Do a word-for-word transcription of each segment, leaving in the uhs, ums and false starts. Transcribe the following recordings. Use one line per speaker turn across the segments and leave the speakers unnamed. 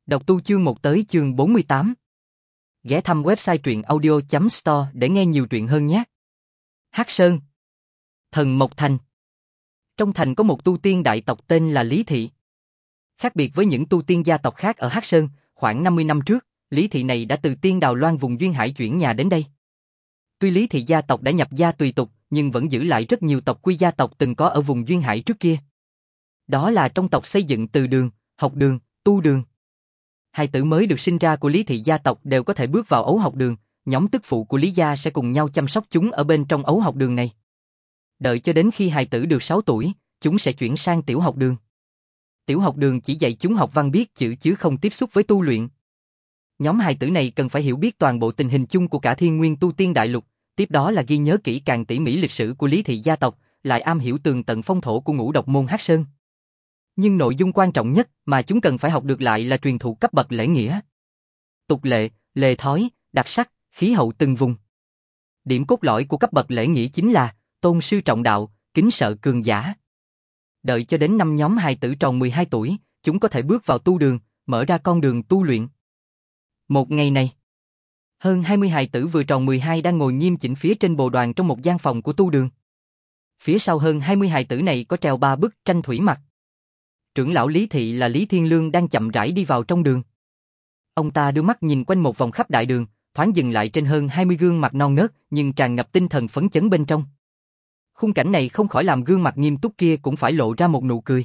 Đọc tu chương một tới chương bốn mươi tám. Ghé thăm website truyện audio chấm store để nghe nhiều truyện hơn nhé. Hắc Sơn, Thần Mộc Thành. Trong thành có một tu tiên đại tộc tên là Lý Thị. Khác biệt với những tu tiên gia tộc khác ở Hắc Sơn, khoảng năm mươi năm trước, Lý Thị này đã từ Tiên Đào Loan vùng duyên hải chuyển nhà đến đây. Tuy Lý Thị gia tộc đã nhập gia tùy tục, nhưng vẫn giữ lại rất nhiều tộc quy gia tộc từng có ở vùng duyên hải trước kia. Đó là trong tộc xây dựng từ đường, học đường, tu đường. Hai tử mới được sinh ra của Lý Thị gia tộc đều có thể bước vào ấu học đường, nhóm tức phụ của Lý gia sẽ cùng nhau chăm sóc chúng ở bên trong ấu học đường này. Đợi cho đến khi hài tử được sáu tuổi, chúng sẽ chuyển sang tiểu học đường. Tiểu học đường chỉ dạy chúng học văn biết chữ chứ không tiếp xúc với tu luyện. Nhóm hài tử này cần phải hiểu biết toàn bộ tình hình chung của cả Thiên Nguyên tu tiên đại lục, tiếp đó là ghi nhớ kỹ càng tỉ mỉ lịch sử của Lý Thị gia tộc, lại am hiểu tường tận phong thổ của Ngũ Độc môn Hắc Sơn. Nhưng nội dung quan trọng nhất mà chúng cần phải học được lại là truyền thụ cấp bậc lễ nghĩa, tục lệ, lề thói, đặc sắc, khí hậu từng vùng. Điểm cốt lõi của cấp bậc lễ nghĩa chính là tôn sư trọng đạo, kính sợ cường giả. Đợi cho đến năm nhóm hài tử tròn mười hai tuổi, chúng có thể bước vào tu đường, mở ra con đường tu luyện. Một ngày này, hơn hai mươi hài tử vừa tròn mười hai đang ngồi nghiêm chỉnh phía trên bồ đoàn trong một gian phòng của tu đường. Phía sau hơn hai mươi hài tử này có treo ba bức tranh thủy mặc. Trưởng lão Lý Thị là Lý Thiên Lương đang chậm rãi đi vào trong đường. Ông ta đưa mắt nhìn quanh một vòng khắp đại đường, thoáng dừng lại trên hơn hai mươi gương mặt non nớt nhưng tràn ngập tinh thần phấn chấn bên trong. Khung cảnh này không khỏi làm gương mặt nghiêm túc kia cũng phải lộ ra một nụ cười.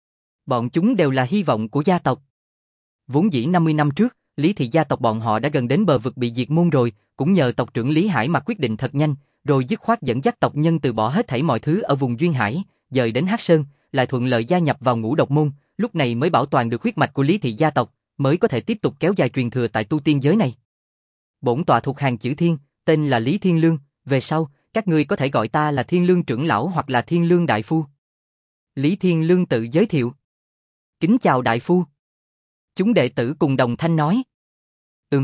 Bọn chúng đều là hy vọng của gia tộc. Vốn dĩ năm mươi năm trước, Lý Thị gia tộc bọn họ đã gần đến bờ vực bị diệt môn rồi, cũng nhờ tộc trưởng Lý Hải mà quyết định thật nhanh, rồi dứt khoát dẫn dắt tộc nhân từ bỏ hết thảy mọi thứ ở vùng duyên hải, dời đến Hắc Sơn, lại thuận lợi gia nhập vào Ngũ Độc môn, lúc này mới bảo toàn được huyết mạch của Lý Thị gia tộc, mới có thể tiếp tục kéo dài truyền thừa tại tu tiên giới này. Bổn tọa thuộc hàng chữ Thiên, tên là Lý Thiên Lương, về sau, các ngươi có thể gọi ta là Thiên Lương trưởng lão hoặc là Thiên Lương đại phu. Lý Thiên Lương tự giới thiệu. Kính chào đại phu. Chúng đệ tử cùng đồng thanh nói. Ừm.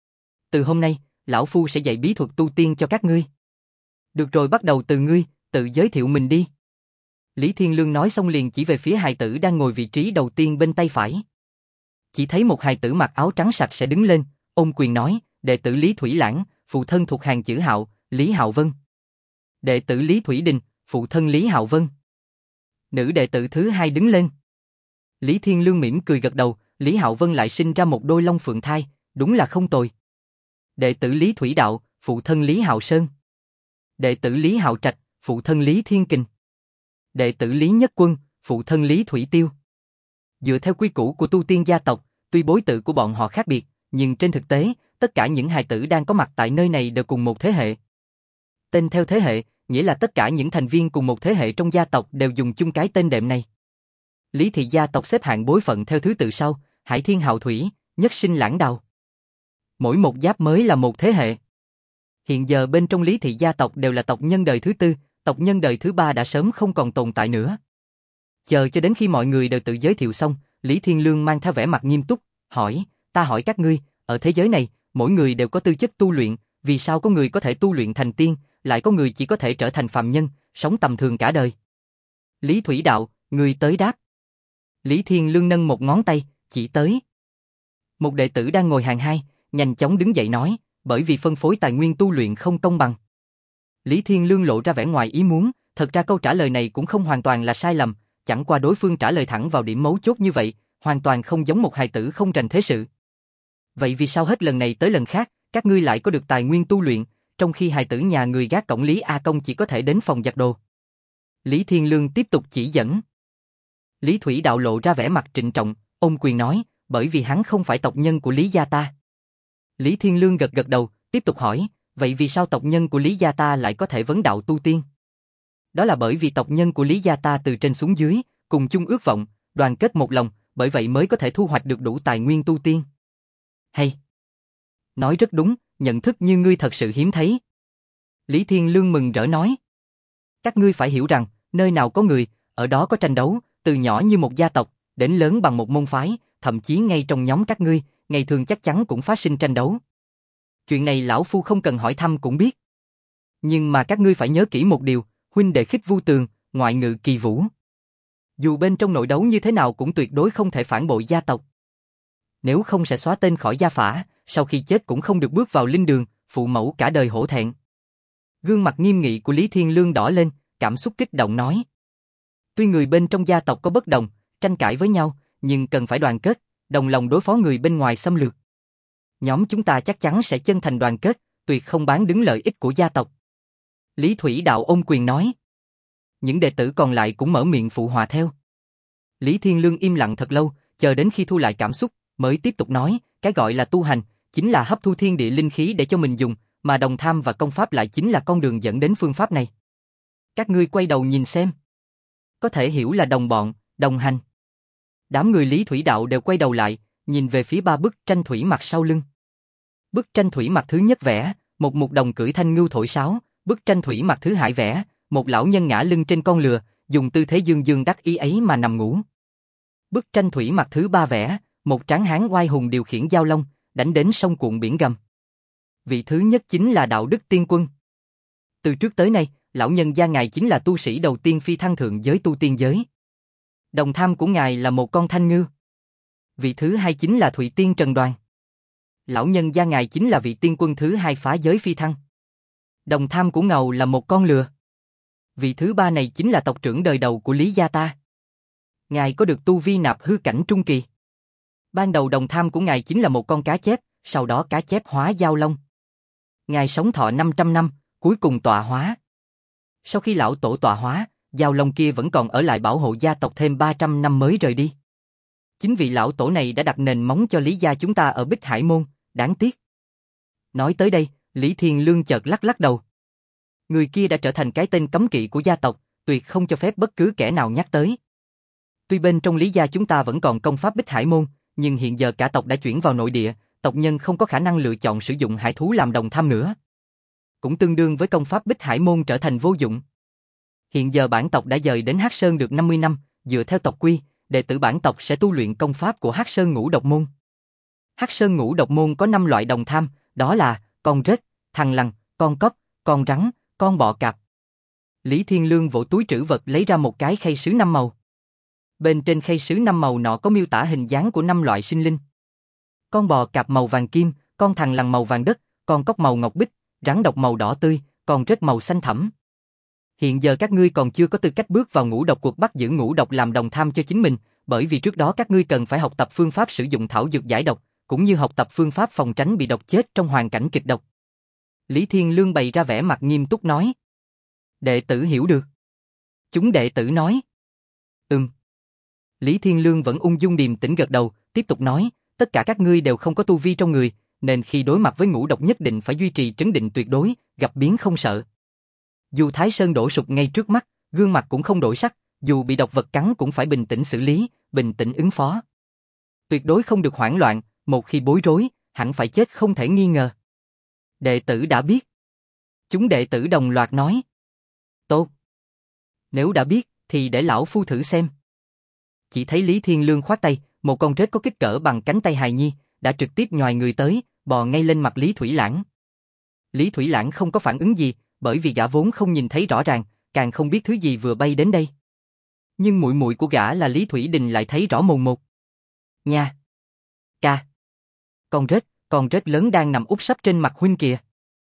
Từ hôm nay, lão phu sẽ dạy bí thuật tu tiên cho các ngươi. Được rồi, bắt đầu từ ngươi, tự giới thiệu mình đi. Lý Thiên Lương nói xong liền chỉ về phía hài tử đang ngồi vị trí đầu tiên bên tay phải. Chỉ thấy một hài tử mặc áo trắng sạch sẽ đứng lên, ôm quyền nói, đệ tử Lý Thủy Lãng, phụ thân thuộc hàng chữ Hạo, Lý Hạo Vân. Đệ tử Lý Thủy Đình, phụ thân Lý Hạo Vân. Nữ đệ tử thứ hai đứng lên. Lý Thiên Lương mỉm cười gật đầu, Lý Hạo Vân lại sinh ra một đôi long phượng thai, đúng là không tồi. Đệ tử Lý Thủy Đạo, phụ thân Lý Hạo Sơn. Đệ tử Lý Hạo Trạch, phụ thân Lý Thiên Kình. Đệ tử Lý Nhất Quân, phụ thân Lý Thủy Tiêu. Dựa theo quy củ của tu tiên gia tộc, tuy bối tự của bọn họ khác biệt, nhưng trên thực tế, tất cả những hài tử đang có mặt tại nơi này đều cùng một thế hệ. Tên theo thế hệ, nghĩa là tất cả những thành viên cùng một thế hệ trong gia tộc đều dùng chung cái tên đệm này. Lý Thị gia tộc xếp hạng bối phận theo thứ tự sau, Hải Thiên Hạo Thủy, Nhất Sinh Lãng Đào. Mỗi một giáp mới là một thế hệ. Hiện giờ bên trong Lý Thị gia tộc đều là tộc nhân đời thứ tư, tộc nhân đời thứ ba đã sớm không còn tồn tại nữa. Chờ cho đến khi mọi người đều tự giới thiệu xong, Lý Thiên Lương mang theo vẻ mặt nghiêm túc, hỏi, ta hỏi các ngươi, ở thế giới này, mỗi người đều có tư chất tu luyện, vì sao có người có thể tu luyện thành tiên, lại có người chỉ có thể trở thành phàm nhân, sống tầm thường cả đời? Lý Thủy Đạo, người tới đáp. Lý Thiên Lương nâng một ngón tay, chỉ tới. Một đệ tử đang ngồi hàng hai, nhanh chóng đứng dậy nói, bởi vì phân phối tài nguyên tu luyện không công bằng. Lý Thiên Lương lộ ra vẻ ngoài ý muốn, thật ra câu trả lời này cũng không hoàn toàn là sai lầm, chẳng qua đối phương trả lời thẳng vào điểm mấu chốt như vậy, hoàn toàn không giống một hài tử không rành thế sự. Vậy vì sao hết lần này tới lần khác, các ngươi lại có được tài nguyên tu luyện, trong khi hài tử nhà người gác cổng Lý A Công chỉ có thể đến phòng giặt đồ? Lý Thiên Lương tiếp tục chỉ dẫn. Lý Thủy Đạo lộ ra vẻ mặt trịnh trọng, ôm quyền nói, bởi vì hắn không phải tộc nhân của Lý gia ta. Lý Thiên Lương gật gật đầu, tiếp tục hỏi, vậy vì sao tộc nhân của Lý gia ta lại có thể vấn đạo tu tiên? Đó là bởi vì tộc nhân của Lý gia ta từ trên xuống dưới, cùng chung ước vọng, đoàn kết một lòng, bởi vậy mới có thể thu hoạch được đủ tài nguyên tu tiên. Hay! Nói rất đúng, nhận thức như ngươi thật sự hiếm thấy. Lý Thiên Lương mừng rỡ nói. Các ngươi phải hiểu rằng, nơi nào có người, ở đó có tranh đấu, từ nhỏ như một gia tộc, đến lớn bằng một môn phái, thậm chí ngay trong nhóm các ngươi, ngày thường chắc chắn cũng phát sinh tranh đấu. Chuyện này lão phu không cần hỏi thăm cũng biết. Nhưng mà các ngươi phải nhớ kỹ một điều, huynh đệ khích vu tường, ngoại ngự kỳ vũ. Dù bên trong nội đấu như thế nào cũng tuyệt đối không thể phản bội gia tộc. Nếu không sẽ xóa tên khỏi gia phả, sau khi chết cũng không được bước vào linh đường, phụ mẫu cả đời hổ thẹn. Gương mặt nghiêm nghị của Lý Thiên Lương đỏ lên, cảm xúc kích động nói. Tuy người bên trong gia tộc có bất đồng, tranh cãi với nhau, nhưng cần phải đoàn kết, đồng lòng đối phó người bên ngoài xâm lược. Nhóm chúng ta chắc chắn sẽ chân thành đoàn kết, tuyệt không bán đứng lợi ích của gia tộc. Lý Thủy Đạo ôm quyền nói. Những đệ tử còn lại cũng mở miệng phụ họa theo. Lý Thiên Lương im lặng thật lâu, chờ đến khi thu lại cảm xúc, mới tiếp tục nói, cái gọi là tu hành, chính là hấp thu thiên địa linh khí để cho mình dùng, mà đồng tham và công pháp lại chính là con đường dẫn đến phương pháp này. Các ngươi quay đầu nhìn xem. Có thể hiểu là đồng bọn, đồng hành. Đám người Lý Thủy Đạo đều quay đầu lại, nhìn về phía ba bức tranh thủy mặc sau lưng. Bức tranh thủy mặc thứ nhất vẽ, một mục đồng cưỡi thanh ngưu thổi sáo, bức tranh thủy mặc thứ hai vẽ, một lão nhân ngã lưng trên con lừa, dùng tư thế dương dương đắc ý ấy mà nằm ngủ. Bức tranh thủy mặc thứ ba vẽ, một tráng hán oai hùng điều khiển giao long, đánh đến sông cuộn biển gầm. Vị thứ nhất chính là đạo đức tiên quân. Từ trước tới nay, lão nhân gia ngài chính là tu sĩ đầu tiên phi thăng thượng giới tu tiên giới. Đồng tham của ngài là một con thanh ngư. Vị thứ hai chính là Thụy Tiên Trần Đoàn. Lão nhân gia ngài chính là vị tiên quân thứ hai phá giới phi thăng. Đồng tham của ngầu là một con lừa. Vị thứ ba này chính là tộc trưởng đời đầu của Lý gia ta. Ngài có được tu vi nạp hư cảnh trung kỳ. Ban đầu đồng tham của ngài chính là một con cá chép, sau đó cá chép hóa giao long. Ngài sống thọ năm trăm năm, cuối cùng tọa hóa. Sau khi lão tổ tọa hóa, giao long kia vẫn còn ở lại bảo hộ gia tộc thêm ba trăm năm mới rời đi. Chính vị lão tổ này đã đặt nền móng cho Lý gia chúng ta ở Bích Hải Môn, đáng tiếc. Nói tới đây, Lý Thiên Lương chợt lắc lắc đầu. Người kia đã trở thành cái tên cấm kỵ của gia tộc, tuyệt không cho phép bất cứ kẻ nào nhắc tới. Tuy bên trong Lý gia chúng ta vẫn còn công pháp Bích Hải Môn, nhưng hiện giờ cả tộc đã chuyển vào nội địa, tộc nhân không có khả năng lựa chọn sử dụng hải thú làm đồng tham nữa. Cũng tương đương với công pháp Bích Hải Môn trở thành vô dụng. Hiện giờ bản tộc đã dời đến Hắc Sơn được năm mươi năm, dựa theo tộc quy, đệ tử bản tộc sẽ tu luyện công pháp của Hắc Sơn Ngũ Độc Môn. Hắc Sơn Ngũ Độc Môn có năm loại đồng tham, đó là con rết, thằn lằn, con cóc, con rắn, con bọ cạp. Lý Thiên Lương vỗ túi trữ vật lấy ra một cái khay sứ năm màu. Bên trên khay sứ năm màu nọ có miêu tả hình dáng của năm loại sinh linh. Con bò cạp màu vàng kim, con thằn lằn màu vàng đất, con cóc màu ngọc bích, rắn độc màu đỏ tươi, con rết màu xanh thẫm. Hiện giờ các ngươi còn chưa có tư cách bước vào ngũ độc cuộc bắt giữ ngũ độc làm đồng tham cho chính mình, bởi vì trước đó các ngươi cần phải học tập phương pháp sử dụng thảo dược giải độc, cũng như học tập phương pháp phòng tránh bị độc chết trong hoàn cảnh kịch độc. Lý Thiên Lương bày ra vẻ mặt nghiêm túc nói. Đệ tử hiểu được. Chúng đệ tử nói. Ừm. Lý Thiên Lương vẫn ung dung điềm tĩnh gật đầu, tiếp tục nói, tất cả các ngươi đều không có tu vi trong người, nên khi đối mặt với ngũ độc nhất định phải duy trì trấn định tuyệt đối, gặp biến không sợ. Dù Thái Sơn đổ sụp ngay trước mắt, gương mặt cũng không đổi sắc, dù bị độc vật cắn cũng phải bình tĩnh xử lý, bình tĩnh ứng phó. Tuyệt đối không được hoảng loạn, một khi bối rối, hẳn phải chết không thể nghi ngờ. Đệ tử đã biết. Chúng đệ tử đồng loạt nói. Tốt. Nếu đã biết, thì để lão phu thử xem. Chỉ thấy Lý Thiên Lương khoát tay, một con rết có kích cỡ bằng cánh tay hài nhi, đã trực tiếp nhòi người tới, bò ngay lên mặt Lý Thủy Lãng. Lý Thủy Lãng không có phản ứng gì, bởi vì gã vốn không nhìn thấy rõ ràng, càng không biết thứ gì vừa bay đến đây. Nhưng muội muội của gã là Lý Thủy Đình lại thấy rõ mồn một. Nha! Ca! Con rết, con rết lớn đang nằm úp sấp trên mặt huynh kìa.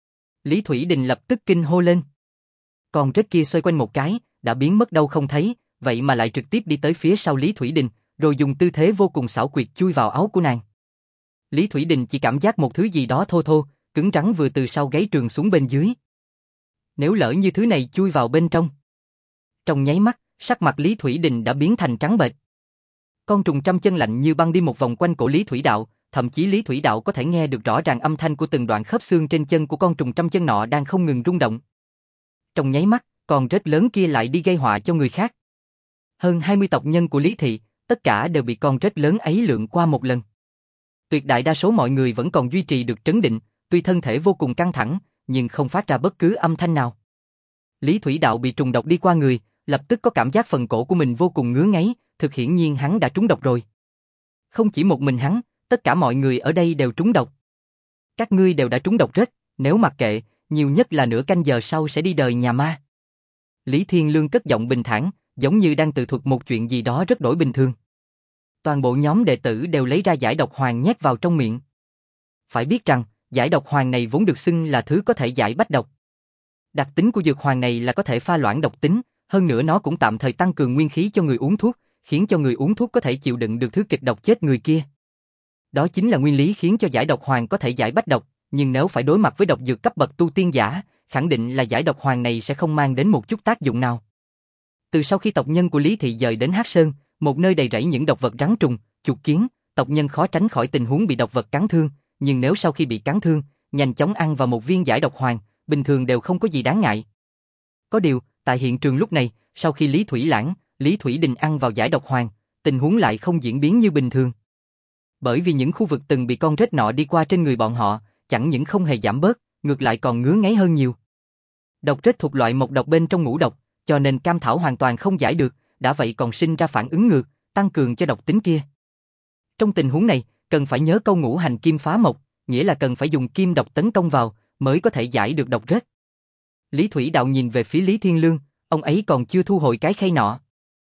Lý Thủy Đình lập tức kinh hô lên. Con rết kia xoay quanh một cái, đã biến mất đâu không thấy, vậy mà lại trực tiếp đi tới phía sau Lý Thủy Đình, rồi dùng tư thế vô cùng xảo quyệt chui vào áo của nàng. Lý Thủy Đình chỉ cảm giác một thứ gì đó thô thô, cứng rắn vừa từ sau gáy trườn xuống bên dưới. Nếu lỡ như thứ này chui vào bên trong. Trong nháy mắt, sắc mặt Lý Thủy Đình đã biến thành trắng bệch. Con trùng trăm chân lạnh như băng đi một vòng quanh cổ Lý Thủy Đạo, thậm chí Lý Thủy Đạo có thể nghe được rõ ràng âm thanh của từng đoạn khớp xương trên chân của con trùng trăm chân nọ đang không ngừng rung động. Trong nháy mắt, con rết lớn kia lại đi gây họa cho người khác. Hơn hai mươi tộc nhân của Lý Thị, tất cả đều bị con rết lớn ấy lượn qua một lần. Tuyệt đại đa số mọi người vẫn còn duy trì được trấn định, tuy thân thể vô cùng căng thẳng, nhưng không phát ra bất cứ âm thanh nào. Lý Thủy Đạo bị trùng độc đi qua người, lập tức có cảm giác phần cổ của mình vô cùng ngứa ngáy, thực hiển nhiên hắn đã trúng độc rồi. Không chỉ một mình hắn, tất cả mọi người ở đây đều trúng độc. Các ngươi đều đã trúng độc rết, nếu mặc kệ, nhiều nhất là nửa canh giờ sau sẽ đi đời nhà ma. Lý Thiên Lương cất giọng bình thản, giống như đang tự thuật một chuyện gì đó rất đổi bình thường. Toàn bộ nhóm đệ tử đều lấy ra giải độc hoàng nhét vào trong miệng. Phải biết rằng, giải độc hoàng này vốn được xưng là thứ có thể giải bách độc. Đặc tính của dược hoàng này là có thể pha loãng độc tính, hơn nữa nó cũng tạm thời tăng cường nguyên khí cho người uống thuốc, khiến cho người uống thuốc có thể chịu đựng được thứ kịch độc chết người kia. Đó chính là nguyên lý khiến cho giải độc hoàng có thể giải bách độc, nhưng nếu phải đối mặt với độc dược cấp bậc tu tiên giả, khẳng định là giải độc hoàng này sẽ không mang đến một chút tác dụng nào. Từ sau khi tộc nhân của Lý Thị dời đến Hắc Sơn, một nơi đầy rẫy những độc vật rắn trùng, chuột kiến, tộc nhân khó tránh khỏi tình huống bị độc vật cắn thương, nhưng nếu sau khi bị cắn thương, nhanh chóng ăn vào một viên giải độc hoàng, bình thường đều không có gì đáng ngại. Có điều, tại hiện trường lúc này, sau khi Lý Thủy Lãng, Lý Thủy Đình ăn vào giải độc hoàng, tình huống lại không diễn biến như bình thường. Bởi vì những khu vực từng bị con rết nọ đi qua trên người bọn họ, chẳng những không hề giảm bớt, ngược lại còn ngứa ngáy hơn nhiều. Độc rết thuộc loại mộc độc bên trong ngũ độc, cho nên cam thảo hoàn toàn không giải được, đã vậy còn sinh ra phản ứng ngược, tăng cường cho độc tính kia. Trong tình huống này, cần phải nhớ câu ngũ hành kim phá mộc, nghĩa là cần phải dùng kim độc tấn công vào, mới có thể giải được độc rết. Lý Thủy Đạo nhìn về phía Lý Thiên Lương, ông ấy còn chưa thu hồi cái khay nọ.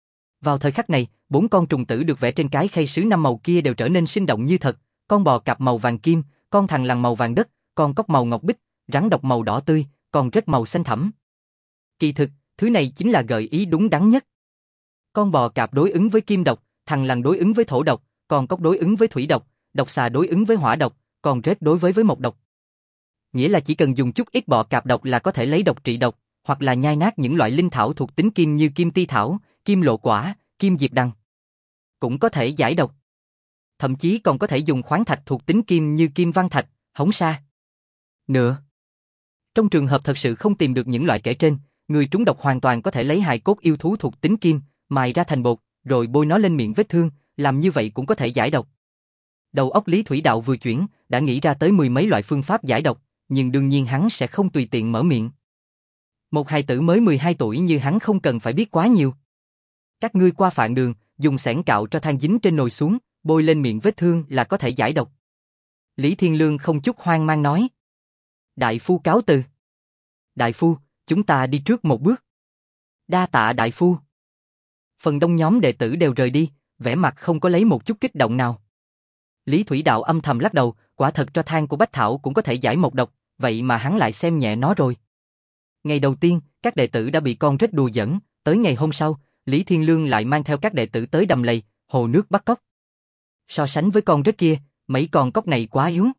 Vào thời khắc này, bốn con trùng tử được vẽ trên cái khay sứ năm màu kia đều trở nên sinh động như thật, con bò cạp màu vàng kim, con thằn lằn màu vàng đất, con cóc màu ngọc bích, rắn độc màu đỏ tươi, con rết màu xanh thẳm. Kỳ thực, thứ này chính là gợi ý đúng đắn nhất. Con bò cạp đối ứng với kim độc, thằn lằn đối ứng với thổ độc, con cóc đối ứng với thủy độc, độc xà đối ứng với hỏa độc, còn rết đối với với mộc độc. Nghĩa là chỉ cần dùng chút ít bọ cạp độc là có thể lấy độc trị độc, hoặc là nhai nát những loại linh thảo thuộc tính kim như kim ti thảo, kim lộ quả, kim diệp đằng. Cũng có thể giải độc. Thậm chí còn có thể dùng khoáng thạch thuộc tính kim như kim văn thạch, hống sa. Nữa, trong trường hợp thật sự không tìm được những loại kể trên, người trúng độc hoàn toàn có thể lấy hài cốt yêu thú thuộc tính kim, mài ra thành bột, rồi bôi nó lên miệng vết thương, làm như vậy cũng có thể giải độc. Đầu óc Lý Thủy Đạo vừa chuyển, đã nghĩ ra tới mười mấy loại phương pháp giải độc, nhưng đương nhiên hắn sẽ không tùy tiện mở miệng. Một hài tử mới mười hai tuổi như hắn không cần phải biết quá nhiều. Các ngươi qua phạn đường, dùng xẻng cạo cho than dính trên nồi xuống, bôi lên miệng vết thương là có thể giải độc. Lý Thiên Lương không chút hoang mang nói. Đại phu cáo từ. Đại phu, chúng ta đi trước một bước. Đa tạ đại phu. Phần đông nhóm đệ tử đều rời đi, vẻ mặt không có lấy một chút kích động nào. Lý Thủy Đạo âm thầm lắc đầu, quả thật cho than của Bách Thảo cũng có thể giải mộc độc, vậy mà hắn lại xem nhẹ nó rồi. Ngày đầu tiên, các đệ tử đã bị con rết đùa giỡn, tới ngày hôm sau, Lý Thiên Lương lại mang theo các đệ tử tới đầm lầy, hồ nước bắt cóc. So sánh với con rết kia, mấy con cóc này quá yếu.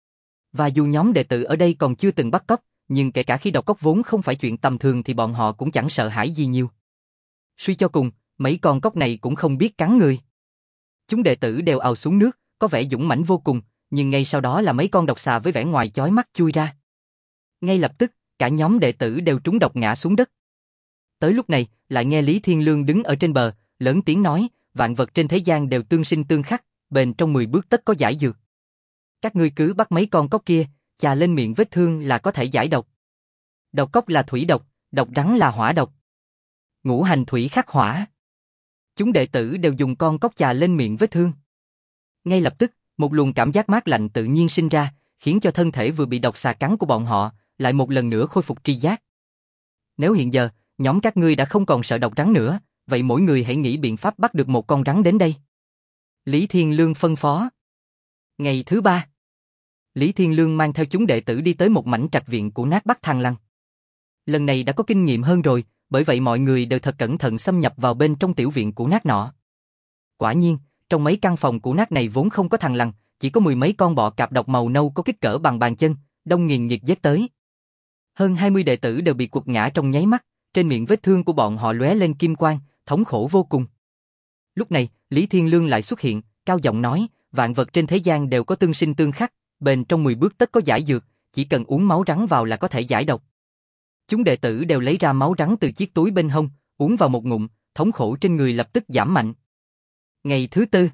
Và dù nhóm đệ tử ở đây còn chưa từng bắt cóc, nhưng kể cả khi độc cóc vốn không phải chuyện tầm thường thì bọn họ cũng chẳng sợ hãi gì nhiều. Suy cho cùng, mấy con cóc này cũng không biết cắn người. Chúng đệ tử đều ào xuống nước, có vẻ dũng mãnh vô cùng, nhưng ngay sau đó là mấy con độc xà với vẻ ngoài chói mắt chui ra. Ngay lập tức, cả nhóm đệ tử đều trúng độc ngã xuống đất. Tới lúc này, lại nghe Lý Thiên Lương đứng ở trên bờ, lớn tiếng nói, vạn vật trên thế gian đều tương sinh tương khắc, bền trong mười bước tất có giải dược. Các ngươi cứ bắt mấy con cóc kia, chà lên miệng vết thương là có thể giải độc. Độc cóc là thủy độc, độc rắn là hỏa độc. Ngũ hành thủy khắc hỏa. Chúng đệ tử đều dùng con cóc chà lên miệng vết thương. Ngay lập tức, một luồng cảm giác mát lạnh tự nhiên sinh ra, khiến cho thân thể vừa bị độc xà cắn của bọn họ, lại một lần nữa khôi phục tri giác. Nếu hiện giờ, nhóm các ngươi đã không còn sợ độc rắn nữa, vậy mỗi người hãy nghĩ biện pháp bắt được một con rắn đến đây. Lý Thiên Lương phân phó. Ngày thứ ba, Lý Thiên Lương mang theo chúng đệ tử đi tới một mảnh trạch viện của Nát Bắc Thăng Lăng. Lần này đã có kinh nghiệm hơn rồi, bởi vậy mọi người đều thật cẩn thận xâm nhập vào bên trong tiểu viện của Nát nọ. Quả nhiên, trong mấy căn phòng của Nát này vốn không có thằn lằn, chỉ có mười mấy con bọ cạp độc màu nâu có kích cỡ bằng bàn chân, đông nghiền nghiệt giết tới. Hơn hai mươi đệ tử đều bị quật ngã trong nháy mắt, trên miệng vết thương của bọn họ lóe lên kim quang, thống khổ vô cùng. Lúc này, Lý Thiên Lương lại xuất hiện, cao giọng nói, vạn vật trên thế gian đều có tương sinh tương khắc, bền trong mười bước tất có giải dược, chỉ cần uống máu rắn vào là có thể giải độc. Chúng đệ tử đều lấy ra máu rắn từ chiếc túi bên hông, uống vào một ngụm, thống khổ trên người lập tức giảm mạnh. Ngày thứ tư,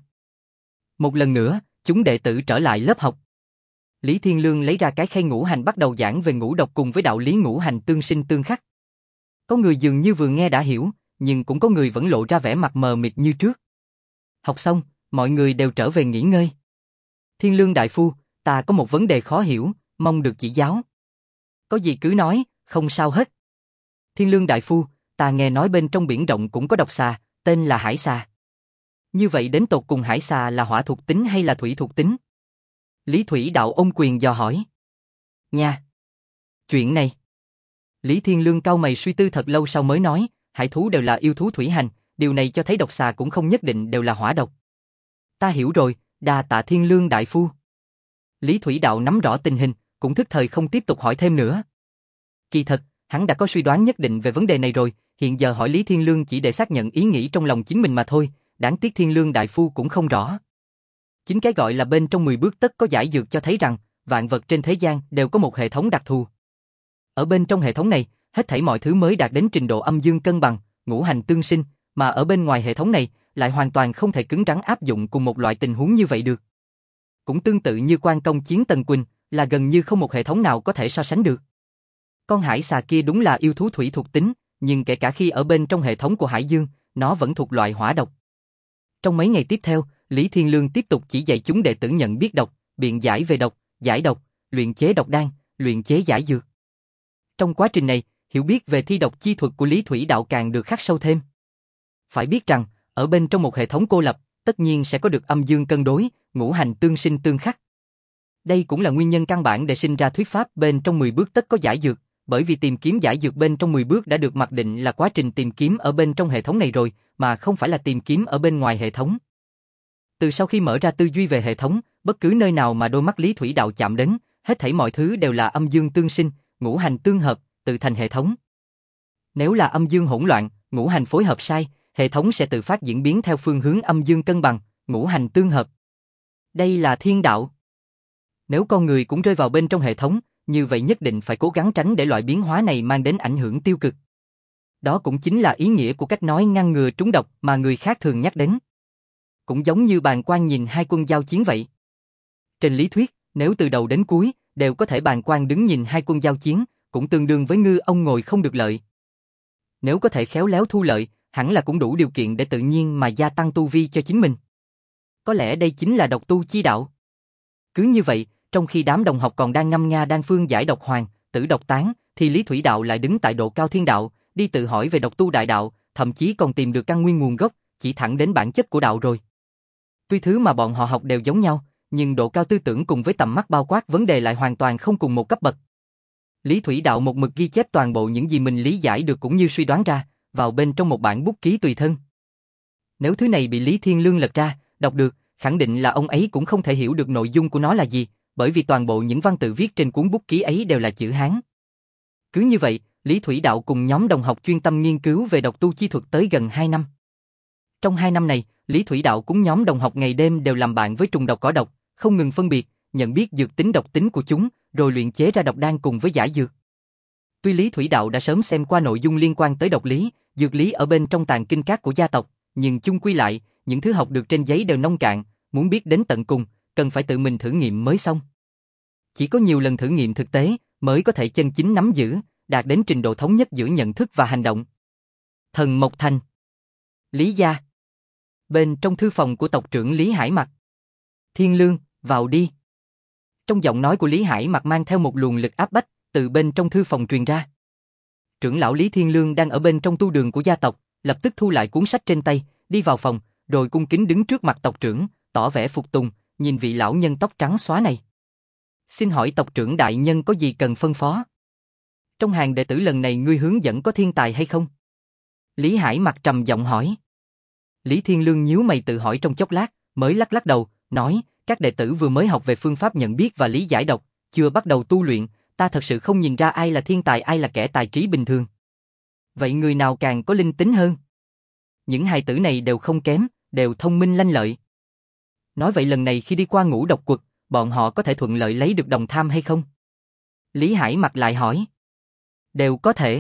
một lần nữa, chúng đệ tử trở lại lớp học. Lý Thiên Lương lấy ra cái khay ngũ hành bắt đầu giảng về ngũ độc cùng với đạo lý ngũ hành tương sinh tương khắc. Có người dường như vừa nghe đã hiểu, nhưng cũng có người vẫn lộ ra vẻ mặt mờ mịt như trước. Học xong, mọi người đều trở về nghỉ ngơi. Thiên Lương đại phu, ta có một vấn đề khó hiểu, mong được chỉ giáo. Có gì cứ nói, không sao hết. Thiên Lương đại phu, ta nghe nói bên trong biển rộng cũng có độc xà, tên là hải xà. Như vậy đến tột cùng hải xà là hỏa thuộc tính hay là thủy thuộc tính? Lý Thủy Đạo ôm quyền dò hỏi. Nha! Chuyện này... Lý Thiên Lương cau mày suy tư thật lâu sau mới nói, hải thú đều là yêu thú thủy hành, điều này cho thấy độc xà cũng không nhất định đều là hỏa độc. Ta hiểu rồi, đa tạ Thiên Lương đại phu. Lý Thủy Đạo nắm rõ tình hình, cũng thức thời không tiếp tục hỏi thêm nữa. Kỳ thật, hắn đã có suy đoán nhất định về vấn đề này rồi, hiện giờ hỏi Lý Thiên Lương chỉ để xác nhận ý nghĩ trong lòng chính mình mà thôi, đáng tiếc Thiên Lương đại phu cũng không rõ. Chính cái gọi là bên trong mười bước tất có giải dược cho thấy rằng, vạn vật trên thế gian đều có một hệ thống đặc thù. Ở bên trong hệ thống này, hết thảy mọi thứ mới đạt đến trình độ âm dương cân bằng, ngũ hành tương sinh, mà ở bên ngoài hệ thống này, lại hoàn toàn không thể cứng rắn áp dụng cùng một loại tình huống như vậy được. Cũng tương tự như quan công chiến Tần Quỳnh, là gần như không một hệ thống nào có thể so sánh được. Con hải xà kia đúng là yêu thú thủy thuộc tính, nhưng kể cả khi ở bên trong hệ thống của Hải Dương, nó vẫn thuộc loại hỏa độc. Trong mấy ngày tiếp theo, Lý Thiên Lương tiếp tục chỉ dạy chúng đệ tử nhận biết độc, biện giải về độc, giải độc, luyện chế độc đan, luyện chế giải dược. Trong quá trình này, hiểu biết về thi độc chi thuật của Lý Thủy Đạo càng được khắc sâu thêm. Phải biết rằng, ở bên trong một hệ thống cô lập, tất nhiên sẽ có được âm dương cân đối, ngũ hành tương sinh tương khắc. Đây cũng là nguyên nhân căn bản để sinh ra thuyết pháp bên trong mười bước tất có giải dược, bởi vì tìm kiếm giải dược bên trong mười bước đã được mặc định là quá trình tìm kiếm ở bên trong hệ thống này rồi, mà không phải là tìm kiếm ở bên ngoài hệ thống. Từ sau khi mở ra tư duy về hệ thống, bất cứ nơi nào mà đôi mắt Lý Thủy Đạo chạm đến, hết thảy mọi thứ đều là âm dương tương sinh, ngũ hành tương hợp, tự thành hệ thống. Nếu là âm dương hỗn loạn, ngũ hành phối hợp sai, hệ thống sẽ tự phát diễn biến theo phương hướng âm dương cân bằng, ngũ hành tương hợp. Đây là thiên đạo. Nếu con người cũng rơi vào bên trong hệ thống, như vậy nhất định phải cố gắng tránh để loại biến hóa này mang đến ảnh hưởng tiêu cực. Đó cũng chính là ý nghĩa của cách nói ngăn ngừa trúng độc mà người khác thường nhắc đến. Cũng giống như bàng quan nhìn hai quân giao chiến vậy. Trên lý thuyết, nếu từ đầu đến cuối đều có thể bàng quan đứng nhìn hai quân giao chiến, cũng tương đương với ngư ông ngồi không được lợi. Nếu có thể khéo léo thu lợi, hẳn là cũng đủ điều kiện để tự nhiên mà gia tăng tu vi cho chính mình. Có lẽ đây chính là độc tu chi đạo. Cứ như vậy, trong khi đám đồng học còn đang ngâm nga đan phương giải độc hoàng, tử độc tán, thì Lý Thủy Đạo lại đứng tại độ cao thiên đạo, đi tự hỏi về độc tu đại đạo, thậm chí còn tìm được căn nguyên nguồn gốc, chỉ thẳng đến bản chất của đạo rồi. Tuy thứ mà bọn họ học đều giống nhau, nhưng độ cao tư tưởng cùng với tầm mắt bao quát vấn đề lại hoàn toàn không cùng một cấp bậc. Lý Thủy Đạo một mực ghi chép toàn bộ những gì mình lý giải được cũng như suy đoán ra, vào bên trong một bản bút ký tùy thân. Nếu thứ này bị Lý Thiên Lương lật ra, đọc được, khẳng định là ông ấy cũng không thể hiểu được nội dung của nó là gì, bởi vì toàn bộ những văn tự viết trên cuốn bút ký ấy đều là chữ Hán. Cứ như vậy, Lý Thủy Đạo cùng nhóm đồng học chuyên tâm nghiên cứu về độc tu chi thuật tới gần hai năm. Trong hai năm này, Lý Thủy Đạo cùng nhóm đồng học ngày đêm đều làm bạn với trùng độc cỏ độc, không ngừng phân biệt, nhận biết dược tính độc tính của chúng, rồi luyện chế ra độc đan cùng với giải dược. Tuy Lý Thủy Đạo đã sớm xem qua nội dung liên quan tới độc lý, dược lý ở bên trong tàng kinh các của gia tộc, nhưng chung quy lại, những thứ học được trên giấy đều nông cạn, muốn biết đến tận cùng, cần phải tự mình thử nghiệm mới xong. Chỉ có nhiều lần thử nghiệm thực tế, mới có thể chân chính nắm giữ, đạt đến trình độ thống nhất giữa nhận thức và hành động. Thần Mộc Thành, Lý gia. Bên trong thư phòng của tộc trưởng Lý Hải Mặc. Thiên Lương, vào đi. Trong giọng nói của Lý Hải Mặc mang theo một luồng lực áp bách, từ bên trong thư phòng truyền ra. Trưởng lão Lý Thiên Lương đang ở bên trong tu đường của gia tộc, lập tức thu lại cuốn sách trên tay, đi vào phòng, rồi cung kính đứng trước mặt tộc trưởng, tỏ vẻ phục tùng, nhìn vị lão nhân tóc trắng xóa này. Xin hỏi tộc trưởng đại nhân có gì cần phân phó? Trong hàng đệ tử lần này ngươi hướng dẫn có thiên tài hay không? Lý Hải Mặc trầm giọng hỏi. Lý Thiên Lương nhíu mày tự hỏi trong chốc lát, mới lắc lắc đầu, nói, các đệ tử vừa mới học về phương pháp nhận biết và lý giải độc, chưa bắt đầu tu luyện, ta thật sự không nhìn ra ai là thiên tài ai là kẻ tài trí bình thường. Vậy người nào càng có linh tính hơn? Những hài tử này đều không kém, đều thông minh lanh lợi. Nói vậy lần này khi đi qua ngũ độc quật, bọn họ có thể thuận lợi lấy được đồng tham hay không? Lý Hải Mặc lại hỏi. Đều có thể.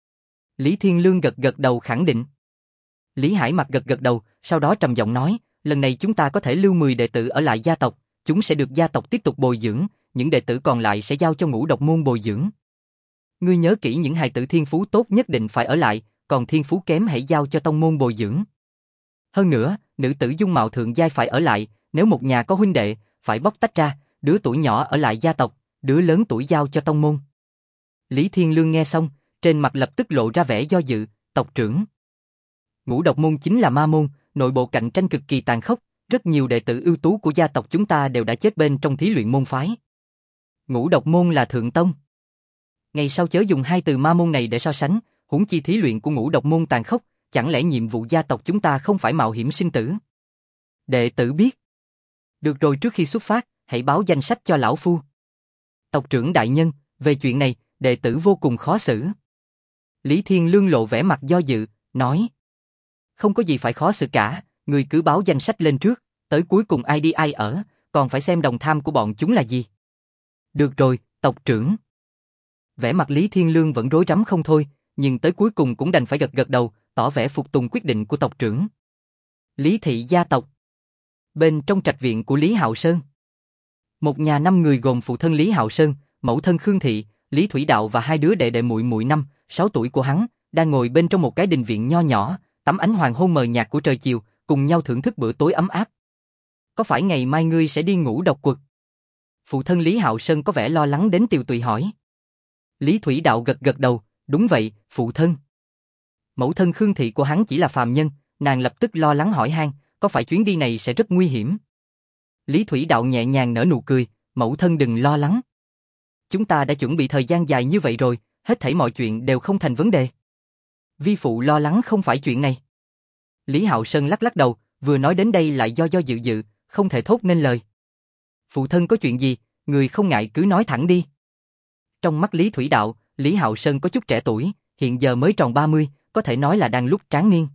Lý Thiên Lương gật gật đầu khẳng định. Lý Hải Mặc gật gật đầu, sau đó trầm giọng nói, lần này chúng ta có thể lưu mười đệ tử ở lại gia tộc, chúng sẽ được gia tộc tiếp tục bồi dưỡng, những đệ tử còn lại sẽ giao cho ngũ độc môn bồi dưỡng. Ngươi nhớ kỹ những hài tử thiên phú tốt nhất định phải ở lại, còn thiên phú kém hãy giao cho tông môn bồi dưỡng. Hơn nữa, nữ tử dung mạo thượng giai phải ở lại, nếu một nhà có huynh đệ, phải bóc tách ra, đứa tuổi nhỏ ở lại gia tộc, đứa lớn tuổi giao cho tông môn. Lý Thiên Lương nghe xong, trên mặt lập tức lộ ra vẻ do dự, tộc trưởng. Ngũ độc môn chính là ma môn, nội bộ cạnh tranh cực kỳ tàn khốc, rất nhiều đệ tử ưu tú của gia tộc chúng ta đều đã chết bên trong thí luyện môn phái. Ngũ độc môn là thượng tông. Ngày sau chớ dùng hai từ ma môn này để so sánh, huống chi thí luyện của ngũ độc môn tàn khốc, chẳng lẽ nhiệm vụ gia tộc chúng ta không phải mạo hiểm sinh tử? Đệ tử biết. Được rồi, trước khi xuất phát, hãy báo danh sách cho lão phu. Tộc trưởng đại nhân, về chuyện này, đệ tử vô cùng khó xử. Lý Thiên Lương lộ vẻ mặt do dự, nói. Không có gì phải khó xử cả, người cứ báo danh sách lên trước, tới cuối cùng ai đi ai ở, còn phải xem đồng tham của bọn chúng là gì. Được rồi, tộc trưởng. Vẻ mặt Lý Thiên Lương vẫn rối rắm không thôi, nhưng tới cuối cùng cũng đành phải gật gật đầu, tỏ vẻ phục tùng quyết định của tộc trưởng. Lý thị gia tộc. Bên trong trạch viện của Lý Hạo Sơn. Một nhà năm người gồm phụ thân Lý Hạo Sơn, mẫu thân Khương Thị, Lý Thủy Đạo và hai đứa đệ đệ muội muội năm, sáu tuổi của hắn, đang ngồi bên trong một cái đình viện nho nhỏ, tắm ánh hoàng hôn mờ nhạt của trời chiều, cùng nhau thưởng thức bữa tối ấm áp. Có phải ngày mai ngươi sẽ đi ngũ độc quật? Phụ thân Lý Hạo Sơn có vẻ lo lắng đến tiều tụy hỏi. Lý Thủy Đạo gật gật đầu, đúng vậy, phụ thân. Mẫu thân Khương Thị của hắn chỉ là phàm nhân, nàng lập tức lo lắng hỏi han, có phải chuyến đi này sẽ rất nguy hiểm? Lý Thủy Đạo nhẹ nhàng nở nụ cười, mẫu thân đừng lo lắng. Chúng ta đã chuẩn bị thời gian dài như vậy rồi, hết thảy mọi chuyện đều không thành vấn đề. Vi phụ lo lắng không phải chuyện này. Lý Hạo Sơn lắc lắc đầu, vừa nói đến đây lại do do dự dự, không thể thốt nên lời. Phụ thân có chuyện gì, người không ngại cứ nói thẳng đi. Trong mắt Lý Thủy Đạo, Lý Hạo Sơn có chút trẻ tuổi, hiện giờ mới tròn ba mươi, có thể nói là đang lúc tráng niên.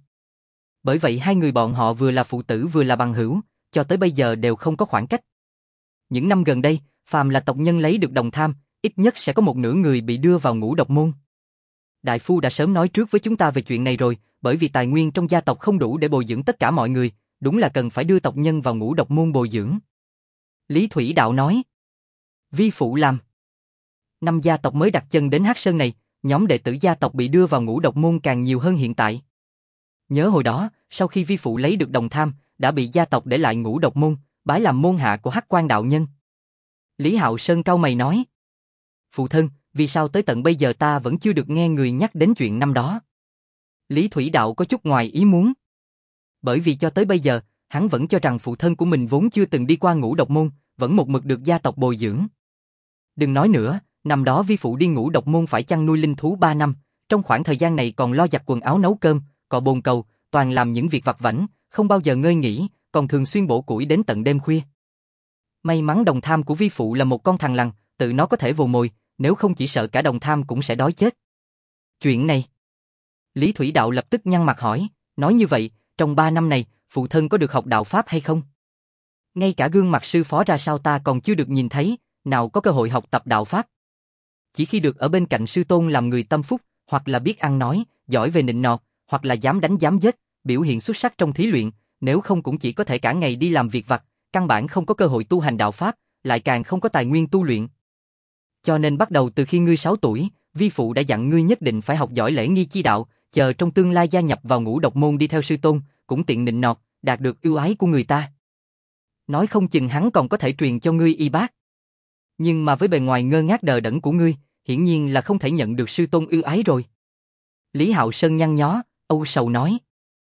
Bởi vậy hai người bọn họ vừa là phụ tử vừa là bằng hữu, cho tới bây giờ đều không có khoảng cách. Những năm gần đây, phàm là tộc nhân lấy được đồng tham, ít nhất sẽ có một nửa người bị đưa vào ngũ độc môn. Đại phu đã sớm nói trước với chúng ta về chuyện này rồi, bởi vì tài nguyên trong gia tộc không đủ để bồi dưỡng tất cả mọi người, đúng là cần phải đưa tộc nhân vào ngũ độc môn bồi dưỡng. Lý Thủy Đạo nói. Vi phụ làm. Năm gia tộc mới đặt chân đến Hắc Sơn này, nhóm đệ tử gia tộc bị đưa vào ngũ độc môn càng nhiều hơn hiện tại. Nhớ hồi đó, sau khi vi phụ lấy được đồng tham, đã bị gia tộc để lại ngũ độc môn, bái làm môn hạ của Hắc Quan đạo nhân. Lý Hạo Sơn cau mày nói. Phụ thân, vì sao tới tận bây giờ ta vẫn chưa được nghe người nhắc đến chuyện năm đó? Lý Thủy Đạo có chút ngoài ý muốn. Bởi vì cho tới bây giờ, hắn vẫn cho rằng phụ thân của mình vốn chưa từng đi qua ngũ độc môn, vẫn một mực được gia tộc bồi dưỡng. Đừng nói nữa, năm đó vi phụ đi ngũ độc môn phải chăn nuôi linh thú ba năm, trong khoảng thời gian này còn lo giặt quần áo nấu cơm, cọ bồn cầu, toàn làm những việc vặt vãnh, không bao giờ ngơi nghỉ, còn thường xuyên bổ củi đến tận đêm khuya. May mắn đồng tham của vi phụ là một con thằn lằn, tự nó có thể vồ mồi, nếu không chỉ sợ cả đồng tham cũng sẽ đói chết. Chuyện này. Lý Thủy Đạo lập tức nhăn mặt hỏi, nói như vậy, trong ba năm này, phụ thân có được học đạo Pháp hay không? Ngay cả gương mặt sư phó ra sao ta còn chưa được nhìn thấy, nào có cơ hội học tập đạo Pháp. Chỉ khi được ở bên cạnh sư tôn làm người tâm phúc, hoặc là biết ăn nói, giỏi về nịnh nọt, hoặc là dám đánh dám giết, biểu hiện xuất sắc trong thí luyện, nếu không cũng chỉ có thể cả ngày đi làm việc vặt, căn bản không có cơ hội tu hành đạo Pháp, lại càng không có tài nguyên tu luyện. Cho nên bắt đầu từ khi ngươi sáu tuổi, vi phụ đã dặn ngươi nhất định phải học giỏi lễ nghi chi đạo, chờ trong tương lai gia nhập vào ngũ độc môn đi theo sư tôn, cũng tiện nịnh nọt, đạt được ưu ái của người ta. Nói không chừng hắn còn có thể truyền cho ngươi y bác. Nhưng mà với bề ngoài ngơ ngác đờ đẫn của ngươi, hiển nhiên là không thể nhận được sư tôn ưu ái rồi. Lý Hạo Sơn nhăn nhó, âu sầu nói.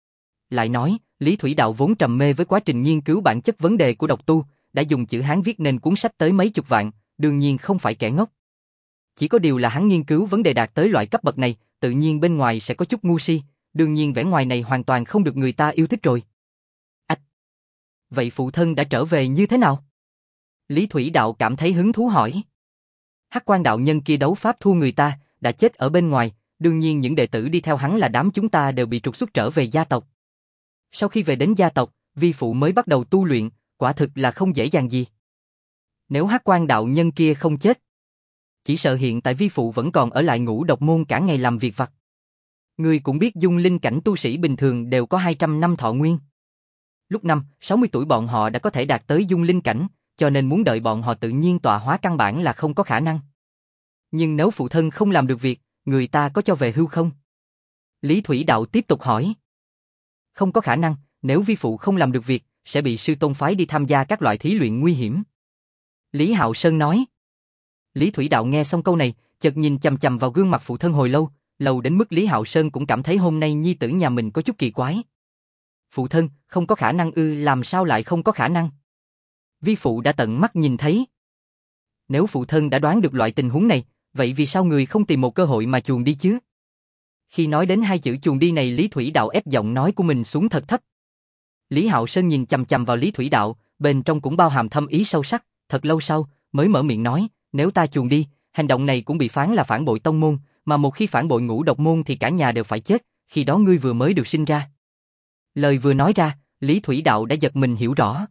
Lại nói, Lý Thủy Đạo vốn trầm mê với quá trình nghiên cứu bản chất vấn đề của độc tu, đã dùng chữ Hán viết nên cuốn sách tới mấy chục vạn, đương nhiên không phải kẻ ngốc. Chỉ có điều là hắn nghiên cứu vấn đề đạt tới loại cấp bậc này, tự nhiên bên ngoài sẽ có chút ngu si, đương nhiên vẻ ngoài này hoàn toàn không được người ta yêu thích rồi. Ách! Vậy phụ thân đã trở về như thế nào? Lý Thủy Đạo cảm thấy hứng thú hỏi. Hắc Quan đạo nhân kia đấu pháp thua người ta, đã chết ở bên ngoài, đương nhiên những đệ tử đi theo hắn là đám chúng ta đều bị trục xuất trở về gia tộc. Sau khi về đến gia tộc, vi phụ mới bắt đầu tu luyện, quả thực là không dễ dàng gì. Nếu Hắc Quan đạo nhân kia không chết, chỉ sợ hiện tại vi phụ vẫn còn ở lại ngũ độc môn cả ngày làm việc vặt. Ngươi cũng biết dung linh cảnh tu sĩ bình thường đều có hai trăm năm thọ nguyên. Lúc năm, sáu mươi tuổi bọn họ đã có thể đạt tới dung linh cảnh, cho nên muốn đợi bọn họ tự nhiên tọa hóa căn bản là không có khả năng. Nhưng nếu phụ thân không làm được việc, người ta có cho về hưu không? Lý Thủy Đạo tiếp tục hỏi. Không có khả năng, nếu vi phụ không làm được việc, sẽ bị sư tôn phái đi tham gia các loại thí luyện nguy hiểm. Lý Hạo Sơn nói. Lý Thủy Đạo nghe xong câu này, chợt nhìn chằm chằm vào gương mặt phụ thân hồi lâu, lâu đến mức Lý Hạo Sơn cũng cảm thấy hôm nay nhi tử nhà mình có chút kỳ quái. Phụ thân, không có khả năng ư? Làm sao lại không có khả năng? Vi phụ đã tận mắt nhìn thấy. Nếu phụ thân đã đoán được loại tình huống này, vậy vì sao người không tìm một cơ hội mà chuồn đi chứ? Khi nói đến hai chữ chuồn đi này, Lý Thủy Đạo ép giọng nói của mình xuống thật thấp. Lý Hạo Sơn nhìn chằm chằm vào Lý Thủy Đạo, bên trong cũng bao hàm thâm ý sâu sắc, thật lâu sau, mới mở miệng nói, nếu ta chuồn đi, hành động này cũng bị phán là phản bội tông môn, mà một khi phản bội Ngũ Độc môn thì cả nhà đều phải chết, khi đó ngươi vừa mới được sinh ra. Lời vừa nói ra, Lý Thủy Đạo đã giật mình hiểu rõ.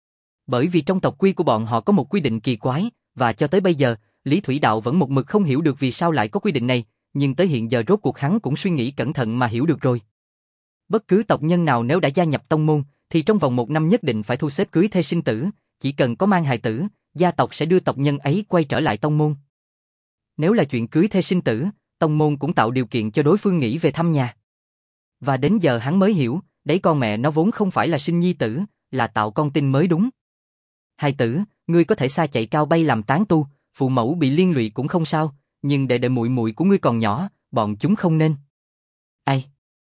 Bởi vì trong tộc quy của bọn họ có một quy định kỳ quái, và cho tới bây giờ, Lý Thủy Đạo vẫn một mực không hiểu được vì sao lại có quy định này, nhưng tới hiện giờ rốt cuộc hắn cũng suy nghĩ cẩn thận mà hiểu được rồi. Bất cứ tộc nhân nào nếu đã gia nhập tông môn, thì trong vòng một năm nhất định phải thu xếp cưới thê sinh tử, chỉ cần có mang hài tử, gia tộc sẽ đưa tộc nhân ấy quay trở lại tông môn. Nếu là chuyện cưới thê sinh tử, tông môn cũng tạo điều kiện cho đối phương nghỉ về thăm nhà. Và đến giờ hắn mới hiểu, đấy con mẹ nó vốn không phải là sinh nhi tử, là tạo con tin mới đúng. Hài tử, ngươi có thể xa chạy cao bay làm tán tu, phụ mẫu bị liên lụy cũng không sao, nhưng đệ đệ muội muội của ngươi còn nhỏ, bọn chúng không nên. Ai?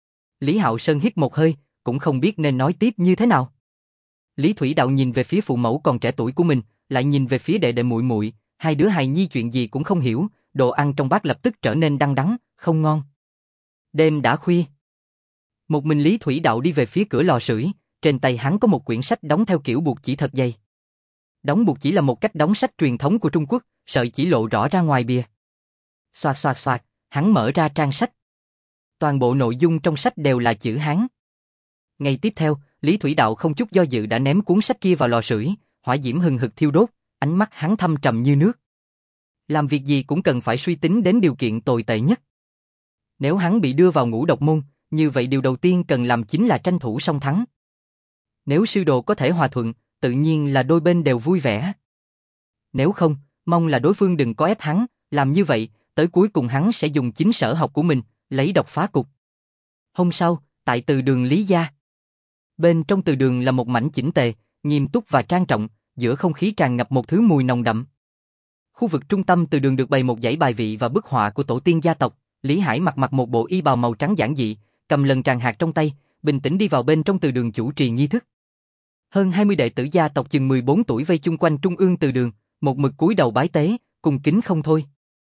Lý Hạo Sơn hít một hơi, cũng không biết nên nói tiếp như thế nào. Lý Thủy Đạo nhìn về phía phụ mẫu còn trẻ tuổi của mình, lại nhìn về phía đệ đệ muội muội, hai đứa hài nhi chuyện gì cũng không hiểu, đồ ăn trong bát lập tức trở nên đắng đắng, không ngon. Đêm đã khuya. Một mình Lý Thủy Đạo đi về phía cửa lò sưởi, trên tay hắn có một quyển sách đóng theo kiểu buộc chỉ thật dày. Đóng buộc chỉ là một cách đóng sách truyền thống của Trung Quốc, sợi chỉ lộ rõ ra ngoài bìa. Xoạt xoạt xoạt, hắn mở ra trang sách. Toàn bộ nội dung trong sách đều là chữ Hán. Ngày tiếp theo, Lý Thủy Đạo không chút do dự đã ném cuốn sách kia vào lò sưởi, hỏa diễm hừng hực thiêu đốt, ánh mắt hắn thâm trầm như nước. Làm việc gì cũng cần phải suy tính đến điều kiện tồi tệ nhất. Nếu hắn bị đưa vào Ngũ Độc môn, như vậy điều đầu tiên cần làm chính là tranh thủ song thắng. Nếu sư đồ có thể hòa thuận, tự nhiên là đôi bên đều vui vẻ. Nếu không, mong là đối phương đừng có ép hắn, làm như vậy, tới cuối cùng hắn sẽ dùng chính sở học của mình, lấy độc phá cục. Hôm sau, tại từ đường Lý gia. Bên trong từ đường là một mảnh chỉnh tề, nghiêm túc và trang trọng, giữa không khí tràn ngập một thứ mùi nồng đậm. Khu vực trung tâm từ đường được bày một dãy bài vị và bức họa của tổ tiên gia tộc. Lý Hải mặc mặc một bộ y bào màu trắng giản dị, cầm lần tràng hạt trong tay, bình tĩnh đi vào bên trong từ đường chủ trì nghi thức. Hơn hai mươi đệ tử gia tộc chừng mười bốn tuổi vây chung quanh trung ương từ đường, một mực cúi đầu bái tế, cung kính không thôi.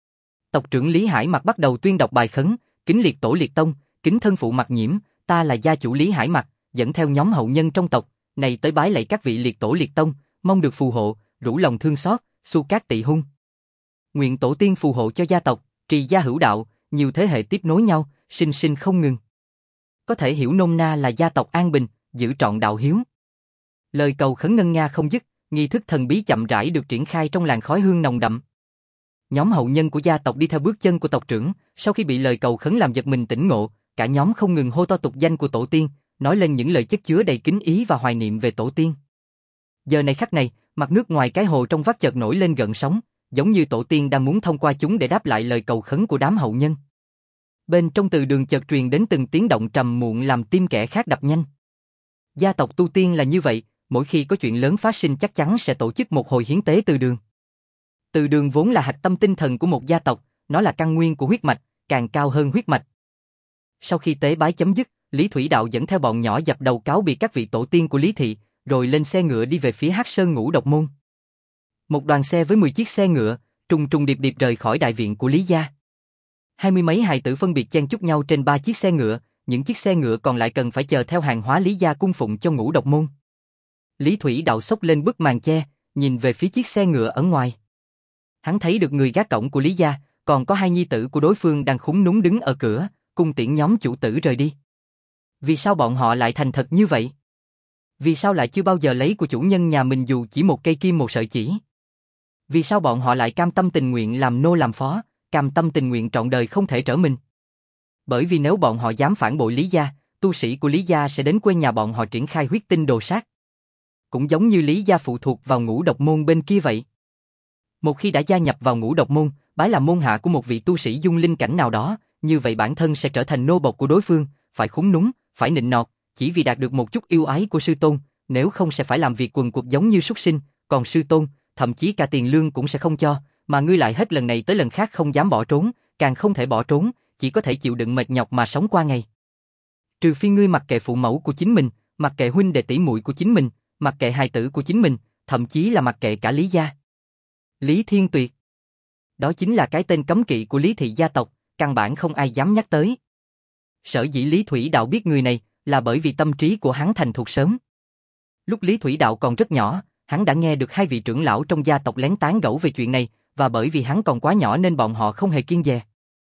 Tộc trưởng Lý Hải Mặc bắt đầu tuyên đọc bài khấn, kính liệt tổ liệt tông, kính thân phụ Mặc Nhiễm, ta là gia chủ Lý Hải Mặc, dẫn theo nhóm hậu nhân trong tộc, này tới bái lạy các vị liệt tổ liệt tông, mong được phù hộ, rủ lòng thương xót, xu cát tị hung. Nguyện tổ tiên phù hộ cho gia tộc, trì gia hữu đạo, nhiều thế hệ tiếp nối nhau, sinh sinh không ngừng. Có thể hiểu nôm na là gia tộc an bình, giữ trọn đạo hiếu. Lời cầu khấn ngân nga không dứt, nghi thức thần bí chậm rãi được triển khai trong làn khói hương nồng đậm. Nhóm hậu nhân của gia tộc đi theo bước chân của tộc trưởng, sau khi bị lời cầu khấn làm giật mình tỉnh ngộ, cả nhóm không ngừng hô to tục danh của tổ tiên, nói lên những lời chất chứa đầy kính ý và hoài niệm về tổ tiên. Giờ này khắc này, mặt nước ngoài cái hồ trong vắt chợt nổi lên gợn sóng, giống như tổ tiên đang muốn thông qua chúng để đáp lại lời cầu khấn của đám hậu nhân. Bên trong từ đường chợt truyền đến từng tiếng động trầm muộn làm tim kẻ khác đập nhanh. Gia tộc tu tiên là như vậy, mỗi khi có chuyện lớn phát sinh chắc chắn sẽ tổ chức một hồi hiến tế từ đường. Từ đường vốn là hạch tâm tinh thần của một gia tộc, nó là căn nguyên của huyết mạch, càng cao hơn huyết mạch. Sau khi tế bái chấm dứt, Lý Thủy Đạo dẫn theo bọn nhỏ dập đầu cáo biệt các vị tổ tiên của Lý Thị, rồi lên xe ngựa đi về phía Hắc Sơn Ngũ Độc môn. Một đoàn xe với mười chiếc xe ngựa, trùng trùng điệp điệp rời khỏi đại viện của Lý gia. Hai mươi mấy hài tử phân biệt chen chúc nhau trên ba chiếc xe ngựa, những chiếc xe ngựa còn lại cần phải chờ theo hàng hóa Lý gia cung phụng cho Ngũ Độc môn. Lý Thủy Đạo xốc lên bức màn che, nhìn về phía chiếc xe ngựa ở ngoài. Hắn thấy được người gác cổng của Lý gia, còn có hai nhi tử của đối phương đang khúm núm đứng ở cửa, cung tiễn nhóm chủ tử rời đi. Vì sao bọn họ lại thành thật như vậy? Vì sao lại chưa bao giờ lấy của chủ nhân nhà mình dù chỉ một cây kim một sợi chỉ? Vì sao bọn họ lại cam tâm tình nguyện làm nô làm phó, cam tâm tình nguyện trọn đời không thể trở mình? Bởi vì nếu bọn họ dám phản bội Lý gia, tu sĩ của Lý gia sẽ đến quê nhà bọn họ triển khai huyết tinh đồ sát. Cũng giống như Lý gia phụ thuộc vào Ngũ Độc môn bên kia vậy. Một khi đã gia nhập vào Ngũ Độc môn, bái làm môn hạ của một vị tu sĩ dung linh cảnh nào đó, như vậy bản thân sẽ trở thành nô bộc của đối phương, phải khúm núm, phải nịnh nọt, chỉ vì đạt được một chút yêu ái của sư tôn, nếu không sẽ phải làm việc quần quật giống như súc sinh, còn sư tôn, thậm chí cả tiền lương cũng sẽ không cho, mà ngươi lại hết lần này tới lần khác không dám bỏ trốn, càng không thể bỏ trốn, chỉ có thể chịu đựng mệt nhọc mà sống qua ngày. Trừ phi ngươi mặc kệ phụ mẫu của chính mình, mặc kệ huynh đệ tỷ muội của chính mình, mặc kệ hài tử của chính mình, thậm chí là mặc kệ cả Lý gia. Lý Thiên Tuyệt. Đó chính là cái tên cấm kỵ của Lý thị gia tộc, căn bản không ai dám nhắc tới. Sở dĩ Lý Thủy Đạo biết người này là bởi vì tâm trí của hắn thành thục sớm. Lúc Lý Thủy Đạo còn rất nhỏ, hắn đã nghe được hai vị trưởng lão trong gia tộc lén tán gẫu về chuyện này, và bởi vì hắn còn quá nhỏ nên bọn họ không hề kiêng dè.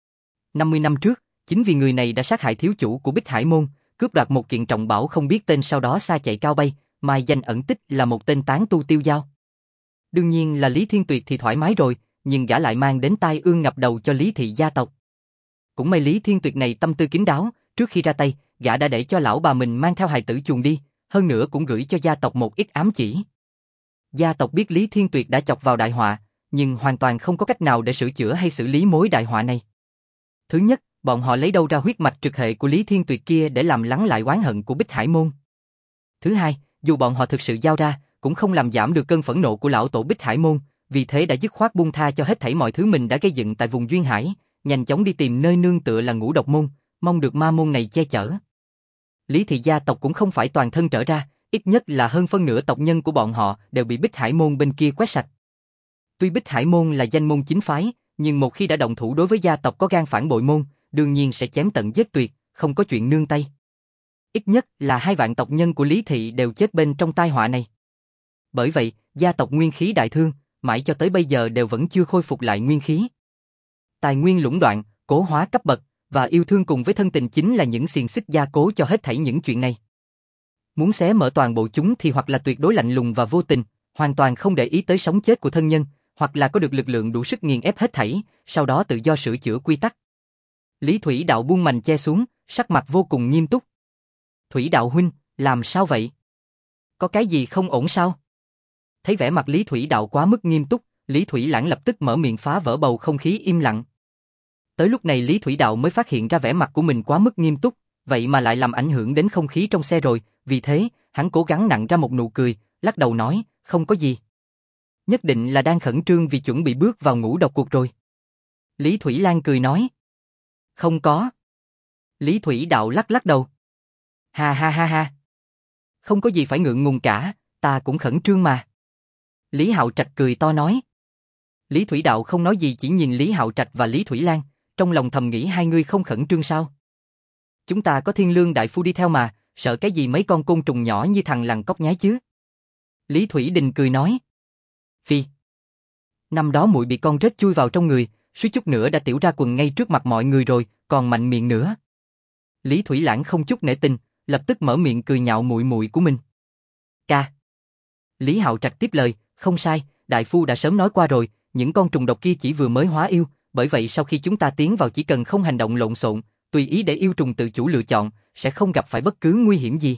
năm mươi năm trước, chính vì người này đã sát hại thiếu chủ của Bích Hải Môn, cướp đoạt một kiện trọng bảo không biết tên, sau đó xa chạy cao bay, mai danh ẩn tích là một tên tán tu tiêu dao. Đương nhiên là Lý Thiên Tuyệt thì thoải mái rồi, nhưng gã lại mang đến tai ương ngập đầu cho Lý thị gia tộc. Cũng may Lý Thiên Tuyệt này tâm tư kín đáo, trước khi ra tay, gã đã để cho lão bà mình mang theo hài tử chuồn đi, hơn nữa cũng gửi cho gia tộc một ít ám chỉ. Gia tộc biết Lý Thiên Tuyệt đã chọc vào đại họa, nhưng hoàn toàn không có cách nào để sửa chữa hay xử lý mối đại họa này. Thứ nhất, bọn họ lấy đâu ra huyết mạch trực hệ của Lý Thiên Tuyệt kia để làm lắng lại oán hận của Bích Hải Môn. Thứ hai, dù bọn họ thực sự giao ra, cũng không làm giảm được cơn phẫn nộ của lão tổ Bích Hải Môn, vì thế đã dứt khoát buông tha cho hết thảy mọi thứ mình đã gây dựng tại vùng Duyên Hải, nhanh chóng đi tìm nơi nương tựa là Ngũ Độc Môn, mong được ma môn này che chở. Lý thị gia tộc cũng không phải toàn thân trở ra, ít nhất là hơn phân nửa tộc nhân của bọn họ đều bị Bích Hải Môn bên kia quét sạch. Tuy Bích Hải Môn là danh môn chính phái, nhưng một khi đã động thủ đối với gia tộc có gan phản bội môn, đương nhiên sẽ chém tận giết tuyệt, không có chuyện nương tay. Ít nhất là hai vạn tộc nhân của Lý thị đều chết bên trong tai họa này. Bởi vậy, gia tộc nguyên khí đại thương, mãi cho tới bây giờ đều vẫn chưa khôi phục lại nguyên khí. Tài nguyên lũng đoạn, cố hóa cấp bậc, và yêu thương cùng với thân tình chính là những xiềng xích gia cố cho hết thảy những chuyện này. Muốn xé mở toàn bộ chúng thì hoặc là tuyệt đối lạnh lùng và vô tình, hoàn toàn không để ý tới sống chết của thân nhân, hoặc là có được lực lượng đủ sức nghiền ép hết thảy, sau đó tự do sửa chữa quy tắc. Lý Thủy Đạo buông mành che xuống, sắc mặt vô cùng nghiêm túc. Thủy Đạo huynh, làm sao vậy? Có cái gì không ổn sao? Thấy vẻ mặt Lý Thủy Đạo quá mức nghiêm túc, Lý Thủy Lãng lập tức mở miệng phá vỡ bầu không khí im lặng. Tới lúc này Lý Thủy Đạo mới phát hiện ra vẻ mặt của mình quá mức nghiêm túc, vậy mà lại làm ảnh hưởng đến không khí trong xe rồi, vì thế, hắn cố gắng nặn ra một nụ cười, lắc đầu nói, không có gì. Nhất định là đang khẩn trương vì chuẩn bị bước vào ngũ độc cuộc rồi. Lý Thủy Lan cười nói, không có. Lý Thủy Đạo lắc lắc đầu. Ha ha ha ha. Không có gì phải ngượng ngùng cả, ta cũng khẩn trương mà. Lý Hạo Trạch cười to nói. Lý Thủy Đạo không nói gì, chỉ nhìn Lý Hạo Trạch và Lý Thủy Lan, trong lòng thầm nghĩ hai người không khẩn trương sao? Chúng ta có Thiên Lương đại phu đi theo mà, sợ cái gì mấy con côn trùng nhỏ như thằng lằn cóc nhái chứ? Lý Thủy Đình cười nói. Phi. Năm đó muội bị con rết chui vào trong người, suýt chút nữa đã tiểu ra quần ngay trước mặt mọi người rồi, còn mạnh miệng nữa. Lý Thủy Lãng không chút nể tình, lập tức mở miệng cười nhạo muội muội của mình. Ca. Lý Hạo Trạch tiếp lời, không sai, đại phu đã sớm nói qua rồi, những con trùng độc kia chỉ vừa mới hóa yêu, bởi vậy sau khi chúng ta tiến vào chỉ cần không hành động lộn xộn, tùy ý để yêu trùng tự chủ lựa chọn, sẽ không gặp phải bất cứ nguy hiểm gì.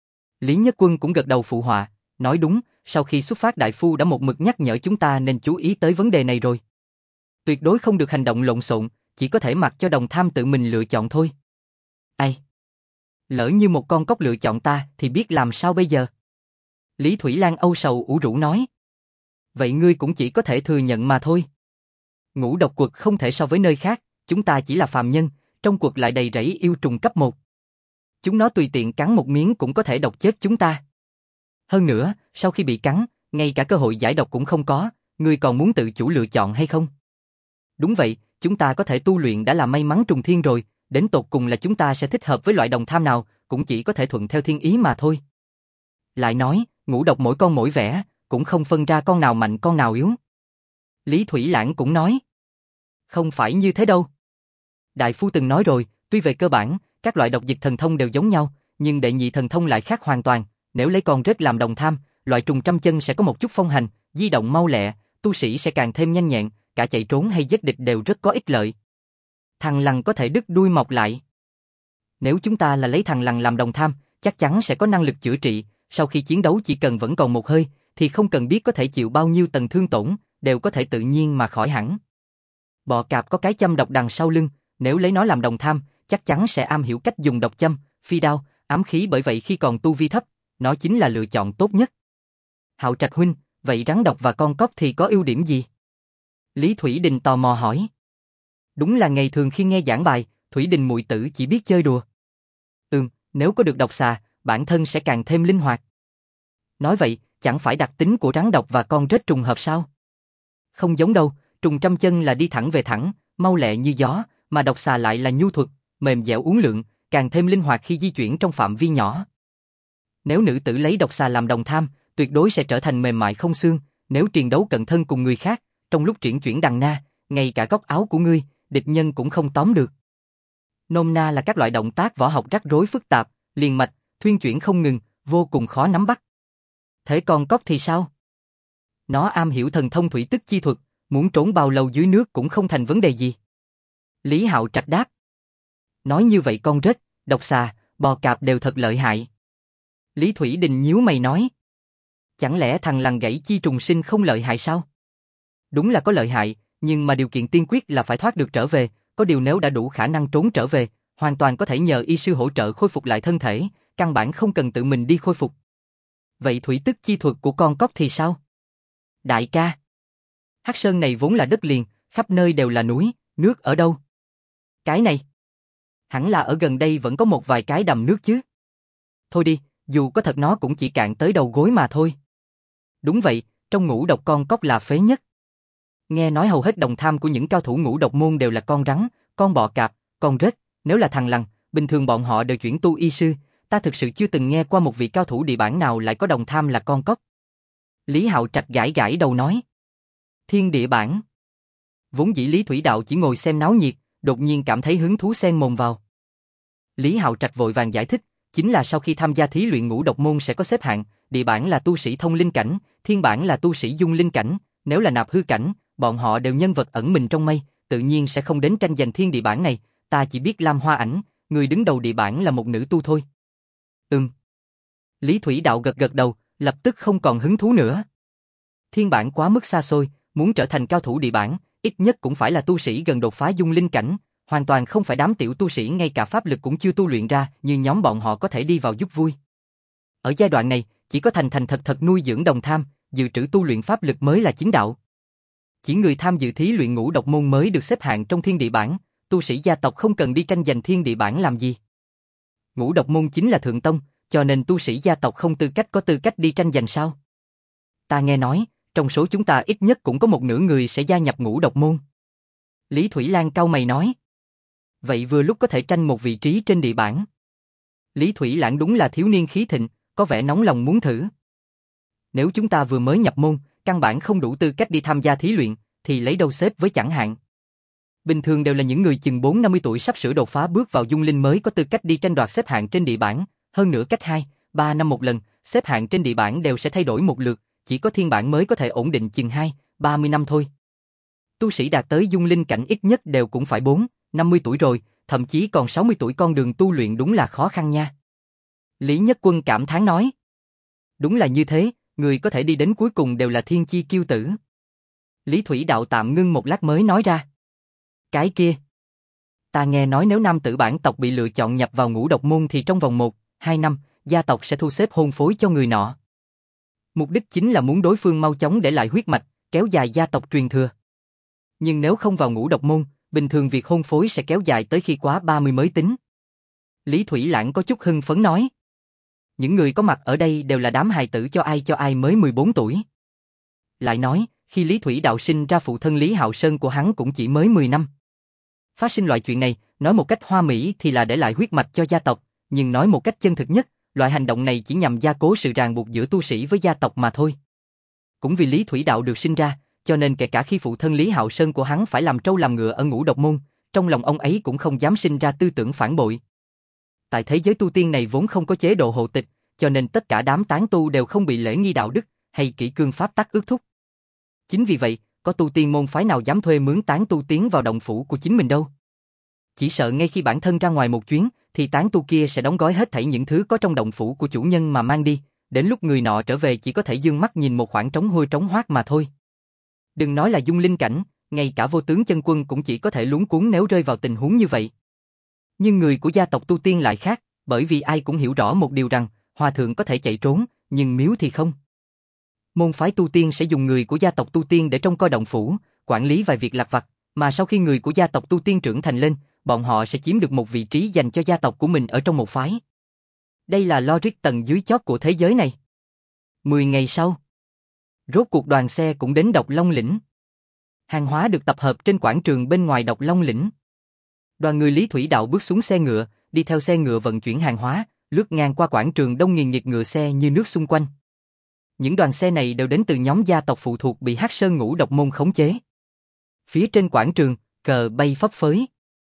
Lý Nhất Quân cũng gật đầu phụ họa, nói đúng, sau khi xuất phát đại phu đã một mực nhắc nhở chúng ta nên chú ý tới vấn đề này rồi. Tuyệt đối không được hành động lộn xộn, chỉ có thể mặc cho đồng tham tự mình lựa chọn thôi. Ai? Lỡ như một con cóc lựa chọn ta thì biết làm sao bây giờ? Lý Thủy Lan âu sầu ủ rũ nói. Vậy ngươi cũng chỉ có thể thừa nhận mà thôi. Ngũ độc quật không thể so với nơi khác, chúng ta chỉ là phàm nhân, trong quật lại đầy rẫy yêu trùng cấp một. Chúng nó tùy tiện cắn một miếng cũng có thể độc chết chúng ta. Hơn nữa, sau khi bị cắn, ngay cả cơ hội giải độc cũng không có, ngươi còn muốn tự chủ lựa chọn hay không? Đúng vậy, chúng ta có thể tu luyện đã là may mắn trùng thiên rồi, đến tột cùng là chúng ta sẽ thích hợp với loại đồng tham nào, cũng chỉ có thể thuận theo thiên ý mà thôi. Lại nói, ngũ độc mỗi con mỗi vẻ, cũng không phân ra con nào mạnh con nào yếu. Lý Thủy Lãng cũng nói. Không phải như thế đâu. Đại phu từng nói rồi, tuy về cơ bản, các loại độc dịch thần thông đều giống nhau, nhưng đệ nhị thần thông lại khác hoàn toàn. Nếu lấy con rết làm đồng tham, loại trùng trăm chân sẽ có một chút phong hành, di động mau lẹ, tu sĩ sẽ càng thêm nhanh nhẹn, cả chạy trốn hay giết địch đều rất có ích lợi. Thằng lằn có thể đứt đuôi mọc lại. Nếu chúng ta là lấy thằng lằn làm đồng tham, chắc chắn sẽ có năng lực chữa trị, sau khi chiến đấu chỉ cần vẫn còn một hơi, thì không cần biết có thể chịu bao nhiêu tầng thương tổn, đều có thể tự nhiên mà khỏi hẳn. Bọ cạp có cái châm độc đằng sau lưng, nếu lấy nó làm đồng tham, chắc chắn sẽ am hiểu cách dùng độc châm, phi đao, ám khí, bởi vậy khi còn tu vi thấp, nó chính là lựa chọn tốt nhất. Hạo Trạch huynh, vậy rắn độc và con cóc thì có ưu điểm gì? Lý Thủy Đình tò mò hỏi. Đúng là ngày thường khi nghe giảng bài, Thủy Đình muội tử chỉ biết chơi đùa. Ừm, nếu có được độc xà, bản thân sẽ càng thêm linh hoạt. Nói vậy, chẳng phải đặc tính của rắn độc và con rết trùng hợp sao? Không giống đâu, trùng trăm chân là đi thẳng về thẳng, mau lẹ như gió, mà độc xà lại là nhu thuật, mềm dẻo uốn lượn, càng thêm linh hoạt khi di chuyển trong phạm vi nhỏ. Nếu nữ tử lấy độc xà làm đồng tham, tuyệt đối sẽ trở thành mềm mại không xương, nếu triền đấu cận thân cùng người khác, trong lúc triển chuyển đằng na, ngay cả góc áo của ngươi, địch nhân cũng không tóm được. Nôm na là các loại động tác võ học rắc rối phức tạp, liền mạch, thuyên chuyển không ngừng, vô cùng khó nắm bắt. Thế con cóc thì sao? Nó am hiểu thần thông thủy tức chi thuật, muốn trốn bao lâu dưới nước cũng không thành vấn đề gì. Lý Hạo Trạch đáp. Nói như vậy con rết, độc xà, bò cạp đều thật lợi hại. Lý Thủy Đình nhíu mày nói. Chẳng lẽ thằng lằn gãy chi trùng sinh không lợi hại sao? Đúng là có lợi hại, nhưng mà điều kiện tiên quyết là phải thoát được trở về, có điều nếu đã đủ khả năng trốn trở về, hoàn toàn có thể nhờ y sư hỗ trợ khôi phục lại thân thể, căn bản không cần tự mình đi khôi phục. Vậy thủy tức chi thuật của con cóc thì sao? Đại ca, Hắc Sơn này vốn là đất liền, khắp nơi đều là núi, nước ở đâu? Cái này, hẳn là ở gần đây vẫn có một vài cái đầm nước chứ. Thôi đi, dù có thật nó cũng chỉ cạn tới đầu gối mà thôi. Đúng vậy, trong ngũ độc con cóc là phế nhất. Nghe nói hầu hết đồng tham của những cao thủ ngũ độc môn đều là con rắn, con bọ cạp, con rết, nếu là thằng lằn, bình thường bọn họ đều chuyển tu y sư, ta thực sự chưa từng nghe qua một vị cao thủ địa bản nào lại có đồng tham là con cóc. Lý Hạo Trạch gãi gãi đầu nói. Thiên địa bản. Vốn dĩ Lý Thủy Đạo chỉ ngồi xem náo nhiệt, đột nhiên cảm thấy hứng thú xen mồm vào. Lý Hạo Trạch vội vàng giải thích, chính là sau khi tham gia thí luyện ngũ độc môn sẽ có xếp hạng, địa bản là tu sĩ thông linh cảnh, thiên bản là tu sĩ dung linh cảnh, nếu là nạp hư cảnh, bọn họ đều nhân vật ẩn mình trong mây, tự nhiên sẽ không đến tranh giành thiên địa bản này, ta chỉ biết Lam Hoa Ảnh, người đứng đầu địa bản là một nữ tu thôi. Ừm. Lý Thủy Đạo gật gật đầu, lập tức không còn hứng thú nữa. Thiên bản quá mức xa xôi, muốn trở thành cao thủ địa bản, ít nhất cũng phải là tu sĩ gần đột phá dung linh cảnh, hoàn toàn không phải đám tiểu tu sĩ ngay cả pháp lực cũng chưa tu luyện ra, như nhóm bọn họ có thể đi vào giúp vui. Ở giai đoạn này, chỉ có thành thành thật thật nuôi dưỡng đồng tham, dự trữ tu luyện pháp lực mới là chính đạo. Chỉ người tham dự thí luyện ngũ độc môn mới được xếp hạng trong thiên địa bản, tu sĩ gia tộc không cần đi tranh giành thiên địa bản làm gì. Ngũ độc môn chính là thượng tông, cho nên tu sĩ gia tộc không tư cách có tư cách đi tranh giành sao? Ta nghe nói, trong số chúng ta ít nhất cũng có một nửa người sẽ gia nhập ngũ độc môn. Lý Thủy Lan cau mày nói. Vậy vừa lúc có thể tranh một vị trí trên địa bản. Lý Thủy Lãng đúng là thiếu niên khí thịnh, có vẻ nóng lòng muốn thử. Nếu chúng ta vừa mới nhập môn, căn bản không đủ tư cách đi tham gia thí luyện, thì lấy đâu xếp với chẳng hạn. Bình thường đều là những người chừng bốn năm mươi tuổi sắp sửa đột phá bước vào dung linh mới có tư cách đi tranh đoạt xếp hạng trên địa bản, hơn nữa cách hai, ba năm một lần, xếp hạng trên địa bản đều sẽ thay đổi một lượt, chỉ có thiên bản mới có thể ổn định chừng hai, ba mươi năm thôi. Tu sĩ đạt tới dung linh cảnh ít nhất đều cũng phải bốn, năm mươi tuổi rồi, thậm chí còn sáu mươi tuổi, con đường tu luyện đúng là khó khăn nha. Lý Nhất Quân cảm thán nói. Đúng là như thế, người có thể đi đến cuối cùng đều là thiên chi kiêu tử. Lý Thủy Đạo tạm ngưng một lát mới nói ra. Cái kia. Ta nghe nói nếu nam tử bản tộc bị lựa chọn nhập vào ngũ độc môn thì trong vòng một, hai năm, gia tộc sẽ thu xếp hôn phối cho người nọ. Mục đích chính là muốn đối phương mau chóng để lại huyết mạch, kéo dài gia tộc truyền thừa. Nhưng nếu không vào ngũ độc môn, bình thường việc hôn phối sẽ kéo dài tới khi quá ba mươi mới tính. Lý Thủy Lãng có chút hưng phấn nói. Những người có mặt ở đây đều là đám hài tử cho ai cho ai mới mười bốn tuổi. Lại nói, khi Lý Thủy Đạo sinh ra phụ thân Lý Hạo Sơn của hắn cũng chỉ mới mười năm. Phát sinh loại chuyện này, nói một cách hoa mỹ thì là để lại huyết mạch cho gia tộc, nhưng nói một cách chân thực nhất, loại hành động này chỉ nhằm gia cố sự ràng buộc giữa tu sĩ với gia tộc mà thôi. Cũng vì Lý Thủy Đạo được sinh ra, cho nên kể cả khi phụ thân Lý Hạo Sơn của hắn phải làm trâu làm ngựa ở ngũ độc môn, trong lòng ông ấy cũng không dám sinh ra tư tưởng phản bội. Tại thế giới tu tiên này vốn không có chế độ hộ tịch, cho nên tất cả đám tán tu đều không bị lễ nghi đạo đức hay kỷ cương pháp tắc ước thúc. Chính vì vậy, có tu tiên môn phái nào dám thuê mướn tán tu tiến vào động phủ của chính mình đâu. Chỉ sợ ngay khi bản thân ra ngoài một chuyến, thì tán tu kia sẽ đóng gói hết thảy những thứ có trong động phủ của chủ nhân mà mang đi, đến lúc người nọ trở về chỉ có thể dương mắt nhìn một khoảng trống hôi trống hoác mà thôi. Đừng nói là dung linh cảnh, ngay cả vô tướng chân quân cũng chỉ có thể luống cuống nếu rơi vào tình huống như vậy. Nhưng người của gia tộc tu tiên lại khác, bởi vì ai cũng hiểu rõ một điều rằng, hòa thượng có thể chạy trốn, nhưng miếu thì không. Môn phái tu tiên sẽ dùng người của gia tộc tu tiên để trông coi động phủ, quản lý vài việc lặt vặt, mà sau khi người của gia tộc tu tiên trưởng thành lên, bọn họ sẽ chiếm được một vị trí dành cho gia tộc của mình ở trong một phái. Đây là logic tầng dưới chót của thế giới này. Mười ngày sau, rốt cuộc đoàn xe cũng đến Độc Long Lĩnh. Hàng hóa được tập hợp trên quảng trường bên ngoài Độc Long Lĩnh. Đoàn người Lý Thủy Đạo bước xuống xe ngựa, đi theo xe ngựa vận chuyển hàng hóa, lướt ngang qua quảng trường đông nghìn nghịt ngựa xe như nước xung quanh. Những đoàn xe này đều đến từ nhóm gia tộc phụ thuộc bị Hắc Sơn Ngũ Độc Môn khống chế. Phía trên quảng trường, cờ bay phấp phới.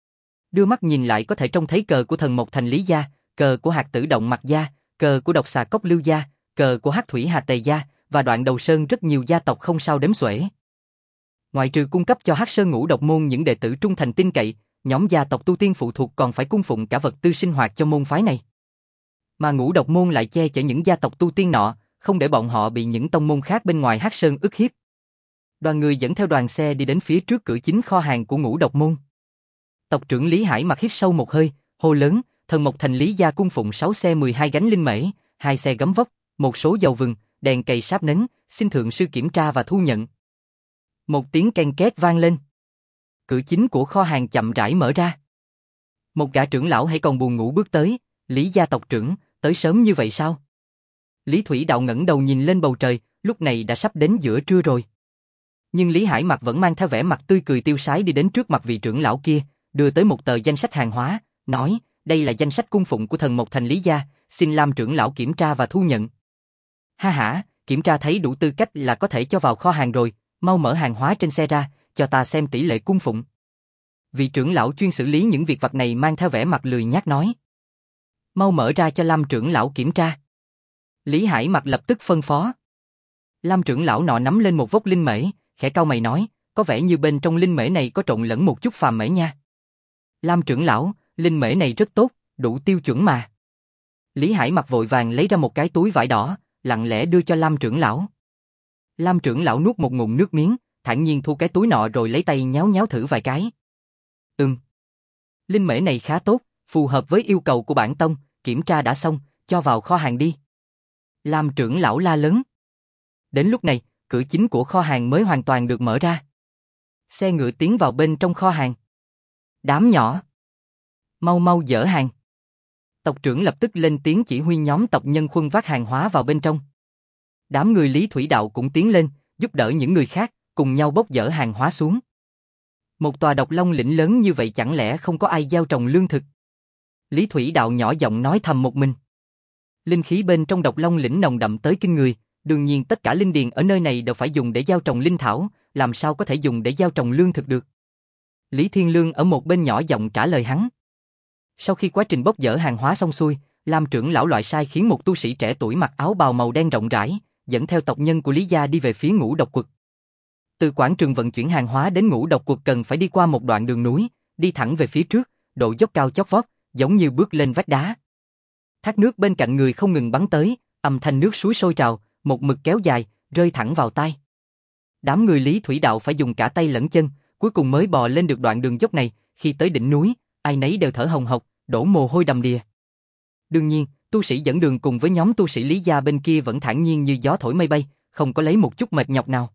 Đưa mắt nhìn lại có thể trông thấy cờ của Thần Mộc Thành Lý gia, cờ của Hạt Tử Động Mặc gia, cờ của Độc Xà Cốc Lưu gia, cờ của Hắc Thủy Hà Tề gia và Đoạn Đầu Sơn rất nhiều gia tộc không sao đếm xuể. Ngoại trừ cung cấp cho Hắc Sơn Ngũ Độc Môn những đệ tử trung thành tin cậy, nhóm gia tộc tu tiên phụ thuộc còn phải cung phụng cả vật tư sinh hoạt cho môn phái này. Mà Ngũ Độc Môn lại che chở những gia tộc tu tiên nọ, không để bọn họ bị những tông môn khác bên ngoài Hắc Sơn ức hiếp. Đoàn người dẫn theo đoàn xe đi đến phía trước cửa chính kho hàng của Ngũ Độc Môn. Tộc trưởng Lý Hải Mặc hít sâu một hơi, hô lớn, Thần Mộc Thành Lý gia cung phụng sáu xe mười hai gánh linh mễ, hai xe gấm vóc, một số dầu vừng, đèn cầy sáp nến, xin thượng sư kiểm tra và thu nhận. Một tiếng ken két vang lên. Cửa chính của kho hàng chậm rãi mở ra. Một gã trưởng lão hay còn buồn ngủ bước tới, Lý gia tộc trưởng, tới sớm như vậy sao? Lý Thủy Đạo ngẩng đầu nhìn lên bầu trời, lúc này đã sắp đến giữa trưa rồi. Nhưng Lý Hải Mặc vẫn mang theo vẻ mặt tươi cười tiêu sái đi đến trước mặt vị trưởng lão kia, đưa tới một tờ danh sách hàng hóa, nói, đây là danh sách cung phụng của Thần Mộc Thành Lý gia, xin Lam trưởng lão kiểm tra và thu nhận. Ha ha, kiểm tra thấy đủ tư cách là có thể cho vào kho hàng rồi, mau mở hàng hóa trên xe ra, cho ta xem tỷ lệ cung phụng. Vị trưởng lão chuyên xử lý những việc vặt này mang theo vẻ mặt lười nhác nói. Mau mở ra cho Lam trưởng lão kiểm tra. Lý Hải Mặc lập tức phân phó. Lam trưởng lão nọ nắm lên một vốc linh mễ, khẽ cau mày nói, có vẻ như bên trong linh mễ này có trộn lẫn một chút phàm mễ nha. Lam trưởng lão, linh mễ này rất tốt, đủ tiêu chuẩn mà. Lý Hải Mặc vội vàng lấy ra một cái túi vải đỏ, lặng lẽ đưa cho Lam trưởng lão. Lam trưởng lão nuốt một ngụm nước miếng, thản nhiên thu cái túi nọ rồi lấy tay nhéo nhéo thử vài cái. Ừm. Linh mễ này khá tốt, phù hợp với yêu cầu của bản tông, kiểm tra đã xong, cho vào kho hàng đi. Lam trưởng lão la lớn. Đến lúc này, cửa chính của kho hàng mới hoàn toàn được mở ra. Xe ngựa tiến vào bên trong kho hàng. Đám nhỏ, mau mau dỡ hàng. Tộc trưởng lập tức lên tiếng chỉ huy nhóm tộc nhân khuân vác hàng hóa vào bên trong. Đám người Lý Thủy Đạo cũng tiến lên, giúp đỡ những người khác, cùng nhau bốc dỡ hàng hóa xuống. Một tòa Độc Long Lĩnh lớn như vậy chẳng lẽ không có ai gieo trồng lương thực? Lý Thủy Đạo nhỏ giọng nói thầm một mình. Linh khí bên trong Độc Long Lĩnh nồng đậm tới kinh người, đương nhiên tất cả linh điền ở nơi này đều phải dùng để gieo trồng linh thảo, làm sao có thể dùng để gieo trồng lương thực được? Lý Thiên Lương ở một bên nhỏ giọng trả lời hắn. Sau khi quá trình bốc dỡ hàng hóa xong xuôi, Lam trưởng lão loại sai khiến một tu sĩ trẻ tuổi mặc áo bào màu đen rộng rãi, dẫn theo tộc nhân của Lý gia đi về phía Ngũ Độc Quật. Từ quảng trường vận chuyển hàng hóa đến Ngũ Độc Quật cần phải đi qua một đoạn đường núi, đi thẳng về phía trước, độ dốc cao chót vót, giống như bước lên vách đá. Thác nước bên cạnh người không ngừng bắn tới, âm thanh nước suối sôi trào, một mực kéo dài, rơi thẳng vào tai. Đám người Lý Thủy Đạo phải dùng cả tay lẫn chân, cuối cùng mới bò lên được đoạn đường dốc này, khi tới đỉnh núi, ai nấy đều thở hồng hộc, đổ mồ hôi đầm đìa. Đương nhiên, tu sĩ dẫn đường cùng với nhóm tu sĩ Lý gia bên kia vẫn thản nhiên như gió thổi mây bay, không có lấy một chút mệt nhọc nào.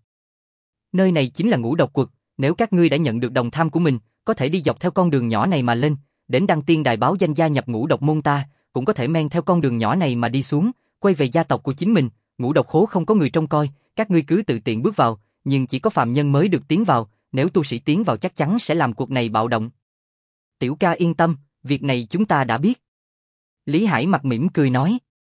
Nơi này chính là Ngũ Độc Quật, nếu các ngươi đã nhận được đồng tham của mình, có thể đi dọc theo con đường nhỏ này mà lên, đến Đăng Tiên Đài báo danh gia nhập Ngũ Độc môn ta, cũng có thể men theo con đường nhỏ này mà đi xuống, quay về gia tộc của chính mình. Ngũ Độc khố không có người trông coi, các ngươi cứ tự tiện bước vào, nhưng chỉ có phàm nhân mới được tiến vào, nếu tu sĩ tiến vào chắc chắn sẽ làm cuộc này bạo động. Tiểu ca yên tâm, việc này chúng ta đã biết. Lý Hải Mặc mỉm cười nói.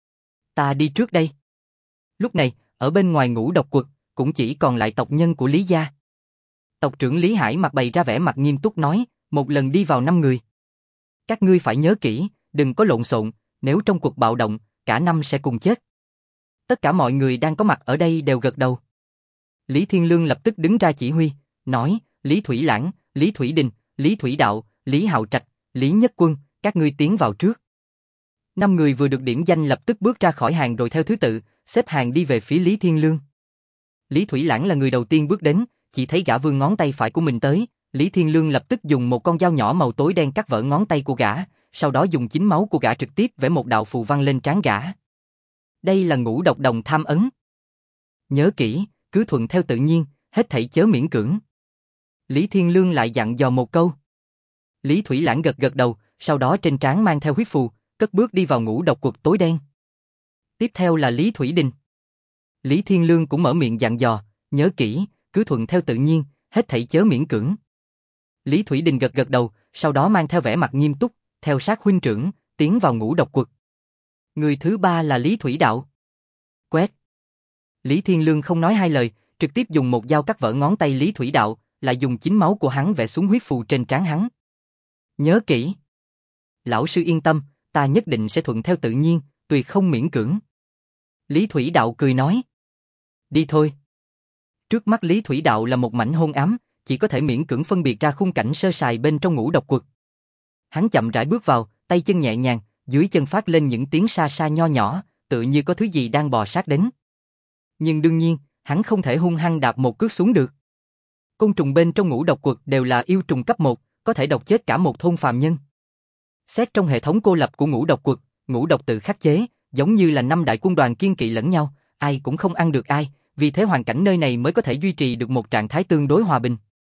Ta đi trước đây. Lúc này, ở bên ngoài Ngũ Độc Quật, cũng chỉ còn lại tộc nhân của Lý gia. Tộc trưởng Lý Hải Mặc bày ra vẻ mặt nghiêm túc nói, một lần đi vào năm người. Các ngươi phải nhớ kỹ, đừng có lộn xộn, nếu trong cuộc bạo động, cả năm sẽ cùng chết. Tất cả mọi người đang có mặt ở đây đều gật đầu. Lý Thiên Lương lập tức đứng ra chỉ huy, nói, Lý Thủy Lãng, Lý Thủy Đình, Lý Thủy Đạo, Lý Hạo Trạch, Lý Nhất Quân, các ngươi tiến vào trước. Năm người vừa được điểm danh lập tức bước ra khỏi hàng rồi theo thứ tự, xếp hàng đi về phía Lý Thiên Lương. Lý Thủy Lãng là người đầu tiên bước đến, chỉ thấy gã vươn ngón tay phải của mình tới, Lý Thiên Lương lập tức dùng một con dao nhỏ màu tối đen cắt vỡ ngón tay của gã, sau đó dùng chính máu của gã trực tiếp vẽ một đạo phù văn lên trán gã. Đây là Ngũ Độc Đồng Tham Ấn. Nhớ kỹ, cứ thuận theo tự nhiên, hết thảy chớ miễn cưỡng. Lý Thiên Lương lại dặn dò một câu. Lý Thủy Lãng gật gật đầu, sau đó trên trán mang theo huyết phù, cất bước đi vào ngũ độc quật tối đen. Tiếp theo là Lý Thủy Đình. Lý Thiên Lương cũng mở miệng dặn dò, nhớ kỹ, cứ thuận theo tự nhiên, hết thảy chớ miễn cưỡng. Lý Thủy Đình gật gật đầu, sau đó mang theo vẻ mặt nghiêm túc, theo sát huynh trưởng, tiến vào ngũ độc quật. Người thứ ba là Lý Thủy Đạo. Quét. Lý Thiên Lương không nói hai lời, trực tiếp dùng một dao cắt vỡ ngón tay Lý Thủy Đạo, lại dùng chính máu của hắn vẽ xuống huyết phù trên trán hắn. Nhớ kỹ. Lão sư yên tâm, ta nhất định sẽ thuận theo tự nhiên, tuyệt không miễn cưỡng. Lý Thủy Đạo cười nói. Đi thôi. Trước mắt Lý Thủy Đạo là một mảnh hôn ám, chỉ có thể miễn cưỡng phân biệt ra khung cảnh sơ sài bên trong ngũ độc quật. Hắn chậm rãi bước vào, tay chân nhẹ nhàng, dưới chân phát lên những tiếng xa xa nho nhỏ, tự như có thứ gì đang bò sát đến. Nhưng đương nhiên, hắn không thể hung hăng đạp một cước xuống được. Côn trùng bên trong ngũ độc quật đều là yêu trùng cấp một, có thể độc chết cả một thôn phàm nhân. Xét trong hệ thống cô lập của ngũ độc quật, ngũ độc tự khắc chế, giống như là năm đại quân đoàn kiên kỵ lẫn nhau, ai cũng không ăn được ai, vì thế hoàn cảnh nơi này mới có thể duy trì được một trạng thái tương đối hòa bình.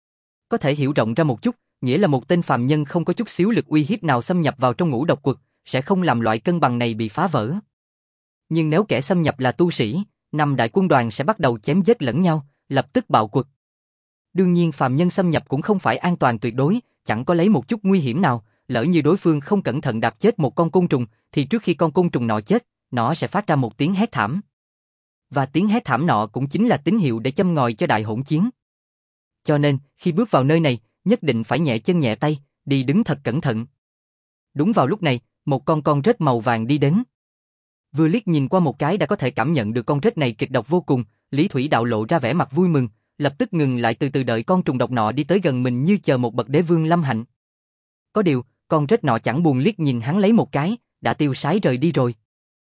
Có thể hiểu rộng ra một chút, nghĩa là một tên phàm nhân không có chút xíu lực uy hiếp nào xâm nhập vào trong ngũ độc quật, sẽ không làm loại cân bằng này bị phá vỡ. Nhưng nếu kẻ xâm nhập là tu sĩ, năm đại quân đoàn sẽ bắt đầu chém giết lẫn nhau, lập tức bạo quật. Đương nhiên phàm nhân xâm nhập cũng không phải an toàn tuyệt đối, chẳng có lấy một chút nguy hiểm nào, lỡ như đối phương không cẩn thận đạp chết một con côn trùng, thì trước khi con côn trùng nọ chết, nó sẽ phát ra một tiếng hét thảm. Và tiếng hét thảm nọ cũng chính là tín hiệu để châm ngòi cho đại hỗn chiến. Cho nên, khi bước vào nơi này, nhất định phải nhẹ chân nhẹ tay, đi đứng thật cẩn thận. Đúng vào lúc này, một con con rết màu vàng đi đến. Vừa liếc nhìn qua một cái đã có thể cảm nhận được con rết này kịch độc vô cùng, Lý Thủy Đạo lộ ra vẻ mặt vui mừng, lập tức ngừng lại từ từ đợi con trùng độc nọ đi tới gần mình như chờ một bậc đế vương lâm hạnh. Có điều, con rết nọ chẳng buồn liếc nhìn hắn lấy một cái, đã tiêu sái rời đi rồi.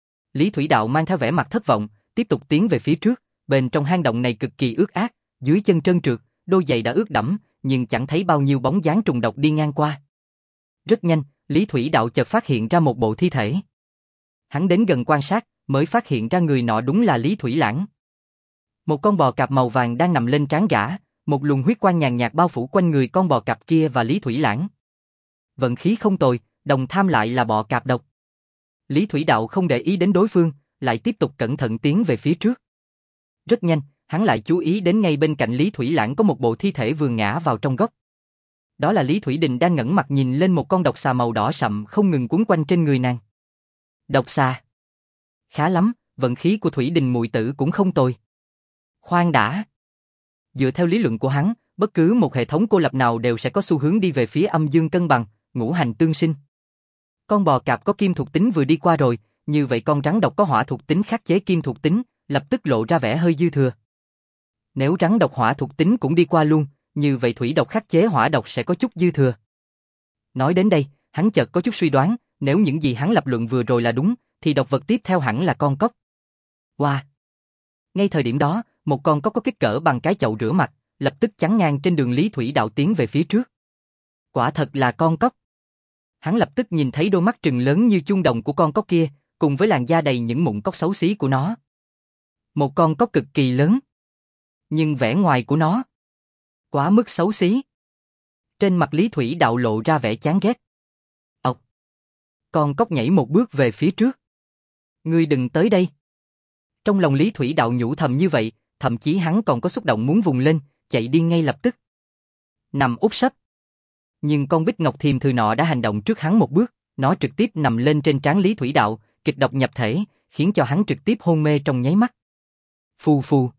Lý Thủy Đạo mang theo vẻ mặt thất vọng, tiếp tục tiến về phía trước, bên trong hang động này cực kỳ ướt át, dưới chân trơn trượt, đôi giày đã ướt đẫm, nhưng chẳng thấy bao nhiêu bóng dáng trùng độc đi ngang qua. Rất nhanh, Lý Thủy Đạo chợt phát hiện ra một bộ thi thể. Hắn đến gần quan sát, mới phát hiện ra người nọ đúng là Lý Thủy Lãng. Một con bò cạp màu vàng đang nằm lên trán gã, một luồng huyết quang nhàn nhạt bao phủ quanh người con bò cạp kia và Lý Thủy Lãng. Vận khí không tồi, đồng tham lại là bò cạp độc. Lý Thủy Đạo không để ý đến đối phương, lại tiếp tục cẩn thận tiến về phía trước. Rất nhanh, hắn lại chú ý đến ngay bên cạnh Lý Thủy Lãng có một bộ thi thể vừa ngã vào trong góc. Đó là Lý Thủy Đình đang ngẩng mặt nhìn lên một con độc xà màu đỏ sậm không ngừng quấn quanh trên người nàng. Độc xà. Khá lắm, vận khí của Thủy Đình muội tử cũng không tồi. Khoan đã. Dựa theo lý luận của hắn, bất cứ một hệ thống cô lập nào đều sẽ có xu hướng đi về phía âm dương cân bằng, ngũ hành tương sinh. Con bò cạp có kim thuộc tính vừa đi qua rồi, như vậy con rắn độc có hỏa thuộc tính khắc chế kim thuộc tính, lập tức lộ ra vẻ hơi dư thừa. Nếu rắn độc hỏa thuộc tính cũng đi qua luôn, như vậy thủy độc khắc chế hỏa độc sẽ có chút dư thừa. Nói đến đây, hắn chợt có chút suy đoán, nếu những gì hắn lập luận vừa rồi là đúng, thì độc vật tiếp theo hẳn là con cóc. Wow! Ngay thời điểm đó, một con cóc có kích cỡ bằng cái chậu rửa mặt, lập tức chắn ngang trên đường Lý Thủy Đạo tiến về phía trước. Quả thật là con cóc. Hắn lập tức nhìn thấy đôi mắt trừng lớn như chuông đồng của con cóc kia, cùng với làn da đầy những mụn cóc xấu xí của nó. Một con cóc cực kỳ lớn. Nhưng vẻ ngoài của nó quá mức xấu xí. Trên mặt Lý Thủy Đạo lộ ra vẻ chán ghét. Ộc! Con cóc nhảy một bước về phía trước. Ngươi đừng tới đây. Trong lòng Lý Thủy Đạo nhủ thầm như vậy, thậm chí hắn còn có xúc động muốn vùng lên, chạy đi ngay lập tức. Nằm úp sấp. Nhưng con bích ngọc thiềm thừ nọ đã hành động trước hắn một bước, nó trực tiếp nằm lên trên trán Lý Thủy Đạo, kịch độc nhập thể, khiến cho hắn trực tiếp hôn mê trong nháy mắt. Phù phù.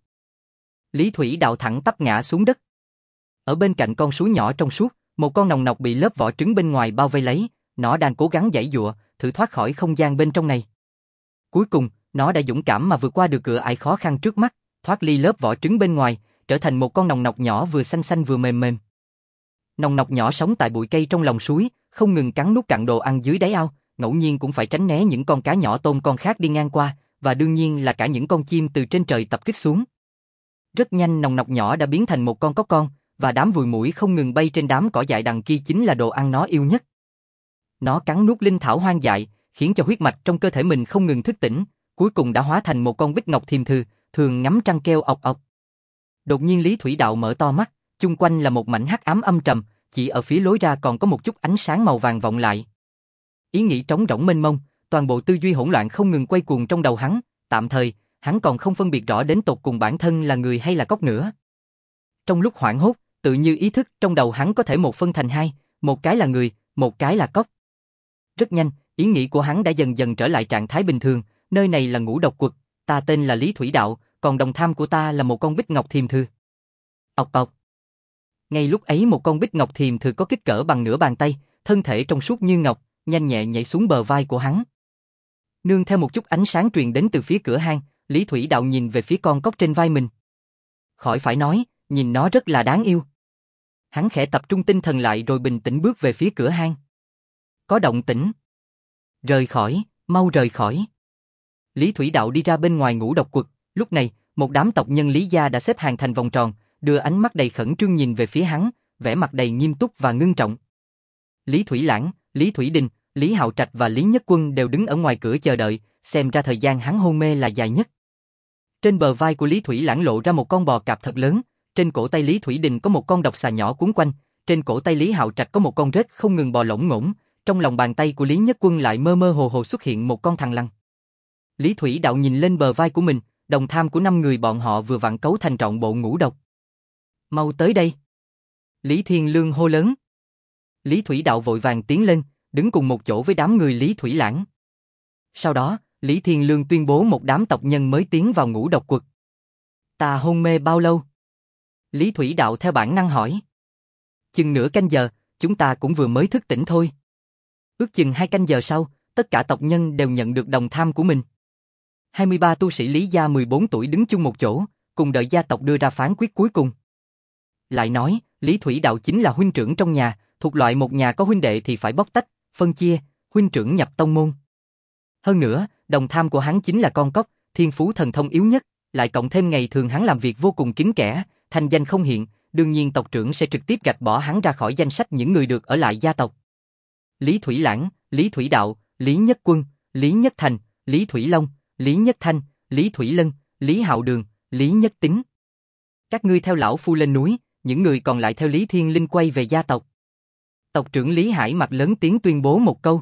Lý Thủy Đạo thẳng tắp ngã xuống đất. Ở bên cạnh con suối nhỏ trong suốt, một con nòng nọc bị lớp vỏ trứng bên ngoài bao vây lấy, nó đang cố gắng giãy giụa, thử thoát khỏi không gian bên trong này. Cuối cùng, nó đã dũng cảm mà vượt qua được cửa ải khó khăn trước mắt, thoát ly lớp vỏ trứng bên ngoài, trở thành một con nòng nọc nhỏ vừa xanh xanh vừa mềm mềm. Nòng nọc nhỏ sống tại bụi cây trong lòng suối, không ngừng cắn nuốt cặn đồ ăn dưới đáy ao, ngẫu nhiên cũng phải tránh né những con cá nhỏ tôm con khác đi ngang qua, và đương nhiên là cả những con chim từ trên trời tập kích xuống. Rất nhanh nòng nọc nhỏ đã biến thành một con cóc con, và đám vùi muỗi không ngừng bay trên đám cỏ dại đằng kia chính là đồ ăn nó yêu nhất. Nó cắn nuốt linh thảo hoang dại, khiến cho huyết mạch trong cơ thể mình không ngừng thức tỉnh, cuối cùng đã hóa thành một con bích ngọc thiềm thừ, thường ngắm trăng kêu ọc ọc. Đột nhiên Lý Thủy Đạo mở to mắt, chung quanh là một mảnh hắc ám âm trầm, chỉ ở phía lối ra còn có một chút ánh sáng màu vàng vọng lại. Ý nghĩ trống rỗng mênh mông, toàn bộ tư duy hỗn loạn không ngừng quay cuồng trong đầu hắn, tạm thời, hắn còn không phân biệt rõ đến tột cùng bản thân là người hay là cóc nữa. Trong lúc hoảng hốt, tự như ý thức trong đầu hắn có thể một phân thành hai, một cái là người, một cái là cóc. Rất nhanh, ý nghĩ của hắn đã dần dần trở lại trạng thái bình thường, nơi này là Ngũ Độc Quật, ta tên là Lý Thủy Đạo, còn đồng tham của ta là một con bích ngọc thiềm thư. Ọc ọc. Ngay lúc ấy một con bích ngọc thiềm thư có kích cỡ bằng nửa bàn tay, thân thể trong suốt như ngọc, nhanh nhẹ nhảy xuống bờ vai của hắn. Nương theo một chút ánh sáng truyền đến từ phía cửa hang, Lý Thủy Đạo nhìn về phía con cóc trên vai mình. Khỏi phải nói, nhìn nó rất là đáng yêu. Hắn khẽ tập trung tinh thần lại rồi bình tĩnh bước về phía cửa hang. Có động tĩnh. Rời khỏi, mau rời khỏi. Lý Thủy Đạo đi ra bên ngoài Ngũ Độc Quật, lúc này, một đám tộc nhân Lý gia đã xếp hàng thành vòng tròn, đưa ánh mắt đầy khẩn trương nhìn về phía hắn, vẻ mặt đầy nghiêm túc và ngưng trọng. Lý Thủy Lãng, Lý Thủy Đình, Lý Hạo Trạch và Lý Nhất Quân đều đứng ở ngoài cửa chờ đợi, xem ra thời gian hắn hôn mê là dài nhất. Trên bờ vai của Lý Thủy Lãng lộ ra một con bò cạp thật lớn, trên cổ tay Lý Thủy Đình có một con độc xà nhỏ quấn quanh, trên cổ tay Lý Hạo Trạch có một con rết không ngừng bò lổn ngổn, trong lòng bàn tay của Lý Nhất Quân lại mơ mơ hồ hồ xuất hiện một con thằn lằn. Lý Thủy Đạo nhìn lên bờ vai của mình, đồng tham của năm người bọn họ vừa vặn cấu thành trọn bộ ngũ độc. Mau tới đây. Lý Thiên Lương hô lớn. Lý Thủy Đạo vội vàng tiến lên, đứng cùng một chỗ với đám người Lý Thủy Lãng. Sau đó, Lý Thiên Lương tuyên bố một đám tộc nhân mới tiến vào Ngũ Độc Quật. Ta hôn mê bao lâu? Lý Thủy Đạo theo bản năng hỏi. Chừng nửa canh giờ, chúng ta cũng vừa mới thức tỉnh thôi. Ước chừng hai canh giờ sau, tất cả tộc nhân đều nhận được đồng tham của mình. hai mươi ba tu sĩ Lý gia mười bốn tuổi đứng chung một chỗ, cùng đợi gia tộc đưa ra phán quyết cuối cùng. Lại nói, Lý Thủy Đạo chính là huynh trưởng trong nhà, thuộc loại một nhà có huynh đệ thì phải bóc tách, phân chia, huynh trưởng nhập tông môn. Hơn nữa, đồng tham của hắn chính là con cóc, thiên phú thần thông yếu nhất, lại cộng thêm ngày thường hắn làm việc vô cùng kín kẽ, thành danh không hiện, đương nhiên tộc trưởng sẽ trực tiếp gạch bỏ hắn ra khỏi danh sách những người được ở lại gia tộc. Lý Thủy Lãng, Lý Thủy Đạo, Lý Nhất Quân, Lý Nhất Thành, Lý Thủy Long, Lý Nhất Thanh, Lý Thủy Lân, Lý Hạo Đường, Lý Nhất Tính. Các ngươi theo lão phu lên núi, những người còn lại theo Lý Thiên Linh quay về gia tộc. Tộc trưởng Lý Hải mặt lớn tiếng tuyên bố một câu.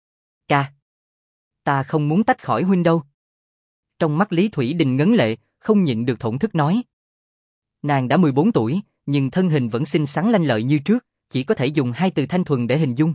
Ca. Ta không muốn tách khỏi huynh đâu. Trong mắt Lý Thủy Đình ngấn lệ, không nhịn được thổn thức nói. Nàng đã mười bốn tuổi, nhưng thân hình vẫn xinh xắn lanh lợi như trước, chỉ có thể dùng hai từ thanh thuần để hình dung.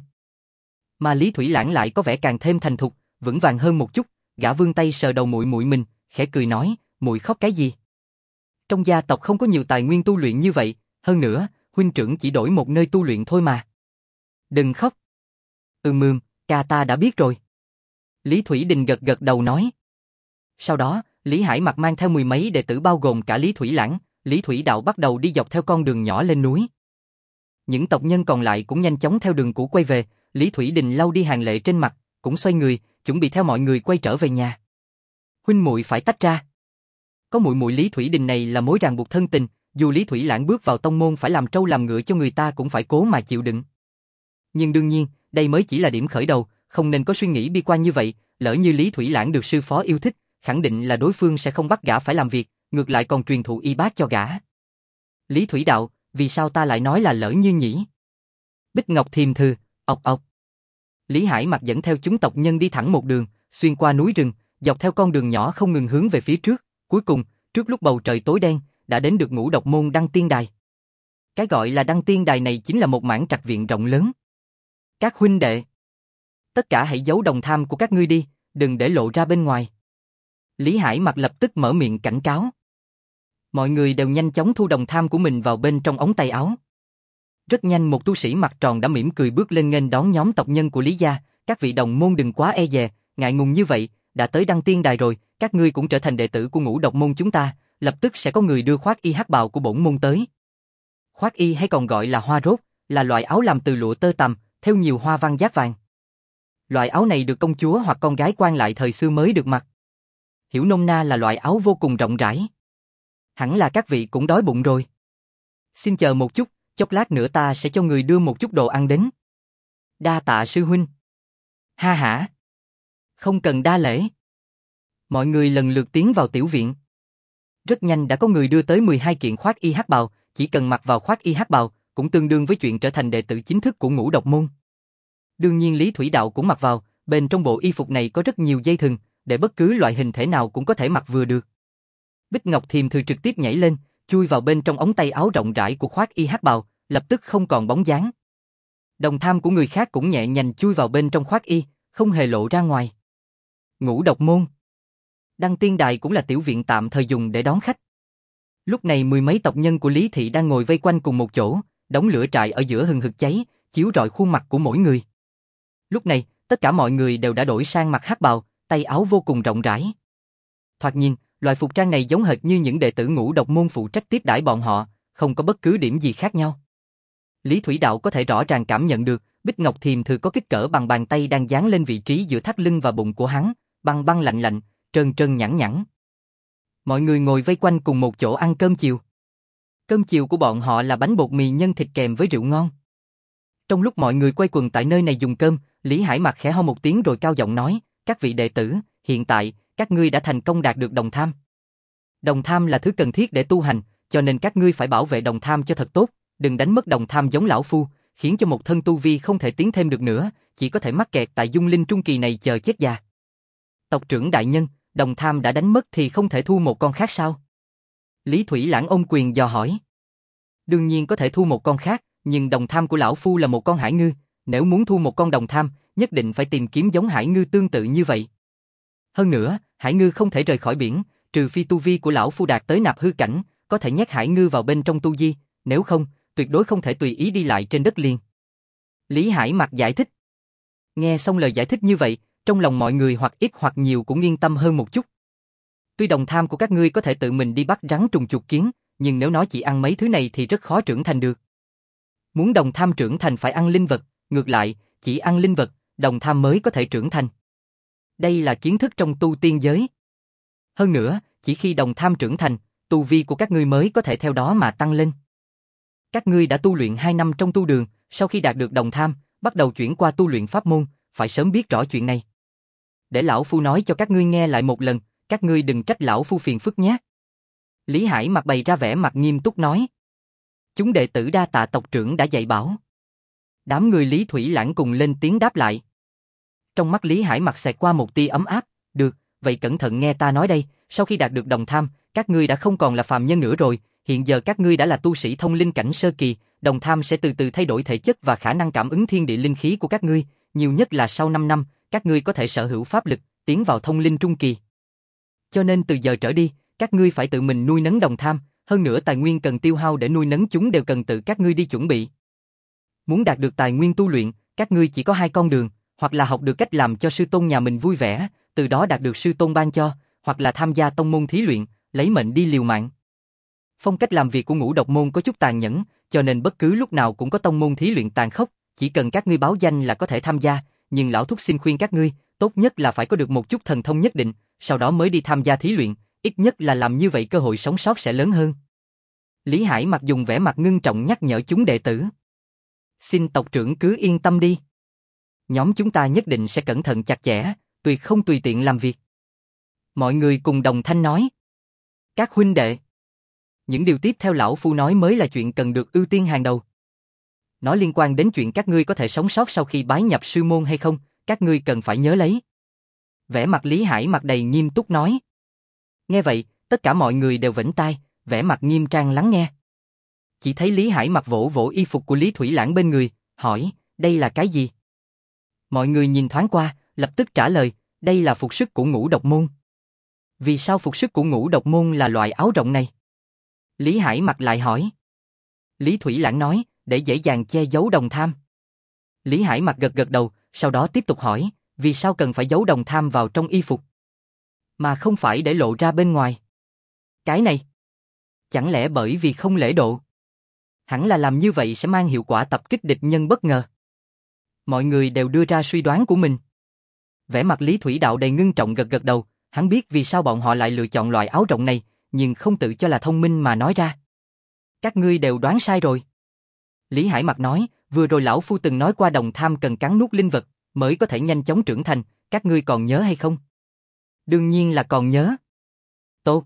Mà Lý Thủy Lãng lại có vẻ càng thêm thành thục, vững vàng hơn một chút, gã vươn tay sờ đầu muội muội mình, khẽ cười nói, muội khóc cái gì? Trong gia tộc không có nhiều tài nguyên tu luyện như vậy, hơn nữa, huynh trưởng chỉ đổi một nơi tu luyện thôi mà. Đừng khóc. Ừm ừm, ca ta đã biết rồi. Lý Thủy Đình gật gật đầu nói. Sau đó, Lý Hải Mặc mang theo mười mấy đệ tử bao gồm cả Lý Thủy Lãng, Lý Thủy Đạo bắt đầu đi dọc theo con đường nhỏ lên núi. Những tộc nhân còn lại cũng nhanh chóng theo đường cũ quay về, Lý Thủy Đình lau đi hàng lệ trên mặt, cũng xoay người, chuẩn bị theo mọi người quay trở về nhà. Huynh muội phải tách ra. Có muội muội Lý Thủy Đình này là mối ràng buộc thân tình, dù Lý Thủy Lãng bước vào tông môn phải làm trâu làm ngựa cho người ta cũng phải cố mà chịu đựng. Nhưng đương nhiên, đây mới chỉ là điểm khởi đầu, không nên có suy nghĩ bi quan như vậy, lỡ như Lý Thủy Lãng được sư phó yêu thích, khẳng định là đối phương sẽ không bắt gã phải làm việc, ngược lại còn truyền thụ y bát cho gã. Lý Thủy Đạo, vì sao ta lại nói là lỡ như nhỉ? Bích Ngọc Thiềm Thư, ọc ọc. Lý Hải Mặc dẫn theo chúng tộc nhân đi thẳng một đường, xuyên qua núi rừng, dọc theo con đường nhỏ không ngừng hướng về phía trước, cuối cùng, trước lúc bầu trời tối đen, đã đến được Ngũ Độc Môn Đăng Tiên Đài. Cái gọi là Đăng Tiên Đài này chính là một mảng trạch viện rộng lớn. Các huynh đệ, tất cả hãy giấu đồng tham của các ngươi đi, đừng để lộ ra bên ngoài. Lý Hải Mặc lập tức mở miệng cảnh cáo. Mọi người đều nhanh chóng thu đồng tham của mình vào bên trong ống tay áo. Rất nhanh một tu sĩ mặt tròn đã mỉm cười bước lên nghênh đón nhóm tộc nhân của Lý gia, các vị đồng môn đừng quá e dè, ngại ngùng như vậy, đã tới Đăng Tiên Đài rồi, các ngươi cũng trở thành đệ tử của Ngũ Độc Môn chúng ta, lập tức sẽ có người đưa khoác y hắc bào của bổn môn tới. Khoác y hay còn gọi là hoa rốt, là loại áo làm từ lụa tơ tằm, theo nhiều hoa văn dát vàng. Loại áo này được công chúa hoặc con gái quan lại thời xưa mới được mặc. Hiểu nôm na là loại áo vô cùng rộng rãi. Hẳn là các vị cũng đói bụng rồi. Xin chờ một chút, chốc lát nữa ta sẽ cho người đưa một chút đồ ăn đến. Đa tạ sư huynh. Ha hả. Không cần đa lễ. Mọi người lần lượt tiến vào tiểu viện. Rất nhanh đã có người đưa tới mười hai kiện khoác y hắc bào, chỉ cần mặc vào khoác y hắc bào, cũng tương đương với chuyện trở thành đệ tử chính thức của Ngũ Độc Môn. Đương nhiên Lý Thủy Đạo cũng mặc vào, bên trong bộ y phục này có rất nhiều dây thừng, để bất cứ loại hình thể nào cũng có thể mặc vừa được. Bích Ngọc Thiềm Thư trực tiếp nhảy lên, chui vào bên trong ống tay áo rộng rãi của khoác y hắc bào, lập tức không còn bóng dáng. Đồng tham của người khác cũng nhẹ nhàng chui vào bên trong khoác y, không hề lộ ra ngoài. Ngũ độc môn. Đăng Tiên Đài cũng là tiểu viện tạm thời dùng để đón khách. Lúc này mười mấy tộc nhân của Lý Thị đang ngồi vây quanh cùng một chỗ, đống lửa trại ở giữa hừng hực cháy, chiếu rọi khuôn mặt của mỗi người. Lúc này, tất cả mọi người đều đã đổi sang mặc hắc bào, tay áo vô cùng rộng rãi. Thoạt nhìn, loại phục trang này giống hệt như những đệ tử ngũ độc môn phụ trách tiếp đãi bọn họ, không có bất cứ điểm gì khác nhau. Lý Thủy Đạo có thể rõ ràng cảm nhận được, Bích Ngọc Thiềm Thư có kích cỡ bằng bàn tay đang dán lên vị trí giữa thắt lưng và bụng của hắn, băng băng lạnh lạnh, trơn trơn nhẵn nhẵn. Mọi người ngồi vây quanh cùng một chỗ ăn cơm chiều. Cơm chiều của bọn họ là bánh bột mì nhân thịt kèm với rượu ngon. Trong lúc mọi người quay quần tại nơi này dùng cơm, Lý Hải Mặc khẽ ho một tiếng rồi cao giọng nói, các vị đệ tử, hiện tại, các ngươi đã thành công đạt được đồng tham. Đồng tham là thứ cần thiết để tu hành, cho nên các ngươi phải bảo vệ đồng tham cho thật tốt, đừng đánh mất đồng tham giống lão phu, khiến cho một thân tu vi không thể tiến thêm được nữa, chỉ có thể mắc kẹt tại dung linh trung kỳ này chờ chết già. Tộc trưởng đại nhân, đồng tham đã đánh mất thì không thể thu một con khác sao? Lý Thủy Lãng ôm quyền dò hỏi. Đương nhiên có thể thu một con khác, nhưng đồng tham của lão phu là một con hải ngư, nếu muốn thu một con đồng tham, nhất định phải tìm kiếm giống hải ngư tương tự như vậy. Hơn nữa, hải ngư không thể rời khỏi biển, trừ phi tu vi của lão phu đạt tới nạp hư cảnh, có thể nhét hải ngư vào bên trong tu di, nếu không, tuyệt đối không thể tùy ý đi lại trên đất liền. Lý Hải Mặc giải thích. Nghe xong lời giải thích như vậy, trong lòng mọi người hoặc ít hoặc nhiều cũng yên tâm hơn một chút. Tuy đồng tham của các ngươi có thể tự mình đi bắt rắn trùng chuột kiến, nhưng nếu nó chỉ ăn mấy thứ này thì rất khó trưởng thành được. Muốn đồng tham trưởng thành phải ăn linh vật, ngược lại, chỉ ăn linh vật, đồng tham mới có thể trưởng thành. Đây là kiến thức trong tu tiên giới. Hơn nữa, chỉ khi đồng tham trưởng thành, tu vi của các ngươi mới có thể theo đó mà tăng lên. Các ngươi đã tu luyện hai năm trong tu đường, sau khi đạt được đồng tham, bắt đầu chuyển qua tu luyện pháp môn, phải sớm biết rõ chuyện này. Để lão phu nói cho các ngươi nghe lại một lần, các ngươi đừng trách lão phu phiền phức nhé. Lý Hải Mặc bày ra vẻ mặt nghiêm túc nói. Chúng đệ tử đa tạ tộc trưởng đã dạy bảo. Đám người Lý Thủy Lãng cùng lên tiếng đáp lại. Trong mắt Lý Hải Mặc xẹt qua một tia ấm áp, được, vậy cẩn thận nghe ta nói đây, sau khi đạt được đồng tham, các ngươi đã không còn là phàm nhân nữa rồi, hiện giờ các ngươi đã là tu sĩ thông linh cảnh sơ kỳ, đồng tham sẽ từ từ thay đổi thể chất và khả năng cảm ứng thiên địa linh khí của các ngươi, nhiều nhất là sau năm năm, các ngươi có thể sở hữu pháp lực, tiến vào thông linh trung kỳ. Cho nên từ giờ trở đi, các ngươi phải tự mình nuôi nấng đồng tham, hơn nữa tài nguyên cần tiêu hao để nuôi nấng chúng đều cần tự các ngươi đi chuẩn bị. Muốn đạt được tài nguyên tu luyện, các ngươi chỉ có hai con đường, hoặc là học được cách làm cho sư tôn nhà mình vui vẻ, từ đó đạt được sư tôn ban cho, hoặc là tham gia tông môn thí luyện, lấy mệnh đi liều mạng. Phong cách làm việc của ngũ độc môn có chút tàn nhẫn, cho nên bất cứ lúc nào cũng có tông môn thí luyện tàn khốc, chỉ cần các ngươi báo danh là có thể tham gia, nhưng lão thúc xin khuyên các ngươi, tốt nhất là phải có được một chút thần thông nhất định, sau đó mới đi tham gia thí luyện, ít nhất là làm như vậy cơ hội sống sót sẽ lớn hơn. Lý Hải Mặc dùng vẻ mặt ngưng trọng nhắc nhở chúng đệ tử. Xin tộc trưởng cứ yên tâm đi. Nhóm chúng ta nhất định sẽ cẩn thận chặt chẽ, tuyệt không tùy tiện làm việc. Mọi người cùng đồng thanh nói. Các huynh đệ. Những điều tiếp theo lão phu nói mới là chuyện cần được ưu tiên hàng đầu. Nó liên quan đến chuyện các ngươi có thể sống sót sau khi bái nhập sư môn hay không, các ngươi cần phải nhớ lấy. Vẻ mặt Lý Hải Mặc đầy nghiêm túc nói. Nghe vậy, tất cả mọi người đều vểnh tai, vẻ mặt nghiêm trang lắng nghe. Chỉ thấy Lý Hải Mặc vỗ vỗ y phục của Lý Thủy Lãng bên người, hỏi, đây là cái gì? Mọi người nhìn thoáng qua, lập tức trả lời, đây là phục sức của ngũ độc môn. Vì sao phục sức của ngũ độc môn là loại áo rộng này? Lý Hải Mặc lại hỏi. Lý Thủy Lãng nói, để dễ dàng che giấu đồng tham. Lý Hải Mặc gật gật đầu, sau đó tiếp tục hỏi, vì sao cần phải giấu đồng tham vào trong y phục? Mà không phải để lộ ra bên ngoài. Cái này, chẳng lẽ bởi vì không lễ độ? Hẳn là làm như vậy sẽ mang hiệu quả tập kích địch nhân bất ngờ. Mọi người đều đưa ra suy đoán của mình. Vẻ mặt Lý Thủy Đạo đầy ngưng trọng gật gật đầu, hắn biết vì sao bọn họ lại lựa chọn loại áo rộng này, nhưng không tự cho là thông minh mà nói ra. Các ngươi đều đoán sai rồi. Lý Hải Mặc nói, vừa rồi lão phu từng nói qua đồng tham cần cắn nuốt linh vật, mới có thể nhanh chóng trưởng thành, các ngươi còn nhớ hay không? Đương nhiên là còn nhớ. Tốt.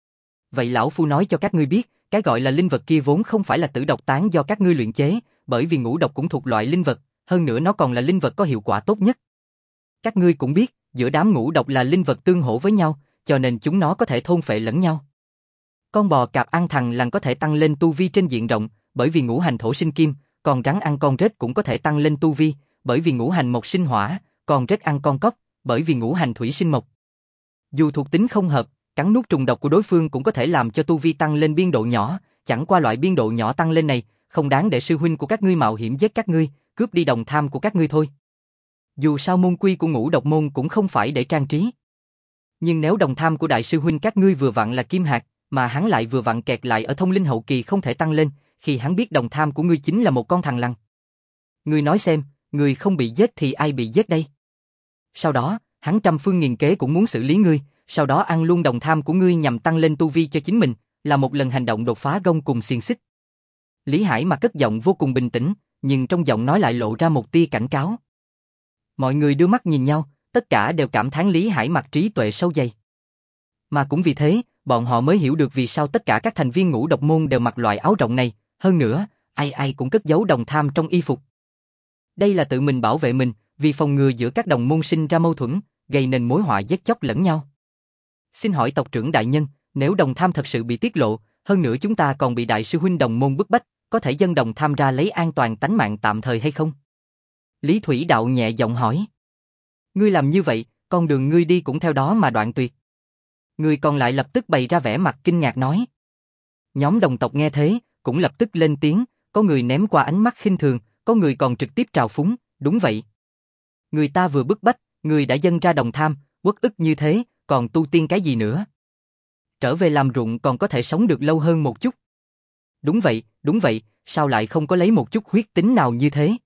Vậy lão phu nói cho các ngươi biết, cái gọi là linh vật kia vốn không phải là tử độc tán do các ngươi luyện chế, bởi vì ngũ độc cũng thuộc loại linh vật, hơn nữa nó còn là linh vật có hiệu quả tốt nhất. Các ngươi cũng biết, giữa đám ngũ độc là linh vật tương hỗ với nhau, cho nên chúng nó có thể thôn phệ lẫn nhau. Con bò cạp ăn thằn lằn có thể tăng lên tu vi trên diện rộng, bởi vì ngũ hành thổ sinh kim, còn rắn ăn con rết cũng có thể tăng lên tu vi, bởi vì ngũ hành mộc sinh hỏa, còn rết ăn con cóc, bởi vì ngũ hành thủy sinh mộc. Dù thuộc tính không hợp, cắn nuốt trùng độc của đối phương cũng có thể làm cho tu vi tăng lên biên độ nhỏ, chẳng qua loại biên độ nhỏ tăng lên này, không đáng để sư huynh của các ngươi mạo hiểm giết các ngươi, cướp đi đồng tham của các ngươi thôi. Dù sao môn quy của ngũ độc môn cũng không phải để trang trí. Nhưng nếu đồng tham của đại sư huynh các ngươi vừa vặn là kim hạt, mà hắn lại vừa vặn kẹt lại ở thông linh hậu kỳ không thể tăng lên, khi hắn biết đồng tham của ngươi chính là một con thằn lằn. Ngươi nói xem, ngươi không bị giết thì ai bị giết đây? Sau đó, hắn trăm phương nghìn kế cũng muốn xử lý ngươi, sau đó ăn luôn đồng tham của ngươi nhằm tăng lên tu vi cho chính mình, là một lần hành động đột phá gông cùng xiềng xích. Lý Hải mà cất giọng vô cùng bình tĩnh, nhưng trong giọng nói lại lộ ra một tia cảnh cáo. Mọi người đưa mắt nhìn nhau, tất cả đều cảm thán Lý Hải mặc trí tuệ sâu dày. Mà cũng vì thế, bọn họ mới hiểu được vì sao tất cả các thành viên ngũ độc môn đều mặc loại áo rộng này, hơn nữa, ai ai cũng cất giấu đồng tham trong y phục. Đây là tự mình bảo vệ mình, vì phòng ngừa giữa các đồng môn sinh ra mâu thuẫn, gây nên mối họa giết chóc lẫn nhau. Xin hỏi tộc trưởng đại nhân, nếu đồng tham thật sự bị tiết lộ, hơn nữa chúng ta còn bị đại sư huynh đồng môn bức bách, có thể dân đồng tham ra lấy an toàn tánh mạng tạm thời hay không? Lý Thủy Đạo nhẹ giọng hỏi. Ngươi làm như vậy, con đường ngươi đi cũng theo đó mà đoạn tuyệt. Người còn lại lập tức bày ra vẻ mặt kinh ngạc nói. Nhóm đồng tộc nghe thế, cũng lập tức lên tiếng, có người ném qua ánh mắt khinh thường, có người còn trực tiếp trào phúng, đúng vậy. Người ta vừa bức bách, người đã dâng ra đồng tham, uất ức như thế, còn tu tiên cái gì nữa? Trở về làm ruộng còn có thể sống được lâu hơn một chút. Đúng vậy, đúng vậy, sao lại không có lấy một chút huyết tính nào như thế?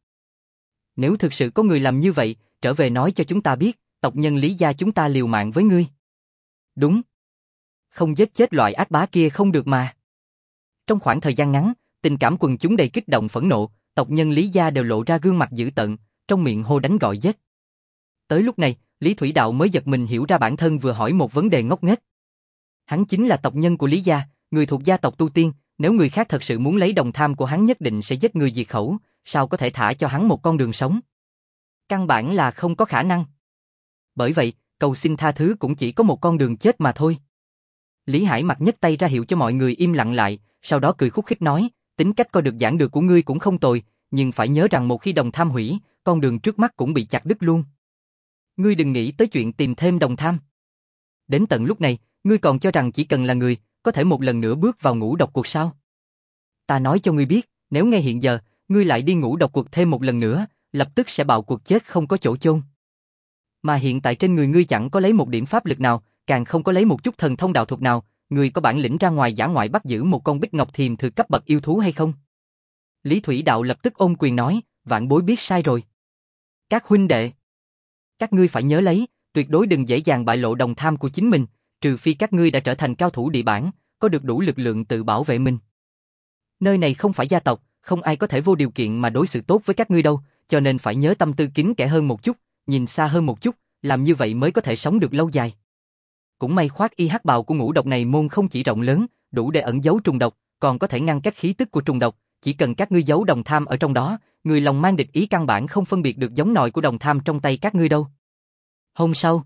Nếu thực sự có người làm như vậy, trở về nói cho chúng ta biết, tộc nhân Lý gia chúng ta liều mạng với ngươi. Đúng. Không giết chết loại ác bá kia không được mà. Trong khoảng thời gian ngắn, tình cảm quần chúng đầy kích động phẫn nộ, tộc nhân Lý gia đều lộ ra gương mặt dữ tợn, trong miệng hô đánh gọi giết. Tới lúc này, Lý Thủy Đạo mới giật mình hiểu ra bản thân vừa hỏi một vấn đề ngốc nghếch. Hắn chính là tộc nhân của Lý gia, người thuộc gia tộc tu tiên, nếu người khác thật sự muốn lấy đồng tham của hắn nhất định sẽ giết người diệt khẩu, sao có thể thả cho hắn một con đường sống? Căn bản là không có khả năng. Bởi vậy, cầu xin tha thứ cũng chỉ có một con đường chết mà thôi. Lý Hải mặc nhấc tay ra hiệu cho mọi người im lặng lại, sau đó cười khúc khích nói, tính cách coi được giảng được của ngươi cũng không tồi, nhưng phải nhớ rằng một khi đồng tham hủy, con đường trước mắt cũng bị chặt đứt luôn. Ngươi đừng nghĩ tới chuyện tìm thêm đồng tham. Đến tận lúc này, ngươi còn cho rằng chỉ cần là người, có thể một lần nữa bước vào ngũ độc cuộc sao? Ta nói cho ngươi biết, nếu ngay hiện giờ, ngươi lại đi ngũ độc cuộc thêm một lần nữa, lập tức sẽ bạo cuộc chết không có chỗ chôn. Mà hiện tại trên người ngươi chẳng có lấy một điểm pháp lực nào, càng không có lấy một chút thần thông đạo thuật nào, ngươi có bản lĩnh ra ngoài dã ngoại bắt giữ một con bích ngọc thiềm thừa cấp bậc yêu thú hay không? Lý Thủy Đạo lập tức ôm quyền nói, vạn bối biết sai rồi. Các huynh đệ, các ngươi phải nhớ lấy, tuyệt đối đừng dễ dàng bại lộ đồng tham của chính mình, trừ phi các ngươi đã trở thành cao thủ địa bản, có được đủ lực lượng tự bảo vệ mình. Nơi này không phải gia tộc, không ai có thể vô điều kiện mà đối xử tốt với các ngươi đâu, cho nên phải nhớ tâm tư kín kẽ hơn một chút, nhìn xa hơn một chút, làm như vậy mới có thể sống được lâu dài. Cũng may khoác y hắc bào của ngũ độc này môn không chỉ rộng lớn, đủ để ẩn giấu trùng độc, còn có thể ngăn cách khí tức của trùng độc, chỉ cần các ngươi giấu đồng tham ở trong đó, người lòng mang địch ý căn bản không phân biệt được giống nòi của đồng tham trong tay các ngươi đâu. Hôm sau,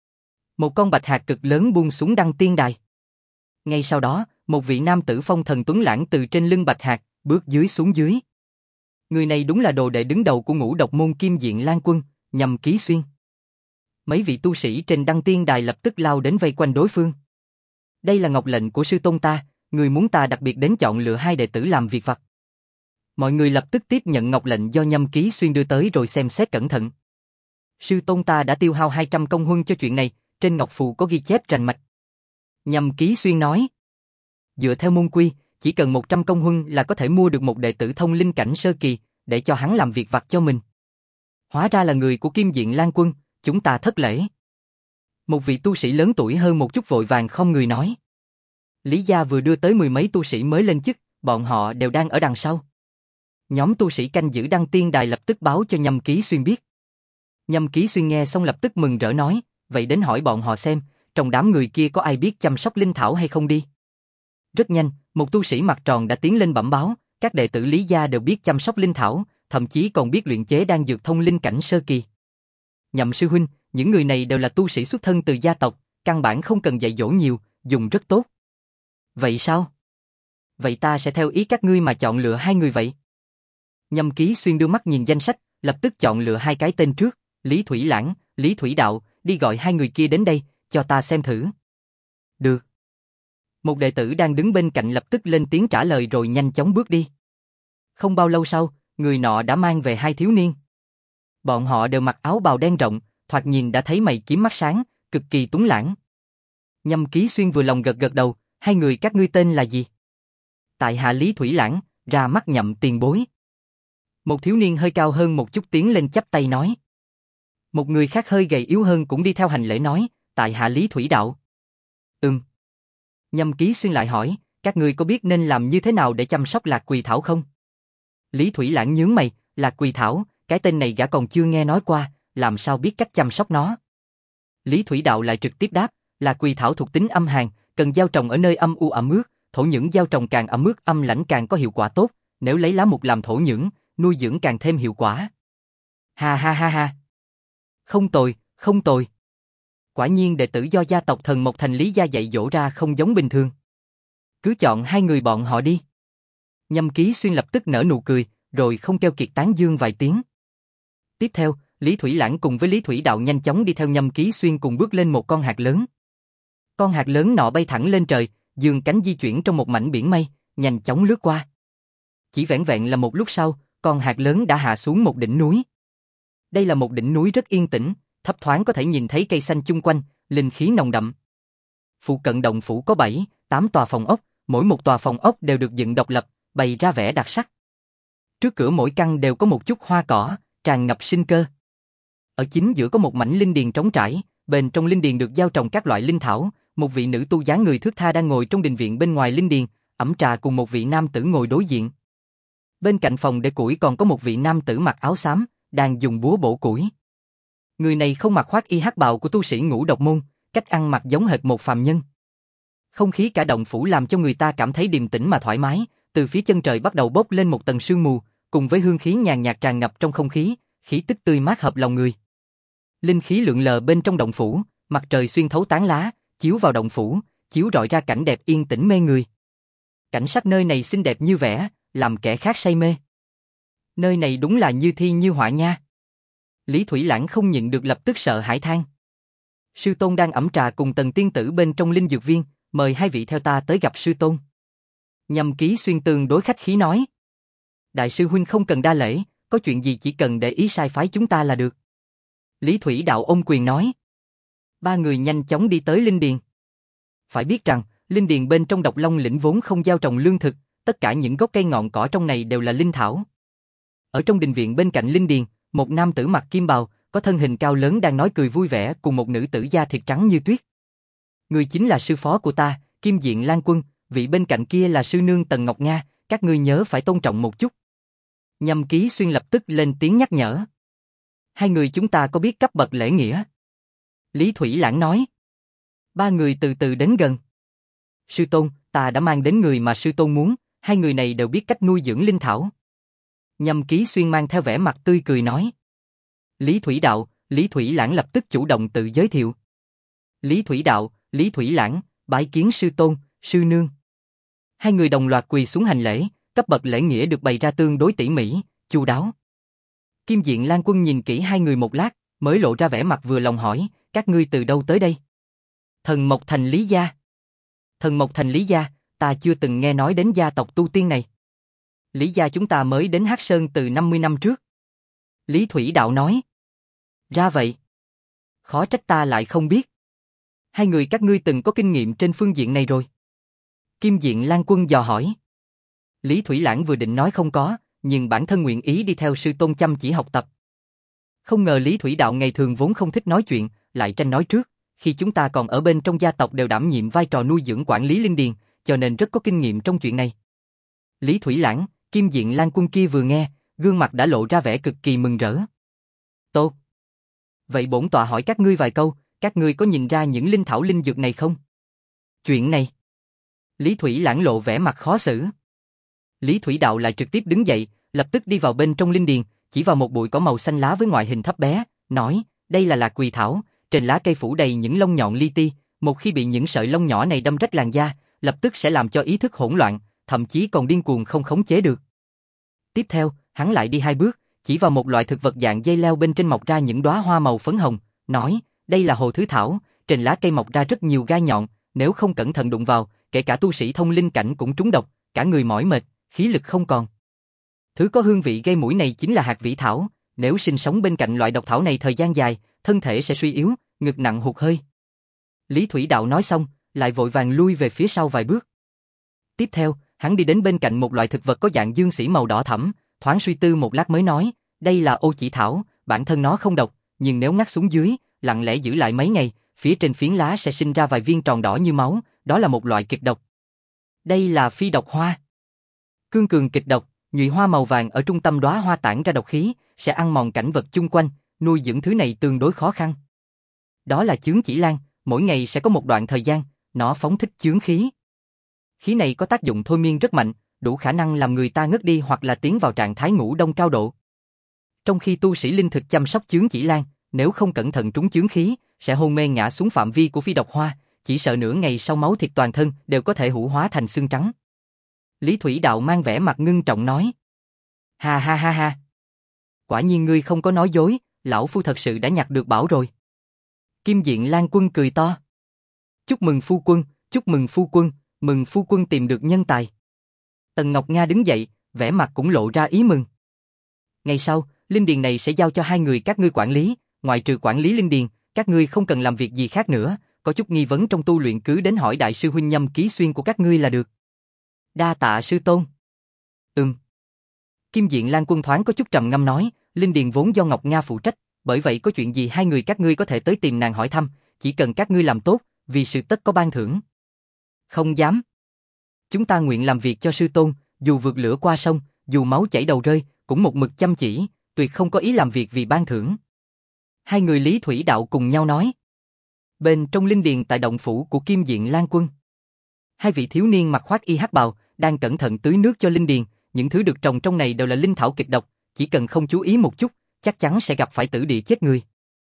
một con bạch hạc cực lớn buông xuống đăng tiên đài. Ngay sau đó, một vị nam tử phong thần tuấn lãng từ trên lưng bạch hạc, bước dưới xuống dưới. Người này đúng là đồ đệ đứng đầu của ngũ độc môn Kim Diện Lan Quân, Nhâm Ký Xuyên. Mấy vị tu sĩ trên đăng tiên đài lập tức lao đến vây quanh đối phương. Đây là ngọc lệnh của sư tôn ta, người muốn ta đặc biệt đến chọn lựa hai đệ tử làm việc vặt. Mọi người lập tức tiếp nhận ngọc lệnh do Nhâm Ký Xuyên đưa tới rồi xem xét cẩn thận. Sư tôn ta đã tiêu hao hai trăm công huân cho chuyện này, trên ngọc phù có ghi chép rành mạch. Nhâm Ký Xuyên nói, dựa theo môn quy, chỉ cần một trăm công huân là có thể mua được một đệ tử thông linh cảnh sơ kỳ, để cho hắn làm việc vặt cho mình. Hóa ra là người của Kim Diện Lan Quân, chúng ta thất lễ. Một vị tu sĩ lớn tuổi hơn một chút vội vàng không người nói. Lý gia vừa đưa tới mười mấy tu sĩ mới lên chức, bọn họ đều đang ở đằng sau. Nhóm tu sĩ canh giữ đăng tiên đài lập tức báo cho Nhâm Ký Xuyên biết. Nhâm Ký Xuyên nghe xong lập tức mừng rỡ nói, vậy đến hỏi bọn họ xem, trong đám người kia có ai biết chăm sóc linh thảo hay không đi. Rất nhanh, một tu sĩ mặt tròn đã tiến lên bẩm báo, các đệ tử Lý gia đều biết chăm sóc linh thảo, thậm chí còn biết luyện chế đan dược thông linh cảnh sơ kỳ. Nhậm sư huynh, những người này đều là tu sĩ xuất thân từ gia tộc, căn bản không cần dạy dỗ nhiều, dùng rất tốt. Vậy sao? Vậy ta sẽ theo ý các ngươi mà chọn lựa hai người vậy. Nhâm Ký Xuyên đưa mắt nhìn danh sách, lập tức chọn lựa hai cái tên trước, Lý Thủy Lãng, Lý Thủy Đạo, đi gọi hai người kia đến đây, cho ta xem thử. Được. Một đệ tử đang đứng bên cạnh lập tức lên tiếng trả lời rồi nhanh chóng bước đi. Không bao lâu sau, người nọ đã mang về hai thiếu niên. Bọn họ đều mặc áo bào đen rộng, thoạt nhìn đã thấy mày kiếm mắt sáng, cực kỳ tuấn lãng. Nhâm Ký Xuyên vừa lòng gật gật đầu, hai người các ngươi tên là gì? Tại hạ Lý Thủy Lãng, ra mắt Nhậm tiền bối. Một thiếu niên hơi cao hơn một chút tiến lên chắp tay nói. Một người khác hơi gầy yếu hơn cũng đi theo hành lễ nói, tại hạ Lý Thủy Đạo. Ừm. Nhâm Ký Xuyên lại hỏi, các ngươi có biết nên làm như thế nào để chăm sóc Lạc Quỳ Thảo không? Lý Thủy Lãng nhướng mày, Lạc Quỳ Thảo, cái tên này gã còn chưa nghe nói qua, làm sao biết cách chăm sóc nó? Lý Thủy Đạo lại trực tiếp đáp, Lạc Quỳ Thảo thuộc tính âm hàn, cần gieo trồng ở nơi âm u ẩm ướt, thổ nhưỡng gieo trồng càng ẩm ướt âm lãnh càng có hiệu quả tốt, nếu lấy lá mục làm thổ nhưỡng, nuôi dưỡng càng thêm hiệu quả. Ha ha ha ha. Không tồi, không tồi. Quả nhiên đệ tử do gia tộc Thần Mộc Thành Lý gia dạy dỗ ra không giống bình thường. Cứ chọn hai người bọn họ đi. Nhâm Ký Xuyên lập tức nở nụ cười, rồi không keo kiệt tán dương vài tiếng. Tiếp theo, Lý Thủy Lãng cùng với Lý Thủy Đạo nhanh chóng đi theo Nhâm Ký Xuyên cùng bước lên một con hạt lớn. Con hạt lớn nọ bay thẳng lên trời, giương cánh di chuyển trong một mảnh biển mây, nhanh chóng lướt qua. Chỉ vẻn vẹn là một lúc sau, con hạt lớn đã hạ xuống một đỉnh núi. Đây là một đỉnh núi rất yên tĩnh, thấp thoáng có thể nhìn thấy cây xanh chung quanh, linh khí nồng đậm. Phụ cận động phủ có bảy, tám tòa phòng ốc, mỗi một tòa phòng ốc đều được dựng độc lập, bày ra vẻ đặc sắc. Trước cửa mỗi căn đều có một chút hoa cỏ, tràn ngập sinh cơ. Ở chính giữa có một mảnh linh điền trống trải, bên trong linh điền được gieo trồng các loại linh thảo, một vị nữ tu dáng người thướt tha đang ngồi trong đình viện bên ngoài linh điền, ẵm trà cùng một vị nam tử ngồi đối diện. Bên cạnh phòng để củi còn có một vị nam tử mặc áo xám, đang dùng búa bổ củi. Người này không mặc khoác y hắc bào của tu sĩ Ngũ Độc môn, cách ăn mặc giống hệt một phàm nhân. Không khí cả động phủ làm cho người ta cảm thấy điềm tĩnh mà thoải mái, từ phía chân trời bắt đầu bốc lên một tầng sương mù, cùng với hương khí nhàn nhạt tràn ngập trong không khí, khí tức tươi mát hợp lòng người. Linh khí lượn lờ bên trong động phủ, mặt trời xuyên thấu tán lá, chiếu vào động phủ, chiếu rọi ra cảnh đẹp yên tĩnh mê người. Cảnh sắc nơi này xinh đẹp như vẽ, làm kẻ khác say mê. Nơi này đúng là như thi như họa nha. Lý Thủy Lãng không nhịn được lập tức sợ hãi than. Sư tôn đang ẩm trà cùng Tần tiên tử bên trong linh dược viên, mời hai vị theo ta tới gặp sư tôn. Nhâm Ký Xuyên tương đối khách khí nói. Đại sư huynh không cần đa lễ, có chuyện gì chỉ cần để ý sai phái chúng ta là được. Lý Thủy Đạo ôm quyền nói. Ba người nhanh chóng đi tới linh điền. Phải biết rằng, linh điền bên trong Độc Long lĩnh vốn không gieo trồng lương thực, tất cả những gốc cây ngọn cỏ trong này đều là linh thảo. Ở trong đình viện bên cạnh linh điền, một nam tử mặc kim bào, có thân hình cao lớn đang nói cười vui vẻ cùng một nữ tử da thịt trắng như tuyết. Người chính là sư phó của ta, Kim Diện Lan Quân, vị bên cạnh kia là sư nương Tần Ngọc Nga, các ngươi nhớ phải tôn trọng một chút. Nhâm Ký Xuyên lập tức lên tiếng nhắc nhở. Hai người chúng ta có biết cấp bậc lễ nghĩa? Lý Thủy Lãng nói. Ba người từ từ đến gần. Sư tôn, ta đã mang đến người mà sư tôn muốn, hai người này đều biết cách nuôi dưỡng linh thảo. Nhâm Ký Xuyên mang theo vẻ mặt tươi cười nói. Lý Thủy Đạo, Lý Thủy Lãng lập tức chủ động tự giới thiệu. Lý Thủy Đạo, Lý Thủy Lãng, bái kiến sư tôn, sư nương. Hai người đồng loạt quỳ xuống hành lễ, cấp bậc lễ nghĩa được bày ra tương đối tỉ mỉ, chu đáo. Kim Diện Lan Quân nhìn kỹ hai người một lát, mới lộ ra vẻ mặt vừa lòng hỏi, các ngươi từ đâu tới đây? Thần Mộc Thành Lý gia. Thần Mộc Thành Lý gia, ta chưa từng nghe nói đến gia tộc tu tiên này. Lý gia chúng ta mới đến Hắc Sơn từ năm mươi năm trước. Lý Thủy Đạo nói. Ra vậy. Khó trách ta lại không biết. Hai người các ngươi từng có kinh nghiệm trên phương diện này rồi. Kim Diện Lan Quân dò hỏi. Lý Thủy Lãng vừa định nói không có, nhưng bản thân nguyện ý đi theo sư tôn chăm chỉ học tập. Không ngờ Lý Thủy Đạo ngày thường vốn không thích nói chuyện, lại tranh nói trước, khi chúng ta còn ở bên trong gia tộc đều đảm nhiệm vai trò nuôi dưỡng quản lý linh điền, cho nên rất có kinh nghiệm trong chuyện này. Lý Thủy Lãng, Kim Diện Lan Quân kia vừa nghe, gương mặt đã lộ ra vẻ cực kỳ mừng rỡ. Tốt. Vậy bổn tọa hỏi các ngươi vài câu, các ngươi có nhìn ra những linh thảo linh dược này không? Chuyện này. Lý Thủy Lãng lộ vẻ mặt khó xử. Lý Thủy Đạo lại trực tiếp đứng dậy, lập tức đi vào bên trong linh điền, chỉ vào một bụi cỏ màu xanh lá với ngoại hình thấp bé, nói, đây là lạc quỳ thảo, trên lá cây phủ đầy những lông nhọn li ti, một khi bị những sợi lông nhỏ này đâm rách làn da, lập tức sẽ làm cho ý thức hỗn loạn, thậm chí còn điên cuồng không khống chế được. Tiếp theo, hắn lại đi hai bước, chỉ vào một loại thực vật dạng dây leo bên trên mọc ra những đóa hoa màu phấn hồng, nói, đây là hồ thứ thảo, trên lá cây mọc ra rất nhiều gai nhọn, nếu không cẩn thận đụng vào, kể cả tu sĩ thông linh cảnh cũng trúng độc, cả người mỏi mệt, khí lực không còn. Thứ có hương vị gây mũi này chính là hạt vĩ thảo, nếu sinh sống bên cạnh loại độc thảo này thời gian dài, thân thể sẽ suy yếu, ngực nặng hụt hơi. Lý Thủy Đạo nói xong, lại vội vàng lui về phía sau vài bước. Tiếp theo, hắn đi đến bên cạnh một loại thực vật có dạng dương xỉ màu đỏ thẫm, thoáng suy tư một lát mới nói, đây là ô chỉ thảo, bản thân nó không độc, nhưng nếu ngắt xuống dưới, lặng lẽ giữ lại mấy ngày, phía trên phiến lá sẽ sinh ra vài viên tròn đỏ như máu, đó là một loại kịch độc. Đây là phi độc hoa. Cương cường kịch độc, nhụy hoa màu vàng ở trung tâm đóa hoa tản ra độc khí, sẽ ăn mòn cảnh vật chung quanh, nuôi dưỡng thứ này tương đối khó khăn. Đó là chướng chỉ lan, mỗi ngày sẽ có một đoạn thời gian, nó phóng thích chướng khí. Khí này có tác dụng thôi miên rất mạnh, đủ khả năng làm người ta ngất đi hoặc là tiến vào trạng thái ngủ đông cao độ. Trong khi tu sĩ linh thực chăm sóc chướng chỉ lan, nếu không cẩn thận trúng chướng khí, sẽ hôn mê ngã xuống phạm vi của phi độc hoa, chỉ sợ nửa ngày sau máu thịt toàn thân đều có thể hủ hóa thành xương trắng. Lý Thủy Đạo mang vẻ mặt ngưng trọng nói. Ha ha ha ha. Quả nhiên ngươi không có nói dối, lão phu thật sự đã nhặt được bảo rồi. Kim Diện Lan Quân cười to. Chúc mừng phu quân, chúc mừng phu quân, mừng phu quân tìm được nhân tài. Tần Ngọc Nga đứng dậy, vẻ mặt cũng lộ ra ý mừng. Ngày sau, linh điền này sẽ giao cho hai người các ngươi quản lý, ngoại trừ quản lý linh điền, các ngươi không cần làm việc gì khác nữa, có chút nghi vấn trong tu luyện cứ đến hỏi đại sư huynh Nhâm Ký Xuyên của các ngươi là được. Đa tạ sư tôn. Ừm. Kim Diện Lan Quân thoáng có chút trầm ngâm nói, linh điền vốn do Ngọc Nga phụ trách, bởi vậy có chuyện gì hai người các ngươi có thể tới tìm nàng hỏi thăm, chỉ cần các ngươi làm tốt, vì sự tất có ban thưởng. Không dám. Chúng ta nguyện làm việc cho sư tôn, dù vượt lửa qua sông, dù máu chảy đầu rơi, cũng một mực chăm chỉ, tuyệt không có ý làm việc vì ban thưởng. Hai người Lý Thủy Đạo cùng nhau nói. Bên trong linh điền tại động phủ của Kim Diện Lan Quân, hai vị thiếu niên mặc khoác y hắc bào, đang cẩn thận tưới nước cho linh điền, những thứ được trồng trong này đều là linh thảo kịch độc, chỉ cần không chú ý một chút, chắc chắn sẽ gặp phải tử địa chết người.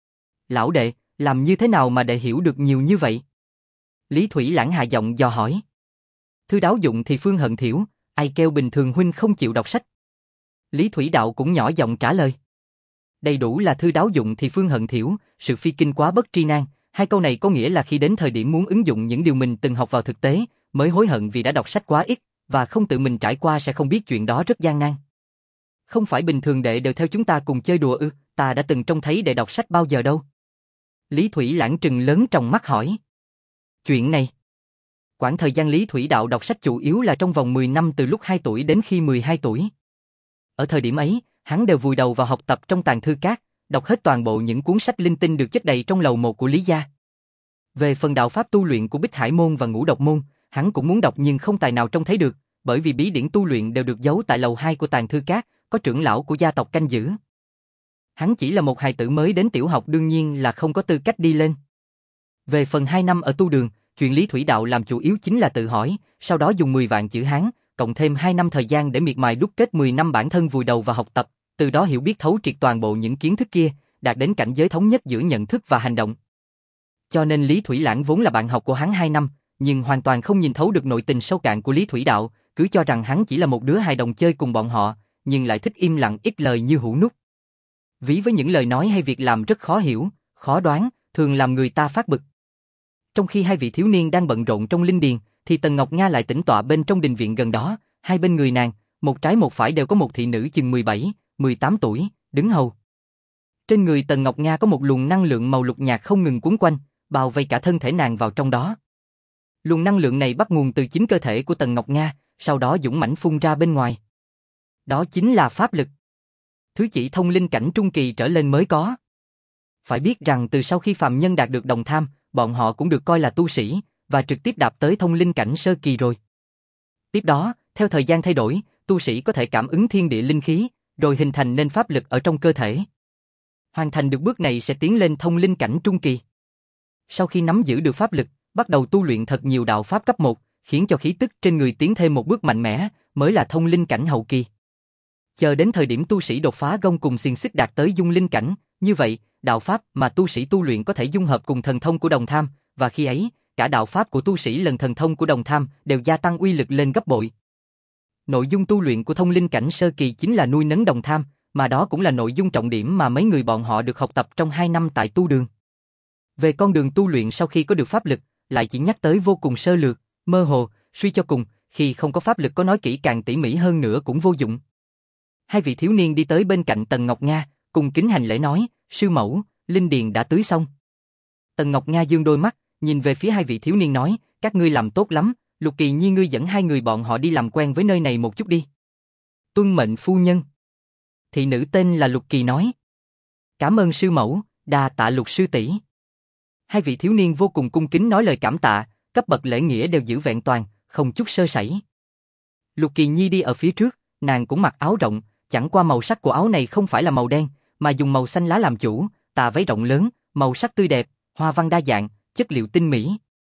Lão đệ, làm như thế nào mà đệ hiểu được nhiều như vậy? Lý Thủy Lãng hạ giọng dò hỏi. Thư đáo dụng thì phương hận thiểu, ai kêu bình thường huynh không chịu đọc sách. Lý Thủy Đạo cũng nhỏ giọng trả lời. Đầy đủ là thư đáo dụng thì phương hận thiểu, sự phi kinh quá bất tri nan. Hai câu này có nghĩa là khi đến thời điểm muốn ứng dụng những điều mình từng học vào thực tế, mới hối hận vì đã đọc sách quá ít, và không tự mình trải qua sẽ không biết chuyện đó rất gian nan. Không phải bình thường đệ đều theo chúng ta cùng chơi đùa ư, ta đã từng trông thấy đệ đọc sách bao giờ đâu. Lý Thủy Lãng trừng lớn trong mắt hỏi. Chuyện này. Quãng thời gian Lý Thủy Đạo đọc sách chủ yếu là trong vòng mười năm từ lúc hai tuổi đến khi mười hai tuổi. Ở thời điểm ấy, hắn đều vùi đầu vào học tập trong tàng thư các, đọc hết toàn bộ những cuốn sách linh tinh được chất đầy trong lầu một của Lý gia. Về phần đạo pháp tu luyện của Bích Hải môn và Ngũ Độc môn, hắn cũng muốn đọc nhưng không tài nào trông thấy được, bởi vì bí điển tu luyện đều được giấu tại lầu hai của tàng thư các, có trưởng lão của gia tộc canh giữ. Hắn chỉ là một hài tử mới đến tiểu học, đương nhiên là không có tư cách đi lên. Về phần hai năm ở tu đường, chuyện Lý Thủy Đạo làm chủ yếu chính là tự hỏi, sau đó dùng mười vạn chữ Hán, cộng thêm hai năm thời gian để miệt mài đúc kết mười năm bản thân vùi đầu vào học tập, từ đó hiểu biết thấu triệt toàn bộ những kiến thức kia, đạt đến cảnh giới thống nhất giữa nhận thức và hành động. Cho nên Lý Thủy Lãng vốn là bạn học của hắn hai năm, nhưng hoàn toàn không nhìn thấu được nội tình sâu cạn của Lý Thủy Đạo, cứ cho rằng hắn chỉ là một đứa hài đồng chơi cùng bọn họ, nhưng lại thích im lặng ít lời như hũ nút. Ví với những lời nói hay việc làm rất khó hiểu, khó đoán, thường làm người ta phát bực. Trong khi hai vị thiếu niên đang bận rộn trong linh điền, thì Tần Ngọc Nga lại tĩnh tọa bên trong đình viện gần đó, hai bên người nàng, một trái một phải đều có một thị nữ chừng mười bảy, mười tám tuổi, đứng hầu. Trên người Tần Ngọc Nga có một luồng năng lượng màu lục nhạt không ngừng cuốn quanh, bao vây cả thân thể nàng vào trong đó. Luồng năng lượng này bắt nguồn từ chính cơ thể của Tần Ngọc Nga, sau đó dũng mãnh phun ra bên ngoài. Đó chính là pháp lực. Thứ chỉ thông linh cảnh trung kỳ trở lên mới có. Phải biết rằng từ sau khi phàm nhân đạt được đồng tham, bọn họ cũng được coi là tu sĩ, và trực tiếp đạp tới thông linh cảnh sơ kỳ rồi. Tiếp đó, theo thời gian thay đổi, tu sĩ có thể cảm ứng thiên địa linh khí, rồi hình thành nên pháp lực ở trong cơ thể. Hoàn thành được bước này sẽ tiến lên thông linh cảnh trung kỳ. Sau khi nắm giữ được pháp lực, bắt đầu tu luyện thật nhiều đạo pháp cấp một, khiến cho khí tức trên người tiến thêm một bước mạnh mẽ, mới là thông linh cảnh hậu kỳ. Chờ đến thời điểm tu sĩ đột phá gông cùng xiềng xích đạt tới dung linh cảnh, như vậy, đạo pháp mà tu sĩ tu luyện có thể dung hợp cùng thần thông của đồng tham, và khi ấy, cả đạo pháp của tu sĩ lần thần thông của đồng tham đều gia tăng uy lực lên gấp bội. Nội dung tu luyện của thông linh cảnh sơ kỳ chính là nuôi nấng đồng tham, mà đó cũng là nội dung trọng điểm mà mấy người bọn họ được học tập trong hai năm tại tu đường. Về con đường tu luyện sau khi có được pháp lực, lại chỉ nhắc tới vô cùng sơ lược, mơ hồ, suy cho cùng, khi không có pháp lực có nói kỹ càng tỉ mỉ hơn nữa cũng vô dụng. Hai vị thiếu niên đi tới bên cạnh Tần Ngọc Nga, cùng kính hành lễ nói, sư mẫu, linh điền đã tưới xong. Tần Ngọc Nga dương đôi mắt, nhìn về phía hai vị thiếu niên nói, các ngươi làm tốt lắm, Lục Kỳ Nhi ngươi dẫn hai người bọn họ đi làm quen với nơi này một chút đi. Tuân mệnh phu nhân. Thị nữ tên là Lục Kỳ nói. Cảm ơn sư mẫu, đa tạ Lục sư tỷ. Hai vị thiếu niên vô cùng cung kính nói lời cảm tạ, cấp bậc lễ nghĩa đều giữ vẹn toàn, không chút sơ sẩy. Lục Kỳ Nhi đi ở phía trước, nàng cũng mặc áo rộng, chẳng qua màu sắc của áo này không phải là màu đen, mà dùng màu xanh lá làm chủ, tà váy rộng lớn, màu sắc tươi đẹp, hoa văn đa dạng, chất liệu tinh mỹ.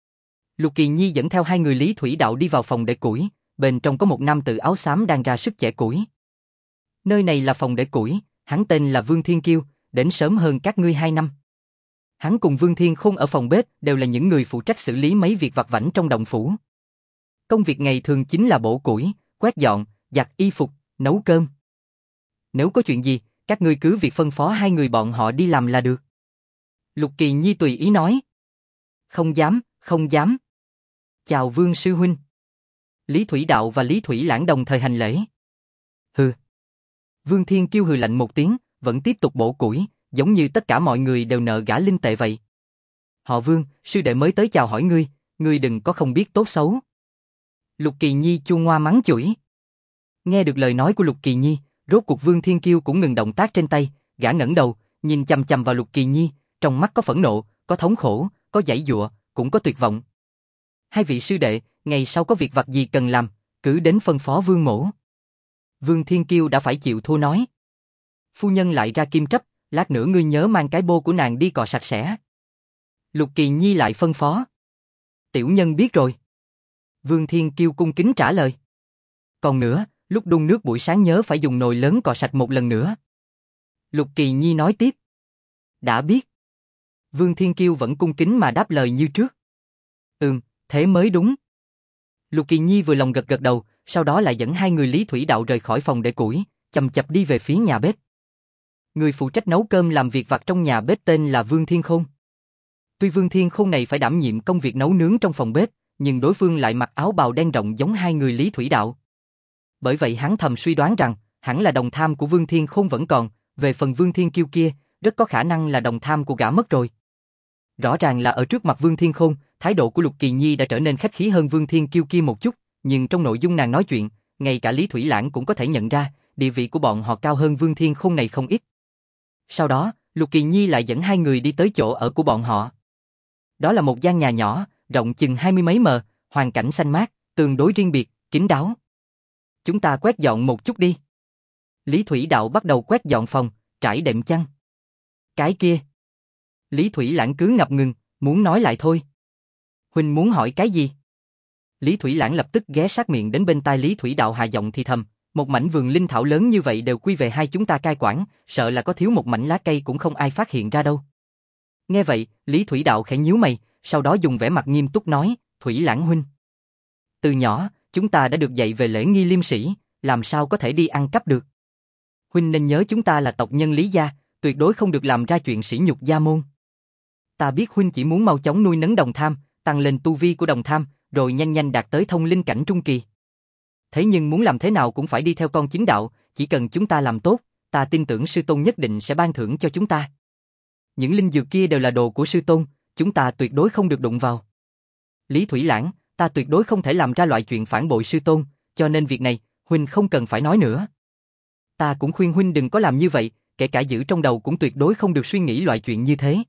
Lục Kỳ Nhi dẫn theo hai người Lý Thủy Đạo đi vào phòng để củi, bên trong có một nam tử áo xám đang ra sức chẻ củi. Nơi này là phòng để củi, hắn tên là Vương Thiên Kiêu, đến sớm hơn các ngươi hai năm. Hắn cùng Vương Thiên Khôn ở phòng bếp đều là những người phụ trách xử lý mấy việc vặt vãnh trong động phủ. Công việc ngày thường chính là bổ củi, quét dọn, giặt y phục, nấu cơm. Nếu có chuyện gì, các ngươi cứ việc phân phó hai người bọn họ đi làm là được. Lục Kỳ Nhi tùy ý nói. Không dám, không dám. Chào Vương sư huynh. Lý Thủy Đạo và Lý Thủy Lãng đồng thời hành lễ. Hừ. Vương Thiên Kiêu hừ lạnh một tiếng, vẫn tiếp tục bổ củi, giống như tất cả mọi người đều nợ gã linh tệ vậy. Họ Vương, sư đệ mới tới chào hỏi ngươi, ngươi đừng có không biết tốt xấu. Lục Kỳ Nhi chua ngoa mắng chửi. Nghe được lời nói của Lục Kỳ Nhi, rốt cuộc Vương Thiên Kiêu cũng ngừng động tác trên tay, gã ngẩng đầu, nhìn chằm chằm vào Lục Kỳ Nhi, trong mắt có phẫn nộ, có thống khổ, có giãy giụa, cũng có tuyệt vọng. Hai vị sư đệ, ngày sau có việc vặt gì cần làm, cứ đến phân phó Vương mỗ. Vương Thiên Kiêu đã phải chịu thua nói. Phu nhân lại ra kim trấp, lát nữa ngươi nhớ mang cái bô của nàng đi cọ sạch sẽ. Lục Kỳ Nhi lại phân phó. Tiểu nhân biết rồi. Vương Thiên Kiêu cung kính trả lời. Còn nữa, lúc đun nước buổi sáng nhớ phải dùng nồi lớn cọ sạch một lần nữa. Lục Kỳ Nhi nói tiếp. Đã biết. Vương Thiên Kiêu vẫn cung kính mà đáp lời như trước. Ừm, thế mới đúng. Lục Kỳ Nhi vừa lòng gật gật đầu, sau đó lại dẫn hai người Lý Thủy Đạo rời khỏi phòng để củi, chầm chập đi về phía nhà bếp. Người phụ trách nấu cơm làm việc vặt trong nhà bếp tên là Vương Thiên Khôn. Tuy Vương Thiên Khôn này phải đảm nhiệm công việc nấu nướng trong phòng bếp, nhưng đối phương lại mặc áo bào đen rộng giống hai người Lý Thủy Đạo. Bởi vậy hắn thầm suy đoán rằng, hẳn là đồng tham của Vương Thiên Khôn vẫn còn, về phần Vương Thiên Kiêu kia, rất có khả năng là đồng tham của gã mất rồi. Rõ ràng là ở trước mặt Vương Thiên Khôn, thái độ của Lục Kỳ Nhi đã trở nên khách khí hơn Vương Thiên Kiêu kia một chút, nhưng trong nội dung nàng nói chuyện, ngay cả Lý Thủy Lãng cũng có thể nhận ra, địa vị của bọn họ cao hơn Vương Thiên Khôn này không ít. Sau đó, Lục Kỳ Nhi lại dẫn hai người đi tới chỗ ở của bọn họ. Đó là một gian nhà nhỏ, rộng chừng hai mươi mấy mờ, hoàn cảnh xanh mát, tường đối riêng biệt, kín đáo. Chúng ta quét dọn một chút đi. Lý Thủy Đạo bắt đầu quét dọn phòng, trải đệm chăn. Cái kia. Lý Thủy Lãng cứ ngập ngừng, muốn nói lại thôi. Huynh muốn hỏi cái gì? Lý Thủy Lãng lập tức ghé sát miệng đến bên tai Lý Thủy Đạo hạ giọng thì thầm, một mảnh vườn linh thảo lớn như vậy đều quy về hai chúng ta cai quản, sợ là có thiếu một mảnh lá cây cũng không ai phát hiện ra đâu. Nghe vậy, Lý Thủy Đạo khẽ nhíu mày, sau đó dùng vẻ mặt nghiêm túc nói, Thủy Lãng huynh. Từ nhỏ, chúng ta đã được dạy về lễ nghi liêm sĩ, làm sao có thể đi ăn cắp được. Huynh nên nhớ chúng ta là tộc nhân Lý gia, tuyệt đối không được làm ra chuyện sỉ nhục gia môn. Ta biết huynh chỉ muốn mau chóng nuôi nấng đồng tham, tăng lên tu vi của đồng tham, rồi nhanh nhanh đạt tới thông linh cảnh trung kỳ. Thế nhưng muốn làm thế nào cũng phải đi theo con chính đạo, chỉ cần chúng ta làm tốt, ta tin tưởng sư tôn nhất định sẽ ban thưởng cho chúng ta. Những linh dược kia đều là đồ của sư tôn, chúng ta tuyệt đối không được đụng vào. Lý Thủy Lãng, ta tuyệt đối không thể làm ra loại chuyện phản bội sư tôn, cho nên việc này, huynh không cần phải nói nữa. Ta cũng khuyên huynh đừng có làm như vậy, kể cả giữ trong đầu cũng tuyệt đối không được suy nghĩ loại chuyện như thế.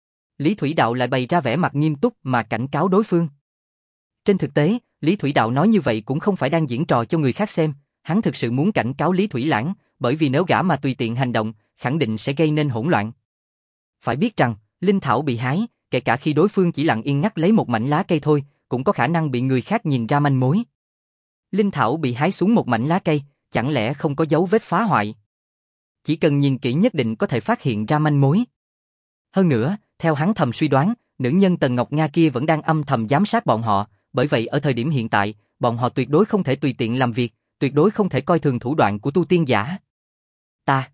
Lý Thủy Đạo lại bày ra vẻ mặt nghiêm túc mà cảnh cáo đối phương. Trên thực tế, Lý Thủy Đạo nói như vậy cũng không phải đang diễn trò cho người khác xem, hắn thực sự muốn cảnh cáo Lý Thủy Lãng, bởi vì nếu gã mà tùy tiện hành động, khẳng định sẽ gây nên hỗn loạn. Phải biết rằng, linh thảo bị hái, kể cả khi đối phương chỉ lặng yên ngắt lấy một mảnh lá cây thôi, cũng có khả năng bị người khác nhìn ra manh mối. Linh thảo bị hái xuống một mảnh lá cây, chẳng lẽ không có dấu vết phá hoại? Chỉ cần nhìn kỹ nhất định có thể phát hiện ra manh mối. Hơn nữa, theo hắn thầm suy đoán, nữ nhân Tần Ngọc Nga kia vẫn đang âm thầm giám sát bọn họ, bởi vậy ở thời điểm hiện tại, bọn họ tuyệt đối không thể tùy tiện làm việc, tuyệt đối không thể coi thường thủ đoạn của tu tiên giả. Ta,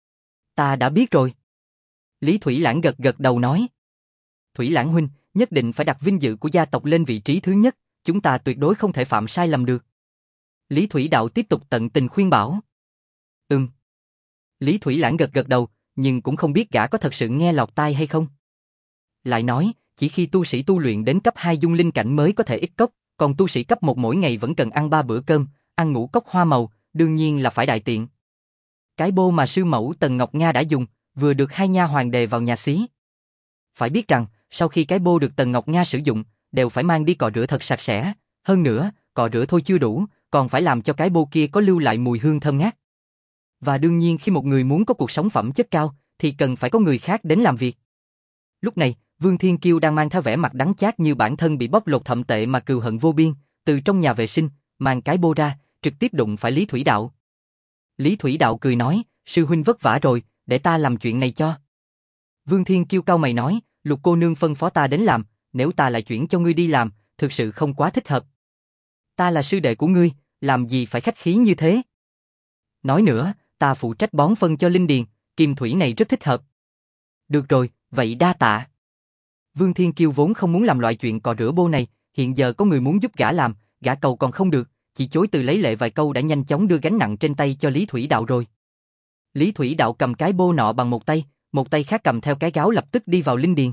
ta đã biết rồi. Lý Thủy Lãng gật gật đầu nói. Thủy Lãng huynh, nhất định phải đặt vinh dự của gia tộc lên vị trí thứ nhất, chúng ta tuyệt đối không thể phạm sai lầm được. Lý Thủy Đạo tiếp tục tận tình khuyên bảo. Ừm. Lý Thủy Lãng gật gật đầu, nhưng cũng không biết gã có thật sự nghe lọt tai hay không. Lại nói, chỉ khi tu sĩ tu luyện đến cấp hai dung linh cảnh mới có thể ít cốc, còn tu sĩ cấp một mỗi ngày vẫn cần ăn ba bữa cơm, ăn ngũ cốc hoa màu, đương nhiên là phải đại tiện. Cái bô mà sư mẫu Tần Ngọc Nga đã dùng, vừa được hai nha hoàn đề vào nhà xí. Phải biết rằng, sau khi cái bô được Tần Ngọc Nga sử dụng, đều phải mang đi cọ rửa thật sạch sẽ, hơn nữa, cọ rửa thôi chưa đủ, còn phải làm cho cái bô kia có lưu lại mùi hương thơm ngát. Và đương nhiên khi một người muốn có cuộc sống phẩm chất cao, thì cần phải có người khác đến làm việc. Lúc này, Vương Thiên Kiêu đang mang theo vẻ mặt đắng chát như bản thân bị bóc lột thậm tệ mà cừu hận vô biên, từ trong nhà vệ sinh, mang cái bô ra, trực tiếp đụng phải Lý Thủy Đạo. Lý Thủy Đạo cười nói, sư huynh vất vả rồi, để ta làm chuyện này cho. Vương Thiên Kiêu cau mày nói, Lục cô nương phân phó ta đến làm, nếu ta lại chuyển cho ngươi đi làm, thực sự không quá thích hợp. Ta là sư đệ của ngươi, làm gì phải khách khí như thế? Nói nữa, ta phụ trách bón phân cho linh điền, kim thủy này rất thích hợp. Được rồi, vậy đa tạ. Vương Thiên Kiêu vốn không muốn làm loại chuyện cọ rửa bô này, hiện giờ có người muốn giúp gã làm, gã cầu còn không được, chỉ chối từ lấy lệ vài câu đã nhanh chóng đưa gánh nặng trên tay cho Lý Thủy Đạo rồi. Lý Thủy Đạo cầm cái bô nọ bằng một tay, một tay khác cầm theo cái gáo lập tức đi vào linh điền.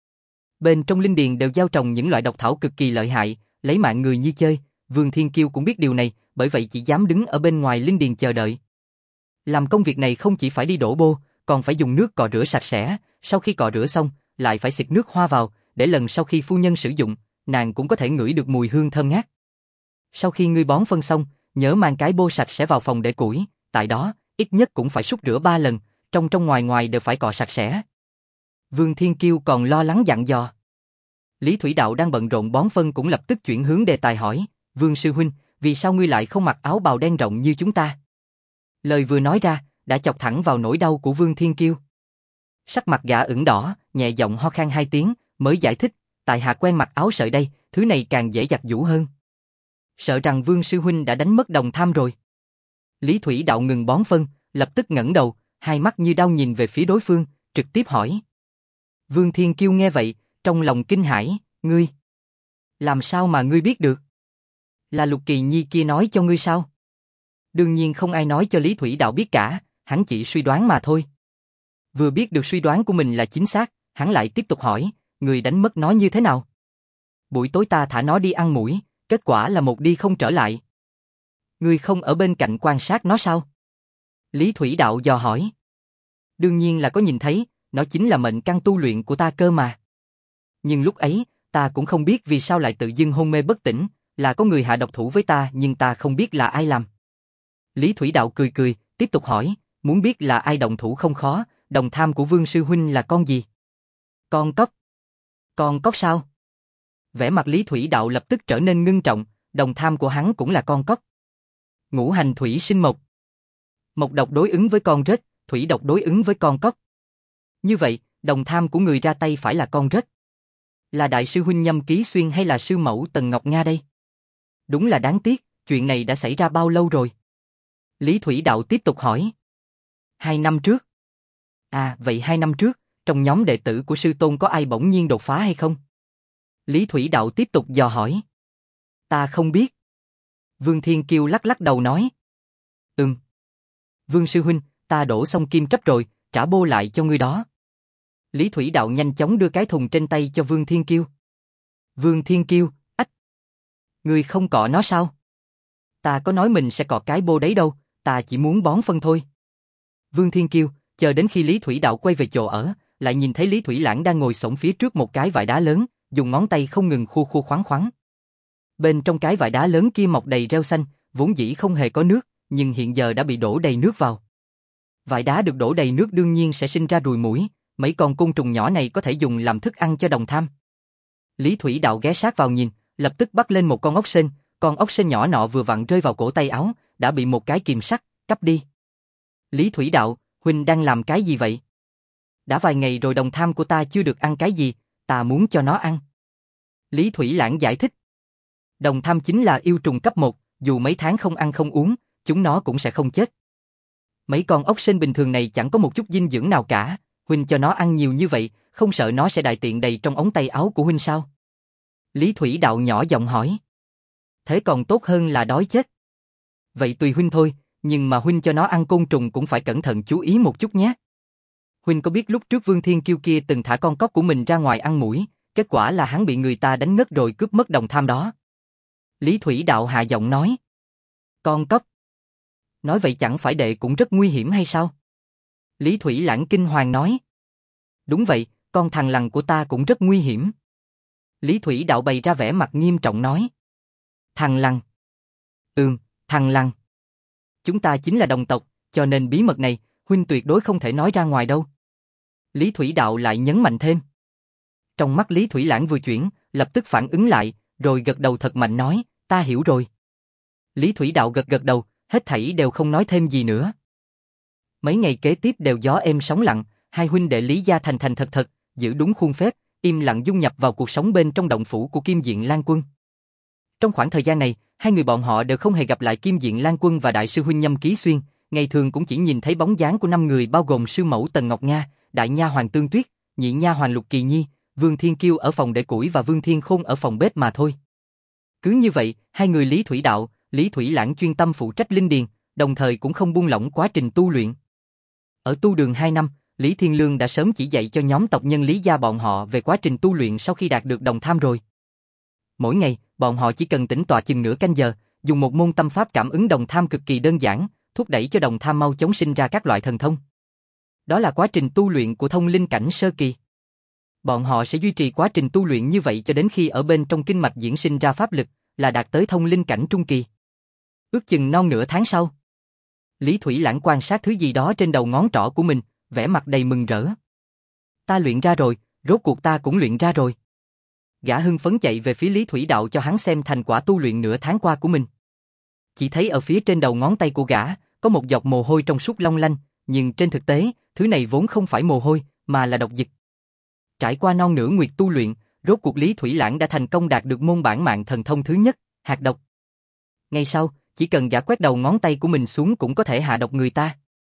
Bên trong linh điền đều gieo trồng những loại độc thảo cực kỳ lợi hại, lấy mạng người như chơi, Vương Thiên Kiêu cũng biết điều này, bởi vậy chỉ dám đứng ở bên ngoài linh điền chờ đợi. Làm công việc này không chỉ phải đi đổ bô, còn phải dùng nước cọ rửa sạch sẽ, sau khi cọ rửa xong, lại phải xịt nước hoa vào, để lần sau khi phu nhân sử dụng, nàng cũng có thể ngửi được mùi hương thơm ngát. Sau khi ngươi bón phân xong, nhớ mang cái bô sạch sẽ vào phòng để củi, tại đó, ít nhất cũng phải súc rửa ba lần, trong trong ngoài ngoài đều phải cọ sạch sẽ. Vương Thiên Kiêu còn lo lắng dặn dò. Lý Thủy Đạo đang bận rộn bón phân cũng lập tức chuyển hướng đề tài hỏi, Vương sư huynh, vì sao ngươi lại không mặc áo bào đen rộng như chúng ta? Lời vừa nói ra, đã chọc thẳng vào nỗi đau của Vương Thiên Kiêu. Sắc mặt gã ửng đỏ, nhẹ giọng ho khan hai tiếng, mới giải thích, tại hạ quen mặc áo sợi đây, thứ này càng dễ giặt giũ hơn. Sợ rằng Vương sư huynh đã đánh mất đồng tham rồi. Lý Thủy Đạo ngừng bón phân, lập tức ngẩng đầu, hai mắt như đau nhìn về phía đối phương, trực tiếp hỏi. Vương Thiên Kiêu nghe vậy, trong lòng kinh hãi, ngươi, làm sao mà ngươi biết được? Là Lục Kỳ Nhi kia nói cho ngươi sao? Đương nhiên không ai nói cho Lý Thủy Đạo biết cả, hắn chỉ suy đoán mà thôi. Vừa biết được suy đoán của mình là chính xác, hắn lại tiếp tục hỏi, người đánh mất nó như thế nào? Buổi tối ta thả nó đi ăn muỗi, kết quả là một đi không trở lại. Ngươi không ở bên cạnh quan sát nó sao? Lý Thủy Đạo dò hỏi. Đương nhiên là có nhìn thấy, nó chính là mệnh căn tu luyện của ta cơ mà. Nhưng lúc ấy, ta cũng không biết vì sao lại tự dưng hôn mê bất tỉnh, là có người hạ độc thủ với ta nhưng ta không biết là ai làm. Lý Thủy Đạo cười cười, tiếp tục hỏi, muốn biết là ai động thủ không khó, đồng tham của Vương sư huynh là con gì? Con cóc. Con cóc sao? Vẻ mặt Lý Thủy Đạo lập tức trở nên ngưng trọng, đồng tham của hắn cũng là con cóc. Ngũ hành thủy sinh mộc. Mộc độc đối ứng với con rết, thủy độc đối ứng với con cóc. Như vậy, đồng tham của người ra tay phải là con rết. Là đại sư huynh Nhâm Ký Xuyên hay là sư mẫu Tần Ngọc Nga đây? Đúng là đáng tiếc, chuyện này đã xảy ra bao lâu rồi? Lý Thủy Đạo tiếp tục hỏi. Hai năm trước. À, vậy hai năm trước, trong nhóm đệ tử của sư tôn có ai bỗng nhiên đột phá hay không? Lý Thủy Đạo tiếp tục dò hỏi. Ta không biết. Vương Thiên Kiêu lắc lắc đầu nói. Ừm. Vương sư huynh, ta đổ xong kim trấp rồi, trả bô lại cho ngươi đó. Lý Thủy Đạo nhanh chóng đưa cái thùng trên tay cho Vương Thiên Kiêu. Vương Thiên Kiêu, ách. Ngươi không cọ nó sao? Ta có nói mình sẽ cọ cái bô đấy đâu, ta chỉ muốn bón phân thôi. Vương Thiên Kiêu, chờ đến khi Lý Thủy Đạo quay về chỗ ở, lại nhìn thấy Lý Thủy Lãng đang ngồi xổm phía trước một cái vại đá lớn, dùng ngón tay không ngừng khua khua khoáng khoáng. Bên trong cái vại đá lớn kia mọc đầy rêu xanh, vốn dĩ không hề có nước, nhưng hiện giờ đã bị đổ đầy nước vào. Vại đá được đổ đầy nước đương nhiên sẽ sinh ra ruồi muỗi, mấy con côn trùng nhỏ này có thể dùng làm thức ăn cho đồng tham. Lý Thủy Đạo ghé sát vào nhìn, lập tức bắt lên một con ốc sên, con ốc sên nhỏ nọ vừa vặn rơi vào cổ tay áo, đã bị một cái kìm sắt cắp đi. Lý Thủy Đạo, huynh đang làm cái gì vậy? Đã vài ngày rồi đồng tham của ta chưa được ăn cái gì, ta muốn cho nó ăn. Lý Thủy Lãng giải thích. Đồng tham chính là yêu trùng cấp một, dù mấy tháng không ăn không uống, chúng nó cũng sẽ không chết. Mấy con ốc sên bình thường này chẳng có một chút dinh dưỡng nào cả, huynh cho nó ăn nhiều như vậy, không sợ nó sẽ đại tiện đầy trong ống tay áo của huynh sao? Lý Thủy Đạo nhỏ giọng hỏi. Thế còn tốt hơn là đói chết. Vậy tùy huynh thôi, nhưng mà huynh cho nó ăn côn trùng cũng phải cẩn thận chú ý một chút nhé. Huynh có biết lúc trước Vương Thiên Kiêu kia từng thả con cóc của mình ra ngoài ăn muỗi, kết quả là hắn bị người ta đánh ngất rồi cướp mất đồng tham đó. Lý Thủy Đạo hạ giọng nói. Con cóc? Nói vậy chẳng phải đệ cũng rất nguy hiểm hay sao? Lý Thủy Lãng kinh hoàng nói. Đúng vậy, con thằn lằn của ta cũng rất nguy hiểm. Lý Thủy Đạo bày ra vẻ mặt nghiêm trọng nói. Thằn lằn? Ừm, thằn lằn. Chúng ta chính là đồng tộc, cho nên bí mật này, huynh tuyệt đối không thể nói ra ngoài đâu. Lý Thủy Đạo lại nhấn mạnh thêm. Trong mắt Lý Thủy Lãng vừa chuyển, lập tức phản ứng lại, rồi gật đầu thật mạnh nói, ta hiểu rồi. Lý Thủy Đạo gật gật đầu, hết thảy đều không nói thêm gì nữa. Mấy ngày kế tiếp đều gió êm sóng lặng, hai huynh đệ Lý gia thành thành thật thật, giữ đúng khuôn phép, im lặng dung nhập vào cuộc sống bên trong động phủ của Kim Diện Lan Quân. Trong khoảng thời gian này, hai người bọn họ đều không hề gặp lại Kim Diện Lan Quân và đại sư huynh Nhâm Ký Xuyên, ngày thường cũng chỉ nhìn thấy bóng dáng của năm người bao gồm sư mẫu Tần Ngọc Nga, đại nha hoàng Tương Tuyết, nhị nha hoàng Lục Kỳ Nhi, Vương Thiên Kiêu ở phòng để củi và Vương Thiên Khôn ở phòng bếp mà thôi. Cứ như vậy, hai người Lý Thủy Đạo, Lý Thủy Lãng chuyên tâm phụ trách linh điền, đồng thời cũng không buông lỏng quá trình tu luyện. Ở tu đường hai năm, Lý Thiên Lương đã sớm chỉ dạy cho nhóm tộc nhân Lý gia bọn họ về quá trình tu luyện sau khi đạt được đồng tham rồi. Mỗi ngày, bọn họ chỉ cần tĩnh tọa chừng nửa canh giờ, dùng một môn tâm pháp cảm ứng đồng tham cực kỳ đơn giản, thúc đẩy cho đồng tham mau chóng sinh ra các loại thần thông. Đó là quá trình tu luyện của thông linh cảnh sơ kỳ. Bọn họ sẽ duy trì quá trình tu luyện như vậy cho đến khi ở bên trong kinh mạch diễn sinh ra pháp lực, là đạt tới thông linh cảnh trung kỳ. Ước chừng non nửa tháng sau, Lý Thủy Lãng quan sát thứ gì đó trên đầu ngón trỏ của mình, vẻ mặt đầy mừng rỡ. Ta luyện ra rồi, rốt cuộc ta cũng luyện ra rồi. Gã hưng phấn chạy về phía Lý Thủy Đạo cho hắn xem thành quả tu luyện nửa tháng qua của mình. Chỉ thấy ở phía trên đầu ngón tay của gã, có một giọt mồ hôi trong suốt long lanh, nhưng trên thực tế, thứ này vốn không phải mồ hôi, mà là độc dịch. Trải qua non nửa nguyệt tu luyện, rốt cuộc Lý Thủy Lãng đã thành công đạt được môn bản mạng thần thông thứ nhất, hạt độc. Ngay sau, chỉ cần gã quét đầu ngón tay của mình xuống cũng có thể hạ độc người ta.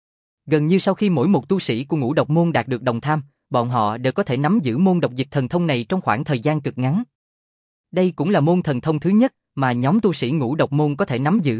Gần như sau khi mỗi một tu sĩ của ngũ độc môn đạt được đồng tham, bọn họ đều có thể nắm giữ môn độc dịch thần thông này trong khoảng thời gian cực ngắn. Đây cũng là môn thần thông thứ nhất mà nhóm tu sĩ ngũ độc môn có thể nắm giữ.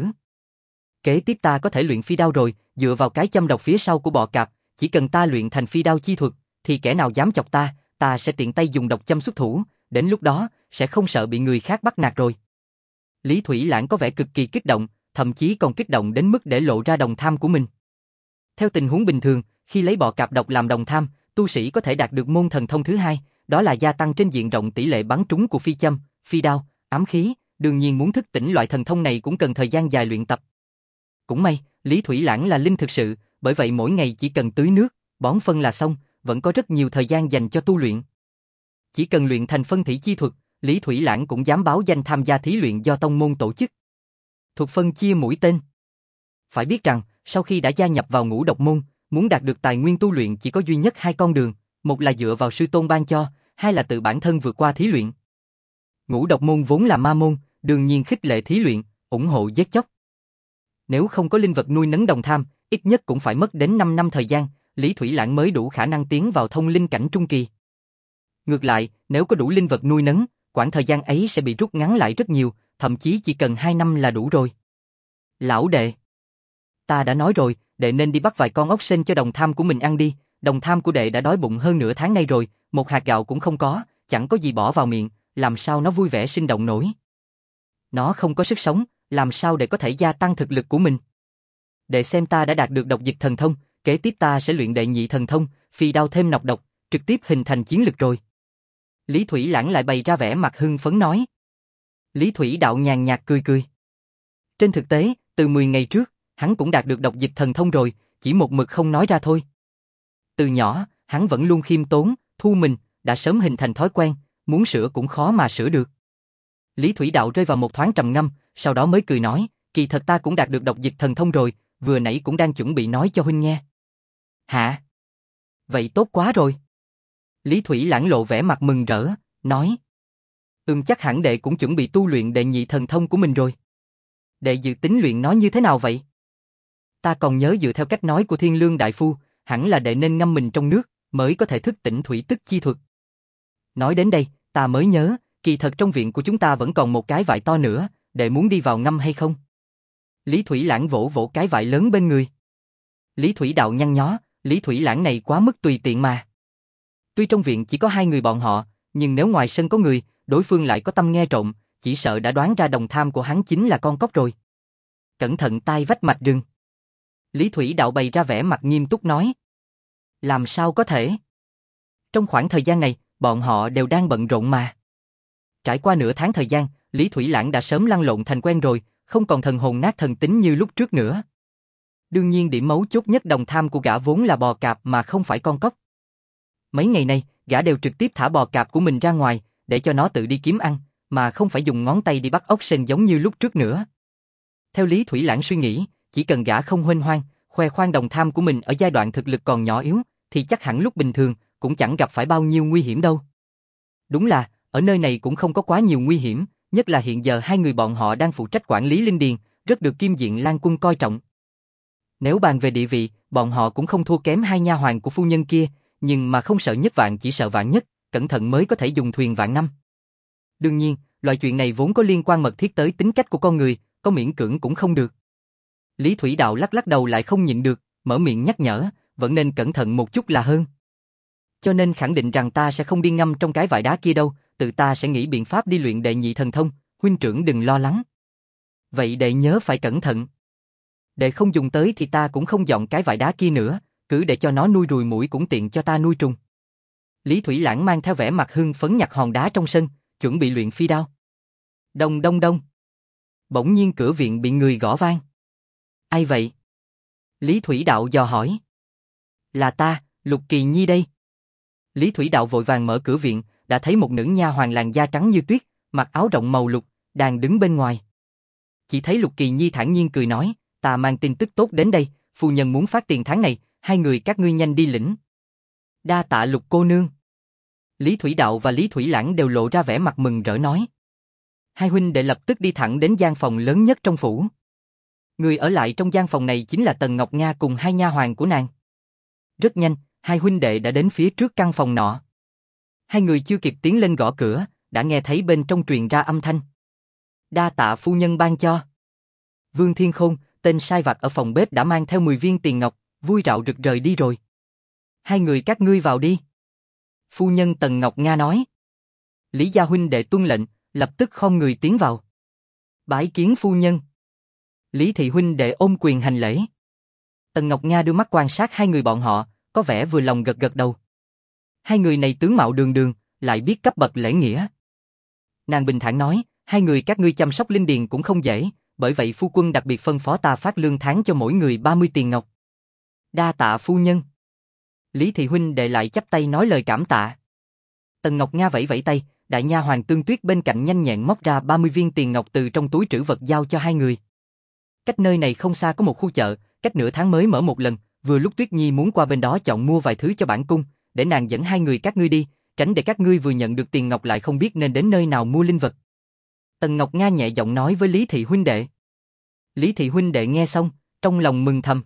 Kế tiếp ta có thể luyện phi đao rồi, dựa vào cái châm độc phía sau của bọ cạp, chỉ cần ta luyện thành phi đao chi thuật, thì kẻ nào dám chọc ta, ta sẽ tiện tay dùng độc châm xuất thủ, đến lúc đó, sẽ không sợ bị người khác bắt nạt rồi. Lý Thủy Lãng có vẻ cực kỳ kích động, thậm chí còn kích động đến mức để lộ ra đồng tham của mình. Theo tình huống bình thường, khi lấy bọ cạp độc làm đồng tham, tu sĩ có thể đạt được môn thần thông thứ hai, đó là gia tăng trên diện rộng tỷ lệ bắn trúng của phi châm, phi đao, ám khí, đương nhiên muốn thức tỉnh loại thần thông này cũng cần thời gian dài luyện tập. Cũng may, Lý Thủy Lãng là linh thực sự, bởi vậy mỗi ngày chỉ cần tưới nước, bón phân là xong, vẫn có rất nhiều thời gian dành cho tu luyện. Chỉ cần luyện thành phân thủy chi thuật, Lý Thủy Lãng cũng dám báo danh tham gia thí luyện do tông môn tổ chức. Thuật phân chia mũi tên. Phải biết rằng, sau khi đã gia nhập vào ngũ độc môn, muốn đạt được tài nguyên tu luyện chỉ có duy nhất hai con đường, một là dựa vào sư tôn ban cho, hai là tự bản thân vượt qua thí luyện. Ngũ độc môn vốn là ma môn, đương nhiên khích lệ thí luyện, ủng hộ giết chóc. Nếu không có linh vật nuôi nấng đồng tham, ít nhất cũng phải mất đến năm năm thời gian, Lý Thủy Lãng mới đủ khả năng tiến vào thông linh cảnh trung kỳ. Ngược lại, nếu có đủ linh vật nuôi nấng, quãng thời gian ấy sẽ bị rút ngắn lại rất nhiều, thậm chí chỉ cần hai năm là đủ rồi. Lão đệ, ta đã nói rồi, đệ nên đi bắt vài con ốc sên cho đồng tham của mình ăn đi, đồng tham của đệ đã đói bụng hơn nửa tháng nay rồi, một hạt gạo cũng không có, chẳng có gì bỏ vào miệng, làm sao nó vui vẻ sinh động nổi. Nó không có sức sống, làm sao để có thể gia tăng thực lực của mình. Đệ xem ta đã đạt được độc dịch thần thông, kế tiếp ta sẽ luyện đệ nhị thần thông, phi đao thêm nọc độc, trực tiếp hình thành chiến lực rồi. Lý Thủy Lãng lại bày ra vẻ mặt hưng phấn nói. Lý Thủy Đạo nhàn nhạt cười cười. Trên thực tế, từ mười ngày trước, hắn cũng đạt được độc dịch thần thông rồi, chỉ một mực không nói ra thôi. Từ nhỏ, hắn vẫn luôn khiêm tốn, thu mình, đã sớm hình thành thói quen, muốn sửa cũng khó mà sửa được. Lý Thủy Đạo rơi vào một thoáng trầm ngâm, sau đó mới cười nói, kỳ thật ta cũng đạt được độc dịch thần thông rồi, vừa nãy cũng đang chuẩn bị nói cho huynh nghe. Hả? Vậy tốt quá rồi. Lý Thủy Lãng lộ vẻ mặt mừng rỡ, nói. Ừm chắc hẳn đệ cũng chuẩn bị tu luyện đệ nhị thần thông của mình rồi. Đệ dự tính luyện nó như thế nào vậy? Ta còn nhớ dựa theo cách nói của Thiên Lương Đại Phu, hẳn là đệ nên ngâm mình trong nước, mới có thể thức tỉnh thủy tức chi thuật. Nói đến đây, ta mới nhớ, kỳ thật trong viện của chúng ta vẫn còn một cái vại to nữa, đệ muốn đi vào ngâm hay không? Lý Thủy Lãng vỗ vỗ cái vại lớn bên người. Lý Thủy Đạo nhăn nhó, Lý Thủy Lãng này quá mức tùy tiện mà. Tuy trong viện chỉ có hai người bọn họ, nhưng nếu ngoài sân có người, đối phương lại có tâm nghe trộm, chỉ sợ đã đoán ra đồng tham của hắn chính là con cóc rồi. Cẩn thận tai vách mạch rừng. Lý Thủy Đạo bày ra vẻ mặt nghiêm túc nói. Làm sao có thể? Trong khoảng thời gian này, bọn họ đều đang bận rộn mà. Trải qua nửa tháng thời gian, Lý Thủy Lãng đã sớm lăn lộn thành quen rồi, không còn thần hồn nát thần tính như lúc trước nữa. Đương nhiên điểm mấu chốt nhất đồng tham của gã vốn là bò cạp mà không phải con cóc. Mấy ngày nay, gã đều trực tiếp thả bò cạp của mình ra ngoài, để cho nó tự đi kiếm ăn, mà không phải dùng ngón tay đi bắt ốc sên giống như lúc trước nữa. Theo Lý Thủy Lãng suy nghĩ, chỉ cần gã không huênh hoang, khoe khoang đồng tham của mình ở giai đoạn thực lực còn nhỏ yếu, thì chắc hẳn lúc bình thường cũng chẳng gặp phải bao nhiêu nguy hiểm đâu. Đúng là, ở nơi này cũng không có quá nhiều nguy hiểm, nhất là hiện giờ hai người bọn họ đang phụ trách quản lý linh điền, rất được Kim Diện Lan Quân coi trọng. Nếu bàn về địa vị, bọn họ cũng không thua kém hai nha hoàn của phu nhân kia, nhưng mà không sợ nhất vạn chỉ sợ vạn nhất, cẩn thận mới có thể dùng thuyền vạn năm. Đương nhiên, loại chuyện này vốn có liên quan mật thiết tới tính cách của con người, có miễn cưỡng cũng không được. Lý Thủy Đạo lắc lắc đầu lại không nhịn được, mở miệng nhắc nhở, vẫn nên cẩn thận một chút là hơn. Cho nên khẳng định rằng ta sẽ không đi ngâm trong cái vại đá kia đâu, tự ta sẽ nghĩ biện pháp đi luyện đệ nhị thần thông, huynh trưởng đừng lo lắng. Vậy đệ nhớ phải cẩn thận. Đệ không dùng tới thì ta cũng không dọn cái vại đá kia nữa, cứ để cho nó nuôi ruồi muỗi cũng tiện cho ta nuôi trùng. Lý Thủy Lãng mang theo vẻ mặt hưng phấn nhặt hòn đá trong sân, chuẩn bị luyện phi đao. Đông đông đông. Bỗng nhiên cửa viện bị người gõ vang. Ai vậy? Lý Thủy Đạo dò hỏi. Là ta, Lục Kỳ Nhi đây. Lý Thủy Đạo vội vàng mở cửa viện, đã thấy một nữ nha hoàn làn da trắng như tuyết, mặc áo rộng màu lục, đang đứng bên ngoài. Chỉ thấy Lục Kỳ Nhi thản nhiên cười nói, ta mang tin tức tốt đến đây, phu nhân muốn phát tiền tháng này, hai người các ngươi nhanh đi lĩnh. Đa tạ Lục cô nương. Lý Thủy Đạo và Lý Thủy Lãng đều lộ ra vẻ mặt mừng rỡ nói. Hai huynh đệ lập tức đi thẳng đến gian phòng lớn nhất trong phủ. Người ở lại trong gian phòng này chính là Tần Ngọc Nga cùng hai nha hoàn của nàng. Rất nhanh, hai huynh đệ đã đến phía trước căn phòng nọ. Hai người chưa kịp tiến lên gõ cửa, đã nghe thấy bên trong truyền ra âm thanh. Đa tạ phu nhân ban cho. Vương Thiên Khôn, tên sai vặt ở phòng bếp đã mang theo mười viên tiền ngọc, vui rạo rực rời đi rồi. Hai người các ngươi vào đi. Phu nhân Tần Ngọc Nga nói. Lý gia huynh đệ tuân lệnh, lập tức khom người tiến vào. Bái kiến phu nhân. Lý thị huynh đệ ôm quyền hành lễ. Tần Ngọc Nga đưa mắt quan sát hai người bọn họ, có vẻ vừa lòng gật gật đầu. Hai người này tướng mạo đường đường, lại biết cấp bậc lễ nghĩa. Nàng bình thản nói, hai người các ngươi chăm sóc linh điền cũng không dễ, bởi vậy phu quân đặc biệt phân phó ta phát lương tháng cho mỗi người ba mươi tiền ngọc. Đa tạ phu nhân. Lý thị huynh đệ lại chắp tay nói lời cảm tạ. Tần Ngọc Nga vẫy vẫy tay, đại nha hoàng Tương Tuyết bên cạnh nhanh nhẹn móc ra ba mươi viên tiền ngọc từ trong túi trữ vật giao cho hai người. Cách nơi này không xa có một khu chợ, cách nửa tháng mới mở một lần, vừa lúc Tuyết Nhi muốn qua bên đó chọn mua vài thứ cho bản cung, để nàng dẫn hai người các ngươi đi, tránh để các ngươi vừa nhận được tiền ngọc lại không biết nên đến nơi nào mua linh vật. Tần Ngọc Nga nhẹ giọng nói với Lý thị huynh đệ. Lý thị huynh đệ nghe xong, trong lòng mừng thầm.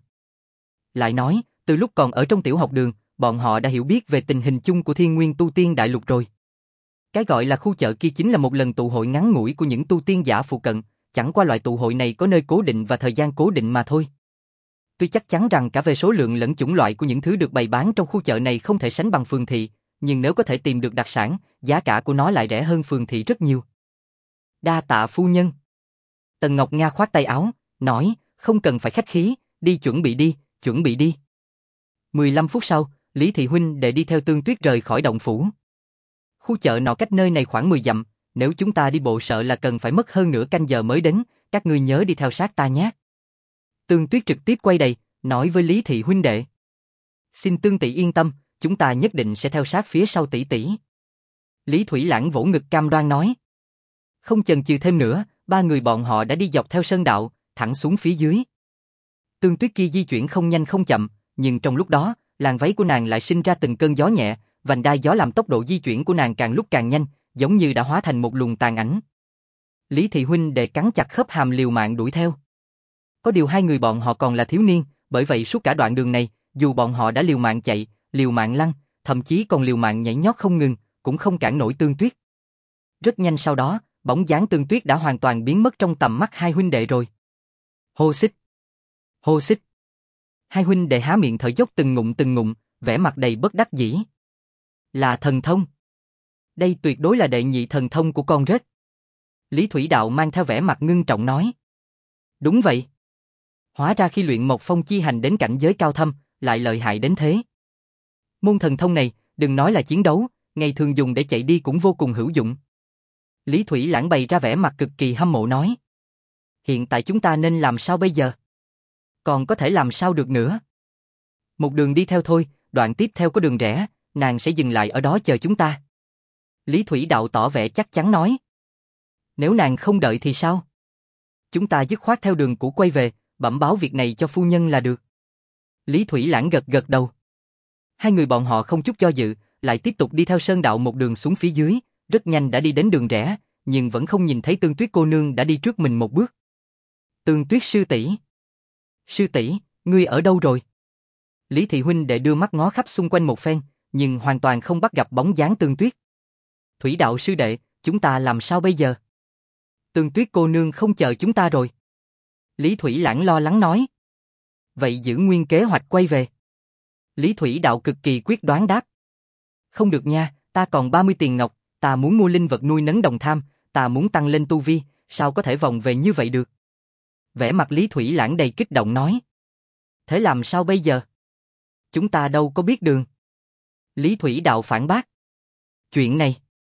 Lại nói, từ lúc còn ở trong tiểu học đường, bọn họ đã hiểu biết về tình hình chung của Thiên Nguyên tu tiên đại lục rồi. Cái gọi là khu chợ kia chính là một lần tụ hội ngắn ngủi của những tu tiên giả phụ cận, chẳng qua loại tụ hội này có nơi cố định và thời gian cố định mà thôi. Tuy chắc chắn rằng cả về số lượng lẫn chủng loại của những thứ được bày bán trong khu chợ này không thể sánh bằng phường thị, nhưng nếu có thể tìm được đặc sản, giá cả của nó lại rẻ hơn phường thị rất nhiều. Đa tạ phu nhân. Tần Ngọc Nga khoát tay áo, nói, không cần phải khách khí, đi chuẩn bị đi, chuẩn bị đi. mười lăm phút sau, Lý thị huynh đệ đi theo Tương Tuyết rời khỏi động phủ. Khu chợ nọ cách nơi này khoảng mười dặm, nếu chúng ta đi bộ sợ là cần phải mất hơn nửa canh giờ mới đến, các ngươi nhớ đi theo sát ta nhé. Tương Tuyết trực tiếp quay đầy, nói với Lý thị huynh đệ. Xin Tương tỷ yên tâm, chúng ta nhất định sẽ theo sát phía sau tỷ tỷ. Lý Thủy Lãng vỗ ngực cam đoan nói. Không chần chừ thêm nữa, ba người bọn họ đã đi dọc theo sơn đạo, thẳng xuống phía dưới. Tương Tuyết kia di chuyển không nhanh không chậm, nhưng trong lúc đó, làn váy của nàng lại sinh ra từng cơn gió nhẹ, vành đai gió làm tốc độ di chuyển của nàng càng lúc càng nhanh, giống như đã hóa thành một luồng tàn ảnh. Lý Thị huynh đệ cắn chặt khớp hàm liều mạng đuổi theo. Có điều hai người bọn họ còn là thiếu niên, bởi vậy suốt cả đoạn đường này, dù bọn họ đã liều mạng chạy, liều mạng lăn, thậm chí còn liều mạng nhảy nhót không ngừng, cũng không cản nổi Tương Tuyết. Rất nhanh sau đó, bóng dáng Tương Tuyết đã hoàn toàn biến mất trong tầm mắt hai huynh đệ rồi. Hô xích! Hô xích! Hai huynh đệ há miệng thở dốc từng ngụm từng ngụm, vẻ mặt đầy bất đắc dĩ. Là thần thông. Đây tuyệt đối là đệ nhị thần thông của con rết. Lý Thủy Đạo mang theo vẻ mặt ngưng trọng nói. Đúng vậy. Hóa ra khi luyện Mộc Phong chi hành đến cảnh giới cao thâm, lại lợi hại đến thế. Môn thần thông này, đừng nói là chiến đấu, ngày thường dùng để chạy đi cũng vô cùng hữu dụng. Lý Thủy Lãng bày ra vẻ mặt cực kỳ hâm mộ nói. Hiện tại chúng ta nên làm sao bây giờ? Còn có thể làm sao được nữa? Một đường đi theo thôi, đoạn tiếp theo có đường rẽ, nàng sẽ dừng lại ở đó chờ chúng ta. Lý Thủy Đạo tỏ vẻ chắc chắn nói. Nếu nàng không đợi thì sao? Chúng ta dứt khoát theo đường cũ quay về, bẩm báo việc này cho phu nhân là được. Lý Thủy Lãng gật gật đầu. Hai người bọn họ không chút do dự, lại tiếp tục đi theo sơn đạo một đường xuống phía dưới, rất nhanh đã đi đến đường rẽ, nhưng vẫn không nhìn thấy Tương Tuyết cô nương đã đi trước mình một bước. Tương Tuyết sư tỷ, sư tỷ, ngươi ở đâu rồi? Lý Thị huynh đệ đưa mắt ngó khắp xung quanh một phen, nhưng hoàn toàn không bắt gặp bóng dáng Tương Tuyết. Thủy Đạo sư đệ, chúng ta làm sao bây giờ? Tương Tuyết cô nương không chờ chúng ta rồi. Lý Thủy Lãng lo lắng nói. Vậy giữ nguyên kế hoạch quay về. Lý Thủy Đạo cực kỳ quyết đoán đáp. Không được nha, ta còn ba mươi tiền ngọc, ta muốn mua linh vật nuôi nấng Đồng Tham, ta muốn tăng lên tu vi, sao có thể vòng về như vậy được? Vẻ mặt Lý Thủy Lãng đầy kích động nói. Thế làm sao bây giờ? Chúng ta đâu có biết đường. Lý Thủy Đạo phản bác. Chuyện này.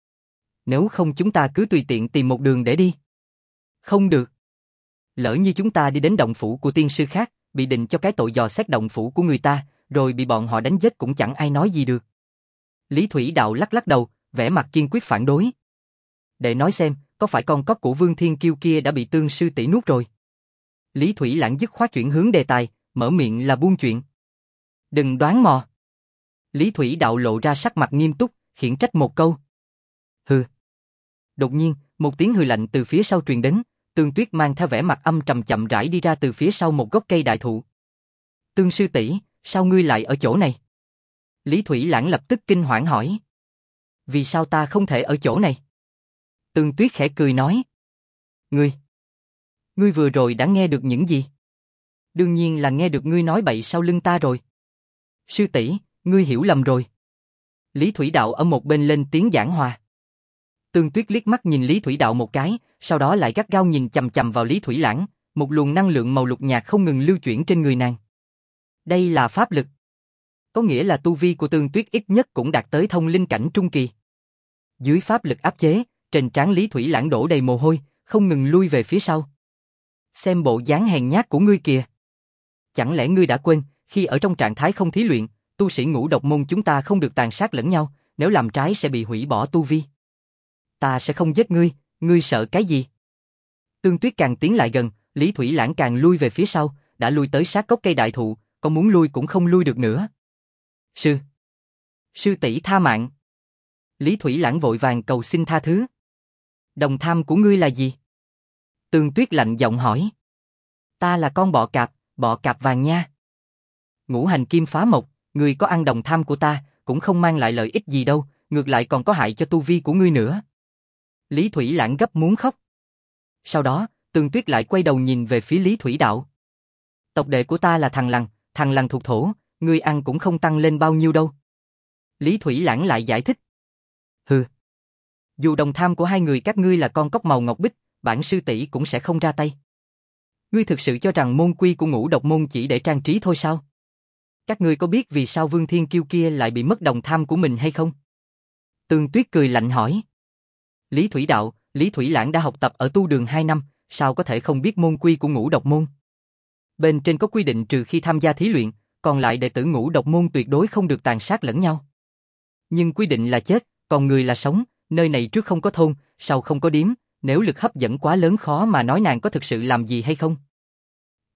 Nếu không chúng ta cứ tùy tiện tìm một đường để đi. Không được. Lỡ như chúng ta đi đến động phủ của tiên sư khác, bị định cho cái tội dò xét động phủ của người ta, rồi bị bọn họ đánh chết cũng chẳng ai nói gì được. Lý Thủy Đạo lắc lắc đầu, vẻ mặt kiên quyết phản đối. Để nói xem, có phải con cóc của Vương Thiên Kiêu kia đã bị Tương sư tỷ nuốt rồi? Lý Thủy Lãng dứt khoát chuyển hướng đề tài, mở miệng là buông chuyện. Đừng đoán mò. Lý Thủy Đạo lộ ra sắc mặt nghiêm túc, khiển trách một câu. Hừ. Đột nhiên, một tiếng hừ lạnh từ phía sau truyền đến, Tương Tuyết mang theo vẻ mặt âm trầm chậm rãi đi ra từ phía sau một gốc cây đại thụ. Tương sư tỷ, sao ngươi lại ở chỗ này? Lý Thủy Lãng lập tức kinh hoảng hỏi. Vì sao ta không thể ở chỗ này? Tương Tuyết khẽ cười nói. Ngươi, ngươi vừa rồi đã nghe được những gì? Đương nhiên là nghe được ngươi nói bậy sau lưng ta rồi. Sư tỷ, ngươi hiểu lầm rồi. Lý Thủy Đạo ở một bên lên tiếng giảng hòa. Tương Tuyết liếc mắt nhìn Lý Thủy Đạo một cái, sau đó lại gắt gao nhìn chằm chằm vào Lý Thủy Lãng, một luồng năng lượng màu lục nhạt không ngừng lưu chuyển trên người nàng. Đây là pháp lực. Có nghĩa là tu vi của Tương Tuyết ít nhất cũng đạt tới thông linh cảnh trung kỳ. Dưới pháp lực áp chế, trên trán Lý Thủy Lãng đổ đầy mồ hôi, không ngừng lui về phía sau. Xem bộ dáng hèn nhát của ngươi kìa. Chẳng lẽ ngươi đã quên, khi ở trong trạng thái không thí luyện, tu sĩ Ngũ Độc môn chúng ta không được tàn sát lẫn nhau, nếu làm trái sẽ bị hủy bỏ tu vi. Ta sẽ không giết ngươi, ngươi sợ cái gì? Tương Tuyết càng tiến lại gần, Lý Thủy Lãng càng lui về phía sau, đã lui tới sát gốc cây đại thụ, có muốn lui cũng không lui được nữa. Sư, sư tỷ tha mạng. Lý Thủy Lãng vội vàng cầu xin tha thứ. Đồng tham của ngươi là gì? Tương Tuyết lạnh giọng hỏi. Ta là con bọ cạp, bọ cạp vàng nha. Ngũ hành kim phá mộc, ngươi có ăn đồng tham của ta, cũng không mang lại lợi ích gì đâu, ngược lại còn có hại cho tu vi của ngươi nữa. Lý Thủy Lãng gấp muốn khóc. Sau đó, Tương Tuyết lại quay đầu nhìn về phía Lý Thủy Đạo. Tộc đệ của ta là thằng lằn, thằng lằn thuộc thổ, ngươi ăn cũng không tăng lên bao nhiêu đâu. Lý Thủy Lãng lại giải thích. Hừ. Dù đồng tham của hai người các ngươi là con cóc màu ngọc bích, bản sư tỷ cũng sẽ không ra tay. Ngươi thực sự cho rằng môn quy của Ngũ Độc môn chỉ để trang trí thôi sao? Các ngươi có biết vì sao Vương Thiên Kiêu kia lại bị mất đồng tham của mình hay không? Tương Tuyết cười lạnh hỏi. Lý Thủy Đạo, Lý Thủy Lãng đã học tập ở tu đường hai năm, sao có thể không biết môn quy của Ngũ Độc môn? Bên trên có quy định trừ khi tham gia thí luyện, còn lại đệ tử Ngũ Độc môn tuyệt đối không được tàn sát lẫn nhau. Nhưng quy định là chết, còn người là sống, nơi này trước không có thôn, sau không có điếm, nếu lực hấp dẫn quá lớn khó mà nói nàng có thực sự làm gì hay không.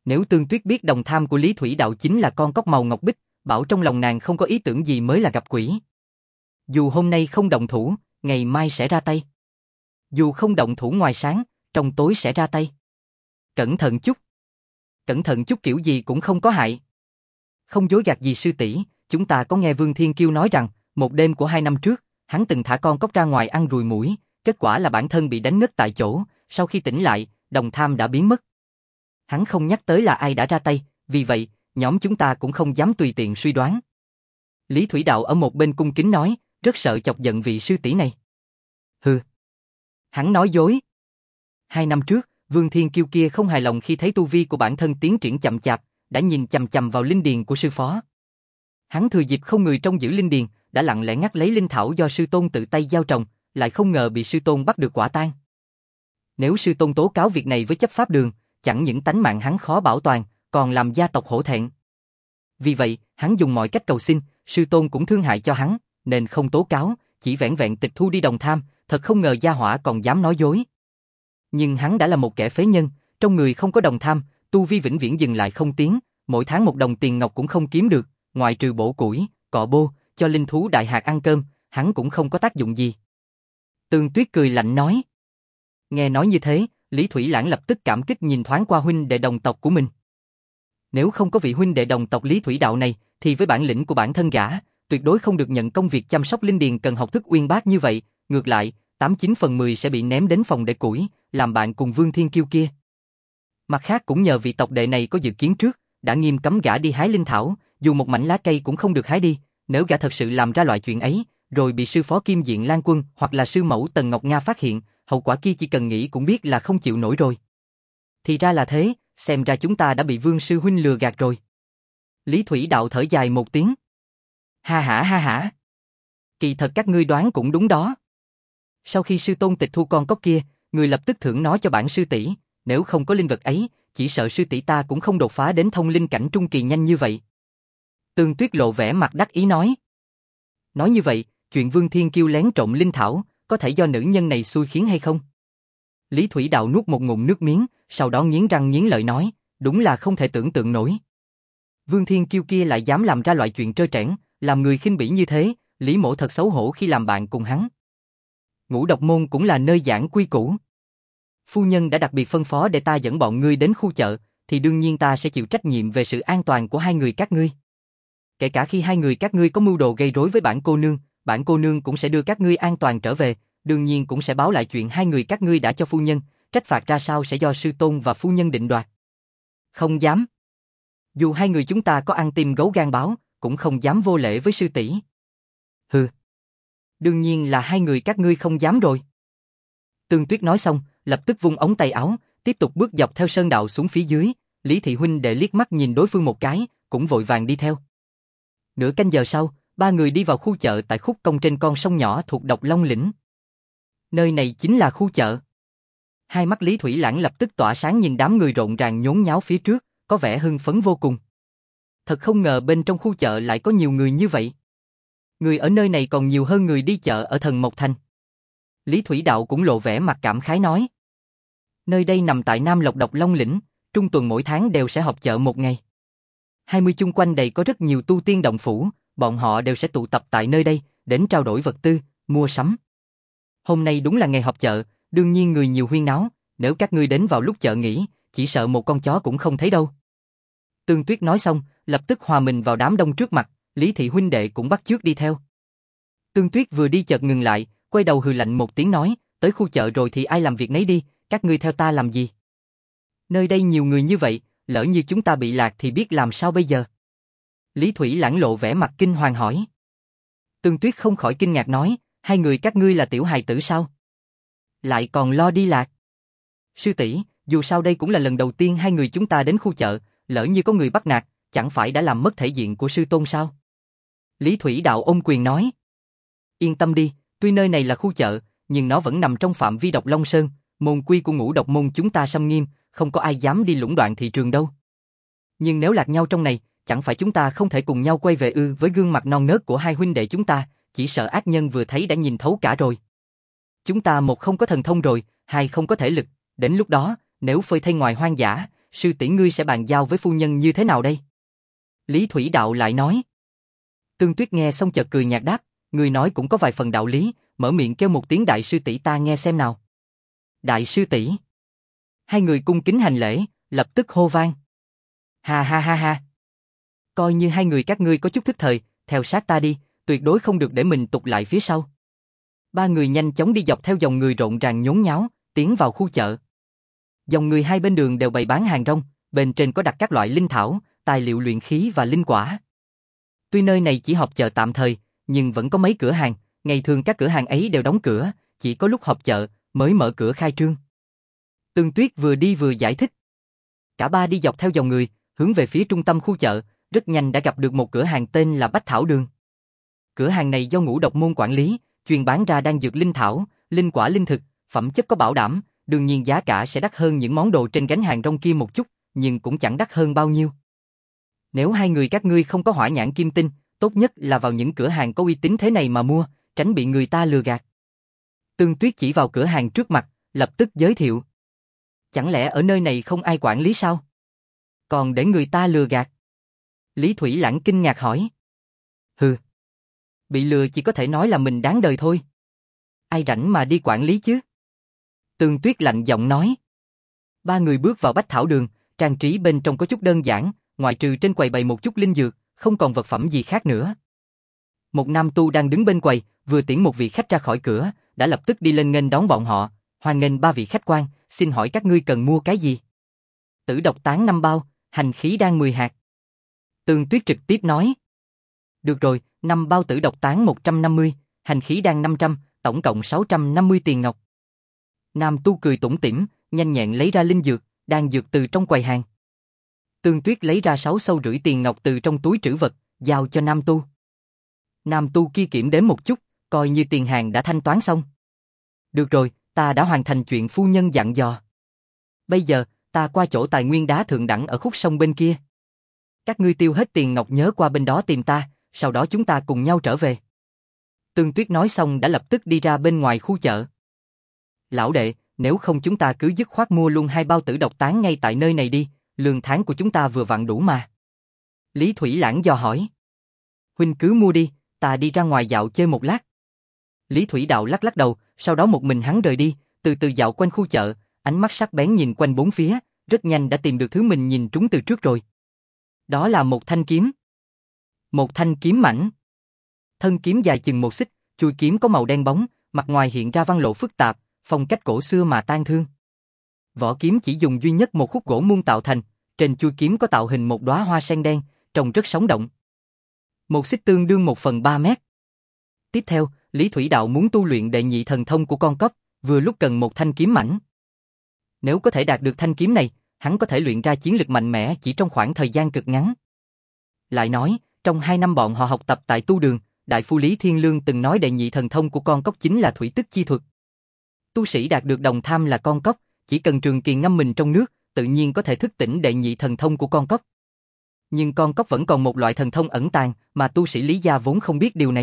Nếu Tương Tuyết biết đồng tham của Lý Thủy Đạo chính là con cóc màu ngọc bích, bảo trong lòng nàng không có ý tưởng gì mới là gặp quỷ. Dù hôm nay không động thủ, ngày mai sẽ ra tay. Dù không động thủ ngoài sáng, trong tối sẽ ra tay. Cẩn thận chút. Cẩn thận chút kiểu gì cũng không có hại. Không dối gạt gì sư tỷ, chúng ta có nghe Vương Thiên Kiêu nói rằng, một đêm của hai năm trước, hắn từng thả con cóc ra ngoài ăn ruồi muỗi, kết quả là bản thân bị đánh ngất tại chỗ, sau khi tỉnh lại, đồng tham đã biến mất. Hắn không nhắc tới là ai đã ra tay, vì vậy, nhóm chúng ta cũng không dám tùy tiện suy đoán. Lý Thủy Đạo ở một bên cung kính nói, rất sợ chọc giận vị sư tỷ này. Hừ. Hắn nói dối. Hai năm trước, Vương Thiên Kiêu kia không hài lòng khi thấy tu vi của bản thân tiến triển chậm chạp, đã nhìn chằm chằm vào linh điền của sư phó. Hắn thừa dịp không người trong giữ linh điền, đã lặng lẽ ngắt lấy linh thảo do sư tôn tự tay gieo trồng, lại không ngờ bị sư tôn bắt được quả tang. Nếu sư tôn tố cáo việc này với chấp pháp đường, chẳng những tánh mạng hắn khó bảo toàn, còn làm gia tộc hổ thẹn. Vì vậy, hắn dùng mọi cách cầu xin, sư tôn cũng thương hại cho hắn, nên không tố cáo, chỉ vẻn vẹn tịch thu đi đồng tham, thật không ngờ gia hỏa còn dám nói dối. Nhưng hắn đã là một kẻ phế nhân, trong người không có đồng tham, tu vi vĩnh viễn dừng lại không tiến, mỗi tháng một đồng tiền ngọc cũng không kiếm được, ngoại trừ bổ củi, cọ bô, cho linh thú đại hạt ăn cơm, hắn cũng không có tác dụng gì. Tương Tuyết cười lạnh nói. Nghe nói như thế, Lý Thủy Lãng lập tức cảm kích nhìn thoáng qua huynh đệ đồng tộc của mình. Nếu không có vị huynh đệ đồng tộc Lý Thủy Đạo này, thì với bản lĩnh của bản thân gã, tuyệt đối không được nhận công việc chăm sóc linh điền cần học thức uyên bác như vậy, ngược lại, tám chín phần mười sẽ bị ném đến phòng để củi, làm bạn cùng Vương Thiên Kiêu kia. Mặt khác cũng nhờ vị tộc đệ này có dự kiến trước, đã nghiêm cấm gã đi hái linh thảo, dù một mảnh lá cây cũng không được hái đi, nếu gã thật sự làm ra loại chuyện ấy, rồi bị sư phó Kim Diện Lan Quân hoặc là sư mẫu Tần Ngọc Nga phát hiện, hậu quả kia chỉ cần nghĩ cũng biết là không chịu nổi rồi. Thì ra là thế, xem ra chúng ta đã bị Vương sư huynh lừa gạt rồi. Lý Thủy Đạo thở dài một tiếng. Ha hả ha hả. Kỳ thật các ngươi đoán cũng đúng đó. Sau khi sư tôn tịch thu con cóc kia, người lập tức thưởng nó cho bản sư tỷ, nếu không có linh vật ấy, chỉ sợ sư tỷ ta cũng không đột phá đến thông linh cảnh trung kỳ nhanh như vậy. Tương Tuyết lộ vẻ mặt đắc ý nói. Nói như vậy, chuyện Vương Thiên Kiêu lén trộm linh thảo, có thể do nữ nhân này xui khiến hay không? Lý Thủy Đạo nuốt một ngụm nước miếng, sau đó nghiến răng nghiến lợi nói, đúng là không thể tưởng tượng nổi. Vương Thiên Kiêu kia lại dám làm ra loại chuyện trơ trẽn, làm người khinh bỉ như thế, Lý Mộ thật xấu hổ khi làm bạn cùng hắn. Ngũ độc môn cũng là nơi giảng quy củ. Phu nhân đã đặc biệt phân phó để ta dẫn bọn ngươi đến khu chợ, thì đương nhiên ta sẽ chịu trách nhiệm về sự an toàn của hai người các ngươi. Kể cả khi hai người các ngươi có mưu đồ gây rối với bản cô nương, bản cô nương cũng sẽ đưa các ngươi an toàn trở về, đương nhiên cũng sẽ báo lại chuyện hai người các ngươi đã cho phu nhân, trách phạt ra sao sẽ do sư tôn và phu nhân định đoạt. Không dám. Dù hai người chúng ta có ăn tim gấu gan báo, cũng không dám vô lễ với sư tỷ. Hừ. Đương nhiên là hai người các ngươi không dám rồi. Tương Tuyết nói xong, lập tức vung ống tay áo, tiếp tục bước dọc theo sơn đạo xuống phía dưới, Lý Thị huynh đệ liếc mắt nhìn đối phương một cái, cũng vội vàng đi theo. Nửa canh giờ sau, ba người đi vào khu chợ tại khúc cong trên con sông nhỏ thuộc Độc Long Lĩnh. Nơi này chính là khu chợ. Hai mắt Lý Thủy Lãng lập tức tỏa sáng nhìn đám người rộn ràng nhốn nháo phía trước, có vẻ hưng phấn vô cùng. Thật không ngờ bên trong khu chợ lại có nhiều người như vậy. Người ở nơi này còn nhiều hơn người đi chợ ở Thần Mộc Thành. Lý Thủy Đạo cũng lộ vẻ mặt cảm khái nói. Nơi đây nằm tại Nam Lộc Độc Long Lĩnh, trung tuần mỗi tháng đều sẽ họp chợ một ngày. Hai mươi chung quanh đây có rất nhiều tu tiên động phủ, bọn họ đều sẽ tụ tập tại nơi đây, đến trao đổi vật tư, mua sắm. Hôm nay đúng là ngày họp chợ, đương nhiên người nhiều huyên náo, nếu các ngươi đến vào lúc chợ nghỉ, chỉ sợ một con chó cũng không thấy đâu. Tương Tuyết nói xong, lập tức hòa mình vào đám đông trước mặt, Lý Thị huynh đệ cũng bắt chước đi theo. Tương Tuyết vừa đi chợt ngừng lại, quay đầu hừ lạnh một tiếng nói, tới khu chợ rồi thì ai làm việc nấy đi, các ngươi theo ta làm gì? Nơi đây nhiều người như vậy, lỡ như chúng ta bị lạc thì biết làm sao bây giờ? Lý Thủy Lãng lộ vẻ mặt kinh hoàng hỏi. Tương Tuyết không khỏi kinh ngạc nói, hai người các ngươi là tiểu hài tử sao? Lại còn lo đi lạc. Sư tỷ, dù sao đây cũng là lần đầu tiên hai người chúng ta đến khu chợ, lỡ như có người bắt nạt, chẳng phải đã làm mất thể diện của sư tôn sao? Lý Thủy Đạo ôm quyền nói. Yên tâm đi, tuy nơi này là khu chợ, nhưng nó vẫn nằm trong phạm vi Độc Long Sơn, môn quy của Ngũ Độc môn chúng ta xâm nghiêm, không có ai dám đi lũng đoạn thị trường đâu. Nhưng nếu lạc nhau trong này, chẳng phải chúng ta không thể cùng nhau quay về ư? Với gương mặt non nớt của hai huynh đệ chúng ta, chỉ sợ ác nhân vừa thấy đã nhìn thấu cả rồi. Chúng ta một không có thần thông rồi, hai không có thể lực, đến lúc đó, nếu phơi thay ngoài hoang dã, sư tỷ ngươi sẽ bàn giao với phu nhân như thế nào đây? Lý Thủy Đạo lại nói. Tương Tuyết nghe xong chợt cười nhạt đáp, ngươi nói cũng có vài phần đạo lý, mở miệng kêu một tiếng đại sư tỷ ta nghe xem nào. Đại sư tỷ. Hai người cung kính hành lễ, lập tức hô vang. Ha ha ha ha. Coi như hai người các ngươi có chút thức thời, theo sát ta đi, tuyệt đối không được để mình tụt lại phía sau. Ba người nhanh chóng đi dọc theo dòng người rộn ràng nhốn nháo, tiến vào khu chợ. Dòng người hai bên đường đều bày bán hàng rong, bên trên có đặt các loại linh thảo, tài liệu luyện khí và linh quả. Tuy nơi này chỉ họp chợ tạm thời, nhưng vẫn có mấy cửa hàng, ngày thường các cửa hàng ấy đều đóng cửa, chỉ có lúc họp chợ mới mở cửa khai trương. Tương Tuyết vừa đi vừa giải thích. Cả ba đi dọc theo dòng người, hướng về phía trung tâm khu chợ, rất nhanh đã gặp được một cửa hàng tên là Bách Thảo Đường. Cửa hàng này do Ngũ Độc Môn quản lý, chuyên bán ra đan dược linh thảo, linh quả linh thực, phẩm chất có bảo đảm, đương nhiên giá cả sẽ đắt hơn những món đồ trên gánh hàng rong kia một chút, nhưng cũng chẳng đắt hơn bao nhiêu. Nếu hai người các ngươi không có hỏa nhãn kim tinh, tốt nhất là vào những cửa hàng có uy tín thế này mà mua, tránh bị người ta lừa gạt. Tương Tuyết chỉ vào cửa hàng trước mặt, lập tức giới thiệu. Chẳng lẽ ở nơi này không ai quản lý sao? Còn để người ta lừa gạt? Lý Thủy Lãng kinh ngạc hỏi. Hừ. Bị lừa chỉ có thể nói là mình đáng đời thôi. Ai rảnh mà đi quản lý chứ? Tương Tuyết lạnh giọng nói. Ba người bước vào Bách Thảo Đường, trang trí bên trong có chút đơn giản, ngoại trừ trên quầy bày một chút linh dược, không còn vật phẩm gì khác nữa. Một nam tu đang đứng bên quầy, vừa tiễn một vị khách ra khỏi cửa, đã lập tức đi lên nghênh đón bọn họ. Hoan nghênh ba vị khách quan, xin hỏi các ngươi cần mua cái gì? Tử độc tán năm bao, hành khí đan mười hạt. Tương Tuyết trực tiếp nói. Được rồi, năm bao tử độc tán một trăm năm mươi, hành khí đan năm trăm, tổng cộng sáu trăm năm mươi tiền ngọc. Nam tu cười tủm tỉm, nhanh nhẹn lấy ra linh dược, đan dược từ trong quầy hàng. Tương Tuyết lấy ra sáu sâu rưỡi tiền ngọc từ trong túi trữ vật, giao cho nam tu. Nam tu kia kiểm đếm một chút, coi như tiền hàng đã thanh toán xong. Được rồi, ta đã hoàn thành chuyện phu nhân dặn dò. Bây giờ, ta qua chỗ tài nguyên đá thượng đẳng ở khúc sông bên kia. Các ngươi tiêu hết tiền ngọc nhớ qua bên đó tìm ta, sau đó chúng ta cùng nhau trở về. Tương Tuyết nói xong đã lập tức đi ra bên ngoài khu chợ. Lão đệ, nếu không chúng ta cứ dứt khoát mua luôn hai bao tử độc tán ngay tại nơi này đi, lương tháng của chúng ta vừa vặn đủ mà. Lý Thủy Lãng dò hỏi. Huynh cứ mua đi, ta đi ra ngoài dạo chơi một lát. Lý Thủy Đạo lắc lắc đầu, sau đó một mình hắn rời đi, từ từ dạo quanh khu chợ, ánh mắt sắc bén nhìn quanh bốn phía, rất nhanh đã tìm được thứ mình nhìn trúng từ trước rồi. Đó là một thanh kiếm. Một thanh kiếm mảnh. Thân kiếm dài chừng một xích, chuôi kiếm có màu đen bóng, mặt ngoài hiện ra văn lộ phức tạp, phong cách cổ xưa mà tang thương. Vỏ kiếm chỉ dùng duy nhất một khúc gỗ muôn tạo thành, trên chuôi kiếm có tạo hình một đóa hoa sen đen, trông rất sống động. Một xích tương đương một phần ba mét. Tiếp theo, Lý Thủy Đạo muốn tu luyện đệ nhị thần thông của con cóc, vừa lúc cần một thanh kiếm mảnh. Nếu có thể đạt được thanh kiếm này, hắn có thể luyện ra chiến lực mạnh mẽ chỉ trong khoảng thời gian cực ngắn. Lại nói, trong hai năm bọn họ học tập tại tu đường, đại phu Lý Thiên Lương từng nói đệ nhị thần thông của con cóc chính là thủy tức chi thuật. Tu sĩ đạt được đồng tham là con cóc, chỉ cần trường kỳ ngâm mình trong nước, tự nhiên có thể thức tỉnh đệ nhị thần thông của con cóc. Nhưng con cóc vẫn còn một loại thần thông ẩn tàng mà tu sĩ Lý gia vốn không biết điều này.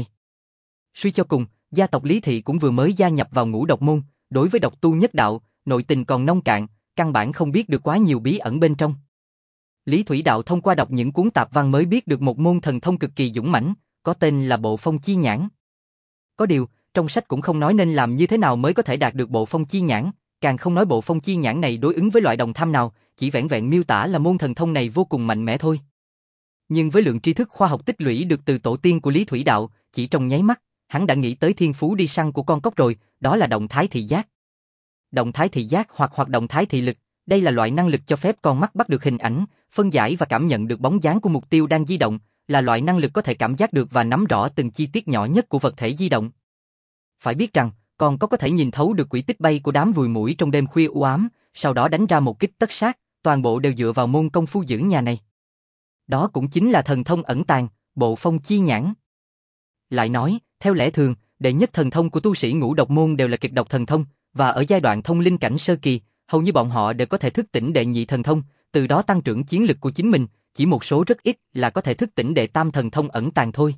Suy cho cùng, gia tộc Lý Thị cũng vừa mới gia nhập vào Ngũ Độc Môn, đối với độc tu nhất đạo, nội tình còn nông cạn, căn bản không biết được quá nhiều bí ẩn bên trong. Lý Thủy Đạo thông qua đọc những cuốn tạp văn mới biết được một môn thần thông cực kỳ dũng mãnh, có tên là Bộ Phong Chi Nhãn. Có điều, trong sách cũng không nói nên làm như thế nào mới có thể đạt được Bộ Phong Chi Nhãn, càng không nói Bộ Phong Chi Nhãn này đối ứng với loại đồng tham nào, chỉ vẻn vẹn miêu tả là môn thần thông này vô cùng mạnh mẽ thôi. Nhưng với lượng tri thức khoa học tích lũy được từ tổ tiên của Lý Thủy Đạo, chỉ trong nháy mắt, hắn đã nghĩ tới thiên phú đi săn của con cóc rồi, đó là động thái thị giác. Động thái thị giác hoặc hoạt động thái thị lực, đây là loại năng lực cho phép con mắt bắt được hình ảnh, phân giải và cảm nhận được bóng dáng của mục tiêu đang di động, là loại năng lực có thể cảm giác được và nắm rõ từng chi tiết nhỏ nhất của vật thể di động. Phải biết rằng, con cóc có thể nhìn thấu được quỹ tích bay của đám ruồi muỗi trong đêm khuya u ám, sau đó đánh ra một kích tất sát, toàn bộ đều dựa vào môn công phu giữ nhà này. Đó cũng chính là thần thông ẩn tàng, Bộ Phong Chi Nhãn. Lại nói, theo lẽ thường, đệ nhất thần thông của tu sĩ Ngũ Độc Môn đều là kịch độc thần thông, và ở giai đoạn thông linh cảnh sơ kỳ, hầu như bọn họ đều có thể thức tỉnh đệ nhị thần thông, từ đó tăng trưởng chiến lực của chính mình, chỉ một số rất ít là có thể thức tỉnh đệ tam thần thông ẩn tàng thôi.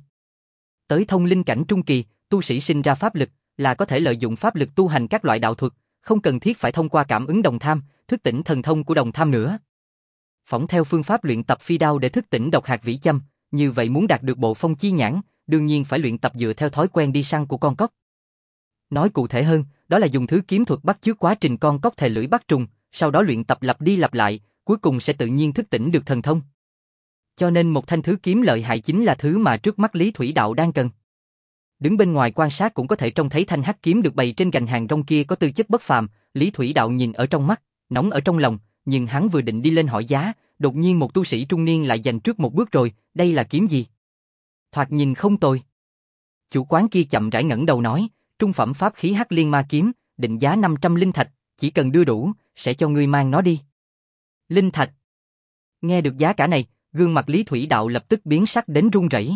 Tới thông linh cảnh trung kỳ, tu sĩ sinh ra pháp lực, là có thể lợi dụng pháp lực tu hành các loại đạo thuật, không cần thiết phải thông qua cảm ứng đồng tham, thức tỉnh thần thông của đồng tham nữa. phỏng theo phương pháp luyện tập phi đao để thức tỉnh độc hạt vĩ châm, như vậy muốn đạt được bộ phong chi nhãn, đương nhiên phải luyện tập dựa theo thói quen đi săn của con cóc. Nói cụ thể hơn, đó là dùng thứ kiếm thuật bắt chước quá trình con cóc thè lưỡi bắt trùng, sau đó luyện tập lặp đi lặp lại, cuối cùng sẽ tự nhiên thức tỉnh được thần thông. Cho nên một thanh thứ kiếm lợi hại chính là thứ mà trước mắt Lý Thủy Đạo đang cần. Đứng bên ngoài quan sát cũng có thể trông thấy thanh hắc kiếm được bày trên gành hàng rong kia có tư chất bất phàm, Lý Thủy Đạo nhìn ở trong mắt, nóng ở trong lòng, nhưng hắn vừa định đi lên hỏi giá, đột nhiên một tu sĩ trung niên lại giành trước một bước rồi, đây là kiếm gì? Thoạt nhìn không tồi. Chủ quán kia chậm rãi ngẩng đầu nói, trung phẩm pháp khí Hắc Liên Ma kiếm, định giá năm trăm linh thạch, chỉ cần đưa đủ, sẽ cho ngươi mang nó đi. Linh thạch. Nghe được giá cả này, gương mặt Lý Thủy Đạo lập tức biến sắc đến run rẩy.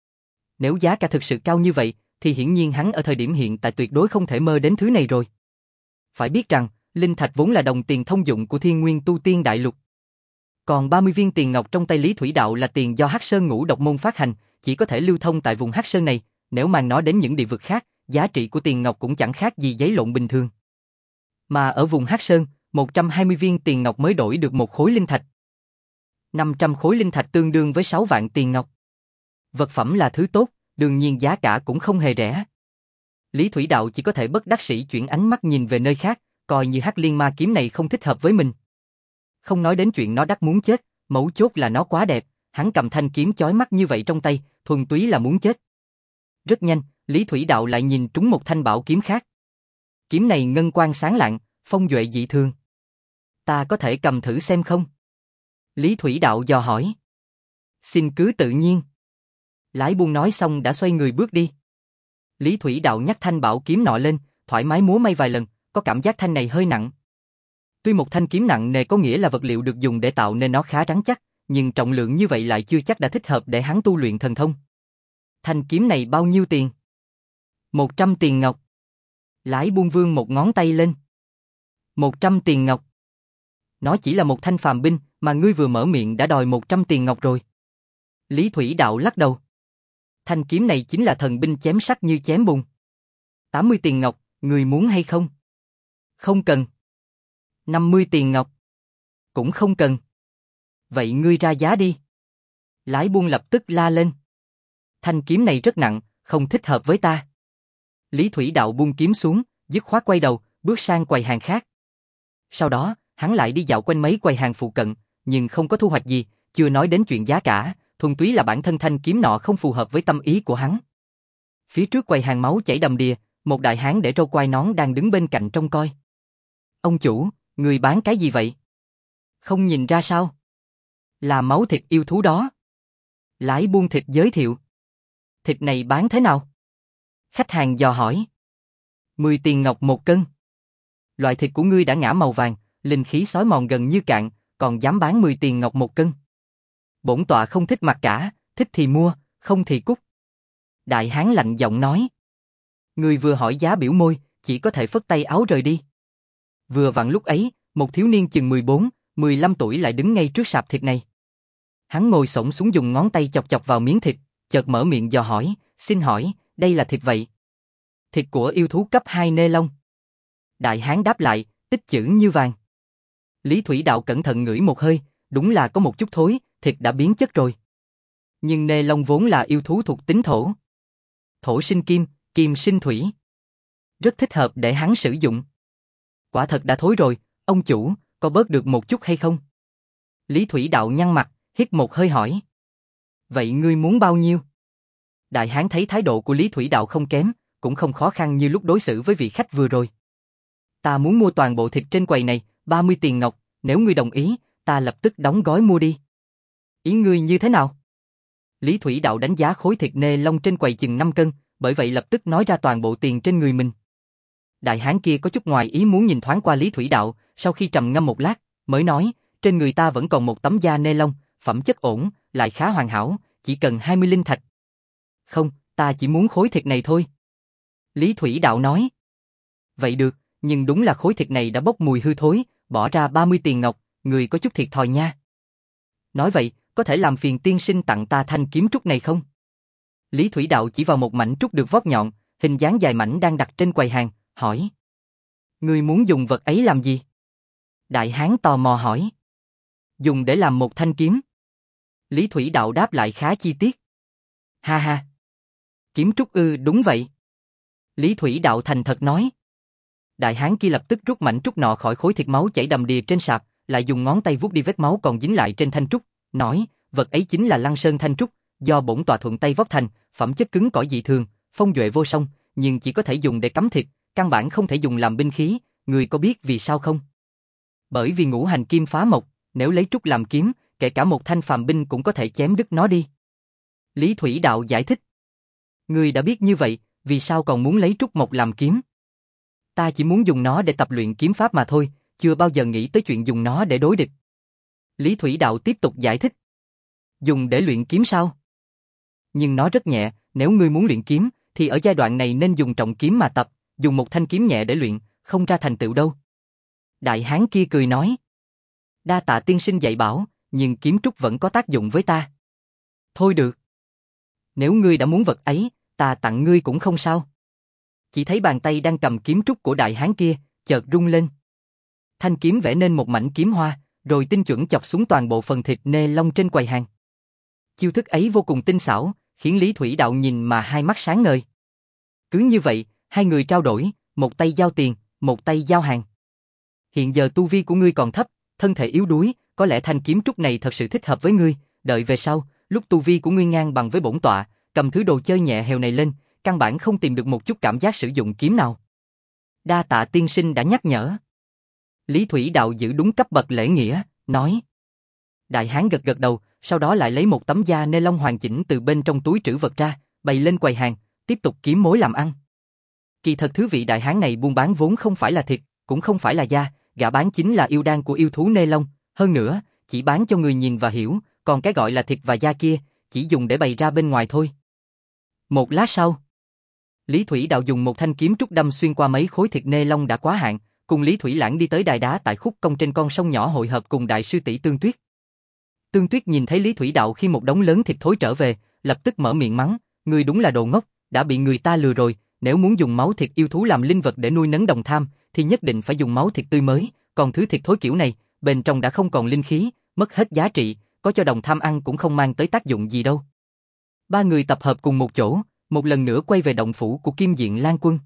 Nếu giá cả thực sự cao như vậy, thì hiển nhiên hắn ở thời điểm hiện tại tuyệt đối không thể mơ đến thứ này rồi. Phải biết rằng, linh thạch vốn là đồng tiền thông dụng của Thiên Nguyên Tu Tiên Đại Lục. Còn ba mươi viên tiền ngọc trong tay Lý Thủy Đạo là tiền do Hắc Sơn Ngũ Độc Môn phát hành, chỉ có thể lưu thông tại vùng Hắc Sơn này, nếu mang nó đến những địa vực khác, giá trị của tiền ngọc cũng chẳng khác gì giấy lộn bình thường. Mà ở vùng Hắc Sơn, một trăm hai mươi viên tiền ngọc mới đổi được một khối linh thạch. năm trăm khối linh thạch tương đương với sáu vạn tiền ngọc. Vật phẩm là thứ tốt, đương nhiên giá cả cũng không hề rẻ. Lý Thủy Đạo chỉ có thể bất đắc sĩ chuyển ánh mắt nhìn về nơi khác, coi như Hắc Liên Ma kiếm này không thích hợp với mình. Không nói đến chuyện nó đắt muốn chết, mấu chốt là nó quá đẹp, hắn cầm thanh kiếm chói mắt như vậy trong tay, thuần túy là muốn chết. Rất nhanh, Lý Thủy Đạo lại nhìn trúng một thanh bảo kiếm khác. Kiếm này ngân quang sáng lạng, phong duệ dị thường. Ta có thể cầm thử xem không? Lý Thủy Đạo dò hỏi. Xin cứ tự nhiên. Lái buôn nói xong đã xoay người bước đi. Lý Thủy Đạo nhắc thanh bảo kiếm nọ lên, thoải mái múa may vài lần, có cảm giác thanh này hơi nặng. Tuy một thanh kiếm nặng nề có nghĩa là vật liệu được dùng để tạo nên nó khá rắn chắc, nhưng trọng lượng như vậy lại chưa chắc đã thích hợp để hắn tu luyện thần thông. Thanh kiếm này bao nhiêu tiền? Một trăm tiền ngọc. Lái buôn vương một ngón tay lên. Một trăm tiền ngọc. Nó chỉ là một thanh phàm binh, mà ngươi vừa mở miệng đã đòi một trăm tiền ngọc rồi. Lý Thủy Đạo lắc đầu. Thanh kiếm này chính là thần binh chém sắt như chém bùn. tám mươi tiền ngọc, ngươi muốn hay không? Không cần. năm mươi tiền ngọc. Cũng không cần. Vậy ngươi ra giá đi. Lái buôn lập tức la lên. Thanh kiếm này rất nặng, không thích hợp với ta. Lý Thủy Đạo buông kiếm xuống, dứt khoát quay đầu, bước sang quầy hàng khác. Sau đó, hắn lại đi dạo quanh mấy quầy hàng phụ cận, nhưng không có thu hoạch gì, chưa nói đến chuyện giá cả, thuần túy là bản thân thanh kiếm nọ không phù hợp với tâm ý của hắn. Phía trước quầy hàng máu chảy đầm đìa, một đại hán để râu quai nón đang đứng bên cạnh trông coi. Ông chủ, người bán cái gì vậy? Không nhìn ra sao? Là máu thịt yêu thú đó. Lái buôn thịt giới thiệu. Thịt này bán thế nào? Khách hàng dò hỏi. mười tiền ngọc một cân. Loại thịt của ngươi đã ngã màu vàng, linh khí xói mòn gần như cạn, còn dám bán mười tiền ngọc một cân. Bổn tọa không thích mặc cả, thích thì mua, không thì cút. Đại hán lạnh giọng nói. Người vừa hỏi giá biểu môi, chỉ có thể phất tay áo rời đi. Vừa vặn lúc ấy, một thiếu niên chừng mười bốn, mười lăm tuổi lại đứng ngay trước sạp thịt này. Hắn ngồi xổm xuống dùng ngón tay chọc chọc vào miếng thịt, chợt mở miệng dò hỏi, xin hỏi, đây là thịt vậy? Thịt của yêu thú cấp hai nê long. Đại hán đáp lại, tích chữ như vàng. Lý Thủy Đạo cẩn thận ngửi một hơi, đúng là có một chút thối, thịt đã biến chất rồi. Nhưng nê long vốn là yêu thú thuộc tính thổ. Thổ sinh kim, kim sinh thủy. Rất thích hợp để hắn sử dụng. Quả thật đã thối rồi, ông chủ, có bớt được một chút hay không? Lý Thủy Đạo nhăn mặt, hít một hơi hỏi. Vậy ngươi muốn bao nhiêu? Đại hán thấy thái độ của Lý Thủy Đạo không kém, cũng không khó khăn như lúc đối xử với vị khách vừa rồi. Ta muốn mua toàn bộ thịt trên quầy này, ba mươi tiền ngọc, nếu ngươi đồng ý, ta lập tức đóng gói mua đi. Ý ngươi như thế nào? Lý Thủy Đạo đánh giá khối thịt nê long trên quầy chừng năm cân, bởi vậy lập tức nói ra toàn bộ tiền trên người mình. Đại hán kia có chút ngoài ý muốn nhìn thoáng qua Lý Thủy Đạo, sau khi trầm ngâm một lát, mới nói, trên người ta vẫn còn một tấm da nê long, phẩm chất ổn, lại khá hoàn hảo, chỉ cần hai mươi linh thạch. Không, ta chỉ muốn khối thịt này thôi. Lý Thủy Đạo nói. Vậy được, nhưng đúng là khối thịt này đã bốc mùi hư thối, bỏ ra ba mươi tiền ngọc, người có chút thiệt thòi nha. Nói vậy, có thể làm phiền tiên sinh tặng ta thanh kiếm trúc này không? Lý Thủy Đạo chỉ vào một mảnh trúc được vót nhọn, hình dáng dài mảnh đang đặt trên quầy hàng, hỏi. Người muốn dùng vật ấy làm gì? Đại hán tò mò hỏi. Dùng để làm một thanh kiếm. Lý Thủy Đạo đáp lại khá chi tiết. Ha ha. Kiếm trúc ư? Đúng vậy. Lý Thủy Đạo thành thật nói. Đại hán kia lập tức rút mảnh trúc nọ khỏi khối thịt máu chảy đầm đìa trên sạp, lại dùng ngón tay vuốt đi vết máu còn dính lại trên thanh trúc, nói, vật ấy chính là Lăng Sơn thanh trúc, do bổn tọa thuận tay vót thành, phẩm chất cứng cỏi dị thường, phong duệ vô song, nhưng chỉ có thể dùng để cắm thịt, căn bản không thể dùng làm binh khí, người có biết vì sao không? Bởi vì ngũ hành kim phá mộc, nếu lấy trúc làm kiếm, kể cả một thanh phàm binh cũng có thể chém đứt nó đi. Lý Thủy Đạo giải thích. Người đã biết như vậy, vì sao còn muốn lấy trúc mộc làm kiếm? Ta chỉ muốn dùng nó để tập luyện kiếm pháp mà thôi, chưa bao giờ nghĩ tới chuyện dùng nó để đối địch. Lý Thủy Đạo tiếp tục giải thích. Dùng để luyện kiếm sao? Nhưng nó rất nhẹ, nếu ngươi muốn luyện kiếm, thì ở giai đoạn này nên dùng trọng kiếm mà tập, dùng một thanh kiếm nhẹ để luyện, không ra thành tựu đâu. Đại hán kia cười nói. Đa tạ tiên sinh dạy bảo, nhưng kiếm trúc vẫn có tác dụng với ta. Thôi được. Nếu ngươi đã muốn vật ấy, ta tặng ngươi cũng không sao. Chỉ thấy bàn tay đang cầm kiếm trúc của đại hán kia, chợt rung lên. Thanh kiếm vẽ nên một mảnh kiếm hoa, rồi tinh chuẩn chọc xuống toàn bộ phần thịt nê lông trên quầy hàng. Chiêu thức ấy vô cùng tinh xảo, khiến Lý Thủy Đạo nhìn mà hai mắt sáng ngời. Cứ như vậy, hai người trao đổi, một tay giao tiền, một tay giao hàng. Hiện giờ tu vi của ngươi còn thấp, thân thể yếu đuối, có lẽ thanh kiếm trúc này thật sự thích hợp với ngươi, đợi về sau, lúc tu vi của ngươi ngang bằng với bổn tọa, cầm thứ đồ chơi nhẹ hèo này lên, căn bản không tìm được một chút cảm giác sử dụng kiếm nào. Đa tạ tiên sinh đã nhắc nhở. Lý Thủy Đạo giữ đúng cấp bậc lễ nghĩa, nói. Đại hán gật gật đầu, sau đó lại lấy một tấm da nê lông hoàn chỉnh từ bên trong túi trữ vật ra, bày lên quầy hàng, tiếp tục kiếm mối làm ăn. Kỳ thật thứ vị đại hán này buôn bán vốn không phải là thịt, cũng không phải là da, gã bán chính là yêu đan của yêu thú nê lông, hơn nữa, chỉ bán cho người nhìn và hiểu, còn cái gọi là thịt và da kia, chỉ dùng để bày ra bên ngoài thôi. Một lát sau, Lý Thủy Đạo dùng một thanh kiếm trúc đâm xuyên qua mấy khối thịt nê lông đã quá hạn, cùng Lý Thủy Lãng đi tới đài đá tại khúc công trên con sông nhỏ hội hợp cùng đại sư tỷ Tương Tuyết. Tương Tuyết nhìn thấy Lý Thủy Đạo khi một đống lớn thịt thối trở về, lập tức mở miệng mắng, ngươi đúng là đồ ngốc, đã bị người ta lừa rồi, nếu muốn dùng máu thịt yêu thú làm linh vật để nuôi nấng đồng tham, thì nhất định phải dùng máu thịt tươi mới, còn thứ thịt thối kiểu này, bên trong đã không còn linh khí, mất hết giá trị, có cho đồng tham ăn cũng không mang tới tác dụng gì đâu. Ba người tập hợp cùng một chỗ, một lần nữa quay về động phủ của Kim Diện Lan Quân.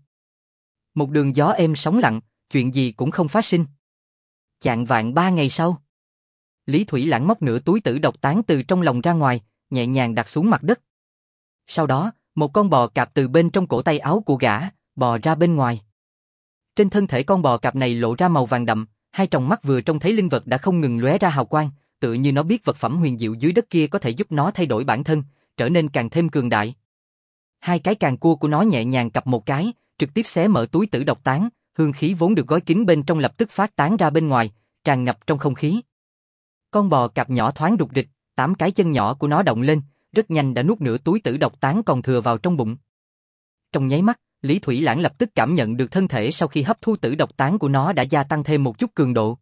Một đường gió êm sóng lặng, chuyện gì cũng không phát sinh. Chạng vạng ba ngày sau, Lý Thủy Lãng móc nửa túi tử độc tán từ trong lòng ra ngoài, nhẹ nhàng đặt xuống mặt đất. Sau đó, một con bò cạp từ bên trong cổ tay áo của gã, bò ra bên ngoài. Trên thân thể con bò cạp này lộ ra màu vàng đậm, hai tròng mắt vừa trông thấy linh vật đã không ngừng lóe ra hào quang, tựa như nó biết vật phẩm huyền diệu dưới đất kia có thể giúp nó thay đổi bản thân, trở nên càng thêm cường đại. Hai cái càng cua của nó nhẹ nhàng cặp một cái, trực tiếp xé mở túi tử độc tán, hương khí vốn được gói kín bên trong lập tức phát tán ra bên ngoài, tràn ngập trong không khí. Con bò cạp nhỏ thoáng rục rịch, tám cái chân nhỏ của nó động lên, rất nhanh đã nuốt nửa túi tử độc tán còn thừa vào trong bụng. Trong nháy mắt, Lý Thủy Lãng lập tức cảm nhận được thân thể sau khi hấp thu tử độc tán của nó đã gia tăng thêm một chút cường độ.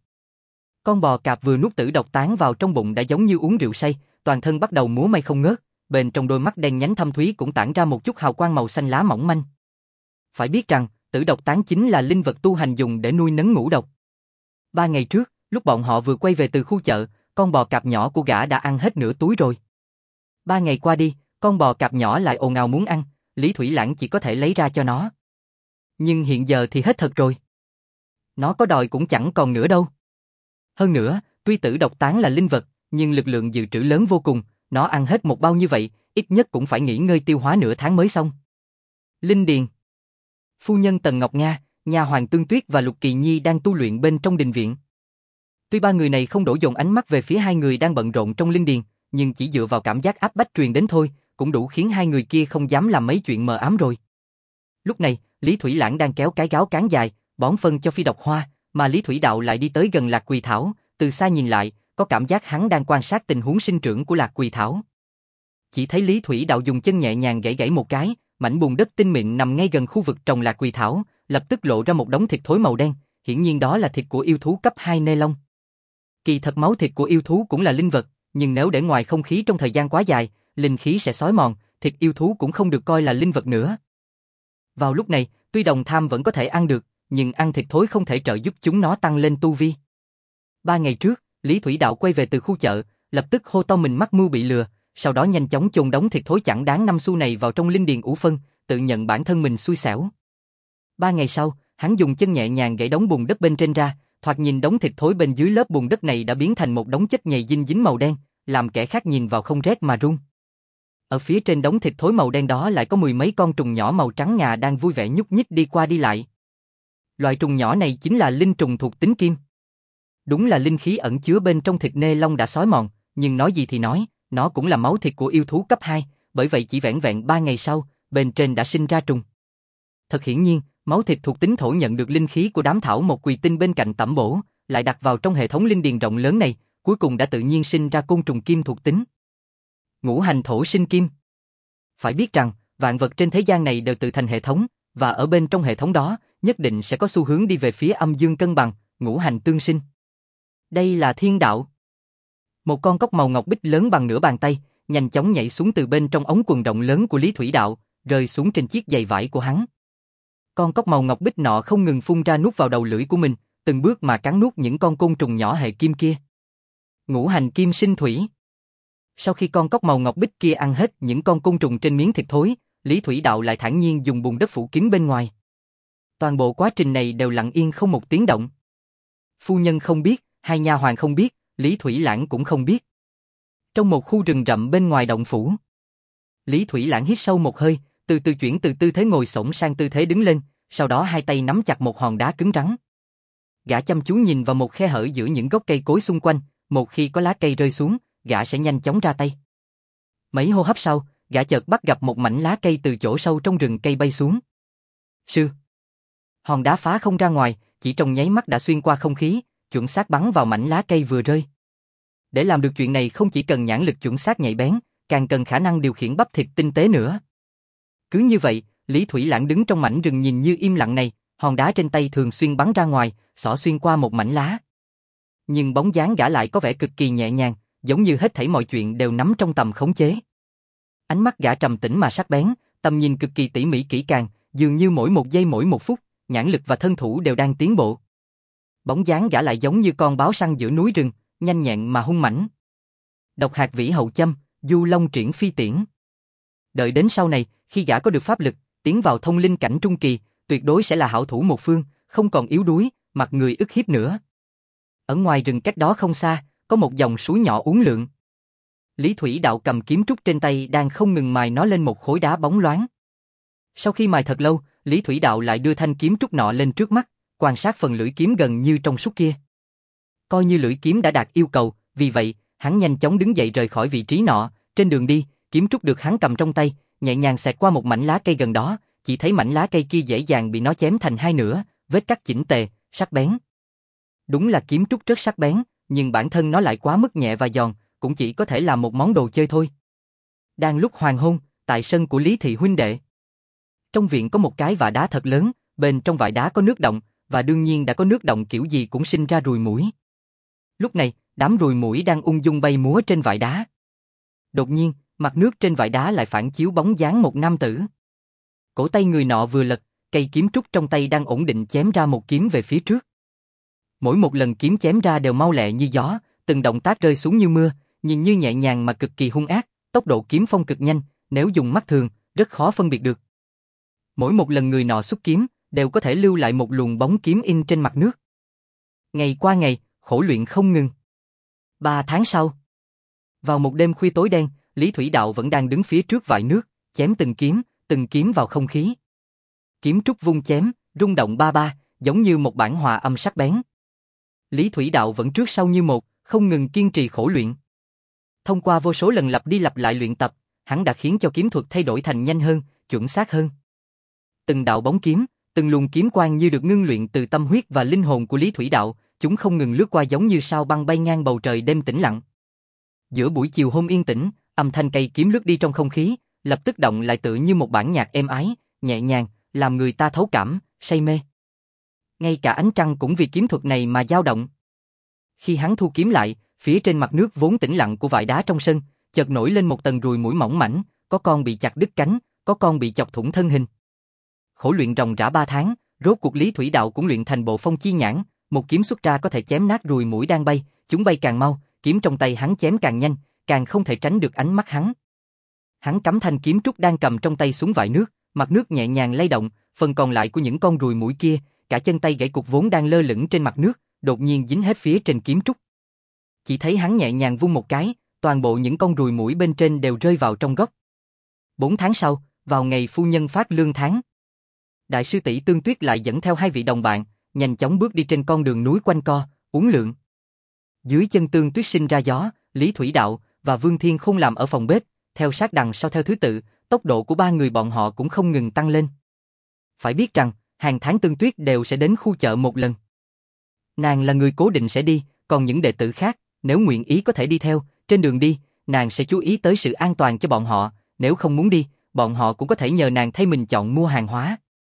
Con bò cạp vừa nuốt tử độc tán vào trong bụng đã giống như uống rượu say, toàn thân bắt đầu múa may không ngớt, bên trong đôi mắt đen nhánh thâm thúy cũng tản ra một chút hào quang màu xanh lá mỏng manh. Phải biết rằng, tử độc tán chính là linh vật tu hành dùng để nuôi nấng ngũ độc. Ba ngày trước, lúc bọn họ vừa quay về từ khu chợ, con bò cạp nhỏ của gã đã ăn hết nửa túi rồi. Ba ngày qua đi, con bò cạp nhỏ lại ồn ào muốn ăn, Lý Thủy Lãng chỉ có thể lấy ra cho nó. Nhưng hiện giờ thì hết thật rồi. Nó có đòi cũng chẳng còn nữa đâu. Hơn nữa, tuy tử độc tán là linh vật, nhưng lực lượng dự trữ lớn vô cùng, nó ăn hết một bao như vậy, ít nhất cũng phải nghỉ ngơi tiêu hóa nửa tháng mới xong. Linh điền. Phu nhân Tần Ngọc Nga, nhà hoàng Tương Tuyết và Lục Kỳ Nhi đang tu luyện bên trong đình viện. Tuy ba người này không đổ dồn ánh mắt về phía hai người đang bận rộn trong linh điền, nhưng chỉ dựa vào cảm giác áp bách truyền đến thôi, cũng đủ khiến hai người kia không dám làm mấy chuyện mờ ám rồi. Lúc này, Lý Thủy Lãng đang kéo cái gáo cán dài, bón phân cho phi độc hoa, mà Lý Thủy Đạo lại đi tới gần Lạc Quỳ Thảo, từ xa nhìn lại, có cảm giác hắn đang quan sát tình huống sinh trưởng của Lạc Quỳ Thảo. Chỉ thấy Lý Thủy Đạo dùng chân nhẹ nhàng gãy gãy một cái, mảnh bùn đất tinh mịn nằm ngay gần khu vực trồng Lạc Quỳ Thảo, lập tức lộ ra một đống thịt thối màu đen, hiển nhiên đó là thịt của yêu thú cấp hai nê long. Kỳ thật máu thịt của yêu thú cũng là linh vật, nhưng nếu để ngoài không khí trong thời gian quá dài, linh khí sẽ xói mòn, thịt yêu thú cũng không được coi là linh vật nữa. Vào lúc này, tuy đồng tham vẫn có thể ăn được, nhưng ăn thịt thối không thể trợ giúp chúng nó tăng lên tu vi. Ba ngày trước, Lý Thủy Đạo quay về từ khu chợ, lập tức hô to mình mắc mưu bị lừa, sau đó nhanh chóng chôn đống thịt thối chẳng đáng năm xu này vào trong linh điền ủ phân, tự nhận bản thân mình xui xẻo. Ba ngày sau, hắn dùng chân nhẹ nhàng gãy đống bùn đất bên trên ra, thoạt nhìn đống thịt thối bên dưới lớp bùn đất này đã biến thành một đống chất nhầy dinh dính màu đen, làm kẻ khác nhìn vào không rét mà run. Ở phía trên đống thịt thối màu đen đó lại có mười mấy con trùng nhỏ màu trắng ngà đang vui vẻ nhúc nhích đi qua đi lại. Loại trùng nhỏ này chính là linh trùng thuộc tính kim. Đúng là linh khí ẩn chứa bên trong thịt nê long đã xói mòn, nhưng nói gì thì nói, nó cũng là máu thịt của yêu thú cấp hai, bởi vậy chỉ vẻn vẹn ba ngày sau, bên trên đã sinh ra trùng. Thật hiển nhiên, máu thịt thuộc tính thổ nhận được linh khí của đám thảo một quỳ tinh bên cạnh tẩm bổ, lại đặt vào trong hệ thống linh điền rộng lớn này, cuối cùng đã tự nhiên sinh ra côn trùng kim thuộc tính. Ngũ hành thổ sinh kim. Phải biết rằng, vạn vật trên thế gian này đều tự thành hệ thống, và ở bên trong hệ thống đó, nhất định sẽ có xu hướng đi về phía âm dương cân bằng, ngũ hành tương sinh. Đây là thiên đạo. Một con cóc màu ngọc bích lớn bằng nửa bàn tay, nhanh chóng nhảy xuống từ bên trong ống quần rộng lớn của Lý Thủy Đạo, rơi xuống trên chiếc giày vải của hắn. Con cóc màu ngọc bích nọ không ngừng phun ra nuốt vào đầu lưỡi của mình, từng bước mà cắn nuốt những con côn trùng nhỏ hệ kim kia. Ngũ hành kim sinh thủy. Sau khi con cóc màu ngọc bích kia ăn hết những con côn trùng trên miếng thịt thối, Lý Thủy Đạo lại thản nhiên dùng bùn đất phủ kín bên ngoài. Toàn bộ quá trình này đều lặng yên không một tiếng động. Phu nhân không biết, hai nha hoàn không biết, Lý Thủy Lãng cũng không biết. Trong một khu rừng rậm bên ngoài động phủ, Lý Thủy Lãng hít sâu một hơi, từ từ chuyển từ tư thế ngồi xổm sang tư thế đứng lên, sau đó hai tay nắm chặt một hòn đá cứng rắn. Gã chăm chú nhìn vào một khe hở giữa những gốc cây cối xung quanh, một khi có lá cây rơi xuống, gã sẽ nhanh chóng ra tay. Mấy hô hấp sau, gã chợt bắt gặp một mảnh lá cây từ chỗ sâu trong rừng cây bay xuống. Sư. Hòn đá phá không ra ngoài, chỉ trong nháy mắt đã xuyên qua không khí, chuẩn xác bắn vào mảnh lá cây vừa rơi. Để làm được chuyện này không chỉ cần nhãn lực chuẩn xác nhạy bén, càng cần khả năng điều khiển bắp thịt tinh tế nữa. Cứ như vậy, Lý Thủy Lãng đứng trong mảnh rừng nhìn như im lặng này, hòn đá trên tay thường xuyên bắn ra ngoài, xỏ xuyên qua một mảnh lá. Nhưng bóng dáng gã lại có vẻ cực kỳ nhẹ nhàng, giống như hết thảy mọi chuyện đều nắm trong tầm khống chế. Ánh mắt gã trầm tĩnh mà sắc bén, tầm nhìn cực kỳ tỉ mỉ kỹ càng, dường như mỗi một giây mỗi một phút, nhãn lực và thân thủ đều đang tiến bộ. Bóng dáng gã lại giống như con báo săn giữa núi rừng, nhanh nhẹn mà hung mãnh. Độc hạt vĩ hậu châm, du long triển phi tiễn. Đợi đến sau này, khi gã có được pháp lực, tiến vào thông linh cảnh trung kỳ, tuyệt đối sẽ là hảo thủ một phương, không còn yếu đuối, mặt người ức hiếp nữa. Ở ngoài rừng cách đó không xa, có một dòng suối nhỏ uốn lượn. Lý Thủy Đạo cầm kiếm trúc trên tay đang không ngừng mài nó lên một khối đá bóng loáng. Sau khi mài thật lâu, Lý Thủy Đạo lại đưa thanh kiếm trúc nọ lên trước mắt, quan sát phần lưỡi kiếm gần như trong suốt kia. Coi như lưỡi kiếm đã đạt yêu cầu, vì vậy, hắn nhanh chóng đứng dậy rời khỏi vị trí nọ, trên đường đi, kiếm trúc được hắn cầm trong tay, nhẹ nhàng xẹt qua một mảnh lá cây gần đó, chỉ thấy mảnh lá cây kia dễ dàng bị nó chém thành hai nửa, vết cắt chỉnh tề, sắc bén. Đúng là kiếm trúc rất sắc bén, nhưng bản thân nó lại quá mức nhẹ và giòn, cũng chỉ có thể làm một món đồ chơi thôi. Đang lúc hoàng hôn, tại sân của Lý thị huynh đệ. Trong viện có một cái vại đá thật lớn, bên trong vại đá có nước động, và đương nhiên đã có nước động kiểu gì cũng sinh ra ruồi muỗi. Lúc này, đám ruồi muỗi đang ung dung bay múa trên vại đá. Đột nhiên, mặt nước trên vại đá lại phản chiếu bóng dáng một nam tử. Cổ tay người nọ vừa lật, cây kiếm trúc trong tay đang ổn định chém ra một kiếm về phía trước. Mỗi một lần kiếm chém ra đều mau lẹ như gió, từng động tác rơi xuống như mưa, nhìn như nhẹ nhàng mà cực kỳ hung ác, tốc độ kiếm phong cực nhanh, nếu dùng mắt thường, rất khó phân biệt được. Mỗi một lần người nọ xuất kiếm, đều có thể lưu lại một luồng bóng kiếm in trên mặt nước. Ngày qua ngày, khổ luyện không ngừng. Ba tháng sau, vào một đêm khuya tối đen, Lý Thủy Đạo vẫn đang đứng phía trước vại nước, chém từng kiếm, từng kiếm vào không khí. Kiếm trúc vung chém, rung động ba ba, giống như một bản hòa âm sắc bén. Lý Thủy Đạo vẫn trước sau như một, không ngừng kiên trì khổ luyện. Thông qua vô số lần lặp đi lặp lại luyện tập, hắn đã khiến cho kiếm thuật thay đổi thành nhanh hơn, chuẩn xác hơn. Từng đạo bóng kiếm, từng luồng kiếm quang như được ngưng luyện từ tâm huyết và linh hồn của Lý Thủy Đạo, chúng không ngừng lướt qua giống như sao băng bay ngang bầu trời đêm tĩnh lặng. Giữa buổi chiều hôm yên tĩnh, âm thanh cây kiếm lướt đi trong không khí, lập tức động lại tựa như một bản nhạc êm ái, nhẹ nhàng, làm người ta thấu cảm, say mê. Ngay cả ánh trăng cũng vì kiếm thuật này mà dao động. Khi hắn thu kiếm lại, phía trên mặt nước vốn tĩnh lặng của vại đá trong sân, chợt nổi lên một tầng ruồi muỗi mỏng mảnh, có con bị chặt đứt cánh, có con bị chọc thủng thân hình. Khổ luyện ròng rã ba tháng, rốt cuộc Lý Thủy Đạo cũng luyện thành bộ phong chi nhãn, một kiếm xuất ra có thể chém nát ruồi muỗi đang bay, Chúng bay càng mau, kiếm trong tay hắn chém càng nhanh, càng không thể tránh được ánh mắt hắn. Hắn cắm thanh kiếm trúc đang cầm trong tay xuống vại nước, mặt nước nhẹ nhàng lay động, phần còn lại của những con ruồi muỗi kia, cả chân tay gãy cục vốn đang lơ lửng trên mặt nước, đột nhiên dính hết phía trên kiếm trúc. Chỉ thấy hắn nhẹ nhàng vung một cái, toàn bộ những con ruồi muỗi bên trên đều rơi vào trong gốc. Bốn tháng sau, vào ngày phu nhân phát lương tháng, đại sư tỷ Tương Tuyết lại dẫn theo hai vị đồng bạn, nhanh chóng bước đi trên con đường núi quanh co, uốn lượn. Dưới chân Tương Tuyết sinh ra gió, Lý Thủy Đạo và Vương Thiên Khôn làm ở phòng bếp, theo sát đằng sau theo thứ tự, tốc độ của ba người bọn họ cũng không ngừng tăng lên. Phải biết rằng, hàng tháng Tương Tuyết đều sẽ đến khu chợ một lần. Nàng là người cố định sẽ đi, còn những đệ tử khác, nếu nguyện ý có thể đi theo, trên đường đi, nàng sẽ chú ý tới sự an toàn cho bọn họ, nếu không muốn đi, bọn họ cũng có thể nhờ nàng thay mình chọn mua hàng hóa.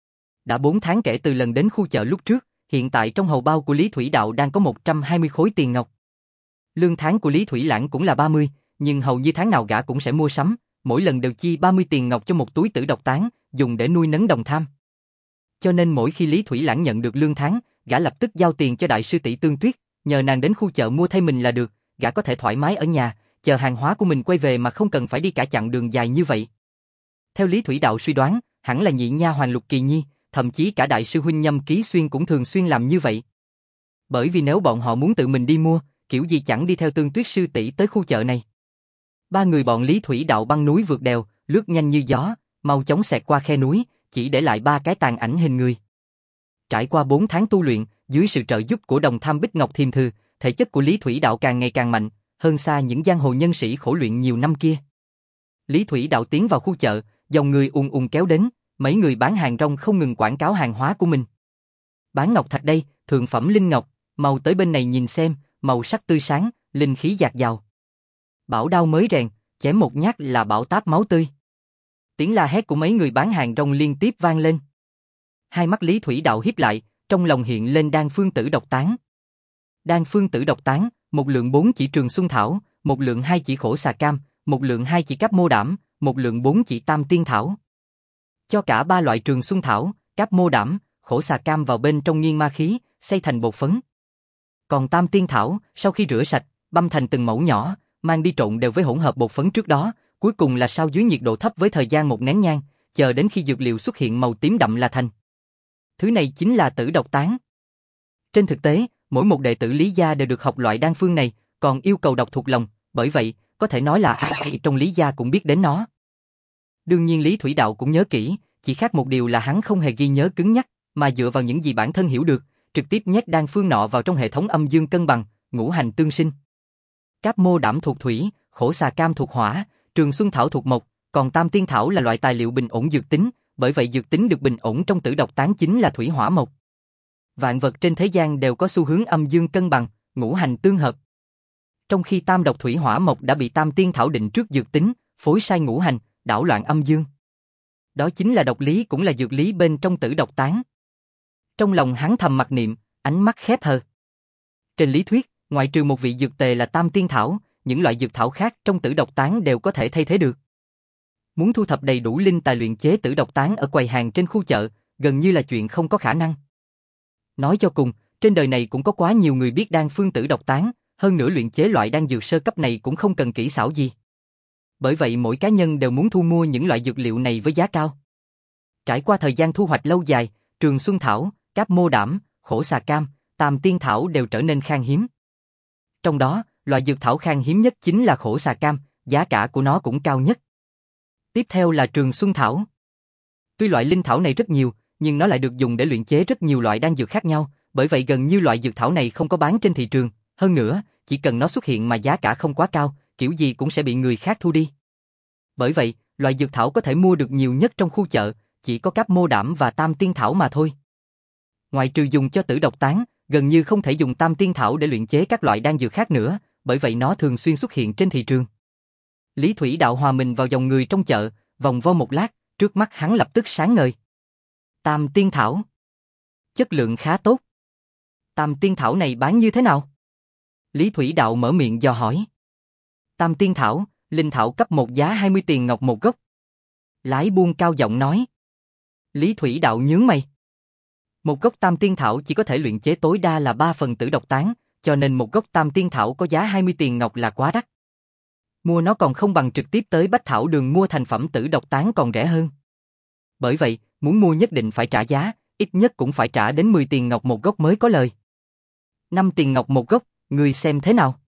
Đã bốn tháng kể từ lần đến khu chợ lúc trước, hiện tại trong hầu bao của Lý Thủy Đạo đang có một trăm hai mươi khối tiền ngọc. Lương tháng của Lý Thủy Lãng cũng là ba mươi, nhưng hầu như tháng nào gã cũng sẽ mua sắm, mỗi lần đều chi ba mươi tiền ngọc cho một túi tử độc tán, dùng để nuôi nấng đồng tham. Cho nên mỗi khi Lý Thủy Lãng nhận được lương tháng, gã lập tức giao tiền cho đại sư tỷ Tương Tuyết, nhờ nàng đến khu chợ mua thay mình là được, gã có thể thoải mái ở nhà, chờ hàng hóa của mình quay về mà không cần phải đi cả chặng đường dài như vậy. Theo Lý Thủy Đạo suy đoán, hẳn là nhị nha hoàn Lục Kỳ Nhi, thậm chí cả đại sư huynh Nhâm Ký Xuyên cũng thường xuyên làm như vậy. Bởi vì nếu bọn họ muốn tự mình đi mua, kiểu gì chẳng đi theo Tương Tuyết sư tỷ tới khu chợ này. Ba người bọn Lý Thủy Đạo băng núi vượt đèo, lướt nhanh như gió, mau chóng xẹt qua khe núi, chỉ để lại ba cái tàn ảnh hình người. Trải qua bốn tháng tu luyện, dưới sự trợ giúp của đồng tham Bích Ngọc Thiềm Thư, thể chất của Lý Thủy Đạo càng ngày càng mạnh, hơn xa những giang hồ nhân sĩ khổ luyện nhiều năm kia. Lý Thủy Đạo tiến vào khu chợ, dòng người ùn ùn kéo đến, mấy người bán hàng rong không ngừng quảng cáo hàng hóa của mình. Bán ngọc thạch đây, thượng phẩm linh ngọc, mau tới bên này nhìn xem, màu sắc tươi sáng, linh khí dạt dào. Bảo đao mới rèn, chém một nhát là bảo táp máu tươi. Tiếng la hét của mấy người bán hàng rong liên tiếp vang lên. Hai mắt Lý Thủy Đạo híp lại, trong lòng hiện lên đan phương tử độc tán. Đan phương tử độc tán, một lượng bốn chỉ trường xuân thảo, một lượng hai chỉ khổ xà cam, một lượng hai chỉ cáp mô đảm, một lượng bốn chỉ tam tiên thảo. Cho cả ba loại trường xuân thảo, cáp mô đảm, khổ xà cam vào bên trong nghiên ma khí, xây thành bột phấn. Còn tam tiên thảo, sau khi rửa sạch, băm thành từng mẩu nhỏ, mang đi trộn đều với hỗn hợp bột phấn trước đó, cuối cùng là sao dưới nhiệt độ thấp với thời gian một nén nhang, chờ đến khi dược liệu xuất hiện màu tím đậm là thành. Thứ này chính là tử độc tán. Trên thực tế, mỗi một đệ tử Lý gia đều được học loại đan phương này, còn yêu cầu đọc thuộc lòng, bởi vậy, có thể nói là ai trong Lý gia cũng biết đến nó. Đương nhiên Lý Thủy Đạo cũng nhớ kỹ, chỉ khác một điều là hắn không hề ghi nhớ cứng nhắc, mà dựa vào những gì bản thân hiểu được, trực tiếp nhét đan phương nọ vào trong hệ thống âm dương cân bằng, ngũ hành tương sinh. Cáp mô đảm thuộc thủy, khổ xà cam thuộc hỏa, trường xuân thảo thuộc mộc, còn tam tiên thảo là loại tài liệu bình ổn dược tính, bởi vậy dược tính được bình ổn trong tử độc tán chính là thủy hỏa mộc. Vạn vật trên thế gian đều có xu hướng âm dương cân bằng, ngũ hành tương hợp. Trong khi tam độc thủy hỏa mộc đã bị tam tiên thảo định trước dược tính, phối sai ngũ hành, đảo loạn âm dương. Đó chính là độc lý cũng là dược lý bên trong tử độc tán. Trong lòng hắn thầm mặc niệm, ánh mắt khép hờ. Trên lý thuyết, ngoại trừ một vị dược tề là tam tiên thảo, những loại dược thảo khác trong tử độc tán đều có thể thay thế được. Muốn thu thập đầy đủ linh tài luyện chế tử độc tán ở quầy hàng trên khu chợ, gần như là chuyện không có khả năng. Nói cho cùng, trên đời này cũng có quá nhiều người biết đan phương tử độc tán, hơn nữa luyện chế loại đan dược sơ cấp này cũng không cần kỹ xảo gì. Bởi vậy mỗi cá nhân đều muốn thu mua những loại dược liệu này với giá cao. Trải qua thời gian thu hoạch lâu dài, trường xuân thảo, cáp mô đảm, khổ xà cam, tam tiên thảo đều trở nên khan hiếm. Trong đó, loại dược thảo khan hiếm nhất chính là khổ xà cam, giá cả của nó cũng cao nhất. Tiếp theo là trường xuân thảo. Tuy loại linh thảo này rất nhiều, nhưng nó lại được dùng để luyện chế rất nhiều loại đan dược khác nhau, bởi vậy gần như loại dược thảo này không có bán trên thị trường, hơn nữa, chỉ cần nó xuất hiện mà giá cả không quá cao, kiểu gì cũng sẽ bị người khác thu đi. Bởi vậy, loại dược thảo có thể mua được nhiều nhất trong khu chợ, chỉ có cáp mô đảm và tam tiên thảo mà thôi. Ngoài trừ dùng cho tử độc tán, gần như không thể dùng tam tiên thảo để luyện chế các loại đan dược khác nữa, bởi vậy nó thường xuyên xuất hiện trên thị trường. Lý Thủy Đạo hòa mình vào dòng người trong chợ, vòng vo một lát, trước mắt hắn lập tức sáng ngời. Tam tiên thảo. Chất lượng khá tốt. Tam tiên thảo này bán như thế nào? Lý Thủy Đạo mở miệng dò hỏi. Tam tiên thảo, linh thảo cấp một giá hai mươi tiền ngọc một gốc. Lái buôn cao giọng nói. Lý Thủy Đạo nhướng mày. Một gốc tam tiên thảo chỉ có thể luyện chế tối đa là ba phần tử độc tán, cho nên một gốc tam tiên thảo có giá hai mươi tiền ngọc là quá đắt. Mua nó còn không bằng trực tiếp tới Bách Thảo Đường mua thành phẩm tử độc tán còn rẻ hơn. Bởi vậy, muốn mua nhất định phải trả giá, ít nhất cũng phải trả đến mười tiền ngọc một gốc mới có lời. năm tiền ngọc một gốc, ngươi xem thế nào?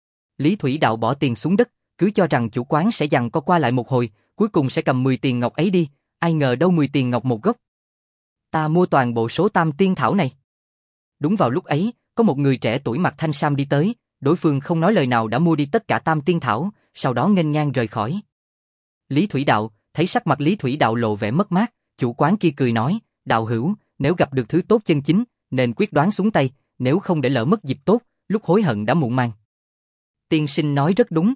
Lý Thủy Đạo bỏ tiền xuống đất, cứ cho rằng chủ quán sẽ giằng co qua lại một hồi, cuối cùng sẽ cầm mười tiền ngọc ấy đi, ai ngờ đâu mười tiền ngọc một gốc. Ta mua toàn bộ số tam tiên thảo này. Đúng vào lúc ấy, có một người trẻ tuổi mặc thanh sam đi tới, đối phương không nói lời nào đã mua đi tất cả tam tiên thảo, sau đó nghênh ngang rời khỏi. Lý Thủy Đạo, thấy sắc mặt Lý Thủy Đạo lộ vẻ mất mát, chủ quán kia cười nói, đạo hữu, nếu gặp được thứ tốt chân chính, nên quyết đoán xuống tay, nếu không để lỡ mất dịp tốt, lúc hối hận đã muộn màng. Tiên sinh nói rất đúng.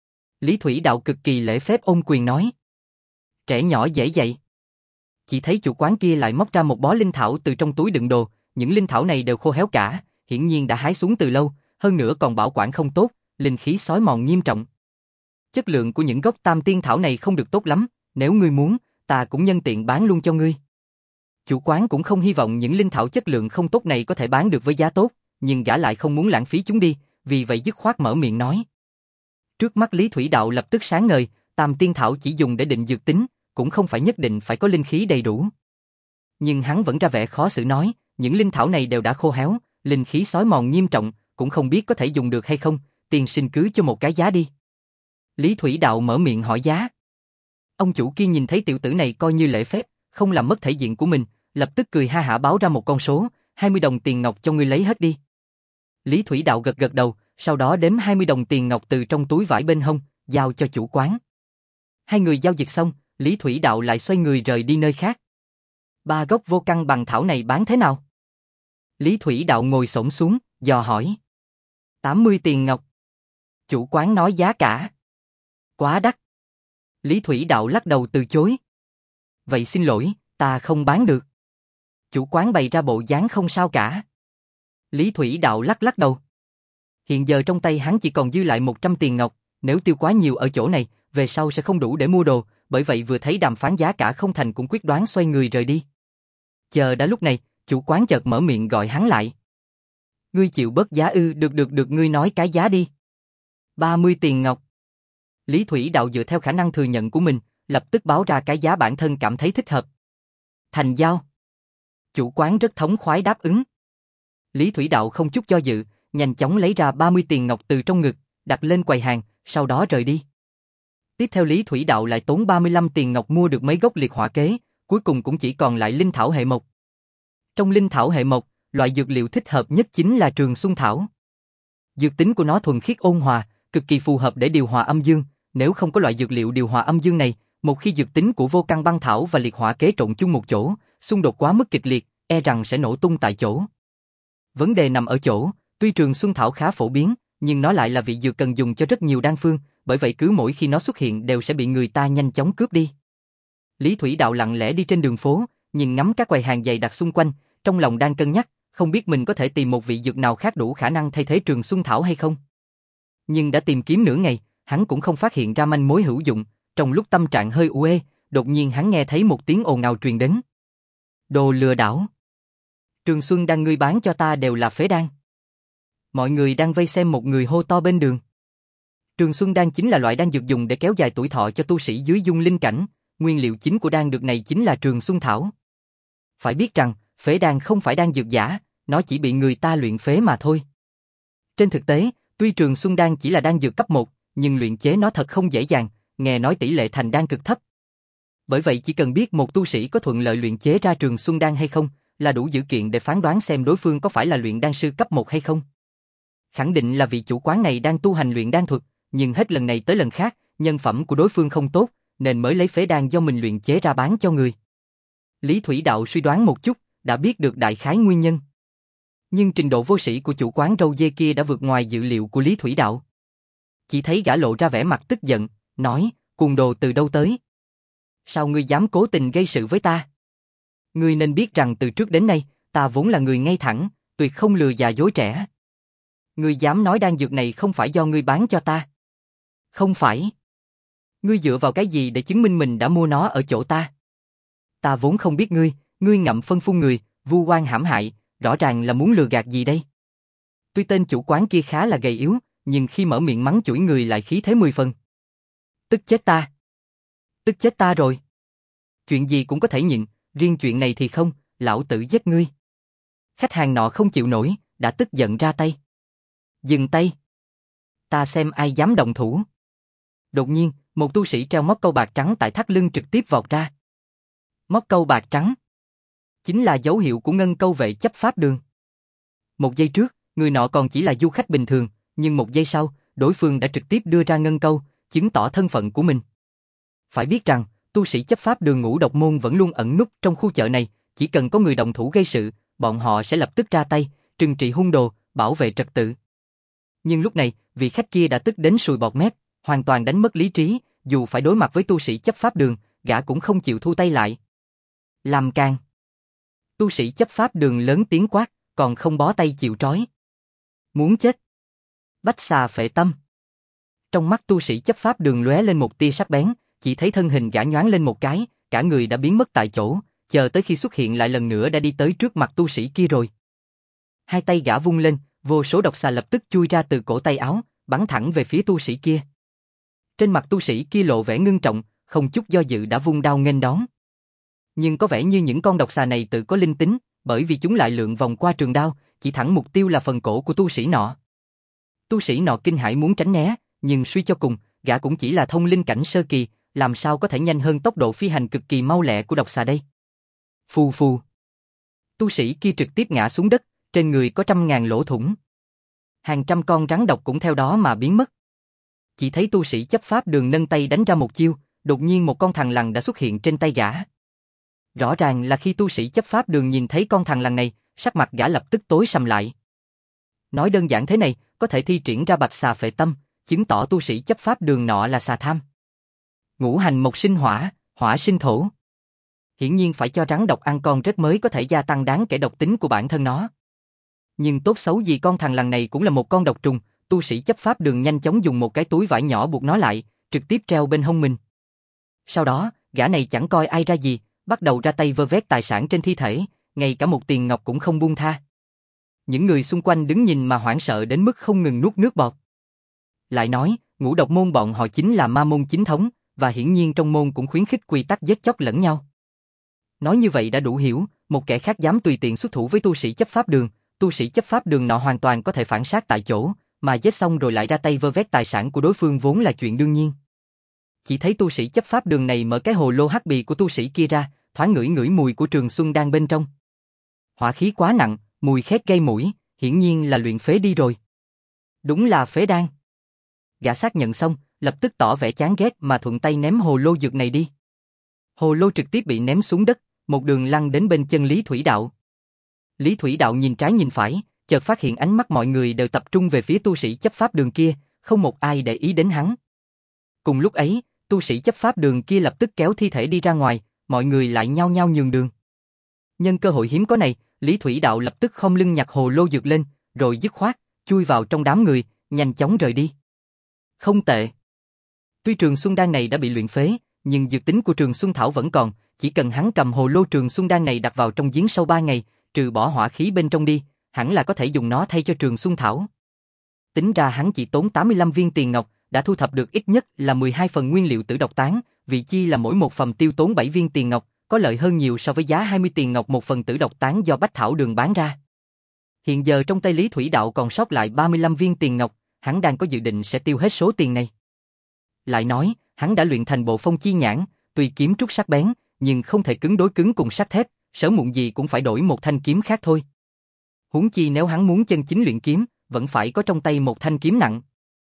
Lý Thủy Đạo cực kỳ lễ phép ôm quyền nói. Trẻ nhỏ dễ dạy. Chỉ thấy chủ quán kia lại móc ra một bó linh thảo từ trong túi đựng đồ, những linh thảo này đều khô héo cả, hiển nhiên đã hái xuống từ lâu, hơn nữa còn bảo quản không tốt, linh khí xói mòn nghiêm trọng. Chất lượng của những gốc tam tiên thảo này không được tốt lắm, nếu ngươi muốn, ta cũng nhân tiện bán luôn cho ngươi. Chủ quán cũng không hy vọng những linh thảo chất lượng không tốt này có thể bán được với giá tốt, nhưng gã lại không muốn lãng phí chúng đi, vì vậy dứt khoát mở miệng nói. Trước mắt Lý Thủy Đạo lập tức sáng ngời, tam tiên thảo chỉ dùng để định dược tính, cũng không phải nhất định phải có linh khí đầy đủ. Nhưng hắn vẫn ra vẻ khó xử nói, những linh thảo này đều đã khô héo, linh khí xói mòn nghiêm trọng, cũng không biết có thể dùng được hay không, tiền sinh cứ cho một cái giá đi. Lý Thủy Đạo mở miệng hỏi giá. Ông chủ kia nhìn thấy tiểu tử này coi như lễ phép, không làm mất thể diện của mình, lập tức cười ha hả báo ra một con số, hai mươi đồng tiền ngọc cho ngươi lấy hết đi. Lý Thủy Đạo gật gật đầu, sau đó đếm hai mươi đồng tiền ngọc từ trong túi vải bên hông, giao cho chủ quán. Hai người giao dịch xong, Lý Thủy Đạo lại xoay người rời đi nơi khác. Ba gốc vô căn bằng thảo này bán thế nào? Lý Thủy Đạo ngồi xổm xuống, dò hỏi. tám mươi tiền ngọc. Chủ quán nói giá cả. Quá đắt. Lý Thủy Đạo lắc đầu từ chối. Vậy xin lỗi, ta không bán được. Chủ quán bày ra bộ dáng không sao cả. Lý Thủy Đạo lắc lắc đầu. Hiện giờ trong tay hắn chỉ còn dư lại một trăm tiền ngọc, nếu tiêu quá nhiều ở chỗ này, về sau sẽ không đủ để mua đồ, bởi vậy vừa thấy đàm phán giá cả không thành cũng quyết đoán xoay người rời đi. Chờ đã lúc này, chủ quán chợt mở miệng gọi hắn lại. Ngươi chịu bớt giá ư? Được được được, ngươi nói cái giá đi. ba mươi tiền ngọc. Lý Thủy Đạo dựa theo khả năng thừa nhận của mình, lập tức báo ra cái giá bản thân cảm thấy thích hợp. Thành giao. Chủ quán rất thống khoái đáp ứng. Lý Thủy Đạo không chút do dự, nhanh chóng lấy ra ba mươi tiền ngọc từ trong ngực, đặt lên quầy hàng, sau đó rời đi. Tiếp theo Lý Thủy Đạo lại tốn ba mươi lăm tiền ngọc mua được mấy gốc liệt hỏa kế, cuối cùng cũng chỉ còn lại linh thảo hệ mộc. Trong linh thảo hệ mộc, loại dược liệu thích hợp nhất chính là Trường Xuân Thảo. Dược tính của nó thuần khiết ôn hòa, cực kỳ phù hợp để điều hòa âm dương, nếu không có loại dược liệu điều hòa âm dương này, một khi dược tính của vô căn băng thảo và liệt hỏa kế trộn chung một chỗ, xung đột quá mức kịch liệt, e rằng sẽ nổ tung tại chỗ. Vấn đề nằm ở chỗ, tuy Trường Xuân Thảo khá phổ biến, nhưng nó lại là vị dược cần dùng cho rất nhiều đan phương, bởi vậy cứ mỗi khi nó xuất hiện đều sẽ bị người ta nhanh chóng cướp đi. Lý Thủy Đạo lặng lẽ đi trên đường phố, nhìn ngắm các quầy hàng dày đặt xung quanh, trong lòng đang cân nhắc, không biết mình có thể tìm một vị dược nào khác đủ khả năng thay thế Trường Xuân Thảo hay không. Nhưng đã tìm kiếm nửa ngày, hắn cũng không phát hiện ra manh mối hữu dụng, trong lúc tâm trạng hơi uê, đột nhiên hắn nghe thấy một tiếng ồn ào truyền đến. Đồ lừa đảo. Trường Xuân đan ngươi bán cho ta đều là phế đan. Mọi người đang vây xem một người hô to bên đường. Trường Xuân đan chính là loại đan dược dùng để kéo dài tuổi thọ cho tu sĩ dưới dung linh cảnh, nguyên liệu chính của đan dược này chính là Trường Xuân Thảo. Phải biết rằng, phế đan không phải đan dược giả, nó chỉ bị người ta luyện phế mà thôi. Trên thực tế, tuy Trường Xuân đan chỉ là đan dược cấp một, nhưng luyện chế nó thật không dễ dàng, nghe nói tỷ lệ thành đan cực thấp. Bởi vậy chỉ cần biết một tu sĩ có thuận lợi luyện chế ra Trường Xuân đan hay không, là đủ dữ kiện để phán đoán xem đối phương có phải là luyện đan sư cấp một hay không. Khẳng định là vị chủ quán này đang tu hành luyện đan thuật, nhưng hết lần này tới lần khác, nhân phẩm của đối phương không tốt, nên mới lấy phế đan do mình luyện chế ra bán cho người. Lý Thủy Đạo suy đoán một chút, đã biết được đại khái nguyên nhân. Nhưng trình độ vô sĩ của chủ quán râu dê kia đã vượt ngoài dự liệu của Lý Thủy Đạo. Chỉ thấy gã lộ ra vẻ mặt tức giận, nói, cuồng đồ từ đâu tới? Sao ngươi dám cố tình gây sự với ta? Ngươi nên biết rằng từ trước đến nay, ta vốn là người ngay thẳng, tuyệt không lừa già dối trẻ. Ngươi dám nói đan dược này không phải do ngươi bán cho ta? Không phải. Ngươi dựa vào cái gì để chứng minh mình đã mua nó ở chỗ ta? Ta vốn không biết ngươi, ngươi ngậm phân phun người, vu oan hãm hại, rõ ràng là muốn lừa gạt gì đây? Tuy tên chủ quán kia khá là gầy yếu, nhưng khi mở miệng mắng chửi người lại khí thế mười phần. Tức chết ta. Tức chết ta rồi. Chuyện gì cũng có thể nhịn, riêng chuyện này thì không, lão tử giết ngươi. Khách hàng nọ không chịu nổi, đã tức giận ra tay. Dừng tay. Ta xem ai dám động thủ. Đột nhiên, một tu sĩ treo móc câu bạc trắng tại thắt lưng trực tiếp vọt ra. Móc câu bạc trắng chính là dấu hiệu của ngân câu vệ chấp pháp đường. Một giây trước, người nọ còn chỉ là du khách bình thường, nhưng một giây sau, đối phương đã trực tiếp đưa ra ngân câu, chứng tỏ thân phận của mình. Phải biết rằng, tu sĩ chấp pháp đường Ngũ Độc Môn vẫn luôn ẩn núp trong khu chợ này, chỉ cần có người động thủ gây sự, bọn họ sẽ lập tức ra tay, trừng trị hung đồ, bảo vệ trật tự. Nhưng lúc này, vị khách kia đã tức đến sùi bọt mép, hoàn toàn đánh mất lý trí, dù phải đối mặt với tu sĩ chấp pháp đường, gã cũng không chịu thu tay lại. Làm càn. Tu sĩ chấp pháp đường lớn tiếng quát, còn không bó tay chịu trói. Muốn chết. Bách xà phệ tâm. Trong mắt tu sĩ chấp pháp đường lóe lên một tia sắc bén, chỉ thấy thân hình gã nhoáng lên một cái, cả người đã biến mất tại chỗ, chờ tới khi xuất hiện lại lần nữa đã đi tới trước mặt tu sĩ kia rồi. Hai tay gã vung lên, vô số độc xà lập tức chui ra từ cổ tay áo, bắn thẳng về phía tu sĩ kia. Trên mặt tu sĩ kia lộ vẻ ngưng trọng, không chút do dự đã vung đao nghênh đón. Nhưng có vẻ như những con độc xà này tự có linh tính, bởi vì chúng lại lượn vòng qua trường đao, chỉ thẳng mục tiêu là phần cổ của tu sĩ nọ. Tu sĩ nọ kinh hãi muốn tránh né, nhưng suy cho cùng, gã cũng chỉ là thông linh cảnh sơ kỳ, làm sao có thể nhanh hơn tốc độ phi hành cực kỳ mau lẹ của độc xà đây. Phù phù. Tu sĩ kia trực tiếp ngã xuống đất, trên người có trăm ngàn lỗ thủng. Hàng trăm con rắn độc cũng theo đó mà biến mất. Chỉ thấy tu sĩ chấp pháp đường nâng tay đánh ra một chiêu, đột nhiên một con thằn lằn đã xuất hiện trên tay gã. Rõ ràng là khi tu sĩ chấp pháp đường nhìn thấy con thằn lằn này, sắc mặt gã lập tức tối sầm lại. Nói đơn giản thế này, có thể thi triển ra bạch xà phệ tâm, chứng tỏ tu sĩ chấp pháp đường nọ là xà tham. Ngũ hành mộc sinh hỏa, hỏa sinh thổ. Hiển nhiên phải cho rắn độc ăn con rết mới có thể gia tăng đáng kể độc tính của bản thân nó. Nhưng tốt xấu gì con thằn lằn này cũng là một con độc trùng, tu sĩ chấp pháp đường nhanh chóng dùng một cái túi vải nhỏ buộc nó lại, trực tiếp treo bên hông mình. Sau đó, gã này chẳng coi ai ra gì, bắt đầu ra tay vơ vét tài sản trên thi thể, ngay cả một tiền ngọc cũng không buông tha. Những người xung quanh đứng nhìn mà hoảng sợ đến mức không ngừng nuốt nước bọt. Lại nói, Ngũ Độc Môn bọn họ chính là ma môn chính thống, và hiển nhiên trong môn cũng khuyến khích quy tắc giết chóc lẫn nhau. Nói như vậy đã đủ hiểu, một kẻ khác dám tùy tiện xuất thủ với tu sĩ chấp pháp đường, tu sĩ chấp pháp đường nọ hoàn toàn có thể phản sát tại chỗ, mà giết xong rồi lại ra tay vơ vét tài sản của đối phương vốn là chuyện đương nhiên. Chỉ thấy tu sĩ chấp pháp đường này mở cái hồ lô hắc bì của tu sĩ kia ra, thoáng ngửi ngửi mùi của Trường Xuân đang bên trong. Hỏa khí quá nặng, mùi khét gây mũi, hiển nhiên là luyện phế đi rồi. Đúng là phế đan. Gã xác nhận xong, lập tức tỏ vẻ chán ghét mà thuận tay ném hồ lô dược này đi. Hồ lô trực tiếp bị ném xuống đất, một đường lăn đến bên chân Lý Thủy Đạo. Lý Thủy Đạo nhìn trái nhìn phải, chợt phát hiện ánh mắt mọi người đều tập trung về phía tu sĩ chấp pháp đường kia, không một ai để ý đến hắn. Cùng lúc ấy, tu sĩ chấp pháp đường kia lập tức kéo thi thể đi ra ngoài, mọi người lại nhao nhao nhường đường. Nhân cơ hội hiếm có này, Lý Thủy Đạo lập tức khom lưng nhặt hồ lô dược lên, rồi dứt khoát, chui vào trong đám người, nhanh chóng rời đi. Không tệ. Tuy Trường Xuân Đan này đã bị luyện phế, nhưng dược tính của Trường Xuân Thảo vẫn còn, chỉ cần hắn cầm hồ lô Trường Xuân Đan này đặt vào trong giếng sâu ba ngày, trừ bỏ hỏa khí bên trong đi, hẳn là có thể dùng nó thay cho Trường Xuân Thảo. Tính ra hắn chỉ tốn tám mươi lăm viên tiền ngọc, đã thu thập được ít nhất là mười hai phần nguyên liệu tử độc tán, vị chi là mỗi một phẩm tiêu tốn bảy viên tiền ngọc, có lợi hơn nhiều so với giá hai mươi tiền ngọc một phần tử độc tán do Bách Thảo Đường bán ra. Hiện giờ trong tay Lý Thủy Đạo còn sót lại ba mươi lăm viên tiền ngọc, hắn đang có dự định sẽ tiêu hết số tiền này. Lại nói, hắn đã luyện thành bộ phong chi nhãn, tuy kiếm trúc sắc bén, nhưng không thể cứng đối cứng cùng sắt thép, sớm muộn gì cũng phải đổi một thanh kiếm khác thôi. Huống chi nếu hắn muốn chân chính luyện kiếm, vẫn phải có trong tay một thanh kiếm nặng.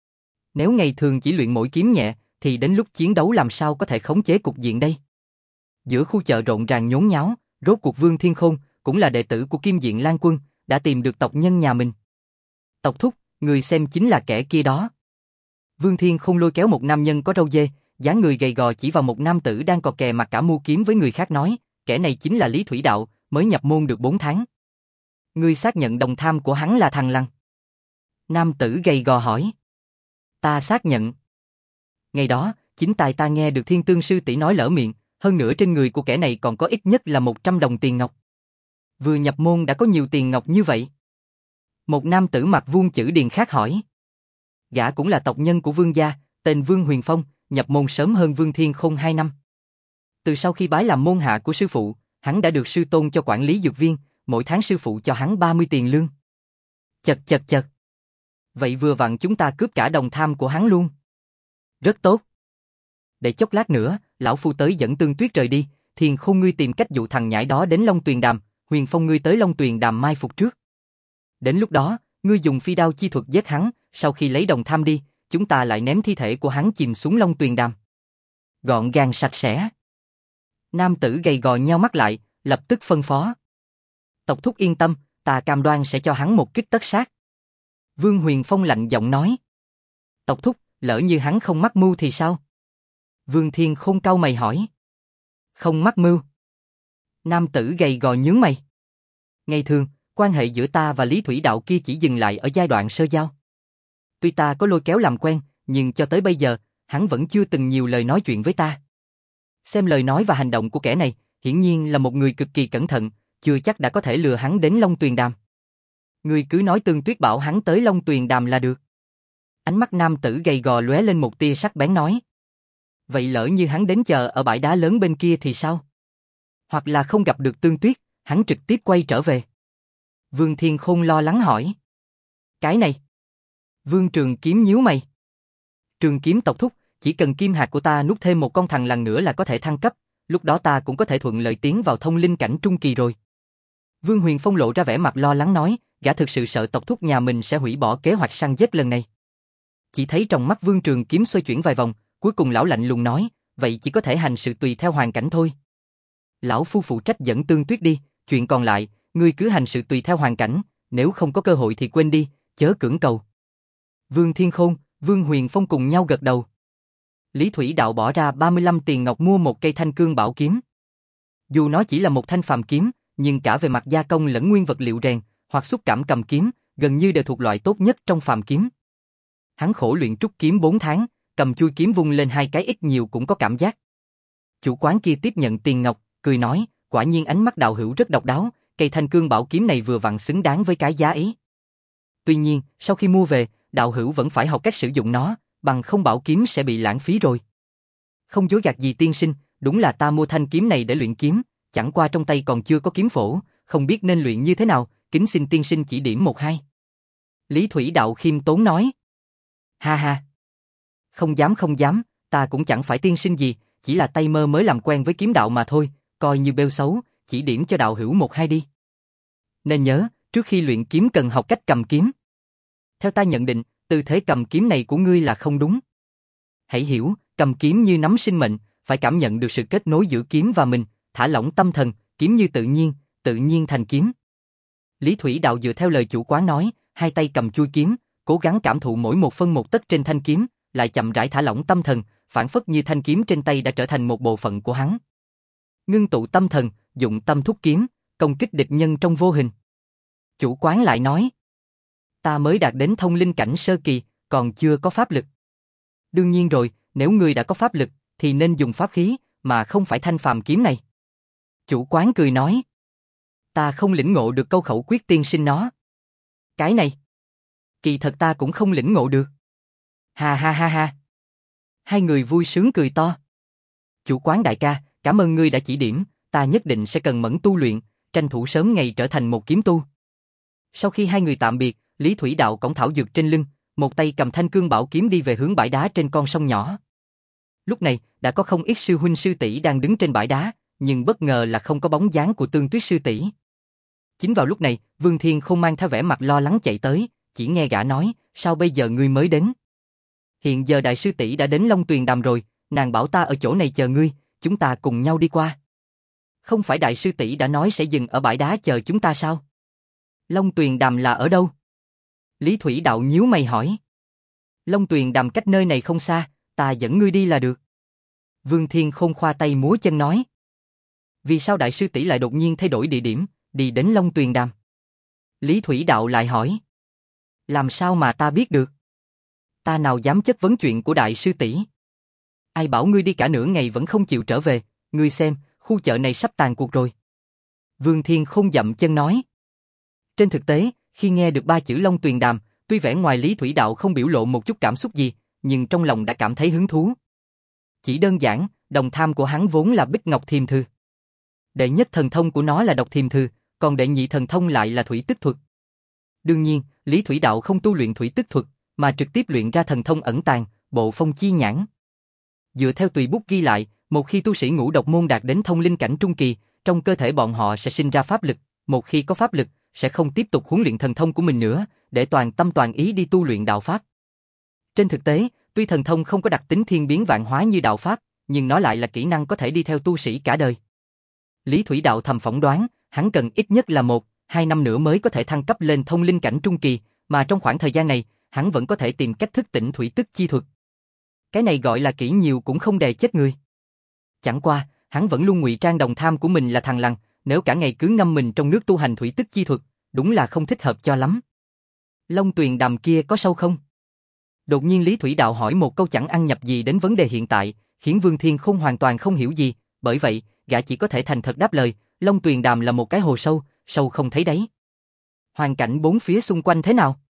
Nếu ngày thường chỉ luyện mỗi kiếm nhẹ, thì đến lúc chiến đấu làm sao có thể khống chế cục diện đây? Giữa khu chợ rộn ràng nhốn nháo, rốt cuộc Vương Thiên Khôn, cũng là đệ tử của Kim Diện Lan Quân, đã tìm được tộc nhân nhà mình. Tộc thúc, người xem chính là kẻ kia đó. Vương Thiên Khôn lôi kéo một nam nhân có râu dê, dáng người gầy gò chỉ vào một nam tử đang cò kè mặt cả mua kiếm với người khác nói, kẻ này chính là Lý Thủy Đạo, mới nhập môn được bốn tháng. Ngươi xác nhận đồng tham của hắn là thằng Lăng. Nam tử gầy gò hỏi. Ta xác nhận. Ngày đó, chính tài ta nghe được Thiên Tương sư tỷ nói lỡ miệng, hơn nữa trên người của kẻ này còn có ít nhất là một trăm đồng tiền ngọc. Vừa nhập môn đã có nhiều tiền ngọc như vậy. Một nam tử mặc vuông chữ điền khác hỏi. Gã cũng là tộc nhân của Vương gia, tên Vương Huyền Phong, nhập môn sớm hơn Vương Thiên Khôn hai năm. Từ sau khi bái làm môn hạ của sư phụ, hắn đã được sư tôn cho quản lý dược viên, mỗi tháng sư phụ cho hắn ba mươi tiền lương. Chật chật chật. Vậy vừa vặn chúng ta cướp cả đồng tham của hắn luôn. Rất tốt. Để chốc lát nữa, lão phu tới dẫn Tương Tuyết rời đi, Thiên Khôn ngươi tìm cách dụ thằng nhãi đó đến Long Tuyền Đàm, Huyền Phong ngươi tới Long Tuyền Đàm mai phục trước. Đến lúc đó, ngươi dùng phi đao chi thuật giết hắn, sau khi lấy đồng tham đi, chúng ta lại ném thi thể của hắn chìm xuống Long Tuyền Đàm. Gọn gàng sạch sẽ. Nam tử gầy gò nheo mắt lại, lập tức phân phó. Tộc thúc yên tâm, ta cam đoan sẽ cho hắn một kích tất sát. Vương Huyền Phong lạnh giọng nói. Tộc thúc, lỡ như hắn không mắc mưu thì sao? Vương Thiên Khôn cau mày hỏi. Không mắc mưu. Nam tử gầy gò nhướng mày. Ngày thường, quan hệ giữa ta và Lý Thủy Đạo kia chỉ dừng lại ở giai đoạn sơ giao. Tuy ta có lôi kéo làm quen, nhưng cho tới bây giờ, hắn vẫn chưa từng nhiều lời nói chuyện với ta. Xem lời nói và hành động của kẻ này, hiển nhiên là một người cực kỳ cẩn thận, chưa chắc đã có thể lừa hắn đến Long Tuyền Đàm. Ngươi cứ nói Tương Tuyết bảo hắn tới Long Tuyền Đàm là được. Ánh mắt nam tử gầy gò lóe lên một tia sắc bén nói. Vậy lỡ như hắn đến chờ ở bãi đá lớn bên kia thì sao? Hoặc là không gặp được Tương Tuyết, hắn trực tiếp quay trở về. Vương Thiên Khôn lo lắng hỏi. Cái này. Vương Trường Kiếm nhíu mày. Trường Kiếm tộc thúc, chỉ cần kim hạt của ta nuốt thêm một con thằn lằn nữa là có thể thăng cấp, lúc đó ta cũng có thể thuận lợi tiến vào thông linh cảnh trung kỳ rồi. Vương Huyền Phong lộ ra vẻ mặt lo lắng nói, gã thực sự sợ tộc thúc nhà mình sẽ hủy bỏ kế hoạch săn giết lần này. Chỉ thấy trong mắt Vương Trường Kiếm xoay chuyển vài vòng, cuối cùng lão lạnh lùng nói, vậy chỉ có thể hành sự tùy theo hoàn cảnh thôi. Lão phu phụ trách dẫn Tương Tuyết đi, chuyện còn lại, ngươi cứ hành sự tùy theo hoàn cảnh, nếu không có cơ hội thì quên đi, chớ cưỡng cầu. Vương Thiên Khôn, Vương Huyền Phong cùng nhau gật đầu. Lý Thủy Đạo bỏ ra ba mươi lăm tiền ngọc mua một cây thanh cương bảo kiếm. Dù nó chỉ là một thanh phàm kiếm, nhưng cả về mặt gia công lẫn nguyên vật liệu rèn, hoặc xúc cảm cầm kiếm, gần như đều thuộc loại tốt nhất trong phàm kiếm. Hắn khổ luyện trúc kiếm bốn tháng, cầm chui kiếm vung lên hai cái ít nhiều cũng có cảm giác. Chủ quán kia tiếp nhận tiền ngọc, cười nói, quả nhiên ánh mắt đạo hữu rất độc đáo, cây thanh cương bảo kiếm này vừa vặn xứng đáng với cái giá ấy. Tuy nhiên, sau khi mua về, đạo hữu vẫn phải học cách sử dụng nó, bằng không bảo kiếm sẽ bị lãng phí rồi. Không dối gạt gì tiên sinh, đúng là ta mua thanh kiếm này để luyện kiếm, chẳng qua trong tay còn chưa có kiếm phổ, không biết nên luyện như thế nào, kính xin tiên sinh chỉ điểm một hai. Lý Thủy Đạo khiêm tốn nói. Ha ha. Không dám không dám, ta cũng chẳng phải tiên sinh gì, chỉ là tay mơ mới làm quen với kiếm đạo mà thôi, coi như bêu xấu, chỉ điểm cho đạo hữu một hai đi. Nên nhớ, trước khi luyện kiếm cần học cách cầm kiếm. Theo ta nhận định, tư thế cầm kiếm này của ngươi là không đúng. Hãy hiểu, cầm kiếm như nắm sinh mệnh, phải cảm nhận được sự kết nối giữa kiếm và mình, thả lỏng tâm thần, kiếm như tự nhiên, tự nhiên thành kiếm. Lý Thủy Đạo dựa theo lời chủ quán nói, hai tay cầm chuôi kiếm, cố gắng cảm thụ mỗi một phân một tấc trên thanh kiếm, lại chậm rãi thả lỏng tâm thần, phản phất như thanh kiếm trên tay đã trở thành một bộ phận của hắn. Ngưng tụ tâm thần, dụng tâm thúc kiếm, công kích địch nhân trong vô hình. Chủ quán lại nói, ta mới đạt đến thông linh cảnh sơ kỳ, còn chưa có pháp lực. Đương nhiên rồi, nếu ngươi đã có pháp lực, thì nên dùng pháp khí, mà không phải thanh phàm kiếm này. Chủ quán cười nói, ta không lĩnh ngộ được câu khẩu quyết tiên sinh nó. Cái này, kỳ thật ta cũng không lĩnh ngộ được. Ha ha ha ha. Hai người vui sướng cười to. Chủ quán đại ca, cảm ơn ngươi đã chỉ điểm, ta nhất định sẽ cần mẫn tu luyện, tranh thủ sớm ngày trở thành một kiếm tu. Sau khi hai người tạm biệt, Lý Thủy Đạo cõng thảo dược trên lưng, một tay cầm thanh cương bảo kiếm đi về hướng bãi đá trên con sông nhỏ. Lúc này, đã có không ít sư huynh sư tỷ đang đứng trên bãi đá, nhưng bất ngờ là không có bóng dáng của Tương Tuyết sư tỷ. Chính vào lúc này, Vương Thiên Khôn mang theo vẻ mặt lo lắng chạy tới, chỉ nghe gã nói, sao bây giờ ngươi mới đến? Hiện giờ đại sư tỷ đã đến Long Tuyền Đàm rồi, nàng bảo ta ở chỗ này chờ ngươi, chúng ta cùng nhau đi qua. Không phải đại sư tỷ đã nói sẽ dừng ở bãi đá chờ chúng ta sao? Long Tuyền Đàm là ở đâu? Lý Thủy Đạo nhíu mày hỏi. Long Tuyền Đàm cách nơi này không xa, ta dẫn ngươi đi là được. Vương Thiên Khôn khoa tay múa chân nói. Vì sao đại sư tỷ lại đột nhiên thay đổi địa điểm, đi đến Long Tuyền Đàm? Lý Thủy Đạo lại hỏi. Làm sao mà ta biết được? Ta nào dám chất vấn chuyện của đại sư tỷ? Ai bảo ngươi đi cả nửa ngày vẫn không chịu trở về, ngươi xem, khu chợ này sắp tàn cuộc rồi. Vương Thiên Khôn dậm chân nói. Trên thực tế, khi nghe được ba chữ Long Tuyền Đàm, tuy vẻ ngoài Lý Thủy Đạo không biểu lộ một chút cảm xúc gì, nhưng trong lòng đã cảm thấy hứng thú. Chỉ đơn giản, đồng tham của hắn vốn là Bích Ngọc Thiềm Thư. Đệ nhất thần thông của nó là Độc Thiềm Thư, còn đệ nhị thần thông lại là Thủy Tức Thuật. Đương nhiên, Lý Thủy Đạo không tu luyện Thủy Tức Thuật, mà trực tiếp luyện ra thần thông ẩn tàng, Bộ Phong Chi Nhãn. Dựa theo tùy bút ghi lại, một khi tu sĩ ngũ độc môn đạt đến thông linh cảnh trung kỳ, trong cơ thể bọn họ sẽ sinh ra pháp lực, một khi có pháp lực, sẽ không tiếp tục huấn luyện thần thông của mình nữa, để toàn tâm toàn ý đi tu luyện đạo pháp. Trên thực tế, tuy thần thông không có đặc tính thiên biến vạn hóa như đạo pháp, nhưng nó lại là kỹ năng có thể đi theo tu sĩ cả đời. Lý Thủy Đạo thầm phỏng đoán, hắn cần ít nhất là một, hai năm nữa mới có thể thăng cấp lên thông linh cảnh trung kỳ, mà trong khoảng thời gian này, hắn vẫn có thể tìm cách thức tỉnh thủy tức chi thuật. Cái này gọi là kỹ nhiều cũng không đè chết người. Chẳng qua, hắn vẫn luôn ngụy trang đồng tham của mình là thằng lằn, nếu cả ngày cứ ngâm mình trong nước tu hành thủy tức chi thuật, đúng là không thích hợp cho lắm. Long Tuyền Đàm kia có sâu không? Đột nhiên Lý Thủy Đạo hỏi một câu chẳng ăn nhập gì đến vấn đề hiện tại, khiến Vương Thiên Khôn hoàn toàn không hiểu gì, bởi vậy, gã chỉ có thể thành thật đáp lời, Long Tuyền Đàm là một cái hồ sâu, sâu không thấy đáy. Hoàn cảnh bốn phía xung quanh thế nào?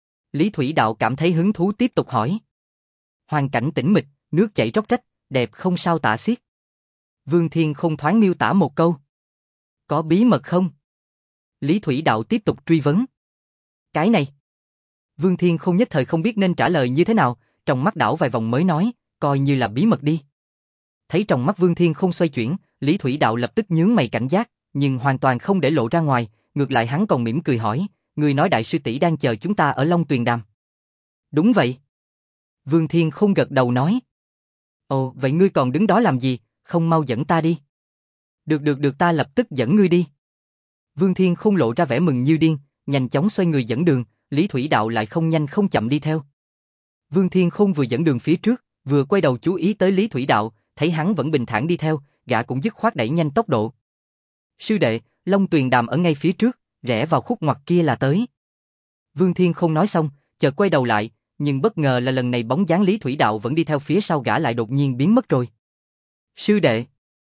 Lý Thủy Đạo cảm thấy hứng thú tiếp tục hỏi. Hoàn cảnh tĩnh mịch, nước chảy róc rách, đẹp không sao tả xiết. Vương Thiên Khôn thoáng miêu tả một câu. Có bí mật không? Lý Thủy Đạo tiếp tục truy vấn. Cái này. Vương Thiên Khôn nhất thời không biết nên trả lời như thế nào, trong mắt đảo vài vòng mới nói, coi như là bí mật đi. Thấy trong mắt Vương Thiên Khôn xoay chuyển, Lý Thủy Đạo lập tức nhướng mày cảnh giác, nhưng hoàn toàn không để lộ ra ngoài, ngược lại hắn còn mỉm cười hỏi, người nói đại sư tỷ đang chờ chúng ta ở Long Tuyền Đàm. Đúng vậy. Vương Thiên Khôn gật đầu nói. Ồ, vậy ngươi còn đứng đó làm gì, không mau dẫn ta đi. Được được được ta lập tức dẫn ngươi đi. Vương Thiên Khôn lộ ra vẻ mừng như điên, nhanh chóng xoay người dẫn đường, Lý Thủy Đạo lại không nhanh không chậm đi theo. Vương Thiên Khôn vừa dẫn đường phía trước, vừa quay đầu chú ý tới Lý Thủy Đạo, thấy hắn vẫn bình thản đi theo, gã cũng dứt khoát đẩy nhanh tốc độ. Sư đệ, Long Tuyền Đàm ở ngay phía trước, rẽ vào khúc ngoặt kia là tới. Vương Thiên Khôn nói xong, chợt quay đầu lại, nhưng bất ngờ là lần này bóng dáng Lý Thủy Đạo vẫn đi theo phía sau gã lại đột nhiên biến mất rồi. Sư đệ!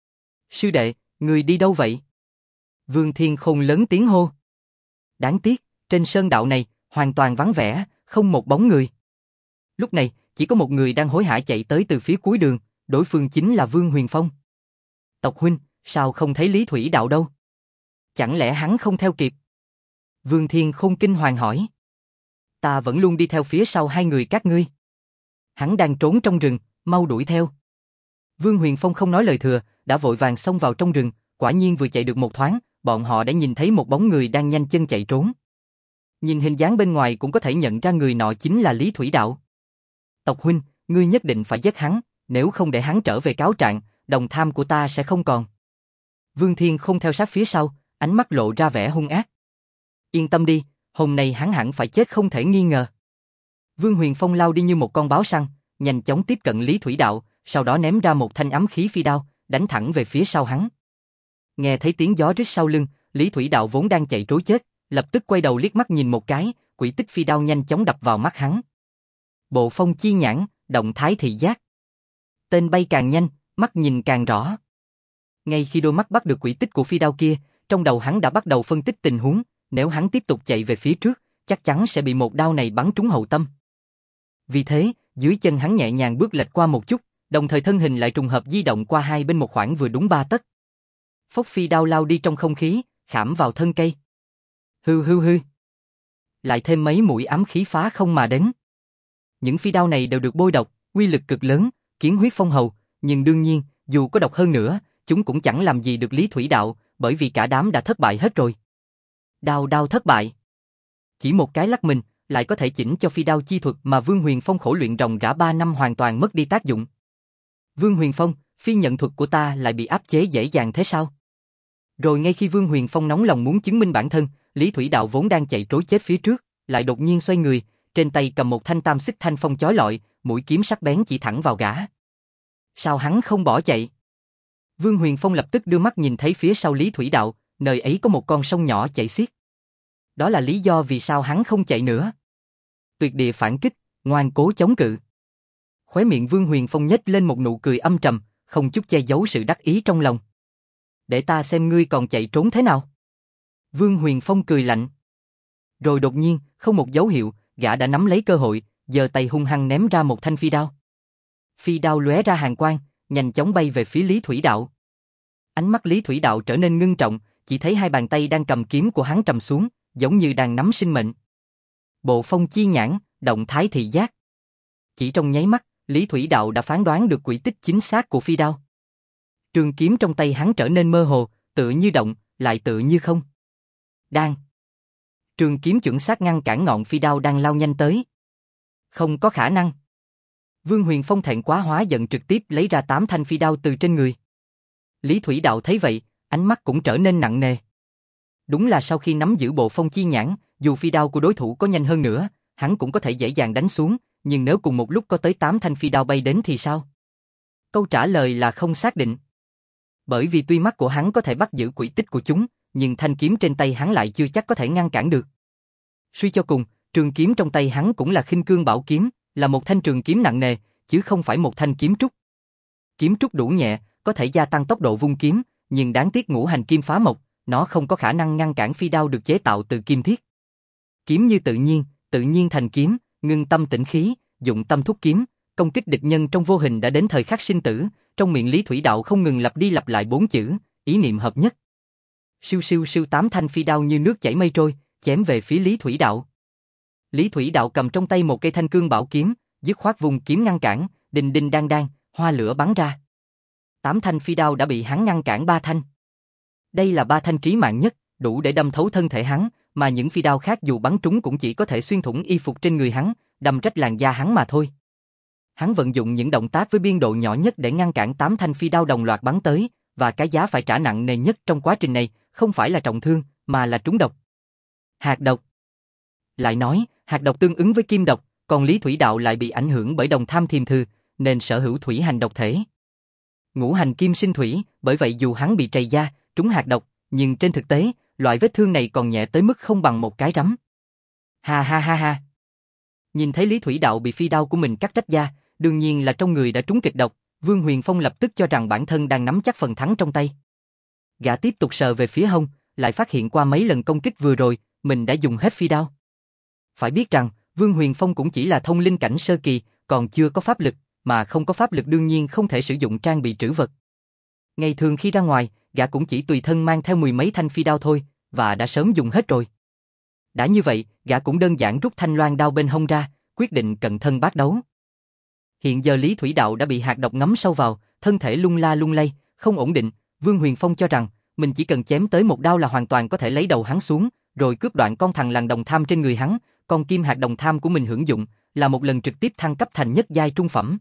Sư đệ, người đi đâu vậy? Vương Thiên Khôn lớn tiếng hô. Đáng tiếc, trên sơn đạo này, hoàn toàn vắng vẻ, không một bóng người. Lúc này, chỉ có một người đang hối hả chạy tới từ phía cuối đường, đối phương chính là Vương Huyền Phong. Tộc huynh, sao không thấy Lý Thủy Đạo đâu? Chẳng lẽ hắn không theo kịp? Vương Thiên Khôn kinh hoàng hỏi. Ta vẫn luôn đi theo phía sau hai người các ngươi. Hắn đang trốn trong rừng, mau đuổi theo. Vương Huyền Phong không nói lời thừa, đã vội vàng xông vào trong rừng, quả nhiên vừa chạy được một thoáng, bọn họ đã nhìn thấy một bóng người đang nhanh chân chạy trốn. Nhìn hình dáng bên ngoài cũng có thể nhận ra người nọ chính là Lý Thủy Đạo. Tộc huynh, ngươi nhất định phải giết hắn, nếu không để hắn trở về cáo trạng, đồng tham của ta sẽ không còn. Vương Thiên Khôn theo sát phía sau, ánh mắt lộ ra vẻ hung ác. Yên tâm đi, hôm nay hắn hẳn phải chết không thể nghi ngờ. Vương Huyền Phong lao đi như một con báo săn, nhanh chóng tiếp cận Lý Thủy Đạo, sau đó ném ra một thanh ám khí phi đao, đánh thẳng về phía sau hắn. Nghe thấy tiếng gió rít sau lưng, Lý Thủy Đạo vốn đang chạy trối chết, lập tức quay đầu liếc mắt nhìn một cái, quỷ tích phi đao nhanh chóng đập vào mắt hắn. Bộ Phong Chi Nhãn, động thái thị giác. Tên bay càng nhanh, mắt nhìn càng rõ. Ngay khi đôi mắt bắt được quỷ tích của phi đao kia, trong đầu hắn đã bắt đầu phân tích tình huống, nếu hắn tiếp tục chạy về phía trước, chắc chắn sẽ bị một đao này bắn trúng hậu tâm. Vì thế, dưới chân hắn nhẹ nhàng bước lệch qua một chút, đồng thời thân hình lại trùng hợp di động qua hai bên một khoảng vừa đúng ba tấc. Phốc phi đao lao đi trong không khí, khảm vào thân cây. Hư hư hư. Lại thêm mấy mũi ám khí phá không mà đến. Những phi đao này đều được bôi độc, uy lực cực lớn, kiến huyết phong hầu, nhưng đương nhiên, dù có độc hơn nữa, chúng cũng chẳng làm gì được Lý Thủy Đạo, bởi vì cả đám đã thất bại hết rồi. Đao đao thất bại. Chỉ một cái lắc mình, lại có thể chỉnh cho phi đao chi thuật mà Vương Huyền Phong khổ luyện ròng rã ba năm hoàn toàn mất đi tác dụng. Vương Huyền Phong, phi nhận thuật của ta lại bị áp chế dễ dàng thế sao? Rồi ngay khi Vương Huyền Phong nóng lòng muốn chứng minh bản thân, Lý Thủy Đạo vốn đang chạy trối chết phía trước, lại đột nhiên xoay người, trên tay cầm một thanh tam xích thanh phong chói lọi, mũi kiếm sắc bén chỉ thẳng vào gã. Sao hắn không bỏ chạy? Vương Huyền Phong lập tức đưa mắt nhìn thấy phía sau Lý Thủy Đạo, nơi ấy có một con sông nhỏ chảy xiết. Đó là lý do vì sao hắn không chạy nữa. Tuyệt địa phản kích, ngoan cố chống cự. Khóe miệng Vương Huyền Phong nhếch lên một nụ cười âm trầm, không chút che giấu sự đắc ý trong lòng. Để ta xem ngươi còn chạy trốn thế nào. Vương Huyền Phong cười lạnh. Rồi đột nhiên, không một dấu hiệu, gã đã nắm lấy cơ hội, giơ tay hung hăng ném ra một thanh phi đao. Phi đao lóe ra hàn quang, nhanh chóng bay về phía Lý Thủy Đạo. Ánh mắt Lý Thủy Đạo trở nên ngưng trọng, chỉ thấy hai bàn tay đang cầm kiếm của hắn trầm xuống, giống như đang nắm sinh mệnh. Bộ phong chi nhãn, động thái thị giác. Chỉ trong nháy mắt, Lý Thủy Đạo đã phán đoán được quỹ tích chính xác của phi đao. Trường kiếm trong tay hắn trở nên mơ hồ, tựa như động, lại tựa như không. Đang. Trường kiếm chuẩn xác ngăn cản ngọn phi đao đang lao nhanh tới. Không có khả năng. Vương Huyền Phong thẹn quá hóa giận trực tiếp lấy ra tám thanh phi đao từ trên người. Lý Thủy Đạo thấy vậy, ánh mắt cũng trở nên nặng nề. Đúng là sau khi nắm giữ bộ phong chi nhãn, dù phi đao của đối thủ có nhanh hơn nữa, hắn cũng có thể dễ dàng đánh xuống, nhưng nếu cùng một lúc có tới tám thanh phi đao bay đến thì sao? Câu trả lời là không xác định. Bởi vì tuy mắt của hắn có thể bắt giữ quỹ tích của chúng, nhưng thanh kiếm trên tay hắn lại chưa chắc có thể ngăn cản được. Suy cho cùng, trường kiếm trong tay hắn cũng là khinh cương bảo kiếm, là một thanh trường kiếm nặng nề, chứ không phải một thanh kiếm trúc. Kiếm trúc đủ nhẹ, có thể gia tăng tốc độ vung kiếm, nhưng đáng tiếc ngũ hành kim phá mộc, nó không có khả năng ngăn cản phi đao được chế tạo từ kim thiết. Kiếm như tự nhiên, tự nhiên thành kiếm, ngưng tâm tĩnh khí, dụng tâm thúc kiếm, công kích địch nhân trong vô hình đã đến thời khắc sinh tử, trong miệng Lý Thủy Đạo không ngừng lặp đi lặp lại bốn chữ, ý niệm hợp nhất. Siêu siêu siêu tám thanh phi đao như nước chảy mây trôi, chém về phía Lý Thủy Đạo. Lý Thủy Đạo cầm trong tay một cây thanh cương bảo kiếm, dứt khoát vùng kiếm ngăn cản, đinh đinh đang đang, hoa lửa bắn ra. Tám thanh phi đao đã bị hắn ngăn cản ba thanh. Đây là ba thanh trí mạng nhất, đủ để đâm thấu thân thể hắn, mà những phi đao khác dù bắn trúng cũng chỉ có thể xuyên thủng y phục trên người hắn, đâm rách làn da hắn mà thôi. Hắn vận dụng những động tác với biên độ nhỏ nhất để ngăn cản tám thanh phi đao đồng loạt bắn tới, và cái giá phải trả nặng nề nhất trong quá trình này, không phải là trọng thương, mà là trúng độc. Hạt độc. Lại nói, hạt độc tương ứng với kim độc, còn Lý Thủy Đạo lại bị ảnh hưởng bởi đồng tham thiềm thư, nên sở hữu thủy hành độc thể. Ngũ hành kim sinh thủy, bởi vậy dù hắn bị trầy da, trúng hạt độc, nhưng trên thực tế, loại vết thương này còn nhẹ tới mức không bằng một cái rắm. Ha ha ha ha. Nhìn thấy Lý Thủy Đạo bị phi đao của mình cắt rách da, đương nhiên là trong người đã trúng kịch độc, Vương Huyền Phong lập tức cho rằng bản thân đang nắm chắc phần thắng trong tay. Gã tiếp tục sờ về phía hông, lại phát hiện qua mấy lần công kích vừa rồi, mình đã dùng hết phi đao. Phải biết rằng, Vương Huyền Phong cũng chỉ là thông linh cảnh sơ kỳ, còn chưa có pháp lực, mà không có pháp lực đương nhiên không thể sử dụng trang bị trữ vật. Ngày thường khi ra ngoài, gã cũng chỉ tùy thân mang theo mười mấy thanh phi đao thôi, và đã sớm dùng hết rồi. Đã như vậy, gã cũng đơn giản rút thanh loan đao bên hông ra, quyết định cận thân bát đấu. Hiện giờ Lý Thủy Đạo đã bị hạt độc ngấm sâu vào, thân thể lung la lung lay, không ổn định. Vương Huyền Phong cho rằng, mình chỉ cần chém tới một đao là hoàn toàn có thể lấy đầu hắn xuống, rồi cướp đoạn con thằng lằn đồng tham trên người hắn. Con kim hạt đồng tham của mình hưởng dụng, là một lần trực tiếp thăng cấp thành nhất giai trung phẩm.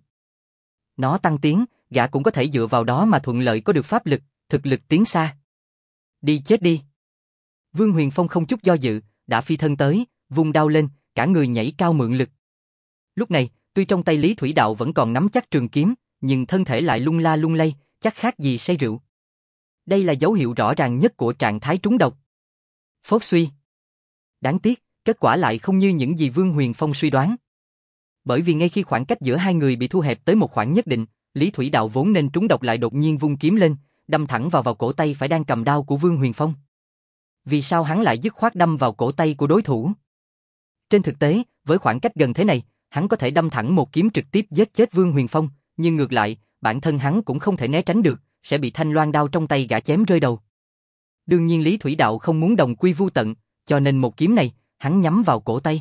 Nó tăng tiến, gã cũng có thể dựa vào đó mà thuận lợi có được pháp lực, thực lực tiến xa. Đi chết đi. Vương Huyền Phong không chút do dự, đã phi thân tới, vung đao lên, cả người nhảy cao mượn lực. Lúc này, tuy trong tay Lý Thủy Đạo vẫn còn nắm chắc trường kiếm, nhưng thân thể lại lung la lung lay, chắc khác gì say rượu. Đây là dấu hiệu rõ ràng nhất của trạng thái trúng độc. Phốt suy. Đáng tiếc, kết quả lại không như những gì Vương Huyền Phong suy đoán. Bởi vì ngay khi khoảng cách giữa hai người bị thu hẹp tới một khoảng nhất định, Lý Thủy Đạo vốn nên trúng độc lại đột nhiên vung kiếm lên, đâm thẳng vào vào cổ tay phải đang cầm đao của Vương Huyền Phong. Vì sao hắn lại dứt khoát đâm vào cổ tay của đối thủ? Trên thực tế, với khoảng cách gần thế này, hắn có thể đâm thẳng một kiếm trực tiếp giết chết Vương Huyền Phong, nhưng ngược lại, bản thân hắn cũng không thể né tránh được, sẽ bị thanh loan đao trong tay gã chém rơi đầu. Đương nhiên Lý Thủy Đạo không muốn đồng quy vu tận, cho nên một kiếm này, hắn nhắm vào cổ tay.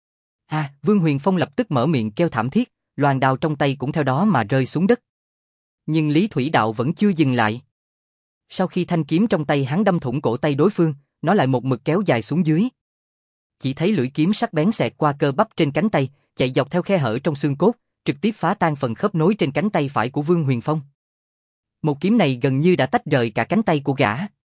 À, Vương Huyền Phong lập tức mở miệng kêu thảm thiết, loan đao trong tay cũng theo đó mà rơi xuống đất. Nhưng Lý Thủy Đạo vẫn chưa dừng lại. Sau khi thanh kiếm trong tay hắn đâm thủng cổ tay đối phương, nó lại một mực kéo dài xuống dưới. Chỉ thấy lưỡi kiếm sắc bén xẹt qua cơ bắp trên cánh tay, chạy dọc theo khe hở trong xương cốt, trực tiếp phá tan phần khớp nối trên cánh tay phải của Vương Huyền Phong. Một kiếm này gần như đã tách rời cả cánh tay của gã.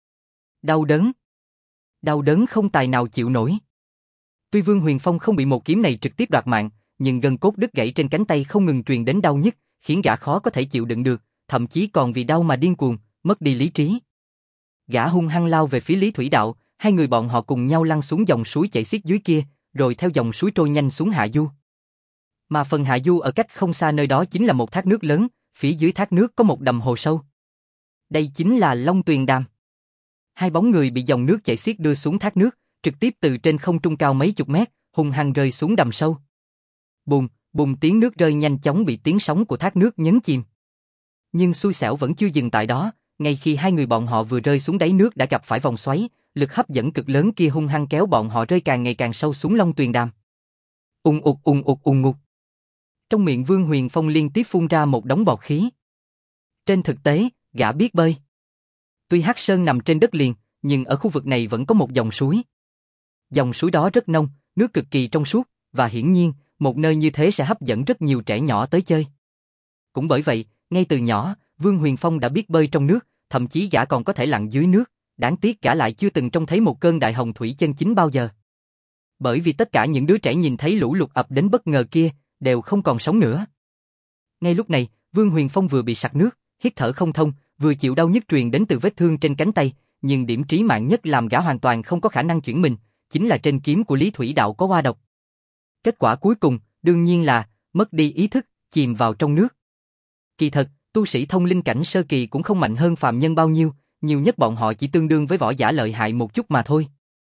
Đau đớn. Đau đớn không tài nào chịu nổi. Tuy Vương Huyền Phong không bị một kiếm này trực tiếp đoạt mạng, nhưng gân cốt đứt gãy trên cánh tay không ngừng truyền đến đau nhức, khiến gã khó có thể chịu đựng được, thậm chí còn vì đau mà điên cuồng, mất đi lý trí. Gã hung hăng lao về phía Lý Thủy Đạo, hai người bọn họ cùng nhau lăn xuống dòng suối chảy xiết dưới kia, rồi theo dòng suối trôi nhanh xuống hạ du. Mà phần hạ du ở cách không xa nơi đó chính là một thác nước lớn, phía dưới thác nước có một đầm hồ sâu. Đây chính là Long Tuyền Đàm. Hai bóng người bị dòng nước chảy xiết đưa xuống thác nước, trực tiếp từ trên không trung cao mấy chục mét, hung hăng rơi xuống đầm sâu. Bùm, bùm tiếng nước rơi nhanh chóng bị tiếng sóng của thác nước nhấn chìm. Nhưng xui xẻo vẫn chưa dừng tại đó, ngay khi hai người bọn họ vừa rơi xuống đáy nước đã gặp phải vòng xoáy, lực hấp dẫn cực lớn kia hung hăng kéo bọn họ rơi càng ngày càng sâu xuống Long Tuyền Đàm. Ung ục ung ục ung ngục. Trong miệng Vương Huyền Phong liên tiếp phun ra một đống bọt khí. Trên thực tế, gã biết bơi. Tuy Hắc Sơn nằm trên đất liền, nhưng ở khu vực này vẫn có một dòng suối. Dòng suối đó rất nông, nước cực kỳ trong suốt, và hiển nhiên, một nơi như thế sẽ hấp dẫn rất nhiều trẻ nhỏ tới chơi. Cũng bởi vậy, ngay từ nhỏ, Vương Huyền Phong đã biết bơi trong nước, thậm chí gã còn có thể lặn dưới nước, đáng tiếc gã lại chưa từng trông thấy một cơn đại hồng thủy chân chính bao giờ. Bởi vì tất cả những đứa trẻ nhìn thấy lũ lụt ập đến bất ngờ kia, đều không còn sống nữa. Ngay lúc này, Vương Huyền Phong vừa bị sặc nước, hít thở không thông, vừa chịu đau nhức truyền đến từ vết thương trên cánh tay, nhưng điểm trí mạng nhất làm gã hoàn toàn không có khả năng chuyển mình, chính là trên kiếm của Lý Thủy Đạo có oa độc. Kết quả cuối cùng, đương nhiên là, mất đi ý thức, chìm vào trong nước. Kỳ thật, tu sĩ thông linh cảnh sơ kỳ cũng không mạnh hơn phàm nhân bao nhiêu, nhiều nhất bọn họ chỉ tương đương với võ giả lợi hại một chút mà thôi.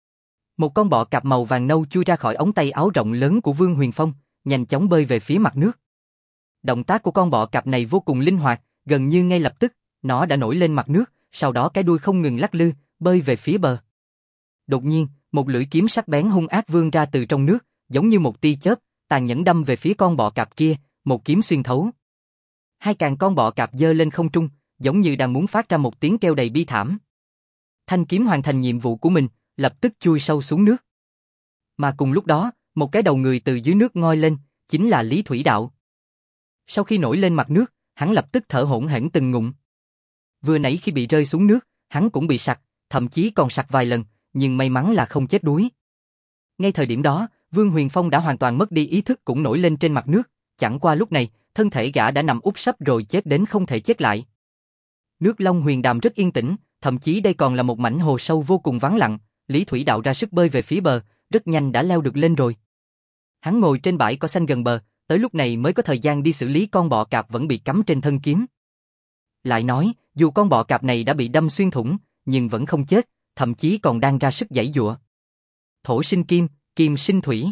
Một con bọ cạp màu vàng nâu chui ra khỏi ống tay áo rộng lớn của Vương Huyền Phong, nhanh chóng bơi về phía mặt nước. Động tác của con bọ cạp này vô cùng linh hoạt, gần như ngay lập tức, nó đã nổi lên mặt nước, sau đó cái đuôi không ngừng lắc lư, bơi về phía bờ. Đột nhiên, một lưỡi kiếm sắc bén hung ác vươn ra từ trong nước, giống như một tia chớp, tàn nhẫn đâm về phía con bọ cạp kia, một kiếm xuyên thấu. Hai càng con bọ cạp giơ lên không trung, giống như đang muốn phát ra một tiếng kêu đầy bi thảm. Thanh kiếm hoàn thành nhiệm vụ của mình, lập tức chui sâu xuống nước. Mà cùng lúc đó, một cái đầu người từ dưới nước ngoi lên, chính là Lý Thủy Đạo. Sau khi nổi lên mặt nước, hắn lập tức thở hổn hển từng ngụm. Vừa nãy khi bị rơi xuống nước, hắn cũng bị sặc, thậm chí còn sặc vài lần, nhưng may mắn là không chết đuối. Ngay thời điểm đó, Vương Huyền Phong đã hoàn toàn mất đi ý thức cũng nổi lên trên mặt nước, chẳng qua lúc này, thân thể gã đã nằm úp sấp rồi chết đến không thể chết lại. Nước Long Huyền Đàm rất yên tĩnh, thậm chí đây còn là một mảnh hồ sâu vô cùng vắng lặng, Lý Thủy Đạo ra sức bơi về phía bờ, rất nhanh đã leo được lên rồi. Hắn ngồi trên bãi cỏ xanh gần bờ, tới lúc này mới có thời gian đi xử lý con bọ cạp vẫn bị cắm trên thân kiếm. Lại nói, dù con bọ cạp này đã bị đâm xuyên thủng, nhưng vẫn không chết, thậm chí còn đang ra sức giãy giụa. Thổ sinh kim, kim sinh thủy.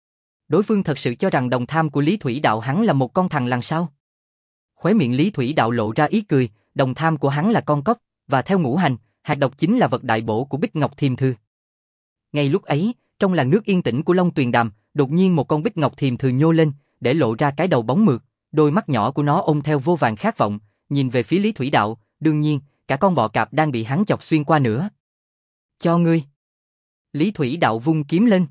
Đối phương thật sự cho rằng đồng tham của Lý Thủy Đạo hắn là một con thằn lằn sao? Khóe miệng Lý Thủy Đạo lộ ra ý cười, đồng tham của hắn là con cóc, và theo ngũ hành, hạt độc chính là vật đại bổ của Bích Ngọc Thiềm Thư. Ngay lúc ấy, trong làn nước yên tĩnh của Long Tuyền Đàm, đột nhiên một con Bích Ngọc Thiềm Thư nhô lên, để lộ ra cái đầu bóng mượt, đôi mắt nhỏ của nó ôm theo vô vàn khát vọng, nhìn về phía Lý Thủy Đạo, đương nhiên, cả con bọ cạp đang bị hắn chọc xuyên qua nữa. Cho ngươi. Lý Thủy Đạo vung kiếm lên.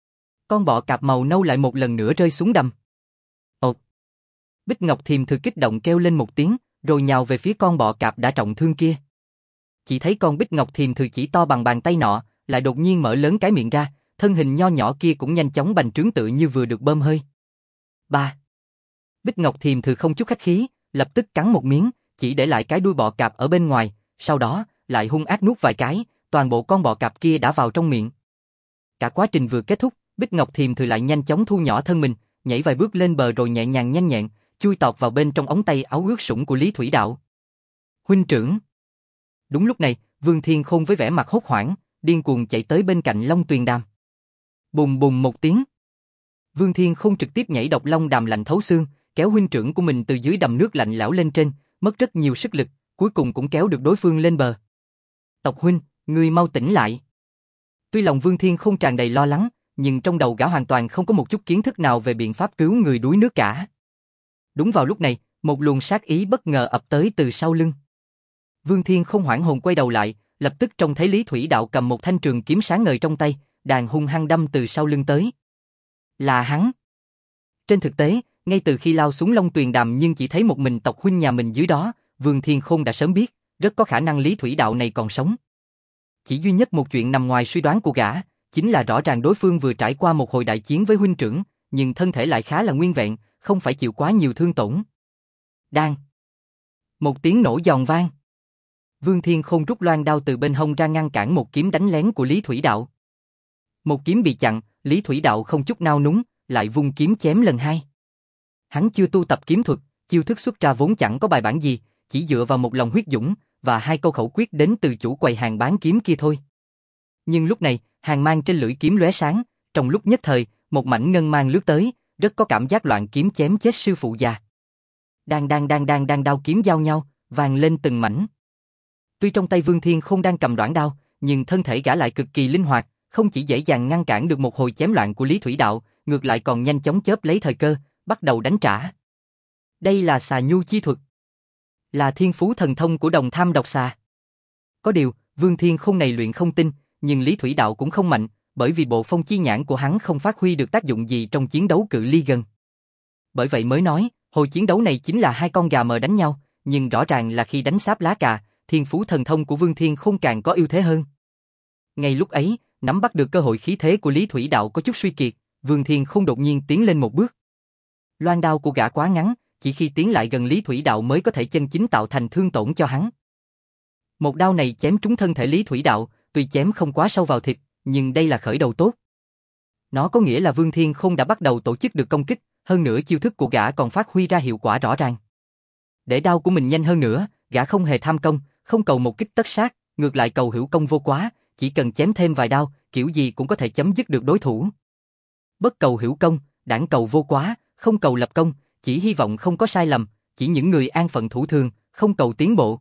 Con bọ cạp màu nâu lại một lần nữa rơi xuống đầm. Ột. Bích Ngọc Thiềm Thư kích động kêu lên một tiếng, rồi nhào về phía con bọ cạp đã trọng thương kia. Chỉ thấy con Bích Ngọc Thiềm Thư chỉ to bằng bàn tay nọ, lại đột nhiên mở lớn cái miệng ra, thân hình nho nhỏ kia cũng nhanh chóng bành trướng tự như vừa được bơm hơi. Ba. Bích Ngọc Thiềm Thư không chút khách khí, lập tức cắn một miếng, chỉ để lại cái đuôi bọ cạp ở bên ngoài, sau đó lại hung ác nuốt vài cái, toàn bộ con bọ cạp kia đã vào trong miệng. Cả quá trình vừa kết thúc, Bích Ngọc Thiềm Thư lại nhanh chóng thu nhỏ thân mình, nhảy vài bước lên bờ rồi nhẹ nhàng nhanh nhẹn, chui tọt vào bên trong ống tay áo ướt sũng của Lý Thủy Đạo. Huynh trưởng. Đúng lúc này, Vương Thiên Khôn với vẻ mặt hốt hoảng, điên cuồng chạy tới bên cạnh Long Tuyền Đàm. Bùng bùng một tiếng. Vương Thiên Khôn trực tiếp nhảy độc long đàm lạnh thấu xương, kéo huynh trưởng của mình từ dưới đầm nước lạnh lẽo lên trên, mất rất nhiều sức lực, cuối cùng cũng kéo được đối phương lên bờ. Tộc huynh, ngươi mau tỉnh lại. Tuy lòng Vương Thiên Khôn tràn đầy lo lắng, nhưng trong đầu gã hoàn toàn không có một chút kiến thức nào về biện pháp cứu người đuối nước cả. Đúng vào lúc này, một luồng sát ý bất ngờ ập tới từ sau lưng. Vương Thiên Khôn hoảng hồn quay đầu lại, lập tức trông thấy Lý Thủy Đạo cầm một thanh trường kiếm sáng ngời trong tay, đang hung hăng đâm từ sau lưng tới. Là hắn. Trên thực tế, ngay từ khi lao xuống Long Tuyền Đàm nhưng chỉ thấy một mình tộc huynh nhà mình dưới đó, Vương Thiên Khôn đã sớm biết, rất có khả năng Lý Thủy Đạo này còn sống. Chỉ duy nhất một chuyện nằm ngoài suy đoán của gã, chính là rõ ràng đối phương vừa trải qua một hồi đại chiến với huynh trưởng, nhưng thân thể lại khá là nguyên vẹn, không phải chịu quá nhiều thương tổn. Đang. Một tiếng nổ giòn vang. Vương Thiên Khôn rút loan đao từ bên hông ra ngăn cản một kiếm đánh lén của Lý Thủy Đạo. Một kiếm bị chặn, Lý Thủy Đạo không chút nao núng, lại vung kiếm chém lần hai. Hắn chưa tu tập kiếm thuật, chiêu thức xuất ra vốn chẳng có bài bản gì, chỉ dựa vào một lòng huyết dũng và hai câu khẩu quyết đến từ chủ quầy hàng bán kiếm kia thôi. Nhưng lúc này, hàng mang trên lưỡi kiếm lóe sáng, trong lúc nhất thời, một mảnh ngân mang lướt tới, rất có cảm giác loạn kiếm chém chết sư phụ già. Đang đang đang đang đang đao kiếm giao nhau, vang lên từng mảnh. Tuy trong tay Vương Thiên Khôn đang cầm đoạn đao, nhưng thân thể gã lại cực kỳ linh hoạt, không chỉ dễ dàng ngăn cản được một hồi chém loạn của Lý Thủy Đạo, ngược lại còn nhanh chóng chớp lấy thời cơ, bắt đầu đánh trả. Đây là xà nhu chi thuật, là thiên phú thần thông của Đồng Tham độc xà. Có điều, Vương Thiên Khôn này luyện không tinh, nhưng Lý Thủy Đạo cũng không mạnh, bởi vì bộ phong chi nhãn của hắn không phát huy được tác dụng gì trong chiến đấu cự ly gần. Bởi vậy mới nói, hồi chiến đấu này chính là hai con gà mờ đánh nhau, nhưng rõ ràng là khi đánh sáp lá cà, thiên phú thần thông của Vương Thiên Khôn càng có ưu thế hơn. Ngay lúc ấy, nắm bắt được cơ hội khí thế của Lý Thủy Đạo có chút suy kiệt, Vương Thiên Khôn đột nhiên tiến lên một bước. Loan đao của gã quá ngắn, chỉ khi tiến lại gần Lý Thủy Đạo mới có thể chân chính tạo thành thương tổn cho hắn. Một đao này chém trúng thân thể Lý Thủy Đạo, tuy chém không quá sâu vào thịt, nhưng đây là khởi đầu tốt. Nó có nghĩa là Vương Thiên Khôn đã bắt đầu tổ chức được công kích, hơn nữa chiêu thức của gã còn phát huy ra hiệu quả rõ ràng. Để đao của mình nhanh hơn nữa, gã không hề tham công, không cầu một kích tất sát, ngược lại cầu hữu công vô quá, chỉ cần chém thêm vài đao, kiểu gì cũng có thể chấm dứt được đối thủ. Bất cầu hữu công, đảng cầu vô quá, không cầu lập công, chỉ hy vọng không có sai lầm, chỉ những người an phận thủ thường, không cầu tiến bộ.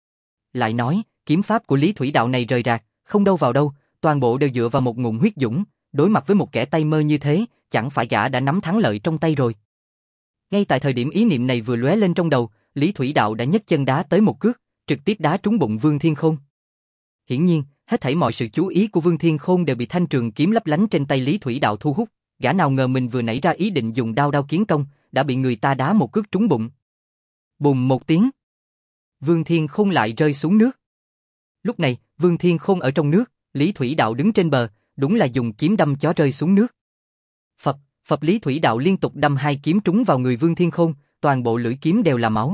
Lại nói, kiếm pháp của Lý Thủy Đạo này rời rạc, không đâu vào đâu, toàn bộ đều dựa vào một ngụm huyết dũng, đối mặt với một kẻ tay mơ như thế, chẳng phải gã đã nắm thắng lợi trong tay rồi. Ngay tại thời điểm ý niệm này vừa lóe lên trong đầu, Lý Thủy Đạo đã nhấc chân đá tới một cước, trực tiếp đá trúng bụng Vương Thiên Khôn. Hiển nhiên, hết thảy mọi sự chú ý của Vương Thiên Khôn đều bị thanh trường kiếm lấp lánh trên tay Lý Thủy Đạo thu hút, gã nào ngờ mình vừa nảy ra ý định dùng đao đao kiến công, đã bị người ta đá một cước trúng bụng. Bùm một tiếng, Vương Thiên Khôn lại rơi xuống nước. Lúc này, Vương Thiên Khôn ở trong nước, Lý Thủy Đạo đứng trên bờ, đúng là dùng kiếm đâm chó rơi xuống nước. Phập, phập Lý Thủy Đạo liên tục đâm hai kiếm trúng vào người Vương Thiên Khôn, toàn bộ lưỡi kiếm đều là máu.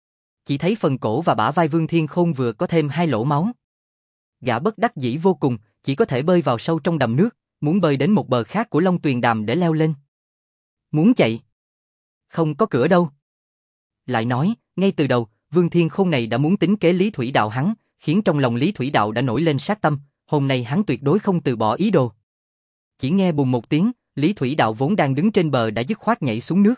Chỉ thấy phần cổ và bả vai Vương Thiên Khôn vừa có thêm hai lỗ máu. Gã bất đắc dĩ vô cùng, chỉ có thể bơi vào sâu trong đầm nước, muốn bơi đến một bờ khác của Long Tuyền Đàm để leo lên. Muốn chạy, không có cửa đâu. Lại nói, ngay từ đầu, Vương Thiên Khôn này đã muốn tính kế Lý Thủy Đạo hắn, khiến trong lòng Lý Thủy Đạo đã nổi lên sát tâm, hôm nay hắn tuyệt đối không từ bỏ ý đồ. Chỉ nghe bùm một tiếng, Lý Thủy Đạo vốn đang đứng trên bờ đã dứt khoát nhảy xuống nước.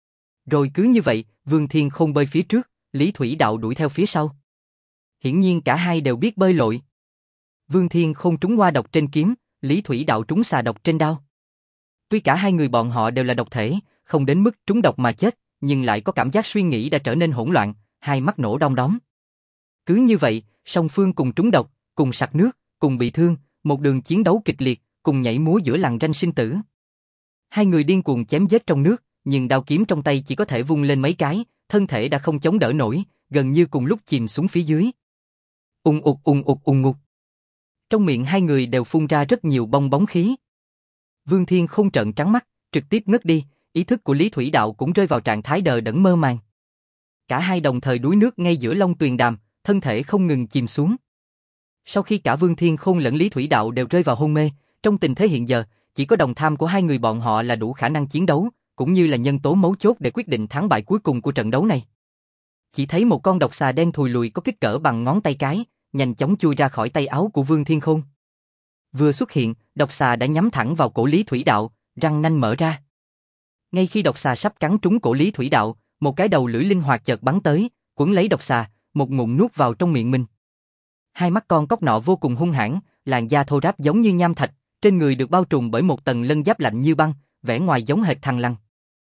Rồi cứ như vậy, Vương Thiên Khôn bơi phía trước, Lý Thủy Đạo đuổi theo phía sau. Hiển nhiên cả hai đều biết bơi lội. Vương Thiên Khôn trúng hoa độc trên kiếm, Lý Thủy Đạo trúng xà độc trên đao. Tuy cả hai người bọn họ đều là độc thể, không đến mức trúng độc mà chết, nhưng lại có cảm giác suy nghĩ đã trở nên hỗn loạn, hai mắt nổ đom đóm. Cứ như vậy, song phương cùng trúng độc, cùng sặc nước, cùng bị thương, một đường chiến đấu kịch liệt, cùng nhảy múa giữa lằn ranh sinh tử. Hai người điên cuồng chém giết trong nước, nhưng đao kiếm trong tay chỉ có thể vung lên mấy cái, thân thể đã không chống đỡ nổi, gần như cùng lúc chìm xuống phía dưới. Ung ục ung ục ung ục. Trong miệng hai người đều phun ra rất nhiều bong bóng khí. Vương Thiên Khôn trợn trắng mắt, trực tiếp ngất đi, ý thức của Lý Thủy Đạo cũng rơi vào trạng thái đờ đẫn mơ màng. Cả hai đồng thời đuối nước ngay giữa Long Tuyền Đàm, thân thể không ngừng chìm xuống. Sau khi cả Vương Thiên Khôn lẫn Lý Thủy Đạo đều rơi vào hôn mê, trong tình thế hiện giờ, chỉ có Đồng Tham của hai người bọn họ là đủ khả năng chiến đấu, cũng như là nhân tố mấu chốt để quyết định thắng bại cuối cùng của trận đấu này. Chỉ thấy một con độc xà đen thùi lùi có kích cỡ bằng ngón tay cái, nhanh chóng chui ra khỏi tay áo của Vương Thiên Khôn. Vừa xuất hiện, độc xà đã nhắm thẳng vào cổ Lý Thủy Đạo, răng nanh mở ra. Ngay khi độc xà sắp cắn trúng cổ Lý Thủy Đạo, một cái đầu lưỡi linh hoạt chợt bắn tới, quấn lấy độc xà, một ngụm nuốt vào trong miệng mình. Hai mắt con cóc nọ vô cùng hung hãn, làn da thô ráp giống như nham thạch, trên người được bao trùm bởi một tầng lân giáp lạnh như băng, vẻ ngoài giống hệt thằn lằn.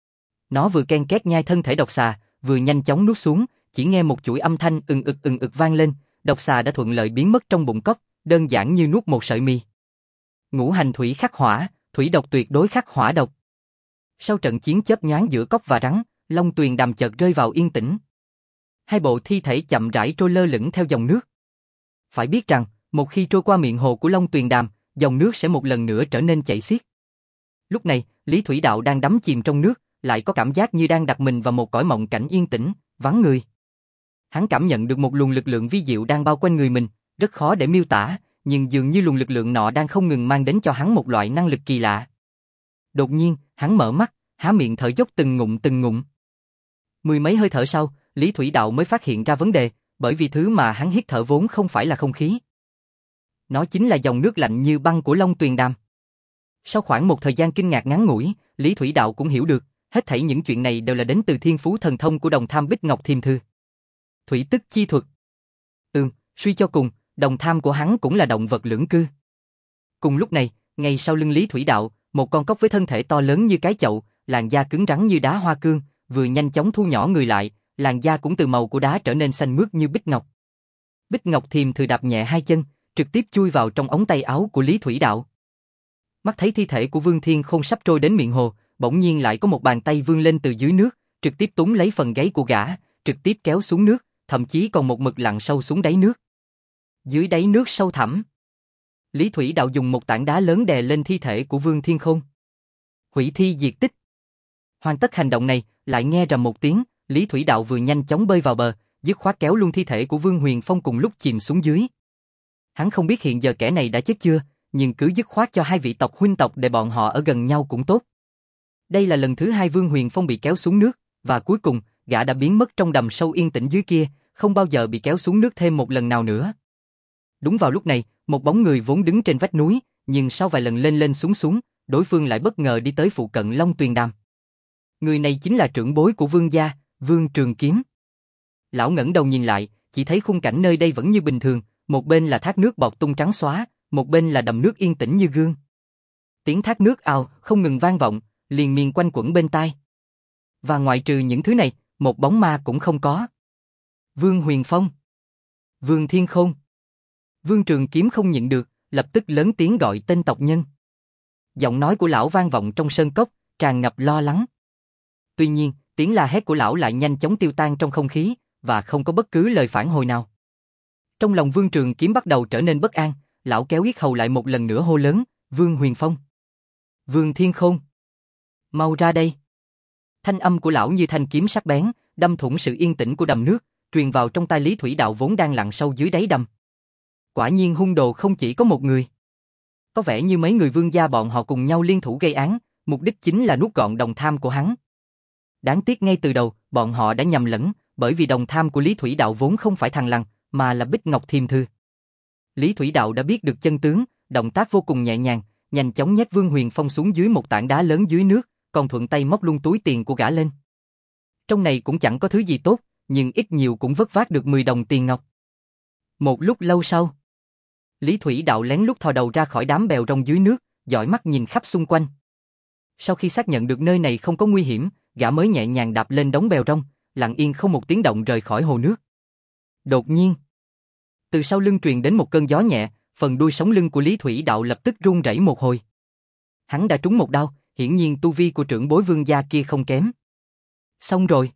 Nó vừa ken két nhai thân thể độc xà, vừa nhanh chóng nuốt xuống, chỉ nghe một chuỗi âm thanh ừng ực ừng ực vang lên, độc xà đã thuận lợi biến mất trong bụng cóc, đơn giản như nuốt một sợi mì. Ngũ hành thủy khắc hỏa, thủy độc tuyệt đối khắc hỏa độc. Sau trận chiến chớp nhoáng giữa cóc và rắn, Long Tuyền Đàm chợt rơi vào yên tĩnh. Hai bộ thi thể chậm rãi trôi lơ lửng theo dòng nước. Phải biết rằng, một khi trôi qua miệng hồ của Long Tuyền Đàm, dòng nước sẽ một lần nữa trở nên chảy xiết. Lúc này, Lý Thủy Đạo đang đắm chìm trong nước, lại có cảm giác như đang đặt mình vào một cõi mộng cảnh yên tĩnh, vắng người. Hắn cảm nhận được một luồng lực lượng vi diệu đang bao quanh người mình, rất khó để miêu tả, nhưng dường như luồng lực lượng nọ đang không ngừng mang đến cho hắn một loại năng lực kỳ lạ. Đột nhiên, hắn mở mắt, há miệng thở dốc từng ngụm từng ngụm. Mười mấy hơi thở sau, Lý Thủy Đạo mới phát hiện ra vấn đề, bởi vì thứ mà hắn hít thở vốn không phải là không khí, Nó chính là dòng nước lạnh như băng của Long Tuyền Đàm. Sau khoảng một thời gian kinh ngạc ngắn ngủi, Lý Thủy Đạo cũng hiểu được, hết thảy những chuyện này đều là đến từ thiên phú thần thông của Đồng Tham Bích Ngọc Thiềm Thư. Thủy tức chi thuật. Ừm, suy cho cùng, Đồng Tham của hắn cũng là động vật lưỡng cư. Cùng lúc này, ngay sau lưng Lý Thủy Đạo, một con cóc với thân thể to lớn như cái chậu, làn da cứng rắn như đá hoa cương, vừa nhanh chóng thu nhỏ người lại, làn da cũng từ màu của đá trở nên xanh mướt như bích ngọc. Bích Ngọc Thiềm Thư đạp nhẹ hai chân, trực tiếp chui vào trong ống tay áo của Lý Thủy Đạo. Mắt thấy thi thể của Vương Thiên Khôn sắp trôi đến miệng hồ, bỗng nhiên lại có một bàn tay vươn lên từ dưới nước, trực tiếp túm lấy phần gáy của gã, trực tiếp kéo xuống nước, thậm chí còn một mực lặn sâu xuống đáy nước. Dưới đáy nước sâu thẳm, Lý Thủy Đạo dùng một tảng đá lớn đè lên thi thể của Vương Thiên Khôn. Hủy thi diệt tích. Hoàn tất hành động này, lại nghe rầm một tiếng, Lý Thủy Đạo vừa nhanh chóng bơi vào bờ, dứt khoát kéo luôn thi thể của Vương Huyền Phong cùng lúc chìm xuống dưới. Hắn không biết hiện giờ kẻ này đã chết chưa, nhưng cứ dứt khoát cho hai vị tộc huynh tộc để bọn họ ở gần nhau cũng tốt. Đây là lần thứ hai Vương Huyền Phong bị kéo xuống nước, và cuối cùng, gã đã biến mất trong đầm sâu yên tĩnh dưới kia, không bao giờ bị kéo xuống nước thêm một lần nào nữa. Đúng vào lúc này, một bóng người vốn đứng trên vách núi, nhưng sau vài lần lên lên xuống xuống, đối phương lại bất ngờ đi tới phụ cận Long Tuyền Đàm. Người này chính là trưởng bối của Vương gia, Vương Trường Kiếm. Lão ngẩng đầu nhìn lại, chỉ thấy khung cảnh nơi đây vẫn như bình thường, một bên là thác nước bọt tung trắng xóa, một bên là đầm nước yên tĩnh như gương. Tiếng thác nước ào không ngừng vang vọng, liên miên quanh quẩn bên tai. Và ngoại trừ những thứ này, một bóng ma cũng không có. Vương Huyền Phong, Vương Thiên Khôn. Vương Trường Kiếm không nhịn được, lập tức lớn tiếng gọi tên tộc nhân. Giọng nói của lão vang vọng trong sơn cốc, tràn ngập lo lắng. Tuy nhiên, tiếng la hét của lão lại nhanh chóng tiêu tan trong không khí, và không có bất cứ lời phản hồi nào. Trong lòng Vương Trường Kiếm bắt đầu trở nên bất an, lão kéo yết hầu lại một lần nữa hô lớn, Vương Huyền Phong, Vương Thiên Khôn, mau ra đây. Thanh âm của lão như thanh kiếm sắc bén, đâm thủng sự yên tĩnh của đầm nước, truyền vào trong tai Lý Thủy Đạo vốn đang lặn sâu dưới đáy đầm. Quả nhiên hung đồ không chỉ có một người. Có vẻ như mấy người Vương gia bọn họ cùng nhau liên thủ gây án, mục đích chính là nuốt gọn Đồng Tham của hắn. Đáng tiếc ngay từ đầu, bọn họ đã nhầm lẫn, bởi vì Đồng Tham của Lý Thủy Đạo vốn không phải thằng lằn, mà là Bích Ngọc Thiềm Thư. Lý Thủy Đạo đã biết được chân tướng, động tác vô cùng nhẹ nhàng, nhanh chóng nhét Vương Huyền Phong xuống dưới một tảng đá lớn dưới nước, còn thuận tay móc luôn túi tiền của gã lên. Trong này cũng chẳng có thứ gì tốt, nhưng ít nhiều cũng vất vát được mười đồng tiền ngọc. Một lúc lâu sau, Lý Thủy Đạo lén lút thò đầu ra khỏi đám bèo rong dưới nước, dõi mắt nhìn khắp xung quanh. Sau khi xác nhận được nơi này không có nguy hiểm, gã mới nhẹ nhàng đạp lên đống bèo rong, lặng yên không một tiếng động rời khỏi hồ nước. Đột nhiên, từ sau lưng truyền đến một cơn gió nhẹ, phần đuôi sống lưng của Lý Thủy Đạo lập tức run rẩy một hồi. Hắn đã trúng một đao, hiển nhiên tu vi của trưởng bối Vương gia kia không kém. Xong rồi.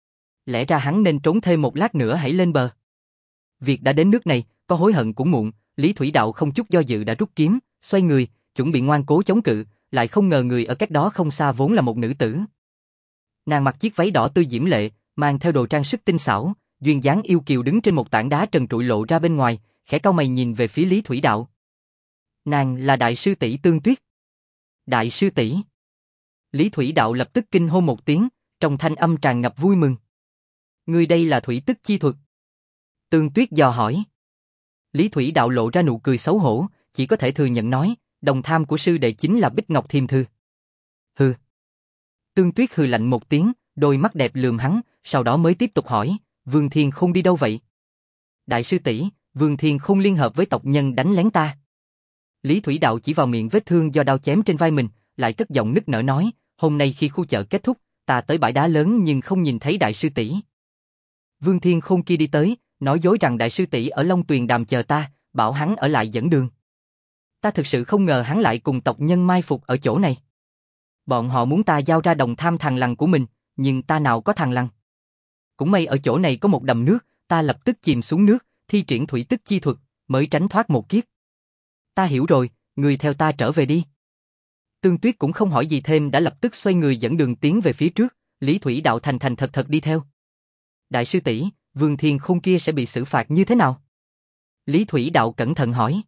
Lẽ ra hắn nên trốn thêm một lát nữa hãy lên bờ. Việc đã đến nước này, có hối hận cũng muộn, Lý Thủy Đạo không chút do dự đã rút kiếm, xoay người, chuẩn bị ngoan cố chống cự, lại không ngờ người ở cách đó không xa vốn là một nữ tử. Nàng mặc chiếc váy đỏ tươi diễm lệ, mang theo đồ trang sức tinh xảo, duyên dáng yêu kiều đứng trên một tảng đá trần trụi lộ ra bên ngoài, khẽ cau mày nhìn về phía Lý Thủy Đạo. Nàng là đại sư tỷ Tương Tuyết. Đại sư tỷ. Lý Thủy Đạo lập tức kinh hô một tiếng, trong thanh âm tràn ngập vui mừng. Ngươi đây là thủy tức chi thuật? Tương Tuyết dò hỏi. Lý Thủy Đạo lộ ra nụ cười xấu hổ, chỉ có thể thừa nhận nói, Đồng Tham của sư đệ chính là Bích Ngọc Thiềm Thư. Hừ. Tương Tuyết hừ lạnh một tiếng, đôi mắt đẹp lườm hắn, sau đó mới tiếp tục hỏi, Vương Thiên Khôn đi đâu vậy? Đại sư tỷ, Vương Thiên Khôn liên hợp với tộc nhân đánh lén ta. Lý Thủy Đạo chỉ vào miệng vết thương do đao chém trên vai mình, lại cất giọng nức nở nói, hôm nay khi khu chợ kết thúc, ta tới bãi đá lớn nhưng không nhìn thấy đại sư tỷ. Vương Thiên Khôn kia đi tới, nói dối rằng đại sư tỷ ở Long Tuyền Đàm chờ ta, bảo hắn ở lại dẫn đường. Ta thực sự không ngờ hắn lại cùng tộc nhân mai phục ở chỗ này. Bọn họ muốn ta giao ra Đồng Tham thằng lằn của mình, nhưng ta nào có thằng lằn. Cũng may ở chỗ này có một đầm nước, ta lập tức chìm xuống nước, thi triển thủy tức chi thuật, mới tránh thoát một kiếp. Ta hiểu rồi, người theo ta trở về đi. Tương Tuyết cũng không hỏi gì thêm đã lập tức xoay người dẫn đường tiến về phía trước, Lý Thủy Đạo thành thành thật thật đi theo. Đại sư tỷ, Vương Thiên Khôn kia sẽ bị xử phạt như thế nào? Lý Thủy Đạo cẩn thận hỏi.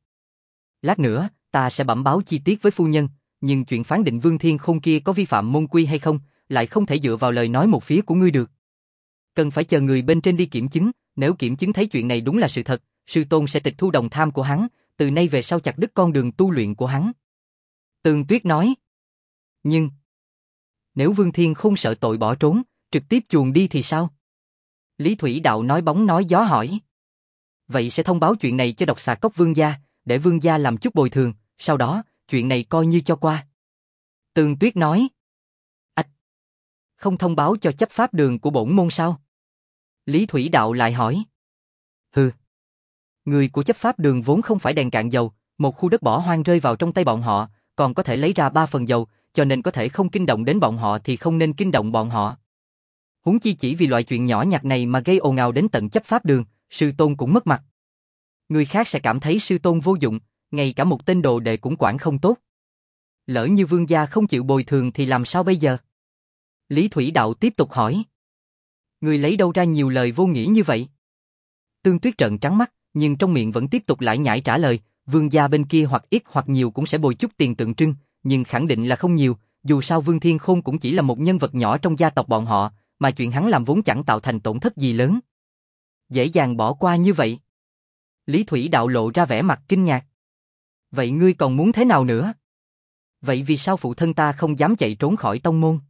Lát nữa, ta sẽ bẩm báo chi tiết với phu nhân, nhưng chuyện phán định Vương Thiên Khôn kia có vi phạm môn quy hay không, lại không thể dựa vào lời nói một phía của ngươi được. Cần phải chờ người bên trên đi kiểm chứng, nếu kiểm chứng thấy chuyện này đúng là sự thật, sư tôn sẽ tịch thu Đồng Tham của hắn, từ nay về sau chặt đứt con đường tu luyện của hắn. Tường Tuyết nói. Nhưng, nếu Vương Thiên Khôn sợ tội bỏ trốn, trực tiếp chuồn đi thì sao? Lý Thủy Đạo nói bóng nói gió hỏi. Vậy sẽ thông báo chuyện này cho Độc Xà Cốc Vương gia, để Vương gia làm chút bồi thường, sau đó, chuyện này coi như cho qua. Tường Tuyết nói. Ách! Không thông báo cho chấp pháp đường của bổn môn sao? Lý Thủy Đạo lại hỏi. Hừ! Người của chấp pháp đường vốn không phải đèn cạn dầu, một khu đất bỏ hoang rơi vào trong tay bọn họ, còn có thể lấy ra ba phần dầu, cho nên có thể không kinh động đến bọn họ thì không nên kinh động bọn họ. Huống chi chỉ vì loại chuyện nhỏ nhặt này mà gây ồn ào đến tận chấp pháp đường, sư tôn cũng mất mặt. Người khác sẽ cảm thấy sư tôn vô dụng, ngay cả một tên đồ đệ cũng quản không tốt. Lỡ như vương gia không chịu bồi thường thì làm sao bây giờ? Lý Thủy Đạo tiếp tục hỏi. Người lấy đâu ra nhiều lời vô nghĩa như vậy? Tương Tuyết trợn trắng mắt, nhưng trong miệng vẫn tiếp tục lải nhải trả lời, vương gia bên kia hoặc ít hoặc nhiều cũng sẽ bồi chút tiền tượng trưng, nhưng khẳng định là không nhiều, dù sao Vương Thiên Khôn cũng chỉ là một nhân vật nhỏ trong gia tộc bọn họ, mà chuyện hắn làm vốn chẳng tạo thành tổn thất gì lớn. Dễ dàng bỏ qua như vậy. Lý Thủy Đạo lộ ra vẻ mặt kinh ngạc. Vậy ngươi còn muốn thế nào nữa? Vậy vì sao phụ thân ta không dám chạy trốn khỏi tông môn?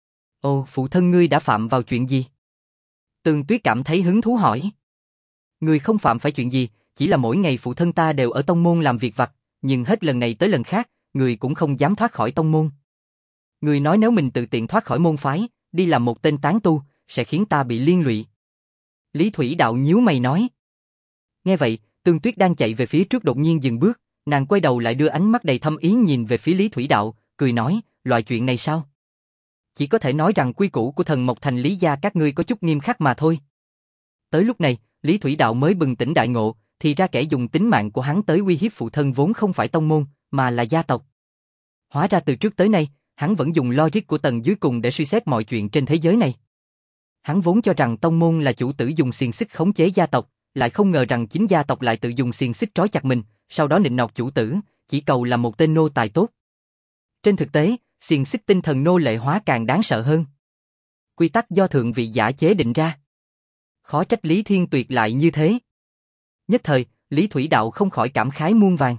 Ồ, phụ thân ngươi đã phạm vào chuyện gì? Tường Tuyết cảm thấy hứng thú hỏi. Ngươi không phạm phải chuyện gì, chỉ là mỗi ngày phụ thân ta đều ở tông môn làm việc vặt, nhưng hết lần này tới lần khác, người cũng không dám thoát khỏi tông môn. Người nói nếu mình tự tiện thoát khỏi môn phái, đi làm một tên tán tu, sẽ khiến ta bị liên lụy. Lý Thủy Đạo nhíu mày nói. Nghe vậy, Tương Tuyết đang chạy về phía trước đột nhiên dừng bước, nàng quay đầu lại đưa ánh mắt đầy thâm ý nhìn về phía Lý Thủy Đạo, cười nói, loại chuyện này sao? Chỉ có thể nói rằng quy củ của thần Mộc Thành Lý gia các ngươi có chút nghiêm khắc mà thôi. Tới lúc này, Lý Thủy Đạo mới bừng tỉnh đại ngộ, thì ra kẻ dùng tính mạng của hắn tới uy hiếp phụ thân vốn không phải tông môn, mà là gia tộc. Hóa ra từ trước tới nay, hắn vẫn dùng logic của tầng dưới cùng để suy xét mọi chuyện trên thế giới này. Hắn vốn cho rằng tông môn là chủ tử dùng xiềng xích khống chế gia tộc, lại không ngờ rằng chính gia tộc lại tự dùng xiềng xích trói chặt mình, sau đó nịnh nọt chủ tử, chỉ cầu là một tên nô tài tốt. Trên thực tế, xiềng xích tinh thần nô lệ hóa càng đáng sợ hơn. Quy tắc do thượng vị giả chế định ra. Khó trách Lý Thiên Tuyệt lại như thế. Nhất thời, Lý Thủy Đạo không khỏi cảm khái muôn vàn.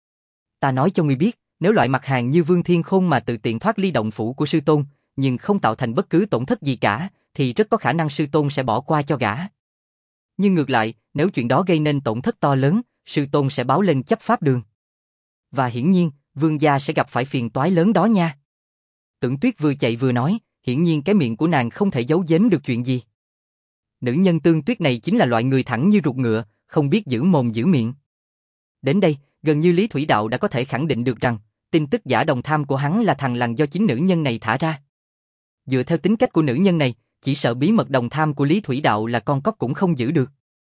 Ta nói cho ngươi biết, nếu loại mặt hàng như Vương Thiên Khôn mà tự tiện thoát ly động phủ của sư tôn, nhưng không tạo thành bất cứ tổn thất gì cả, thì rất có khả năng sư tôn sẽ bỏ qua cho gã. Nhưng ngược lại, nếu chuyện đó gây nên tổn thất to lớn, sư tôn sẽ báo lên chấp pháp đường. Và hiển nhiên, vương gia sẽ gặp phải phiền toái lớn đó nha. Tưởng Tuyết vừa chạy vừa nói, hiển nhiên cái miệng của nàng không thể giấu giếm được chuyện gì. Nữ nhân Tương Tuyết này chính là loại người thẳng như ruột ngựa, không biết giữ mồm giữ miệng. Đến đây, gần như Lý Thủy Đạo đã có thể khẳng định được rằng, tin tức giả đồng tham của hắn là thằng lằn do chính nữ nhân này thả ra. Dựa theo tính cách của nữ nhân này, chỉ sợ bí mật đồng tham của Lý Thủy Đạo là con cóc cũng không giữ được.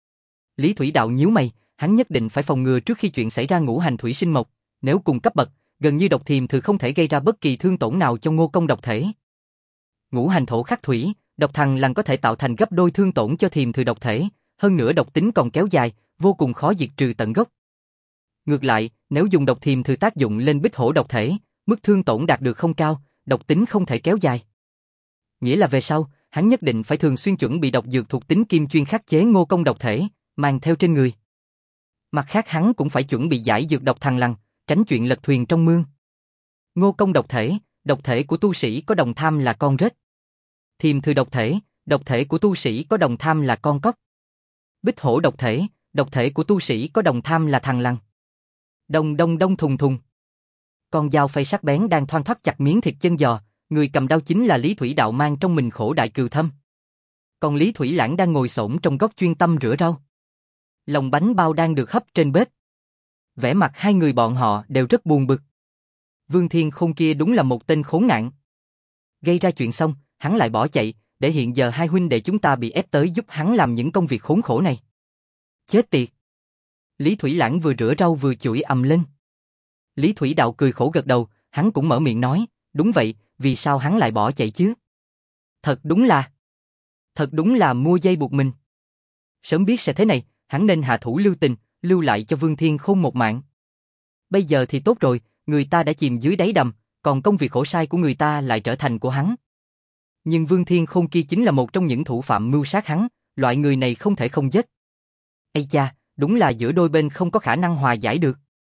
Lý Thủy Đạo nhíu mày, hắn nhất định phải phòng ngừa trước khi chuyện xảy ra ngũ hành thủy sinh mộc, nếu cùng cấp bậc, gần như độc thiềm thừa không thể gây ra bất kỳ thương tổn nào cho Ngô Công độc thể. Ngũ hành thổ khắc thủy, độc thằng lằn có thể tạo thành gấp đôi thương tổn cho thiềm thừa độc thể, hơn nữa độc tính còn kéo dài, vô cùng khó diệt trừ tận gốc. Ngược lại, nếu dùng độc thiềm thừa tác dụng lên bích hổ độc thể, mức thương tổn đạt được không cao, độc tính không thể kéo dài. Nghĩa là về sau, hắn nhất định phải thường xuyên chuẩn bị độc dược thuộc tính kim chuyên khắc chế Ngô Công độc thể, mang theo trên người. Mặt khác hắn cũng phải chuẩn bị giải dược độc thằng lằn, tránh chuyện lật thuyền trong mương. Ngô Công độc thể, độc thể của tu sĩ có đồng tham là con rết. Thiềm thừa độc thể, độc thể của tu sĩ có đồng tham là con cóc. Bích hổ độc thể, độc thể của tu sĩ có đồng tham là thằng lằn. Đông đông đông thùng thùng. Con dao phay sắc bén đang thoăn thoắt chặt miếng thịt chân giò, người cầm đao chính là Lý Thủy Đạo mang trong mình khổ đại cừu thâm. Còn Lý Thủy Lãng đang ngồi xổm trong góc chuyên tâm rửa rau. Lòng bánh bao đang được hấp trên bếp. Vẻ mặt hai người bọn họ đều rất buồn bực. Vương Thiên Khôn kia đúng là một tên khốn nạn. Gây ra chuyện xong, hắn lại bỏ chạy, để hiện giờ hai huynh đệ chúng ta bị ép tới giúp hắn làm những công việc khốn khổ này. Chết tiệt! Lý Thủy Lãng vừa rửa rau vừa chửi ầm lên. Lý Thủy Đạo cười khổ gật đầu, hắn cũng mở miệng nói, đúng vậy, vì sao hắn lại bỏ chạy chứ? Thật đúng là... Thật đúng là mua dây buộc mình. Sớm biết sẽ thế này, hắn nên hạ thủ lưu tình, lưu lại cho Vương Thiên Khôn một mạng. Bây giờ thì tốt rồi, người ta đã chìm dưới đáy đầm, còn công việc khổ sai của người ta lại trở thành của hắn. Nhưng Vương Thiên Khôn kia chính là một trong những thủ phạm mưu sát hắn, loại người này không thể không giết. Ây cha, đúng là giữa đôi bên không có khả năng hòa giải được.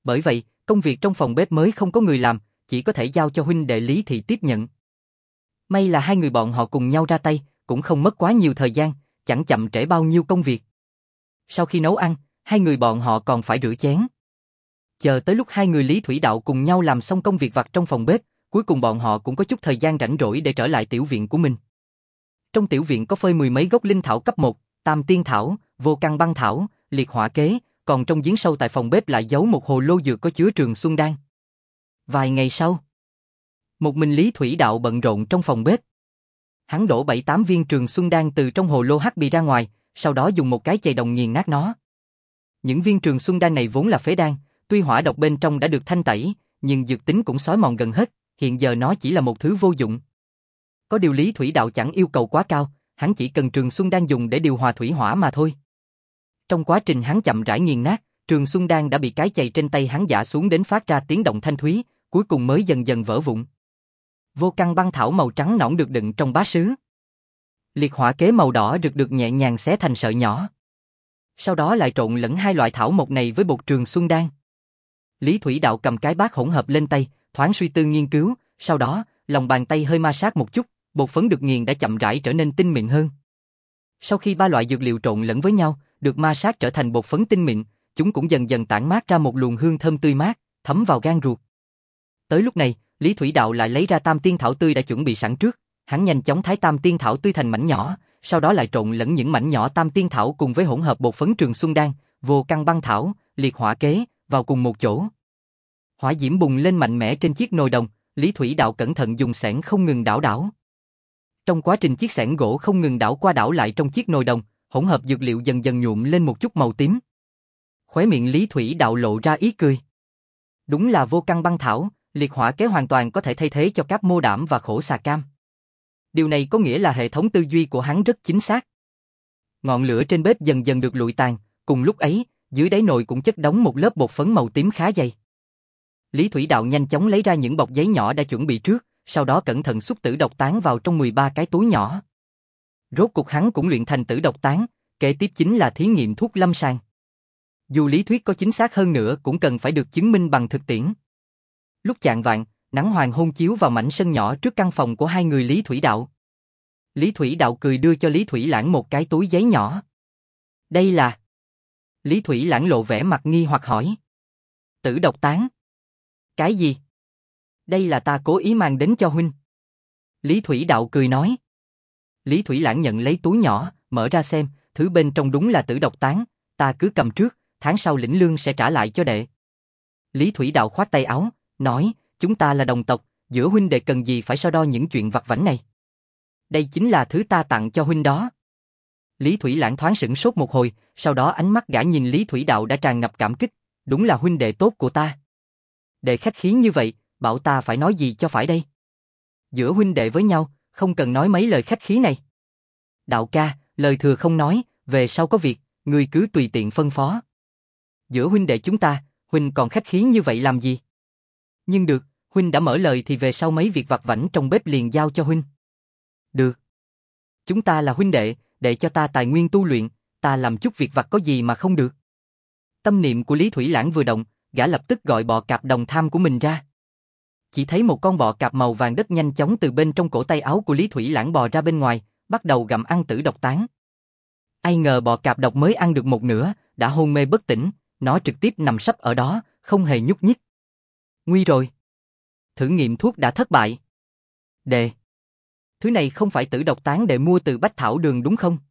Bởi vậy, công việc trong phòng bếp mới không có người làm, chỉ có thể giao cho huynh đệ Lý Thị tiếp nhận. May là hai người bọn họ cùng nhau ra tay, cũng không mất quá nhiều thời gian, chẳng chậm trễ bao nhiêu công việc. Sau khi nấu ăn, hai người bọn họ còn phải rửa chén. Chờ tới lúc hai người Lý Thủy Đạo cùng nhau làm xong công việc vặt trong phòng bếp, cuối cùng bọn họ cũng có chút thời gian rảnh rỗi để trở lại tiểu viện của mình. Trong tiểu viện có phơi mười mấy gốc linh thảo cấp một, tam tiên thảo, vô căn băng thảo, liệt hỏa kế, còn trong giếng sâu tại phòng bếp lại giấu một hồ lô dược có chứa trường xuân đan. Vài ngày sau, một mình Lý Thủy Đạo bận rộn trong phòng bếp. Hắn đổ bảy tám viên trường xuân đan từ trong hồ lô hắc bì ra ngoài, sau đó dùng một cái chày đồng nghiền nát nó. Những viên trường xuân đan này vốn là phế đan, tuy hỏa độc bên trong đã được thanh tẩy, nhưng dược tính cũng xói mòn gần hết, hiện giờ nó chỉ là một thứ vô dụng. Có điều Lý Thủy Đạo chẳng yêu cầu quá cao, hắn chỉ cần trường xuân đan dùng để điều hòa thủy hỏa mà thôi. Trong quá trình hắn chậm rãi nghiền nát, trường xuân đan đã bị cái chày trên tay hắn giã xuống đến phát ra tiếng động thanh thúy, cuối cùng mới dần dần vỡ vụn. Vô căn băng thảo màu trắng nõn được đựng trong bá sứ. Liệt hỏa kế màu đỏ rực được nhẹ nhàng xé thành sợi nhỏ. Sau đó lại trộn lẫn hai loại thảo mộc này với bột trường xuân đan. Lý Thủy Đạo cầm cái bát hỗn hợp lên tay, thoáng suy tư nghiên cứu, sau đó, lòng bàn tay hơi ma sát một chút, bột phấn được nghiền đã chậm rãi trở nên tinh mịn hơn. Sau khi ba loại dược liệu trộn lẫn với nhau, được ma sát trở thành bột phấn tinh mịn, chúng cũng dần dần tản mát ra một luồng hương thơm tươi mát, thấm vào gan ruột. Tới lúc này, Lý Thủy Đạo lại lấy ra tam tiên thảo tươi đã chuẩn bị sẵn trước, hắn nhanh chóng thái tam tiên thảo tươi thành mảnh nhỏ, sau đó lại trộn lẫn những mảnh nhỏ tam tiên thảo cùng với hỗn hợp bột phấn trường xuân đan, vô căn băng thảo, liệt hỏa kế, vào cùng một chỗ. Hỏa diễm bùng lên mạnh mẽ trên chiếc nồi đồng, Lý Thủy Đạo cẩn thận dùng xẻng không ngừng đảo đảo. Trong quá trình chiếc xẻng gỗ không ngừng đảo qua đảo lại trong chiếc nồi đồng, hỗn hợp dược liệu dần dần nhuộm lên một chút màu tím. Khóe miệng Lý Thủy Đạo lộ ra ý cười. Đúng là vô căn băng thảo, liệt hỏa kế hoàn toàn có thể thay thế cho cáp mô đảm và khổ xà cam. Điều này có nghĩa là hệ thống tư duy của hắn rất chính xác. Ngọn lửa trên bếp dần dần được lụi tàn, cùng lúc ấy, dưới đáy nồi cũng chất đóng một lớp bột phấn màu tím khá dày. Lý Thủy Đạo nhanh chóng lấy ra những bọc giấy nhỏ đã chuẩn bị trước, sau đó cẩn thận xúc tử độc tán vào trong mười ba cái túi nhỏ. Rốt cục hắn cũng luyện thành tử độc tán, kế tiếp chính là thí nghiệm thuốc lâm sàng. Dù lý thuyết có chính xác hơn nữa cũng cần phải được chứng minh bằng thực tiễn. Lúc chạng vạng, nắng hoàng hôn chiếu vào mảnh sân nhỏ trước căn phòng của hai người Lý Thủy Đạo. Lý Thủy Đạo cười đưa cho Lý Thủy Lãng một cái túi giấy nhỏ. Đây là... Lý Thủy Lãng lộ vẻ mặt nghi hoặc hỏi. Tử độc tán. Cái gì? Đây là ta cố ý mang đến cho huynh. Lý Thủy Đạo cười nói. Lý Thủy Lãng nhận lấy túi nhỏ, mở ra xem, thứ bên trong đúng là tử độc tán, ta cứ cầm trước, tháng sau lĩnh lương sẽ trả lại cho đệ. Lý Thủy Đạo khoát tay áo, nói, chúng ta là đồng tộc, giữa huynh đệ cần gì phải so đo những chuyện vặt vãnh này. Đây chính là thứ ta tặng cho huynh đó. Lý Thủy Lãng thoáng sửng sốt một hồi, sau đó ánh mắt gã nhìn Lý Thủy Đạo đã tràn ngập cảm kích, đúng là huynh đệ tốt của ta. Đệ khách khí như vậy, bảo ta phải nói gì cho phải đây? Giữa huynh đệ với nhau, không cần nói mấy lời khách khí này. Đạo ca, lời thừa không nói, về sau có việc, ngươi cứ tùy tiện phân phó. Giữa huynh đệ chúng ta, huynh còn khách khí như vậy làm gì? Nhưng được, huynh đã mở lời thì về sau mấy việc vặt vãnh trong bếp liền giao cho huynh. Được. Chúng ta là huynh đệ, để cho ta tài nguyên tu luyện, ta làm chút việc vặt có gì mà không được. Tâm niệm của Lý Thủy Lãng vừa động, gã lập tức gọi bọ cạp đồng tham của mình ra. Chỉ thấy một con bọ cạp màu vàng đất nhanh chóng từ bên trong cổ tay áo của Lý Thủy Lãng bò ra bên ngoài, bắt đầu gặm ăn tử độc tán. Ai ngờ bọ cạp độc mới ăn được một nửa, đã hôn mê bất tỉnh, nó trực tiếp nằm sấp ở đó, không hề nhúc nhích. Nguy rồi. Thử nghiệm thuốc đã thất bại. Đệ. Thứ này không phải tử độc tán đệ mua từ Bách Thảo Đường đúng không?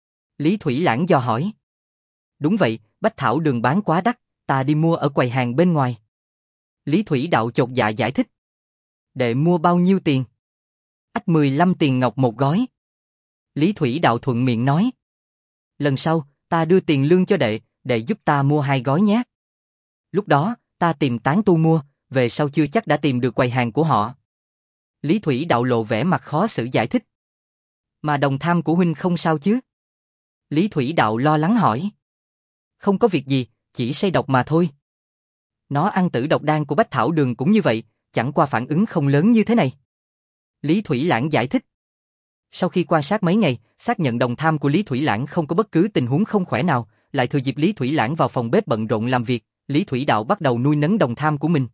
Lý Thủy Lãng dò hỏi. Đúng vậy, Bách Thảo Đường bán quá đắt, ta đi mua ở quầy hàng bên ngoài. Lý Thủy Đạo chột dạ giải thích. Đệ mua bao nhiêu tiền? Ách mười lăm tiền ngọc một gói. Lý Thủy Đạo thuận miệng nói. Lần sau, ta đưa tiền lương cho đệ, đệ giúp ta mua hai gói nhé. Lúc đó, ta tìm tán tu mua, về sau chưa chắc đã tìm được quầy hàng của họ. Lý Thủy Đạo lộ vẻ mặt khó xử giải thích. Mà đồng tham của huynh không sao chứ? Lý Thủy Đạo lo lắng hỏi. Không có việc gì, chỉ say độc mà thôi. Nó ăn tử độc đan của Bách Thảo Đường cũng như vậy, chẳng qua phản ứng không lớn như thế này. Lý Thủy Lãng giải thích. Sau khi quan sát mấy ngày, xác nhận đồng tham của Lý Thủy Lãng không có bất cứ tình huống không khỏe nào, lại thừa dịp Lý Thủy Lãng vào phòng bếp bận rộn làm việc, Lý Thủy Đạo bắt đầu nuôi nấng đồng tham của mình.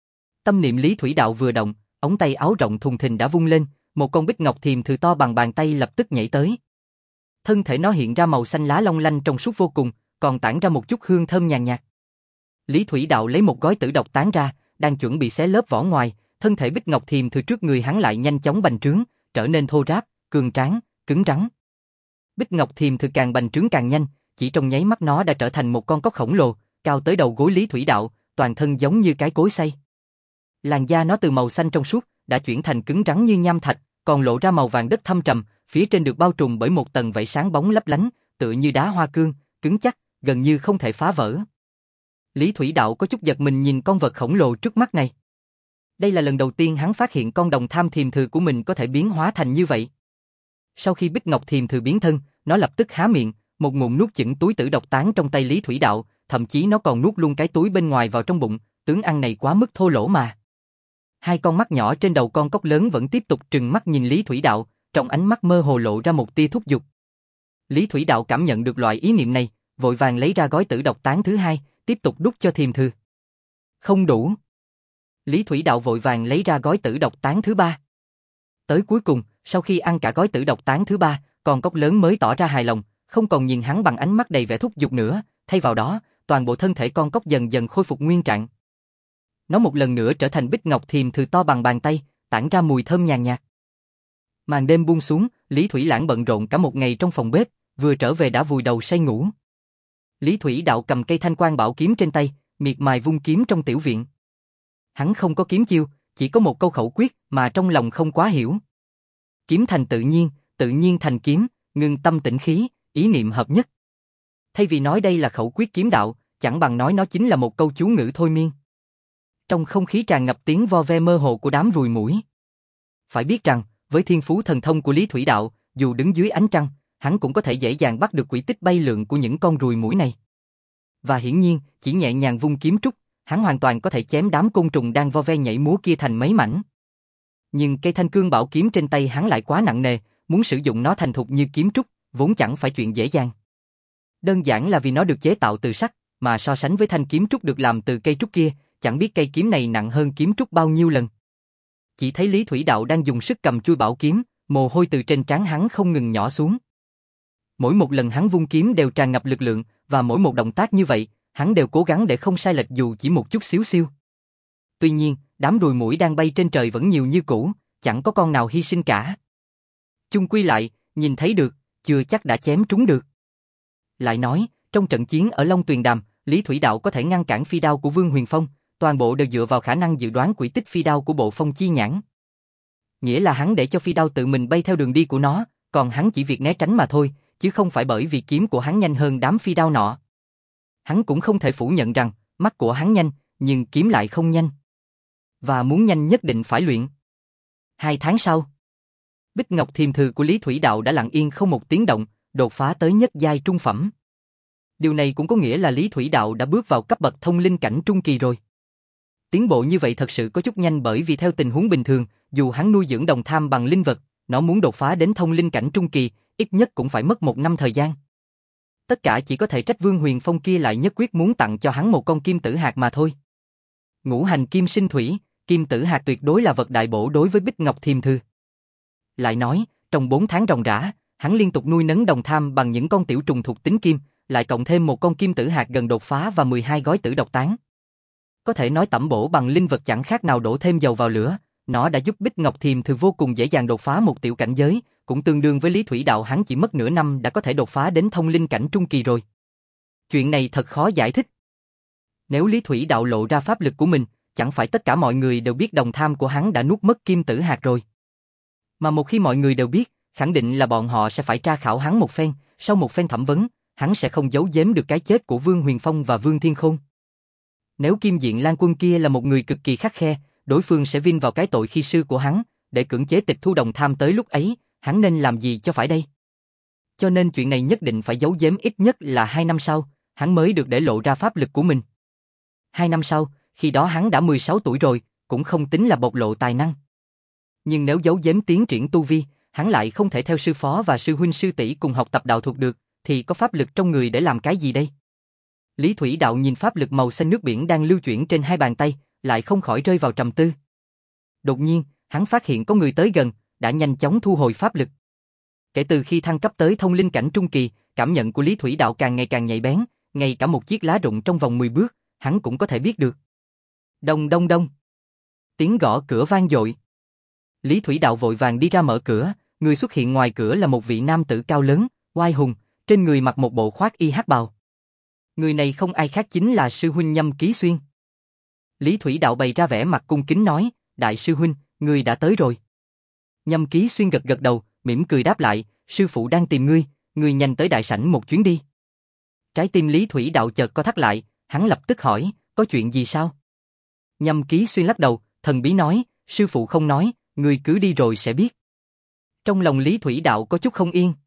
Tâm niệm Lý Thủy Đạo vừa động, ống tay áo rộng thùng thình đã vung lên, một con bích ngọc thiềm thử to bằng bàn tay lập tức nhảy tới. Thân thể nó hiện ra màu xanh lá long lanh trong suốt vô cùng, còn tản ra một chút hương thơm nhàn nhạt. Lý Thủy Đạo lấy một gói tử độc tán ra, đang chuẩn bị xé lớp vỏ ngoài, thân thể bích ngọc thiềm thử trước người hắn lại nhanh chóng bành trướng, trở nên thô ráp, cường tráng, cứng rắn. Bích ngọc thiềm thử càng bành trướng càng nhanh, chỉ trong nháy mắt nó đã trở thành một con cóc khổng lồ, cao tới đầu gối Lý Thủy Đạo, toàn thân giống như cái cối xay. Làn da nó từ màu xanh trong suốt đã chuyển thành cứng rắn như nham thạch, còn lộ ra màu vàng đất thâm trầm, phía trên được bao trùm bởi một tầng vảy sáng bóng lấp lánh, tựa như đá hoa cương, cứng chắc, gần như không thể phá vỡ. Lý Thủy Đạo có chút giật mình nhìn con vật khổng lồ trước mắt này. Đây là lần đầu tiên hắn phát hiện con đồng tham thiềm thử của mình có thể biến hóa thành như vậy. Sau khi bích ngọc thiềm thử biến thân, nó lập tức há miệng, một ngụm nuốt chửng túi tử độc tán trong tay Lý Thủy Đạo, thậm chí nó còn nuốt luôn cái túi bên ngoài vào trong bụng, tướng ăn này quá mức thô lỗ mà. Hai con mắt nhỏ trên đầu con cóc lớn vẫn tiếp tục trừng mắt nhìn Lý Thủy Đạo, trong ánh mắt mơ hồ lộ ra một tia thúc giục. Lý Thủy Đạo cảm nhận được loại ý niệm này, vội vàng lấy ra gói tử độc tán thứ hai, tiếp tục đút cho thiềm thử. Không đủ. Lý Thủy Đạo vội vàng lấy ra gói tử độc tán thứ ba. Tới cuối cùng, sau khi ăn cả gói tử độc tán thứ ba, con cóc lớn mới tỏ ra hài lòng, không còn nhìn hắn bằng ánh mắt đầy vẻ thúc giục nữa, thay vào đó, toàn bộ thân thể con cóc dần dần khôi phục nguyên trạng. Nó một lần nữa trở thành bích ngọc thiềm thử to bằng bàn tay, tản ra mùi thơm nhàn nhạt. Màn đêm buông xuống, Lý Thủy Lãng bận rộn cả một ngày trong phòng bếp, vừa trở về đã vùi đầu say ngủ. Lý Thủy Đạo cầm cây thanh quan bảo kiếm trên tay, miệt mài vung kiếm trong tiểu viện. Hắn không có kiếm chiêu, chỉ có một câu khẩu quyết mà trong lòng không quá hiểu. Kiếm thành tự nhiên, tự nhiên thành kiếm, ngưng tâm tĩnh khí, ý niệm hợp nhất. Thay vì nói đây là khẩu quyết kiếm đạo, chẳng bằng nói nó chính là một câu chú ngữ thôi miên. Trong không khí tràn ngập tiếng vo ve mơ hồ của đám ruồi muỗi. Phải biết rằng, với thiên phú thần thông của Lý Thủy Đạo, dù đứng dưới ánh trăng, hắn cũng có thể dễ dàng bắt được quỹ tích bay lượn của những con ruồi muỗi này. Và hiển nhiên, chỉ nhẹ nhàng vung kiếm trúc, hắn hoàn toàn có thể chém đám côn trùng đang vo ve nhảy múa kia thành mấy mảnh. Nhưng cây thanh cương bảo kiếm trên tay hắn lại quá nặng nề, muốn sử dụng nó thành thục như kiếm trúc, vốn chẳng phải chuyện dễ dàng. Đơn giản là vì nó được chế tạo từ sắt, mà so sánh với thanh kiếm trúc được làm từ cây trúc kia, chẳng biết cây kiếm này nặng hơn kiếm trúc bao nhiêu lần. Chỉ thấy Lý Thủy Đạo đang dùng sức cầm chuôi bảo kiếm, mồ hôi từ trên trán hắn không ngừng nhỏ xuống. Mỗi một lần hắn vung kiếm đều tràn ngập lực lượng, và mỗi một động tác như vậy, hắn đều cố gắng để không sai lệch dù chỉ một chút xíu xiu. Tuy nhiên, đám ruồi muỗi đang bay trên trời vẫn nhiều như cũ, chẳng có con nào hy sinh cả. Chung quy lại, nhìn thấy được, chưa chắc đã chém trúng được. Lại nói, trong trận chiến ở Long Tuyền Đàm, Lý Thủy Đạo có thể ngăn cản phi đao của Vương Huyền Phong, toàn bộ đều dựa vào khả năng dự đoán quỹ tích phi đao của Bộ Phong Chi Nhãn. Nghĩa là hắn để cho phi đao tự mình bay theo đường đi của nó, còn hắn chỉ việc né tránh mà thôi, chứ không phải bởi vì kiếm của hắn nhanh hơn đám phi đao nọ. Hắn cũng không thể phủ nhận rằng, mắt của hắn nhanh, nhưng kiếm lại không nhanh. Và muốn nhanh nhất định phải luyện. Hai tháng sau, Bích Ngọc thiềm thử của Lý Thủy Đạo đã lặng yên không một tiếng động, đột phá tới nhất giai trung phẩm. Điều này cũng có nghĩa là Lý Thủy Đạo đã bước vào cấp bậc thông linh cảnh trung kỳ rồi. Tiến bộ như vậy thật sự có chút nhanh, bởi vì theo tình huống bình thường, dù hắn nuôi dưỡng đồng tham bằng linh vật, nó muốn đột phá đến thông linh cảnh trung kỳ, ít nhất cũng phải mất một năm thời gian. Tất cả chỉ có thể trách Vương Huyền Phong kia lại nhất quyết muốn tặng cho hắn một con kim tử hạt mà thôi. Ngũ hành kim sinh thủy, kim tử hạt tuyệt đối là vật đại bổ đối với Bích Ngọc thiềm thử. Lại nói, trong bốn tháng ròng rã, hắn liên tục nuôi nấng đồng tham bằng những con tiểu trùng thuộc tính kim, lại cộng thêm một con kim tử hạt gần đột phá và mười hai gói tử độc tán. Có thể nói tẩm bổ bằng linh vật chẳng khác nào đổ thêm dầu vào lửa, nó đã giúp Bích Ngọc thiềm thử vô cùng dễ dàng đột phá một tiểu cảnh giới, cũng tương đương với Lý Thủy Đạo hắn chỉ mất nửa năm đã có thể đột phá đến thông linh cảnh trung kỳ rồi. Chuyện này thật khó giải thích. Nếu Lý Thủy Đạo lộ ra pháp lực của mình, chẳng phải tất cả mọi người đều biết đồng tham của hắn đã nuốt mất kim tử hạt rồi. Mà một khi mọi người đều biết, khẳng định là bọn họ sẽ phải tra khảo hắn một phen, sau một phen thẩm vấn, hắn sẽ không giấu giếm được cái chết của Vương Huyền Phong và Vương Thiên Khôn. Nếu Kim Diện Lan Quân kia là một người cực kỳ khắt khe, đối phương sẽ vin vào cái tội khi sư của hắn, để cưỡng chế tịch thu đồng tham, tới lúc ấy, hắn nên làm gì cho phải đây? Cho nên chuyện này nhất định phải giấu giếm ít nhất là hai năm sau, hắn mới được để lộ ra pháp lực của mình. Hai năm sau, khi đó hắn đã mười sáu tuổi rồi, cũng không tính là bộc lộ tài năng. Nhưng nếu giấu giếm tiến triển tu vi, hắn lại không thể theo sư phó và sư huynh sư tỷ cùng học tập đạo thuật được, thì có pháp lực trong người để làm cái gì đây? Lý Thủy Đạo nhìn pháp lực màu xanh nước biển đang lưu chuyển trên hai bàn tay, lại không khỏi rơi vào trầm tư. Đột nhiên, hắn phát hiện có người tới gần, đã nhanh chóng thu hồi pháp lực. Kể từ khi thăng cấp tới thông linh cảnh trung kỳ, cảm nhận của Lý Thủy Đạo càng ngày càng nhạy bén, ngay cả một chiếc lá rụng trong vòng mười bước, hắn cũng có thể biết được. Đông đông đông. Tiếng gõ cửa vang dội. Lý Thủy Đạo vội vàng đi ra mở cửa, người xuất hiện ngoài cửa là một vị nam tử cao lớn, oai hùng, trên người mặc một bộ khoác y hắc bào. Người này không ai khác chính là sư huynh Nhâm Ký Xuyên. Lý Thủy Đạo bày ra vẻ mặt cung kính nói, đại sư huynh, người đã tới rồi. Nhâm Ký Xuyên gật gật đầu, mỉm cười đáp lại, sư phụ đang tìm ngươi, ngươi nhanh tới đại sảnh một chuyến đi. Trái tim Lý Thủy Đạo chợt co thắt lại, hắn lập tức hỏi, có chuyện gì sao? Nhâm Ký Xuyên lắc đầu, thần bí nói, sư phụ không nói, ngươi cứ đi rồi sẽ biết. Trong lòng Lý Thủy Đạo có chút không yên.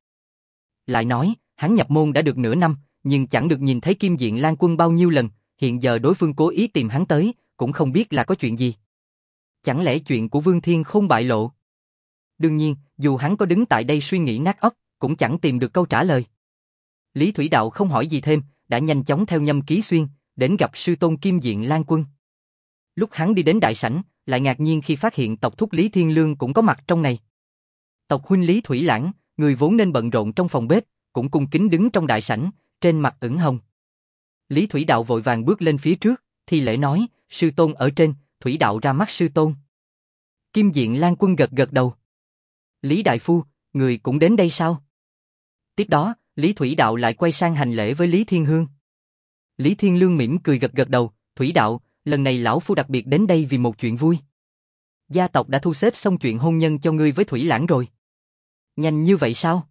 Lại nói, hắn nhập môn đã được nửa năm, nhưng chẳng được nhìn thấy Kim Diện Lan Quân bao nhiêu lần, hiện giờ đối phương cố ý tìm hắn tới, cũng không biết là có chuyện gì. Chẳng lẽ chuyện của Vương Thiên Khôn bại lộ? Đương nhiên, dù hắn có đứng tại đây suy nghĩ nát óc, cũng chẳng tìm được câu trả lời. Lý Thủy Đạo không hỏi gì thêm, đã nhanh chóng theo Nhâm Ký Xuyên, đến gặp sư tôn Kim Diện Lan Quân. Lúc hắn đi đến đại sảnh, lại ngạc nhiên khi phát hiện tộc thúc Lý Thiên Lương cũng có mặt trong này. Tộc huynh Lý Thủy Lãng, người vốn nên bận rộn trong phòng bếp, cũng cung kính đứng trong đại sảnh, trên mặt ửng hồng. Lý Thủy Đạo vội vàng bước lên phía trước, thi lễ nói, sư tôn ở trên, Thủy Đạo ra mắt sư tôn. Kim Diện Lan Quân gật gật đầu. Lý đại phu, người cũng đến đây sao? Tiếp đó, Lý Thủy Đạo lại quay sang hành lễ với Lý Thiên Hương. Lý Thiên Lương mỉm cười gật gật đầu, Thủy Đạo, lần này lão phu đặc biệt đến đây vì một chuyện vui. Gia tộc đã thu xếp xong chuyện hôn nhân cho ngươi với Thủy Lãng rồi. Nhanh như vậy sao?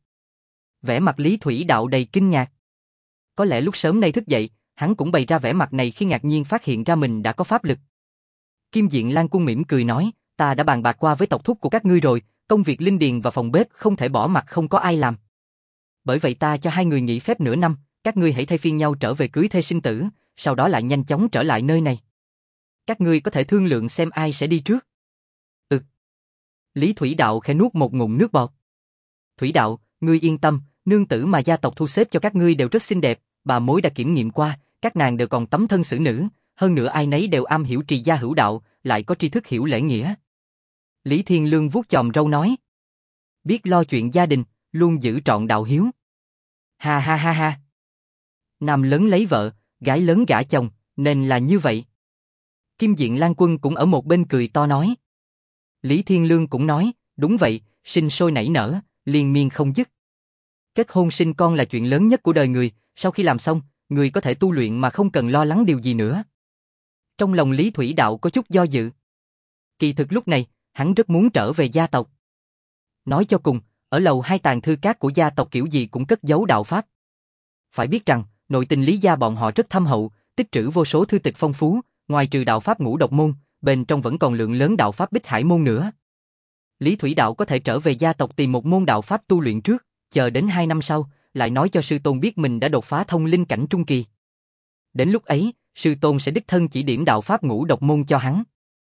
Vẻ mặt Lý Thủy Đạo đầy kinh ngạc. Có lẽ lúc sớm nay thức dậy, hắn cũng bày ra vẻ mặt này khi ngạc nhiên phát hiện ra mình đã có pháp lực. Kim Diện Lan Quân mỉm cười nói, ta đã bàn bạc qua với tộc thúc của các ngươi rồi, công việc linh điền và phòng bếp không thể bỏ mặc không có ai làm. Bởi vậy ta cho hai người nghỉ phép nửa năm, các ngươi hãy thay phiên nhau trở về cưới thê sinh tử, sau đó lại nhanh chóng trở lại nơi này. Các ngươi có thể thương lượng xem ai sẽ đi trước. Ừ. Lý Thủy Đạo khẽ nuốt một ngụm nước bọt. Thủy Đạo, ngươi yên tâm, nương tử mà gia tộc thu xếp cho các ngươi đều rất xinh đẹp, bà mối đã kiểm nghiệm qua, các nàng đều còn tấm thân xử nữ, hơn nữa ai nấy đều am hiểu trì gia hữu đạo, lại có tri thức hiểu lễ nghĩa. Lý Thiên Lương vuốt chòm râu nói, biết lo chuyện gia đình, luôn giữ trọn đạo hiếu. Ha ha ha ha. Nam lớn lấy vợ, gái lớn gả chồng, nên là như vậy. Kim Diện Lan Quân cũng ở một bên cười to nói. Lý Thiên Lương cũng nói, đúng vậy, sinh sôi nảy nở, liên miên không dứt. Kết hôn sinh con là chuyện lớn nhất của đời người, sau khi làm xong, người có thể tu luyện mà không cần lo lắng điều gì nữa. Trong lòng Lý Thủy Đạo có chút do dự. Kỳ thực lúc này, hắn rất muốn trở về gia tộc. Nói cho cùng, ở lầu hai tàng thư các của gia tộc kiểu gì cũng cất giấu đạo pháp. Phải biết rằng, nội tình Lý gia bọn họ rất thâm hậu, tích trữ vô số thư tịch phong phú, ngoài trừ đạo pháp ngũ độc môn, bên trong vẫn còn lượng lớn đạo pháp Bích Hải môn nữa. Lý Thủy Đạo có thể trở về gia tộc tìm một môn đạo pháp tu luyện trước, chờ đến hai năm sau, lại nói cho sư tôn biết mình đã đột phá thông linh cảnh trung kỳ. Đến lúc ấy, sư tôn sẽ đích thân chỉ điểm đạo pháp ngũ độc môn cho hắn.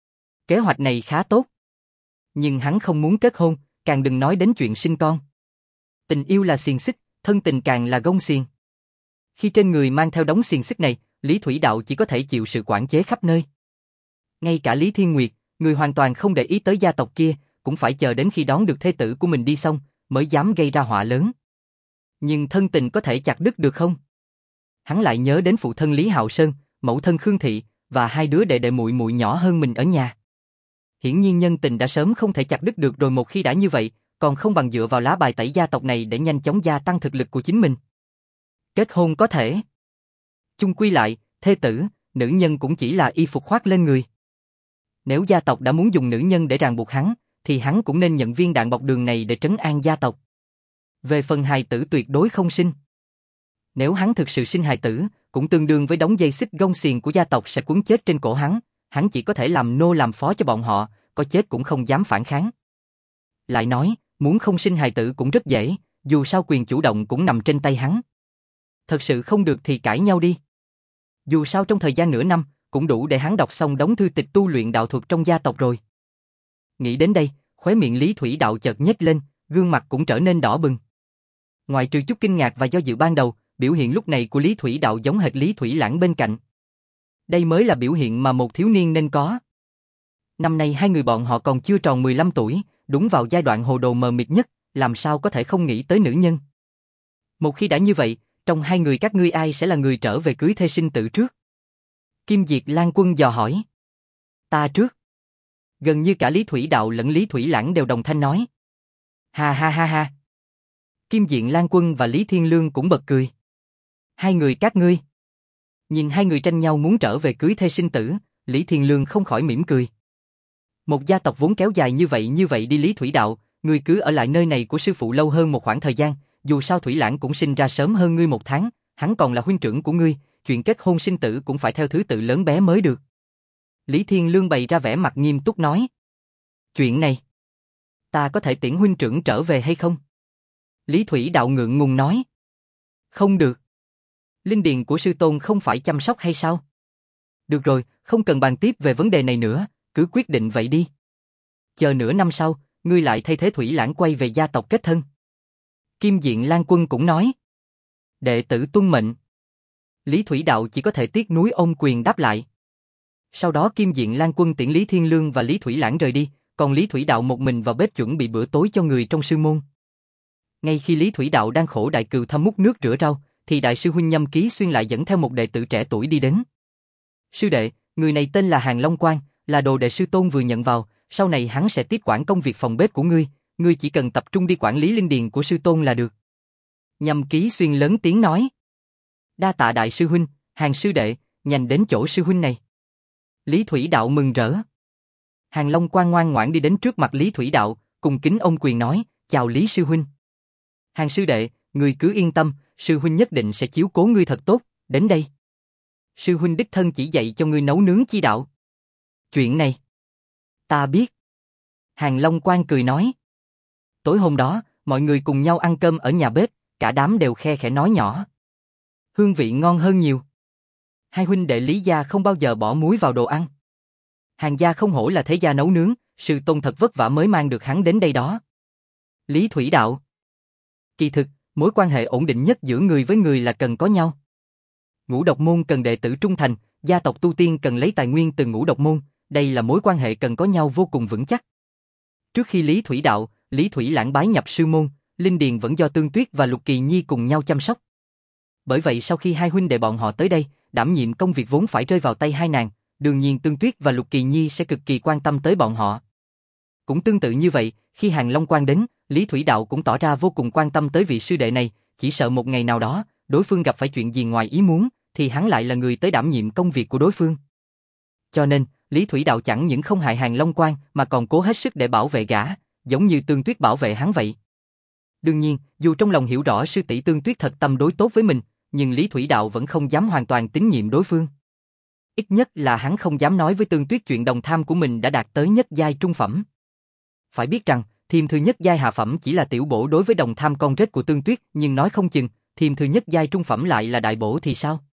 Kế hoạch này khá tốt. Nhưng hắn không muốn kết hôn, càng đừng nói đến chuyện sinh con. Tình yêu là xiềng xích, thân tình càng là gông xiềng. Khi trên người mang theo đống xiềng xích này, Lý Thủy Đạo chỉ có thể chịu sự quản chế khắp nơi. Ngay cả Lý Thiên Nguyệt, người hoàn toàn không để ý tới gia tộc kia, cũng phải chờ đến khi đón được thê tử của mình đi xong, mới dám gây ra họa lớn. Nhưng thân tình có thể chặt đứt được không? Hắn lại nhớ đến phụ thân Lý Hạo Sơn, mẫu thân Khương Thị, và hai đứa đệ đệ muội muội nhỏ hơn mình ở nhà. Hiển nhiên nhân tình đã sớm không thể chặt đứt được rồi, một khi đã như vậy, còn không bằng dựa vào lá bài tẩy gia tộc này để nhanh chóng gia tăng thực lực của chính mình. Kết hôn có thể. Chung quy lại, thê tử, nữ nhân cũng chỉ là y phục khoác lên người. Nếu gia tộc đã muốn dùng nữ nhân để ràng buộc hắn, thì hắn cũng nên nhận viên đạn bọc đường này để trấn an gia tộc. Về phần hài tử tuyệt đối không sinh. Nếu hắn thực sự sinh hài tử, cũng tương đương với đống dây xích gông xiềng của gia tộc sẽ quấn chết trên cổ hắn, hắn chỉ có thể làm nô làm phó cho bọn họ, có chết cũng không dám phản kháng. Lại nói, muốn không sinh hài tử cũng rất dễ, dù sao quyền chủ động cũng nằm trên tay hắn. Thật sự không được thì cãi nhau đi. Dù sao trong thời gian nửa năm, cũng đủ để hắn đọc xong đống thư tịch tu luyện đạo thuật trong gia tộc rồi. Nghĩ đến đây, khóe miệng Lý Thủy Đạo chợt nhếch lên, gương mặt cũng trở nên đỏ bừng. Ngoài trừ chút kinh ngạc và do dự ban đầu, biểu hiện lúc này của Lý Thủy Đạo giống hệt Lý Thủy Lãng bên cạnh. Đây mới là biểu hiện mà một thiếu niên nên có. Năm nay hai người bọn họ còn chưa tròn mười lăm tuổi, đúng vào giai đoạn hồ đồ mờ mịt nhất, làm sao có thể không nghĩ tới nữ nhân. Một khi đã như vậy, trong hai người các ngươi ai sẽ là người trở về cưới thê sinh tử trước? Kim Diệt Lan Quân dò hỏi. Ta trước. Gần như cả Lý Thủy Đạo lẫn Lý Thủy Lãng đều đồng thanh nói. Ha ha ha ha. Kim Diện Lan Quân và Lý Thiên Lương cũng bật cười. Hai người các ngươi. Nhìn hai người tranh nhau muốn trở về cưới thê sinh tử, Lý Thiên Lương không khỏi mỉm cười. Một gia tộc vốn kéo dài như vậy như vậy đi Lý Thủy Đạo, ngươi cứ ở lại nơi này của sư phụ lâu hơn một khoảng thời gian, dù sao Thủy Lãng cũng sinh ra sớm hơn ngươi một tháng, hắn còn là huynh trưởng của ngươi, chuyện kết hôn sinh tử cũng phải theo thứ tự lớn bé mới được. Lý Thiên Lương bày ra vẻ mặt nghiêm túc nói. Chuyện này, ta có thể tiễn huynh trưởng trở về hay không? Lý Thủy Đạo ngượng ngùng nói. Không được. Linh điền của sư tôn không phải chăm sóc hay sao? Được rồi, không cần bàn tiếp về vấn đề này nữa, cứ quyết định vậy đi. Chờ nửa năm sau, ngươi lại thay thế Thủy Lãng quay về gia tộc kết thân. Kim Diện Lan Quân cũng nói. Đệ tử tuân mệnh. Lý Thủy Đạo chỉ có thể tiếc nuối ôm quyền đáp lại. Sau đó Kim Diện Lan Quân tiễn Lý Thiên Lương và Lý Thủy Lãng rời đi, còn Lý Thủy Đạo một mình vào bếp chuẩn bị bữa tối cho người trong sư môn. Ngay khi Lý Thủy Đạo đang khổ đại cừu thăm múc nước rửa rau, thì đại sư huynh Nhâm Ký Xuyên lại dẫn theo một đệ tử trẻ tuổi đi đến. Sư đệ, người này tên là Hàng Long Quang, là đồ đệ sư tôn vừa nhận vào, sau này hắn sẽ tiếp quản công việc phòng bếp của ngươi, ngươi chỉ cần tập trung đi quản lý linh điền của sư tôn là được. Nhâm Ký Xuyên lớn tiếng nói. Đa tạ đại sư huynh, Hàng sư đệ, nhanh đến chỗ sư huynh này. Lý Thủy Đạo mừng rỡ. Hàng Long Quang ngoan ngoãn đi đến trước mặt Lý Thủy Đạo, cùng kính ôm quyền nói, chào Lý sư huynh. Hàng sư đệ, ngươi cứ yên tâm, sư huynh nhất định sẽ chiếu cố ngươi thật tốt, đến đây. Sư huynh đích thân chỉ dạy cho ngươi nấu nướng chi đạo. Chuyện này, ta biết. Hàng Long Quang cười nói. Tối hôm đó, mọi người cùng nhau ăn cơm ở nhà bếp, cả đám đều khe khẽ nói nhỏ. Hương vị ngon hơn nhiều. Hai huynh đệ Lý gia không bao giờ bỏ muối vào đồ ăn. Hàng gia không hổ là thế gia nấu nướng, sư tôn thật vất vả mới mang được hắn đến đây đó. Lý Thủy Đạo. Kỳ thực, mối quan hệ ổn định nhất giữa người với người là cần có nhau. Ngũ độc môn cần đệ tử trung thành, gia tộc tu tiên cần lấy tài nguyên từ ngũ độc môn, đây là mối quan hệ cần có nhau vô cùng vững chắc. Trước khi Lý Thủy Đạo, Lý Thủy Lãng bái nhập sư môn, linh điền vẫn do Tương Tuyết và Lục Kỳ Nhi cùng nhau chăm sóc. Bởi vậy sau khi hai huynh đệ bọn họ tới đây, đảm nhiệm công việc vốn phải rơi vào tay hai nàng, đương nhiên Tương Tuyết và Lục Kỳ Nhi sẽ cực kỳ quan tâm tới bọn họ. Cũng tương tự như vậy, khi Hàng Long Quang đến, Lý Thủy Đạo cũng tỏ ra vô cùng quan tâm tới vị sư đệ này, chỉ sợ một ngày nào đó, đối phương gặp phải chuyện gì ngoài ý muốn, thì hắn lại là người tới đảm nhiệm công việc của đối phương. Cho nên, Lý Thủy Đạo chẳng những không hại Hàng Long Quang mà còn cố hết sức để bảo vệ gã, giống như Tương Tuyết bảo vệ hắn vậy. Đương nhiên, dù trong lòng hiểu rõ sư tỷ Tương Tuyết thật tâm đối tốt với mình, nhưng Lý Thủy Đạo vẫn không dám hoàn toàn tín nhiệm đối phương. Ít nhất là hắn không dám nói với Tương Tuyết chuyện đồng tham của mình đã đạt tới nhất giai trung phẩm. Phải biết rằng, thiêm thư nhất giai hạ phẩm chỉ là tiểu bổ đối với đồng tham con rết của Tương Tuyết, nhưng nói không chừng, thiêm thư nhất giai trung phẩm lại là đại bổ thì sao?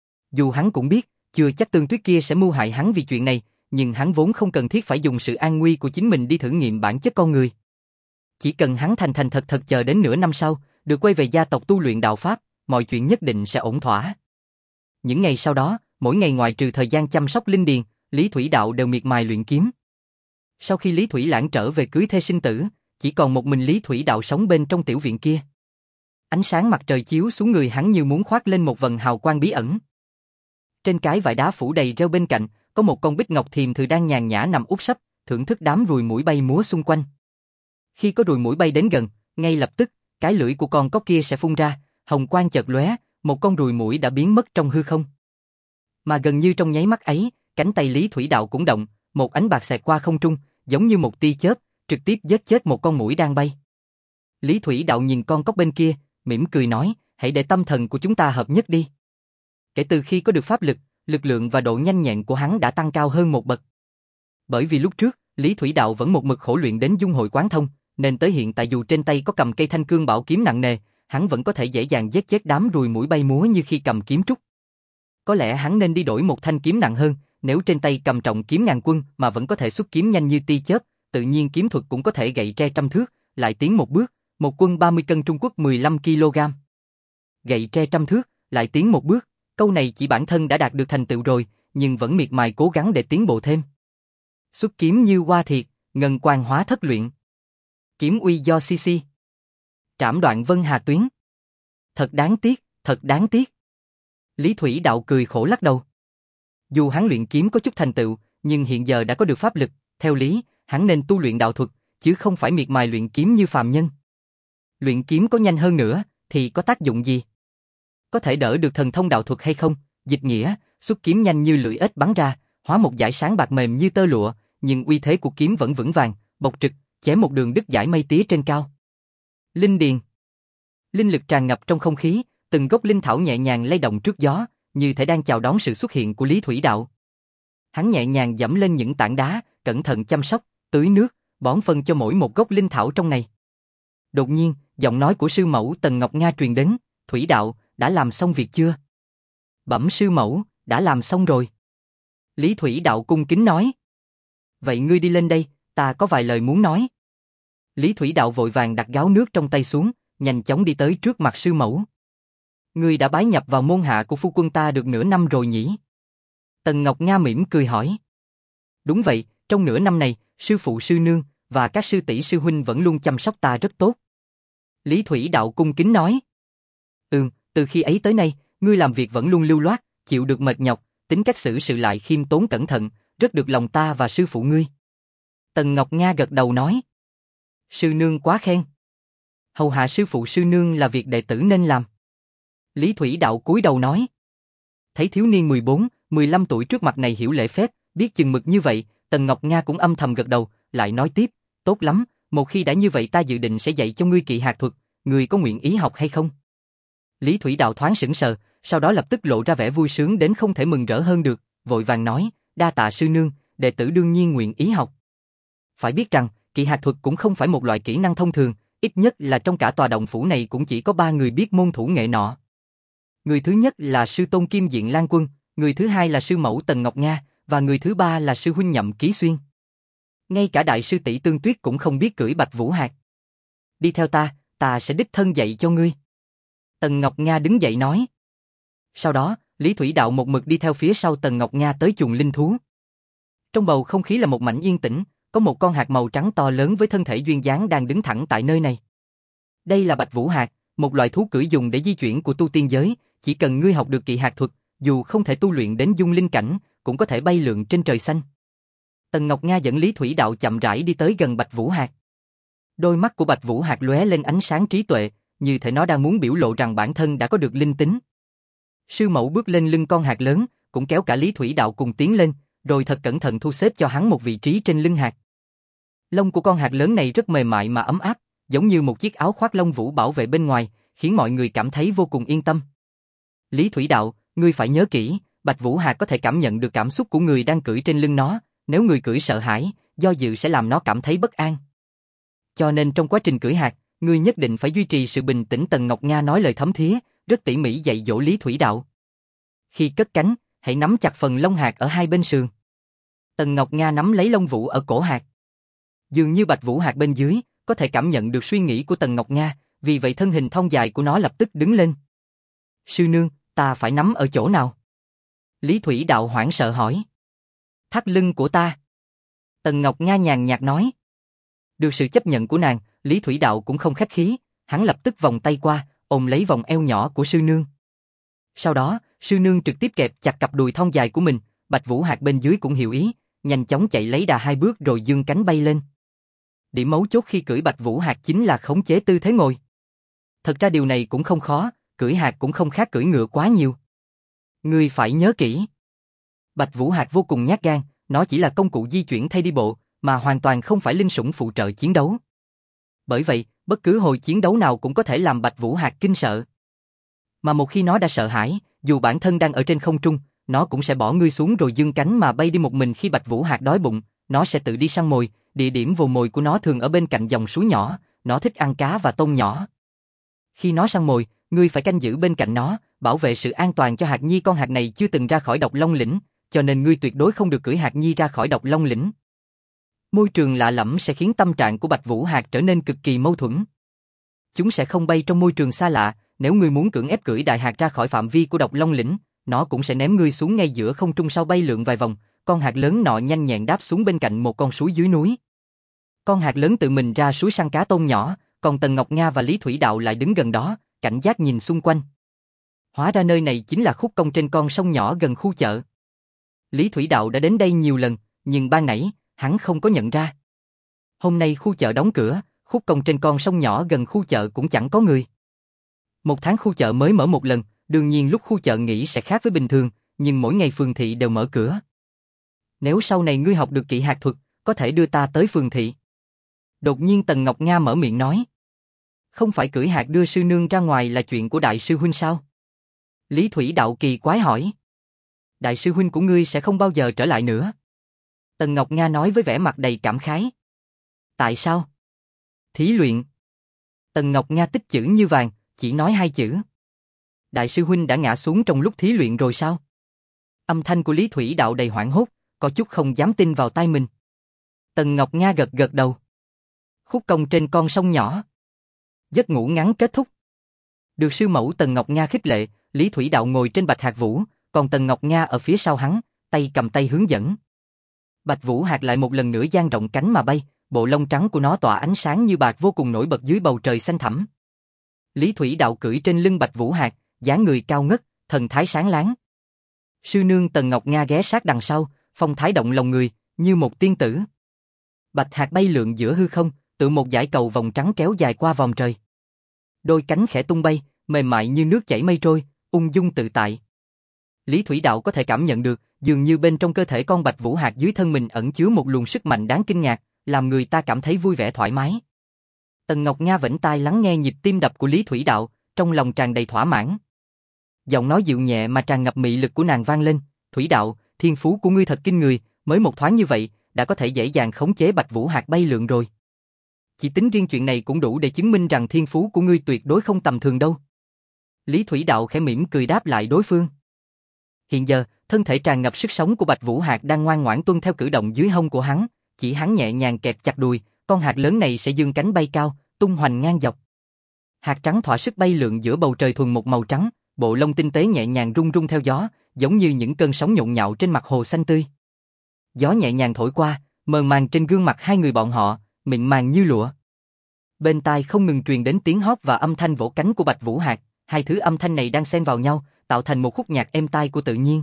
Dù hắn cũng biết, chưa chắc Tương Tuyết kia sẽ mưu hại hắn vì chuyện này, nhưng hắn vốn không cần thiết phải dùng sự an nguy của chính mình đi thử nghiệm bản chất con người. Chỉ cần hắn thành thành thật thật chờ đến nửa năm sau, được quay về gia tộc tu luyện đạo pháp, mọi chuyện nhất định sẽ ổn thỏa. Những ngày sau đó, mỗi ngày ngoài trừ thời gian chăm sóc linh điền, Lý Thủy Đạo đều miệt mài luyện kiếm. Sau khi Lý Thủy Lãng trở về cưới thê sinh tử, chỉ còn một mình Lý Thủy Đạo sống bên trong tiểu viện kia. Ánh sáng mặt trời chiếu xuống người hắn như muốn khoác lên một vầng hào quang bí ẩn. Trên cái vải đá phủ đầy rêu bên cạnh, có một con bích ngọc thiềm thử đang nhàn nhã nằm úp sấp, thưởng thức đám ruồi muỗi bay múa xung quanh. Khi có ruồi muỗi bay đến gần, ngay lập tức, cái lưỡi của con cóc kia sẽ phun ra, hồng quang chợt lóe, một con ruồi muỗi đã biến mất trong hư không. Mà gần như trong nháy mắt ấy, cánh tay Lý Thủy Đạo cũng động, một ánh bạc xẹt qua không trung, giống như một tia chớp, trực tiếp giết chết một con muỗi đang bay. Lý Thủy Đạo nhìn con cóc bên kia, mỉm cười nói, hãy để tâm thần của chúng ta hợp nhất đi. Kể từ khi có được pháp lực, lực lượng và độ nhanh nhẹn của hắn đã tăng cao hơn một bậc. Bởi vì lúc trước, Lý Thủy Đạo vẫn một mực khổ luyện đến dung hội quán thông, nên tới hiện tại dù trên tay có cầm cây thanh cương bảo kiếm nặng nề, hắn vẫn có thể dễ dàng giết chết đám ruồi muỗi bay múa như khi cầm kiếm trúc. Có lẽ hắn nên đi đổi một thanh kiếm nặng hơn, nếu trên tay cầm trọng kiếm ngàn quân mà vẫn có thể xuất kiếm nhanh như tia chớp, tự nhiên kiếm thuật cũng có thể gậy tre trăm thước, lại tiến một bước, một quân ba mươi cân Trung Quốc mười lăm ki lô gam. gậy tre trăm thước, lại tiến một bước, câu này chỉ bản thân đã đạt được thành tựu rồi, nhưng vẫn miệt mài cố gắng để tiến bộ thêm. Xuất kiếm như hoa thiệt, ngân quang hóa thất luyện. Kiếm uy do xê xê. Trảm đoạn vân hà tuyến. Thật đáng tiếc, thật đáng tiếc. Lý Thủy Đạo cười khổ lắc đầu. Dù hắn luyện kiếm có chút thành tựu, nhưng hiện giờ đã có được pháp lực, theo lý, hắn nên tu luyện đạo thuật, chứ không phải miệt mài luyện kiếm như phàm nhân. Luyện kiếm có nhanh hơn nữa, thì có tác dụng gì? Có thể đỡ được thần thông đạo thuật hay không? Dịch nghĩa, xuất kiếm nhanh như lưỡi ếch bắn ra, hóa một dải sáng bạc mềm như tơ lụa, nhưng uy thế của kiếm vẫn vững vàng, bộc trực, chém một đường đứt dải mây tía trên cao. Linh điền. Linh lực tràn ngập trong không khí, từng gốc linh thảo nhẹ nhàng lay động trước gió, như thể đang chào đón sự xuất hiện của Lý Thủy Đạo. Hắn nhẹ nhàng dẫm lên những tảng đá, cẩn thận chăm sóc, tưới nước, bón phân cho mỗi một gốc linh thảo trong này. Đột nhiên, giọng nói của sư mẫu Tần Ngọc Nga truyền đến, Thủy Đạo, đã làm xong việc chưa? Bẩm sư mẫu, đã làm xong rồi. Lý Thủy Đạo cung kính nói. Vậy ngươi đi lên đây, ta có vài lời muốn nói. Lý Thủy Đạo vội vàng đặt gáo nước trong tay xuống, nhanh chóng đi tới trước mặt sư mẫu. Ngươi đã bái nhập vào môn hạ của phu quân ta được nửa năm rồi nhỉ? Tần Ngọc Nga mỉm cười hỏi. Đúng vậy, trong nửa năm này, sư phụ sư nương và các sư tỷ sư huynh vẫn luôn chăm sóc ta rất tốt. Lý Thủy Đạo cung kính nói. Ừm, từ khi ấy tới nay, ngươi làm việc vẫn luôn lưu loát, chịu được mệt nhọc, tính cách xử sự lại khiêm tốn cẩn thận, rất được lòng ta và sư phụ ngươi. Tần Ngọc Nga gật đầu nói. Sư nương quá khen. Hầu hạ sư phụ sư nương là việc đệ tử nên làm. Lý Thủy Đạo cúi đầu nói. Thấy thiếu niên mười bốn, mười lăm tuổi trước mặt này hiểu lễ phép, biết chừng mực như vậy, Tần Ngọc Nga cũng âm thầm gật đầu, lại nói tiếp, tốt lắm, một khi đã như vậy ta dự định sẽ dạy cho ngươi kỵ hạt thuật, ngươi có nguyện ý học hay không? Lý Thủy Đạo thoáng sững sờ, sau đó lập tức lộ ra vẻ vui sướng đến không thể mừng rỡ hơn được, vội vàng nói, đa tạ sư nương, đệ tử đương nhiên nguyện ý học. Phải biết rằng, kỵ hạt thuật cũng không phải một loại kỹ năng thông thường, ít nhất là trong cả tòa động phủ này cũng chỉ có ba người biết môn thủ nghệ nọ. Người thứ nhất là sư tôn Kim Diện Lan Quân, người thứ hai là sư mẫu Tần Ngọc Nga, và người thứ ba là sư huynh Nhậm Ký Xuyên. Ngay cả đại sư tỷ Tương Tuyết cũng không biết cưỡi Bạch Vũ Hạc. Đi theo ta, ta sẽ đích thân dạy cho ngươi. Tần Ngọc Nga đứng dậy nói. Sau đó, Lý Thủy Đạo một mực đi theo phía sau Tần Ngọc Nga tới chuồng linh thú. Trong bầu không khí là một mảnh yên tĩnh, có một con hạc màu trắng to lớn với thân thể duyên dáng đang đứng thẳng tại nơi này. Đây là Bạch Vũ Hạc, một loại thú cưỡi dùng để di chuyển của tu tiên giới, chỉ cần ngươi học được kỵ hạt thuật, dù không thể tu luyện đến dung linh cảnh, cũng có thể bay lượn trên trời xanh. Tần Ngọc Nga dẫn Lý Thủy Đạo chậm rãi đi tới gần Bạch Vũ Hạc. Đôi mắt của Bạch Vũ Hạc lóe lên ánh sáng trí tuệ, như thể nó đang muốn biểu lộ rằng bản thân đã có được linh tính. Sư mẫu bước lên lưng con hạc lớn, cũng kéo cả Lý Thủy Đạo cùng tiến lên, rồi thật cẩn thận thu xếp cho hắn một vị trí trên lưng hạc. Lông của con hạc lớn này rất mềm mại mà ấm áp, giống như một chiếc áo khoác lông vũ bảo vệ bên ngoài, khiến mọi người cảm thấy vô cùng yên tâm. Lý Thủy Đạo, ngươi phải nhớ kỹ, Bạch Vũ Hạc có thể cảm nhận được cảm xúc của người đang cưỡi trên lưng nó, nếu người cưỡi sợ hãi, do dự sẽ làm nó cảm thấy bất an. Cho nên trong quá trình cưỡi hạc, ngươi nhất định phải duy trì sự bình tĩnh. Tần Ngọc Nga nói lời thấm thía, rất tỉ mỉ dạy dỗ Lý Thủy Đạo. Khi cất cánh, hãy nắm chặt phần lông hạc ở hai bên sườn. Tần Ngọc Nga nắm lấy lông vũ ở cổ hạc. Dường như Bạch Vũ Hạc bên dưới có thể cảm nhận được suy nghĩ của Tần Ngọc Nga, vì vậy thân hình thon dài của nó lập tức đứng lên. Sư nương, ta phải nắm ở chỗ nào? Lý Thủy Đạo hoảng sợ hỏi. Thắt lưng của ta. Tần Ngọc Nga nhàn nhạt nói. Được sự chấp nhận của nàng, Lý Thủy Đạo cũng không khách khí, hắn lập tức vòng tay qua, ôm lấy vòng eo nhỏ của sư nương. Sau đó, sư nương trực tiếp kẹp chặt cặp đùi thon dài của mình, Bạch Vũ Hạc bên dưới cũng hiểu ý, nhanh chóng chạy lấy đà hai bước rồi dương cánh bay lên. Điểm mấu chốt khi cưỡi Bạch Vũ Hạc chính là khống chế tư thế ngồi. Thật ra điều này cũng không khó, cưỡi hạc cũng không khác cưỡi ngựa quá nhiều. Ngươi phải nhớ kỹ. Bạch Vũ Hạc vô cùng nhát gan, nó chỉ là công cụ di chuyển thay đi bộ, mà hoàn toàn không phải linh sủng phụ trợ chiến đấu. Bởi vậy, bất cứ hồi chiến đấu nào cũng có thể làm Bạch Vũ Hạc kinh sợ. Mà một khi nó đã sợ hãi, dù bản thân đang ở trên không trung, nó cũng sẽ bỏ ngươi xuống rồi dương cánh mà bay đi một mình. Khi Bạch Vũ Hạc đói bụng, nó sẽ tự đi săn mồi, địa điểm vồ mồi của nó thường ở bên cạnh dòng suối nhỏ, nó thích ăn cá và tôm nhỏ. Khi nó săn mồi, ngươi phải canh giữ bên cạnh nó, bảo vệ sự an toàn cho Hạc Nhi. Con hạc này chưa từng ra khỏi Độc Long lĩnh, cho nên ngươi tuyệt đối không được cưỡi Hạc Nhi ra khỏi Độc Long lĩnh. Môi trường lạ lẫm sẽ khiến tâm trạng của Bạch Vũ Hạc trở nên cực kỳ mâu thuẫn. Chúng sẽ không bay trong môi trường xa lạ, nếu ngươi muốn cưỡng ép cưỡi đại hạt ra khỏi phạm vi của độc long lĩnh, nó cũng sẽ ném ngươi xuống ngay giữa không trung sau bay lượn vài vòng. Con hạt lớn nọ nhanh nhẹn đáp xuống bên cạnh một con suối dưới núi. Con hạt lớn tự mình ra suối săn cá tôm nhỏ, còn Tần Ngọc Nga và Lý Thủy Đạo lại đứng gần đó, cảnh giác nhìn xung quanh. Hóa ra nơi này chính là khúc cong trên con sông nhỏ gần khu chợ. Lý Thủy Đạo đã đến đây nhiều lần, nhưng ban nãy, hắn không có nhận ra. Hôm nay khu chợ đóng cửa, khúc cong trên con sông nhỏ gần khu chợ cũng chẳng có người. Một tháng khu chợ mới mở một lần, đương nhiên lúc khu chợ nghỉ sẽ khác với bình thường, nhưng mỗi ngày phường thị đều mở cửa. Nếu sau này ngươi học được kỹ hạt thuật, có thể đưa ta tới phường thị. Đột nhiên Tần Ngọc Nga mở miệng nói. Không phải cưỡi hạt đưa sư nương ra ngoài là chuyện của đại sư huynh sao? Lý Thủy Đạo kỳ quái hỏi. Đại sư huynh của ngươi sẽ không bao giờ trở lại nữa. Tần Ngọc Nga nói với vẻ mặt đầy cảm khái. Tại sao? Thí luyện. Tần Ngọc Nga tích chữ như vàng, chỉ nói hai chữ. Đại sư huynh đã ngã xuống trong lúc thí luyện rồi sao? Âm thanh của Lý Thủy Đạo đầy hoảng hốt, có chút không dám tin vào tai mình. Tần Ngọc Nga gật gật đầu. Khúc cong trên con sông nhỏ. Giấc ngủ ngắn kết thúc. Được sư mẫu Tần Ngọc Nga khích lệ, Lý Thủy Đạo ngồi trên bạch hạt vũ, còn Tần Ngọc Nga ở phía sau hắn, tay cầm tay hướng dẫn. Bạch Vũ Hạt lại một lần nữa dang rộng cánh mà bay, bộ lông trắng của nó tỏa ánh sáng như bạc vô cùng nổi bật dưới bầu trời xanh thẳm. Lý Thủy Đạo cưỡi trên lưng Bạch Vũ Hạt, dáng người cao ngất, thần thái sáng láng. Sư nương Tần Ngọc Nga ghé sát đằng sau, phong thái động lòng người, như một tiên tử. Bạch hạt bay lượn giữa hư không, tự một dải cầu vòng trắng kéo dài qua vòng trời. Đôi cánh khẽ tung bay, mềm mại như nước chảy mây trôi, ung dung tự tại. Lý Thủy Đạo có thể cảm nhận được, dường như bên trong cơ thể con Bạch Vũ Hạt dưới thân mình ẩn chứa một luồng sức mạnh đáng kinh ngạc, làm người ta cảm thấy vui vẻ thoải mái. Tần Ngọc Nga vểnh tai lắng nghe nhịp tim đập của Lý Thủy Đạo, trong lòng tràn đầy thỏa mãn. Giọng nói dịu nhẹ mà tràn ngập mị lực của nàng vang lên, Thủy Đạo, thiên phú của ngươi thật kinh người, mới một thoáng như vậy, đã có thể dễ dàng khống chế Bạch Vũ Hạt bay lượn rồi. Chỉ tính riêng chuyện này cũng đủ để chứng minh rằng thiên phú của ngươi tuyệt đối không tầm thường đâu. Lý Thủy Đạo khẽ mỉm cười đáp lại đối phương. Hiện giờ, thân thể tràn ngập sức sống của Bạch Vũ Hạt đang ngoan ngoãn tuân theo cử động dưới hông của hắn, chỉ hắn nhẹ nhàng kẹp chặt đùi, con hạt lớn này sẽ dương cánh bay cao, tung hoành ngang dọc. Hạt trắng thỏa sức bay lượn giữa bầu trời thuần một màu trắng, bộ lông tinh tế nhẹ nhàng rung rung theo gió, giống như những cơn sóng nhộn nhạo trên mặt hồ xanh tươi. Gió nhẹ nhàng thổi qua, mờ màng trên gương mặt hai người bọn họ, mịn màng như lụa. Bên tai không ngừng truyền đến tiếng hót và âm thanh vỗ cánh của Bạch Vũ Hạt, hai thứ âm thanh này đang xen vào nhau, tạo thành một khúc nhạc êm tai của tự nhiên.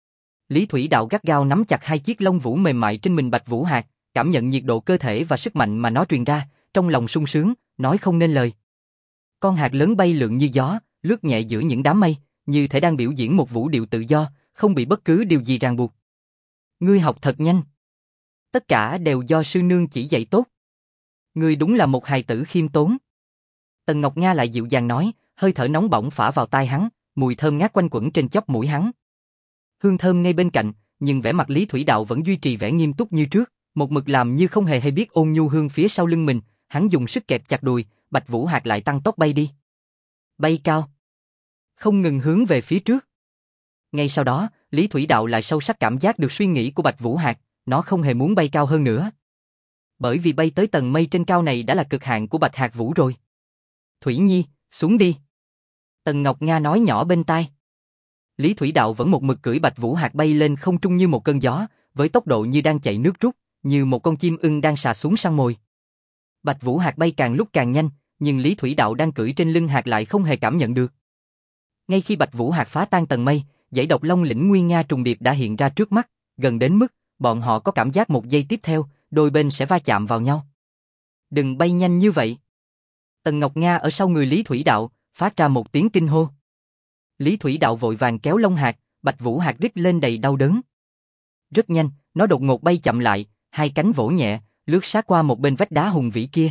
Lý Thủy Đạo gắt gao nắm chặt hai chiếc lông vũ mềm mại trên mình Bạch Vũ Hạt, cảm nhận nhiệt độ cơ thể và sức mạnh mà nó truyền ra, trong lòng sung sướng, nói không nên lời. Con hạt lớn bay lượn như gió, lướt nhẹ giữa những đám mây, như thể đang biểu diễn một vũ điệu tự do, không bị bất cứ điều gì ràng buộc. Ngươi học thật nhanh. Tất cả đều do sư nương chỉ dạy tốt. Ngươi đúng là một hài tử khiêm tốn. Tần Ngọc Nga lại dịu dàng nói, hơi thở nóng bỏng phả vào tai hắn, mùi thơm ngát quanh quẩn trên chóp mũi hắn. Hương thơm ngay bên cạnh, nhưng vẻ mặt Lý Thủy Đạo vẫn duy trì vẻ nghiêm túc như trước, một mực làm như không hề hay biết ôn nhu hương phía sau lưng mình, hắn dùng sức kẹp chặt đùi, Bạch Vũ Hạt lại tăng tốc bay đi. Bay cao, không ngừng hướng về phía trước. Ngay sau đó, Lý Thủy Đạo lại sâu sắc cảm giác được suy nghĩ của Bạch Vũ Hạt, nó không hề muốn bay cao hơn nữa. Bởi vì bay tới tầng mây trên cao này đã là cực hạn của Bạch Hạt Vũ rồi. Thủy Nhi, xuống đi. Tần Ngọc Nga nói nhỏ bên tai. Lý Thủy Đạo vẫn một mực cưỡi Bạch Vũ Hạt bay lên không trung như một cơn gió, với tốc độ như đang chạy nước rút, như một con chim ưng đang xà xuống săn mồi. Bạch Vũ Hạt bay càng lúc càng nhanh, nhưng Lý Thủy Đạo đang cưỡi trên lưng hạt lại không hề cảm nhận được. Ngay khi Bạch Vũ Hạt phá tan tầng mây, dãy độc long lĩnh nguy nga trùng điệp đã hiện ra trước mắt, gần đến mức bọn họ có cảm giác một giây tiếp theo, đôi bên sẽ va chạm vào nhau. Đừng bay nhanh như vậy. Tần Ngọc Nga ở sau người Lý Thủy Đạo, phát ra một tiếng kinh hô. Lý Thủy Đạo vội vàng kéo lông hạt, Bạch Vũ Hạt rít lên đầy đau đớn. Rất nhanh, nó đột ngột bay chậm lại, hai cánh vỗ nhẹ, lướt sát qua một bên vách đá hùng vĩ kia.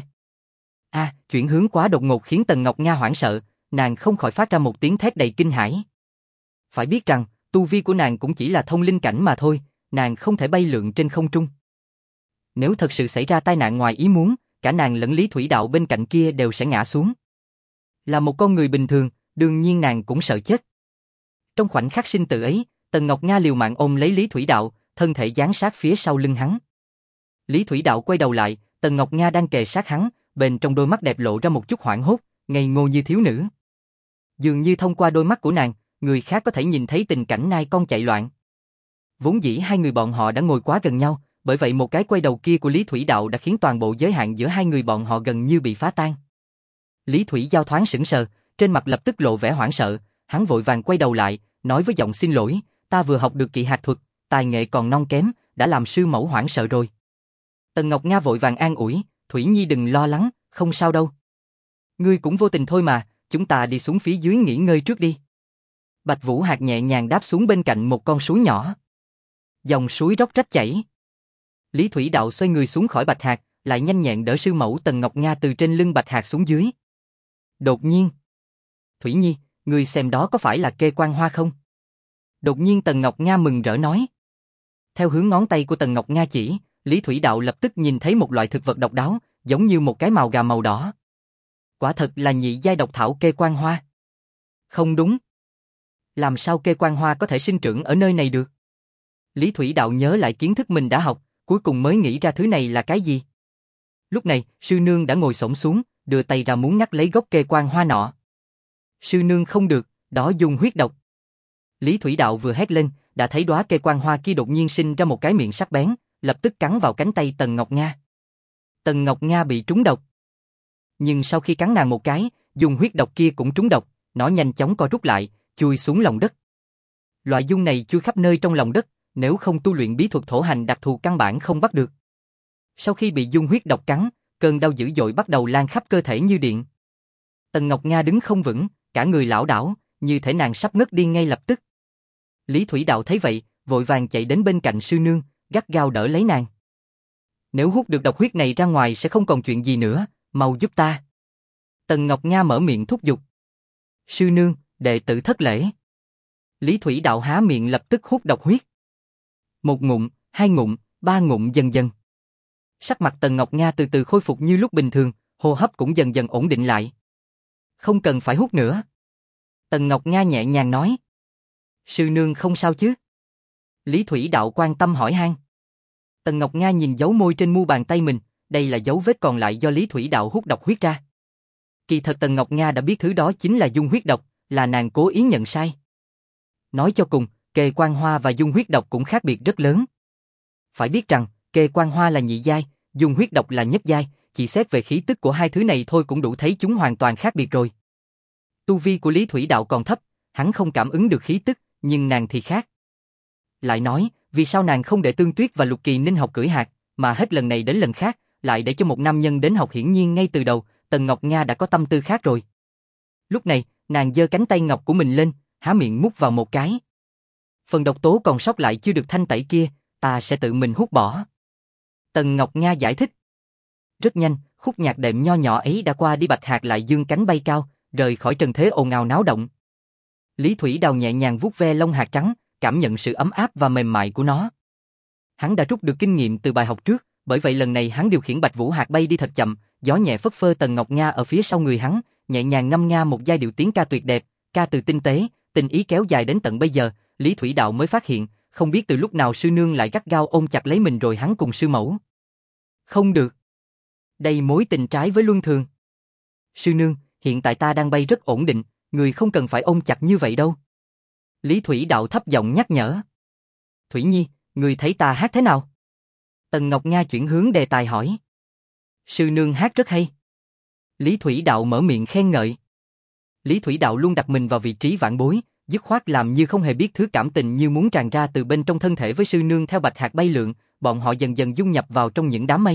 A, à, chuyển hướng quá đột ngột khiến Tần Ngọc Nga hoảng sợ, nàng không khỏi phát ra một tiếng thét đầy kinh hãi. Phải biết rằng, tu vi của nàng cũng chỉ là thông linh cảnh mà thôi, nàng không thể bay lượn trên không trung. Nếu thật sự xảy ra tai nạn ngoài ý muốn, cả nàng lẫn Lý Thủy Đạo bên cạnh kia đều sẽ ngã xuống. Là một con người bình thường, đương nhiên nàng cũng sợ chết. Trong khoảnh khắc sinh tử ấy, Tần Ngọc Nga liều mạng ôm lấy Lý Thủy Đạo, thân thể dán sát phía sau lưng hắn. Lý Thủy Đạo quay đầu lại, Tần Ngọc Nga đang kề sát hắn, bên trong đôi mắt đẹp lộ ra một chút hoảng hốt, ngây ngô như thiếu nữ. Dường như thông qua đôi mắt của nàng, người khác có thể nhìn thấy tình cảnh nai con chạy loạn. Vốn dĩ hai người bọn họ đã ngồi quá gần nhau, bởi vậy một cái quay đầu kia của Lý Thủy Đạo đã khiến toàn bộ giới hạn giữa hai người bọn họ gần như bị phá tan. Lý Thủy Giao thoáng sững sờ, trên mặt lập tức lộ vẻ hoảng sợ, hắn vội vàng quay đầu lại, nói với giọng xin lỗi, ta vừa học được kỵ hạt thuật, tài nghệ còn non kém, đã làm sư mẫu hoảng sợ rồi. Tần Ngọc Nga vội vàng an ủi, Thủy Nhi đừng lo lắng, không sao đâu. Ngươi cũng vô tình thôi mà, chúng ta đi xuống phía dưới nghỉ ngơi trước đi. Bạch Vũ Hạc nhẹ nhàng đáp xuống bên cạnh một con suối nhỏ. Dòng suối róc rách chảy. Lý Thủy Đạo xoay người xuống khỏi Bạch Hạc, lại nhanh nhẹn đỡ sư mẫu Tần Ngọc Nga từ trên lưng Bạch Hạc xuống dưới. Đột nhiên, Thủy Nhi, ngươi xem đó có phải là kê quan hoa không? Đột nhiên Tần Ngọc Nga mừng rỡ nói. Theo hướng ngón tay của Tần Ngọc Nga chỉ, Lý Thủy Đạo lập tức nhìn thấy một loại thực vật độc đáo, giống như một cái mào gà màu đỏ. Quả thật là nhị giai độc thảo kê quan hoa. Không đúng. Làm sao kê quan hoa có thể sinh trưởng ở nơi này được? Lý Thủy Đạo nhớ lại kiến thức mình đã học, cuối cùng mới nghĩ ra thứ này là cái gì. Lúc này, sư nương đã ngồi xổm xuống, đưa tay ra muốn ngắt lấy gốc kê quan hoa nọ. Sư nương không được, đó dùng huyết độc. Lý Thủy Đạo vừa hét lên, đã thấy đóa kê quan hoa kia đột nhiên sinh ra một cái miệng sắc bén, lập tức cắn vào cánh tay Tần Ngọc Nga. Tần Ngọc Nga bị trúng độc. Nhưng sau khi cắn nàng một cái, dùng huyết độc kia cũng trúng độc, nó nhanh chóng co rút lại, chui xuống lòng đất. Loại dung này chui khắp nơi trong lòng đất, nếu không tu luyện bí thuật thổ hành đặc thù căn bản không bắt được. Sau khi bị dung huyết độc cắn, cơn đau dữ dội bắt đầu lan khắp cơ thể như điện. Tần Ngọc Nga đứng không vững, cả người lảo đảo, như thể nàng sắp ngất đi ngay lập tức. Lý Thủy Đạo thấy vậy, vội vàng chạy đến bên cạnh sư nương, gắt gao đỡ lấy nàng. Nếu hút được độc huyết này ra ngoài sẽ không còn chuyện gì nữa, mau giúp ta. Tần Ngọc Nga mở miệng thúc giục. Sư nương, đệ tử thất lễ. Lý Thủy Đạo há miệng lập tức hút độc huyết. Một ngụm, hai ngụm, ba ngụm dần dần. Sắc mặt Tần Ngọc Nga từ từ khôi phục như lúc bình thường, hô hấp cũng dần dần ổn định lại. Không cần phải hút nữa. Tần Ngọc Nga nhẹ nhàng nói. Sư nương không sao chứ? Lý Thủy Đạo quan tâm hỏi han. Tần Ngọc Nga nhìn dấu môi trên mu bàn tay mình, đây là dấu vết còn lại do Lý Thủy Đạo hút độc huyết ra. Kỳ thật Tần Ngọc Nga đã biết thứ đó chính là dung huyết độc, là nàng cố ý nhận sai. Nói cho cùng, kê quan hoa và dung huyết độc cũng khác biệt rất lớn. Phải biết rằng, kê quan hoa là nhị giai, dung huyết độc là nhất giai, chỉ xét về khí tức của hai thứ này thôi cũng đủ thấy chúng hoàn toàn khác biệt rồi. Tu vi của Lý Thủy Đạo còn thấp, hắn không cảm ứng được khí tức, nhưng nàng thì khác. Lại nói, vì sao nàng không để Tương Tuyết và Lục Kỳ Ninh học cưỡi hạt, mà hết lần này đến lần khác, lại để cho một nam nhân đến học? Hiển nhiên ngay từ đầu, Tần Ngọc Nga đã có tâm tư khác rồi. Lúc này, nàng giơ cánh tay ngọc của mình lên, há miệng mút vào một cái. Phần độc tố còn sót lại chưa được thanh tẩy kia, ta sẽ tự mình hút bỏ. Tần Ngọc Nga giải thích. Rất nhanh, khúc nhạc đệm nho nhỏ ấy đã qua đi. Bạch Hạc lại dương cánh bay cao, rời khỏi trần thế ồn ào náo động. Lý Thủy Đào nhẹ nhàng vuốt ve lông hạt trắng, cảm nhận sự ấm áp và mềm mại của nó. Hắn đã rút được kinh nghiệm từ bài học trước, bởi vậy lần này hắn điều khiển Bạch Vũ Hạc bay đi thật chậm, gió nhẹ phất phơ. Tần Ngọc Nga ở phía sau người hắn, nhẹ nhàng ngâm nga một giai điệu tiếng ca tuyệt đẹp, ca từ tinh tế, tình ý kéo dài đến tận bây giờ. Lý Thủy Đạo mới phát hiện, không biết từ lúc nào sư nương lại gắt gao ôm chặt lấy mình rồi hắn cùng sư mẫu. Không được. Đây mối tình trái với luân thường. Sư nương, hiện tại ta đang bay rất ổn định, người không cần phải ôm chặt như vậy đâu. Lý Thủy Đạo thấp giọng nhắc nhở. Thủy Nhi, người thấy ta hát thế nào? Tần Ngọc Nga chuyển hướng đề tài hỏi. Sư nương hát rất hay. Lý Thủy Đạo mở miệng khen ngợi. Lý Thủy Đạo luôn đặt mình vào vị trí vãn bối, dứt khoát làm như không hề biết thứ cảm tình như muốn tràn ra từ bên trong thân thể với sư nương. Theo Bạch Hạc bay lượn, bọn họ dần dần dung nhập vào trong những đám mây.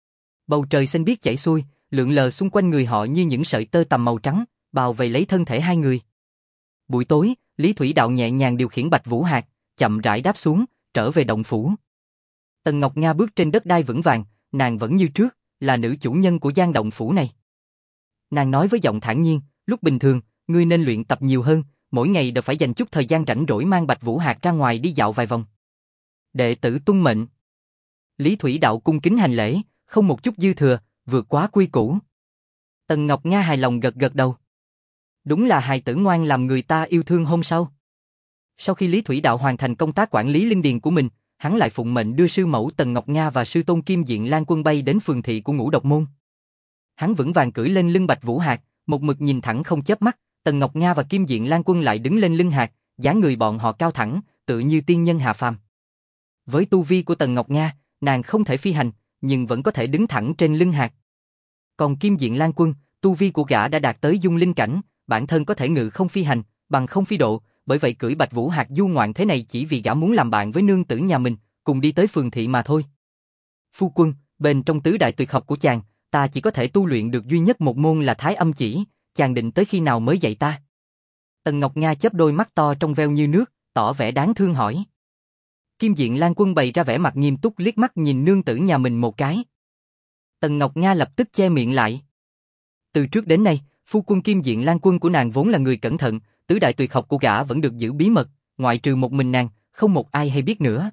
Bầu trời xanh biếc chảy xuôi, lượn lờ xung quanh người họ như những sợi tơ tằm màu trắng, bao vây lấy thân thể hai người. Buổi tối, Lý Thủy Đạo nhẹ nhàng điều khiển Bạch Vũ Hạc, chậm rãi đáp xuống, trở về động phủ. Tần Ngọc Nga bước trên đất đai vững vàng, nàng vẫn như trước, là nữ chủ nhân của gian động phủ này. Nàng nói với giọng thản nhiên, lúc bình thường, ngươi nên luyện tập nhiều hơn, mỗi ngày đều phải dành chút thời gian rảnh rỗi mang Bạch Vũ Hạc ra ngoài đi dạo vài vòng. Đệ tử tuân mệnh. Lý Thủy Đạo cung kính hành lễ, không một chút dư thừa, vượt quá quy củ. Tần Ngọc Nga hài lòng gật gật đầu. Đúng là hài tử ngoan làm người ta yêu thương. Hôm sau, sau khi Lý Thủy Đạo hoàn thành công tác quản lý linh điền của mình, hắn lại phụng mệnh đưa sư mẫu Tần Ngọc Nga và sư tôn Kim Diện Lan Quân bay đến phường thị của Ngũ Độc Môn. Hắn vững vàng cưỡi lên lưng Bạch Vũ Hạc, một mực nhìn thẳng không chớp mắt, Tần Ngọc Nga và Kim Diện Lan Quân lại đứng lên lưng hạc, dáng người bọn họ cao thẳng, tự như tiên nhân hạ phàm. Với tu vi của Tần Ngọc Nga, nàng không thể phi hành, nhưng vẫn có thể đứng thẳng trên lưng hạc. Còn Kim Diện Lan Quân, tu vi của gã đã đạt tới dung linh cảnh, bản thân có thể ngự không phi hành, bằng không phi độ, bởi vậy cưỡi Bạch Vũ Hạc du ngoạn thế này chỉ vì gã muốn làm bạn với nương tử nhà mình, cùng đi tới phường thị mà thôi. Phu quân, bên trong tứ đại tuyệt học của chàng, ta chỉ có thể tu luyện được duy nhất một môn là Thái Âm Chỉ, chàng định tới khi nào mới dạy ta? Tần Ngọc Nga chớp đôi mắt to trong veo như nước, tỏ vẻ đáng thương hỏi. Kim Diện Lan Quân bày ra vẻ mặt nghiêm túc liếc mắt nhìn nương tử nhà mình một cái. Tần Ngọc Nga lập tức che miệng lại. Từ trước đến nay, phu quân Kim Diện Lan Quân của nàng vốn là người cẩn thận, tứ đại tuyệt học của gã vẫn được giữ bí mật, ngoại trừ một mình nàng, không một ai hay biết nữa.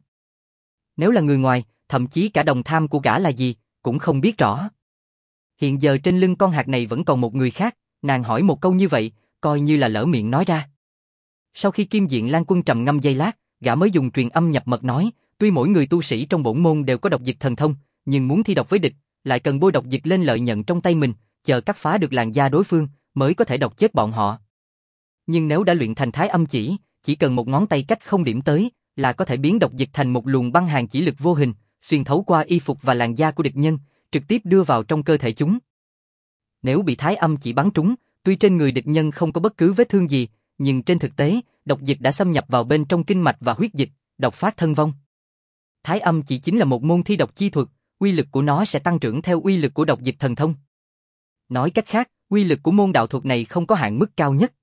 Nếu là người ngoài, thậm chí cả đồng tham của gã là gì, cũng không biết rõ. Hiện giờ trên lưng con hạc này vẫn còn một người khác, nàng hỏi một câu như vậy, coi như là lỡ miệng nói ra. Sau khi Kim Diện Lan Quân trầm ngâm giây lát, gã mới dùng truyền âm nhập mật nói, tuy mỗi người tu sĩ trong bổn môn đều có độc dịch thần thông, nhưng muốn thi độc với địch, lại cần bôi độc dịch lên lợi nhận trong tay mình, chờ cắt phá được làn da đối phương, mới có thể độc chết bọn họ. Nhưng nếu đã luyện thành Thái Âm Chỉ, chỉ cần một ngón tay cách không điểm tới, là có thể biến độc dịch thành một luồng băng hàn chỉ lực vô hình, xuyên thấu qua y phục và làn da của địch nhân, trực tiếp đưa vào trong cơ thể chúng. Nếu bị Thái Âm Chỉ bắn trúng, tuy trên người địch nhân không có bất cứ vết thương gì, nhưng trên thực tế, độc dịch đã xâm nhập vào bên trong kinh mạch và huyết dịch, độc phát thân vong. Thái Âm Chỉ chính là một môn thi độc chi thuật, uy lực của nó sẽ tăng trưởng theo uy lực của độc dịch thần thông. Nói cách khác, uy lực của môn đạo thuật này không có hạn mức cao nhất.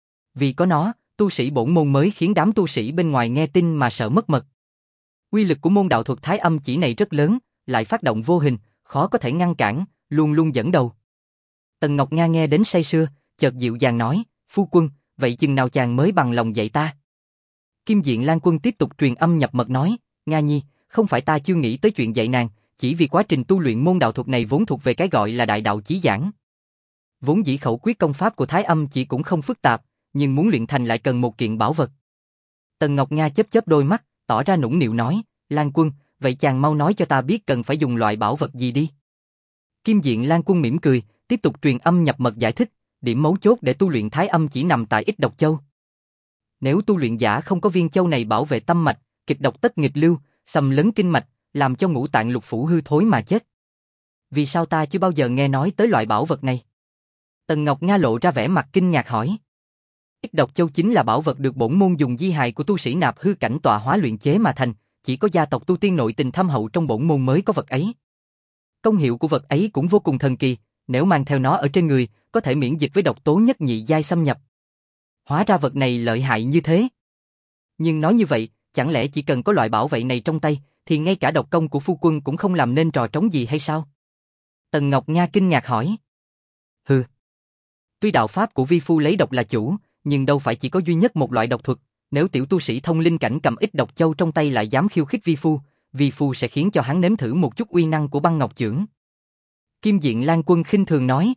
Vì có nó, tu sĩ bổn môn mới khiến đám tu sĩ bên ngoài nghe tin mà sợ mất mật. Uy lực của môn đạo thuật Thái Âm Chỉ này rất lớn, lại phát động vô hình, khó có thể ngăn cản, luôn luôn dẫn đầu. Tần Ngọc Nga nghe đến say sưa, chợt dịu dàng nói, phu quân, vậy chừng nào chàng mới bằng lòng dạy ta? Kim Diện Lan Quân tiếp tục truyền âm nhập mật nói, Nga nhi, không phải ta chưa nghĩ tới chuyện dạy nàng, chỉ vì quá trình tu luyện môn đạo thuật này vốn thuộc về cái gọi là đại đạo chí giảng. Vốn dĩ khẩu quyết công pháp của Thái Âm Chỉ cũng không phức tạp, nhưng muốn luyện thành lại cần một kiện bảo vật. Tần Ngọc Nga chớp chớp đôi mắt, tỏ ra nũng nịu nói, Lan Quân, vậy chàng mau nói cho ta biết cần phải dùng loại bảo vật gì đi. Kim Diện Lan Quân mỉm cười, tiếp tục truyền âm nhập mật giải thích, điểm mấu chốt để tu luyện Thái Âm Chỉ nằm tại ít độc châu. Nếu tu luyện giả không có viên châu này bảo vệ tâm mạch, kịch độc tất nghịch lưu, xâm lấn kinh mạch, làm cho ngũ tạng lục phủ hư thối mà chết. Vì sao ta chưa bao giờ nghe nói tới loại bảo vật này? Tần Ngọc Nga lộ ra vẻ mặt kinh ngạc hỏi. Ít độc châu chính là bảo vật được bổn môn dùng di hài của tu sĩ nạp hư cảnh tọa hóa luyện chế mà thành, chỉ có gia tộc tu tiên nội tình thâm hậu trong bổn môn mới có vật ấy. Công hiệu của vật ấy cũng vô cùng thần kỳ, nếu mang theo nó ở trên người, có thể miễn dịch với độc tố nhất nhị giai xâm nhập. Hóa ra vật này lợi hại như thế. Nhưng nói như vậy, chẳng lẽ chỉ cần có loại bảo vệ này trong tay, thì ngay cả độc công của phu quân cũng không làm nên trò trống gì hay sao? Tần Ngọc Nga kinh ngạc hỏi. Hừ. Tuy đạo pháp của vi phu lấy độc là chủ, nhưng đâu phải chỉ có duy nhất một loại độc thuật, nếu tiểu tu sĩ thông linh cảnh cầm ít độc châu trong tay lại dám khiêu khích vi phu, vi phu sẽ khiến cho hắn nếm thử một chút uy năng của băng ngọc chưởng. Kim Diện Lan Quân khinh thường nói.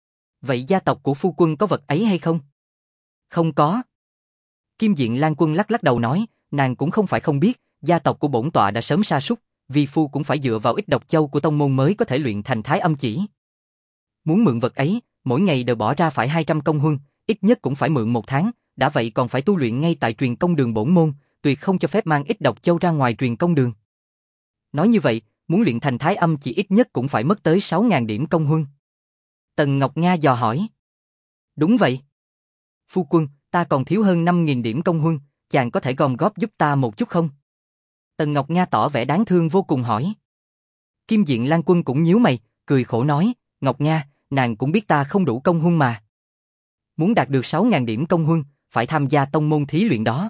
Vậy gia tộc của phu quân có vật ấy hay không? Không có. Kim Diện Lan Quân lắc lắc đầu nói, nàng cũng không phải không biết, gia tộc của bổn tọa đã sớm sa sút, vi phu cũng phải dựa vào ít độc châu của tông môn mới có thể luyện thành Thái Âm Chỉ. Muốn mượn vật ấy, mỗi ngày đều bỏ ra phải hai trăm công huân, ít nhất cũng phải mượn một tháng, đã vậy còn phải tu luyện ngay tại truyền công đường bổn môn, tuyệt không cho phép mang ít độc châu ra ngoài truyền công đường. Nói như vậy, muốn luyện thành Thái Âm Chỉ ít nhất cũng phải mất tới sáu nghìn điểm công huân. Tần Ngọc Nga dò hỏi. Đúng vậy. Phu quân, ta còn thiếu hơn năm nghìn điểm công huân, chàng có thể gom góp giúp ta một chút không? Tần Ngọc Nga tỏ vẻ đáng thương vô cùng hỏi. Kim Diện Lan Quân cũng nhíu mày, cười khổ nói, Ngọc Nga, nàng cũng biết ta không đủ công huân mà. Muốn đạt được sáu nghìn điểm công huân, phải tham gia tông môn thí luyện đó.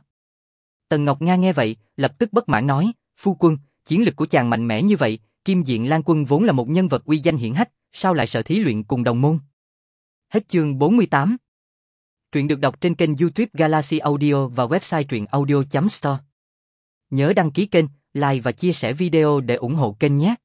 Tần Ngọc Nga nghe vậy, lập tức bất mãn nói, phu quân, chiến lực của chàng mạnh mẽ như vậy, Kim Diện Lan Quân vốn là một nhân vật uy danh hiển hách, sao lại sợ thí luyện cùng đồng môn? Hết chương bốn mươi tám. Truyện được đọc trên kênh YouTube Galaxy Audio và website truyện audio chấm store. Nhớ đăng ký kênh, like và chia sẻ video để ủng hộ kênh nhé.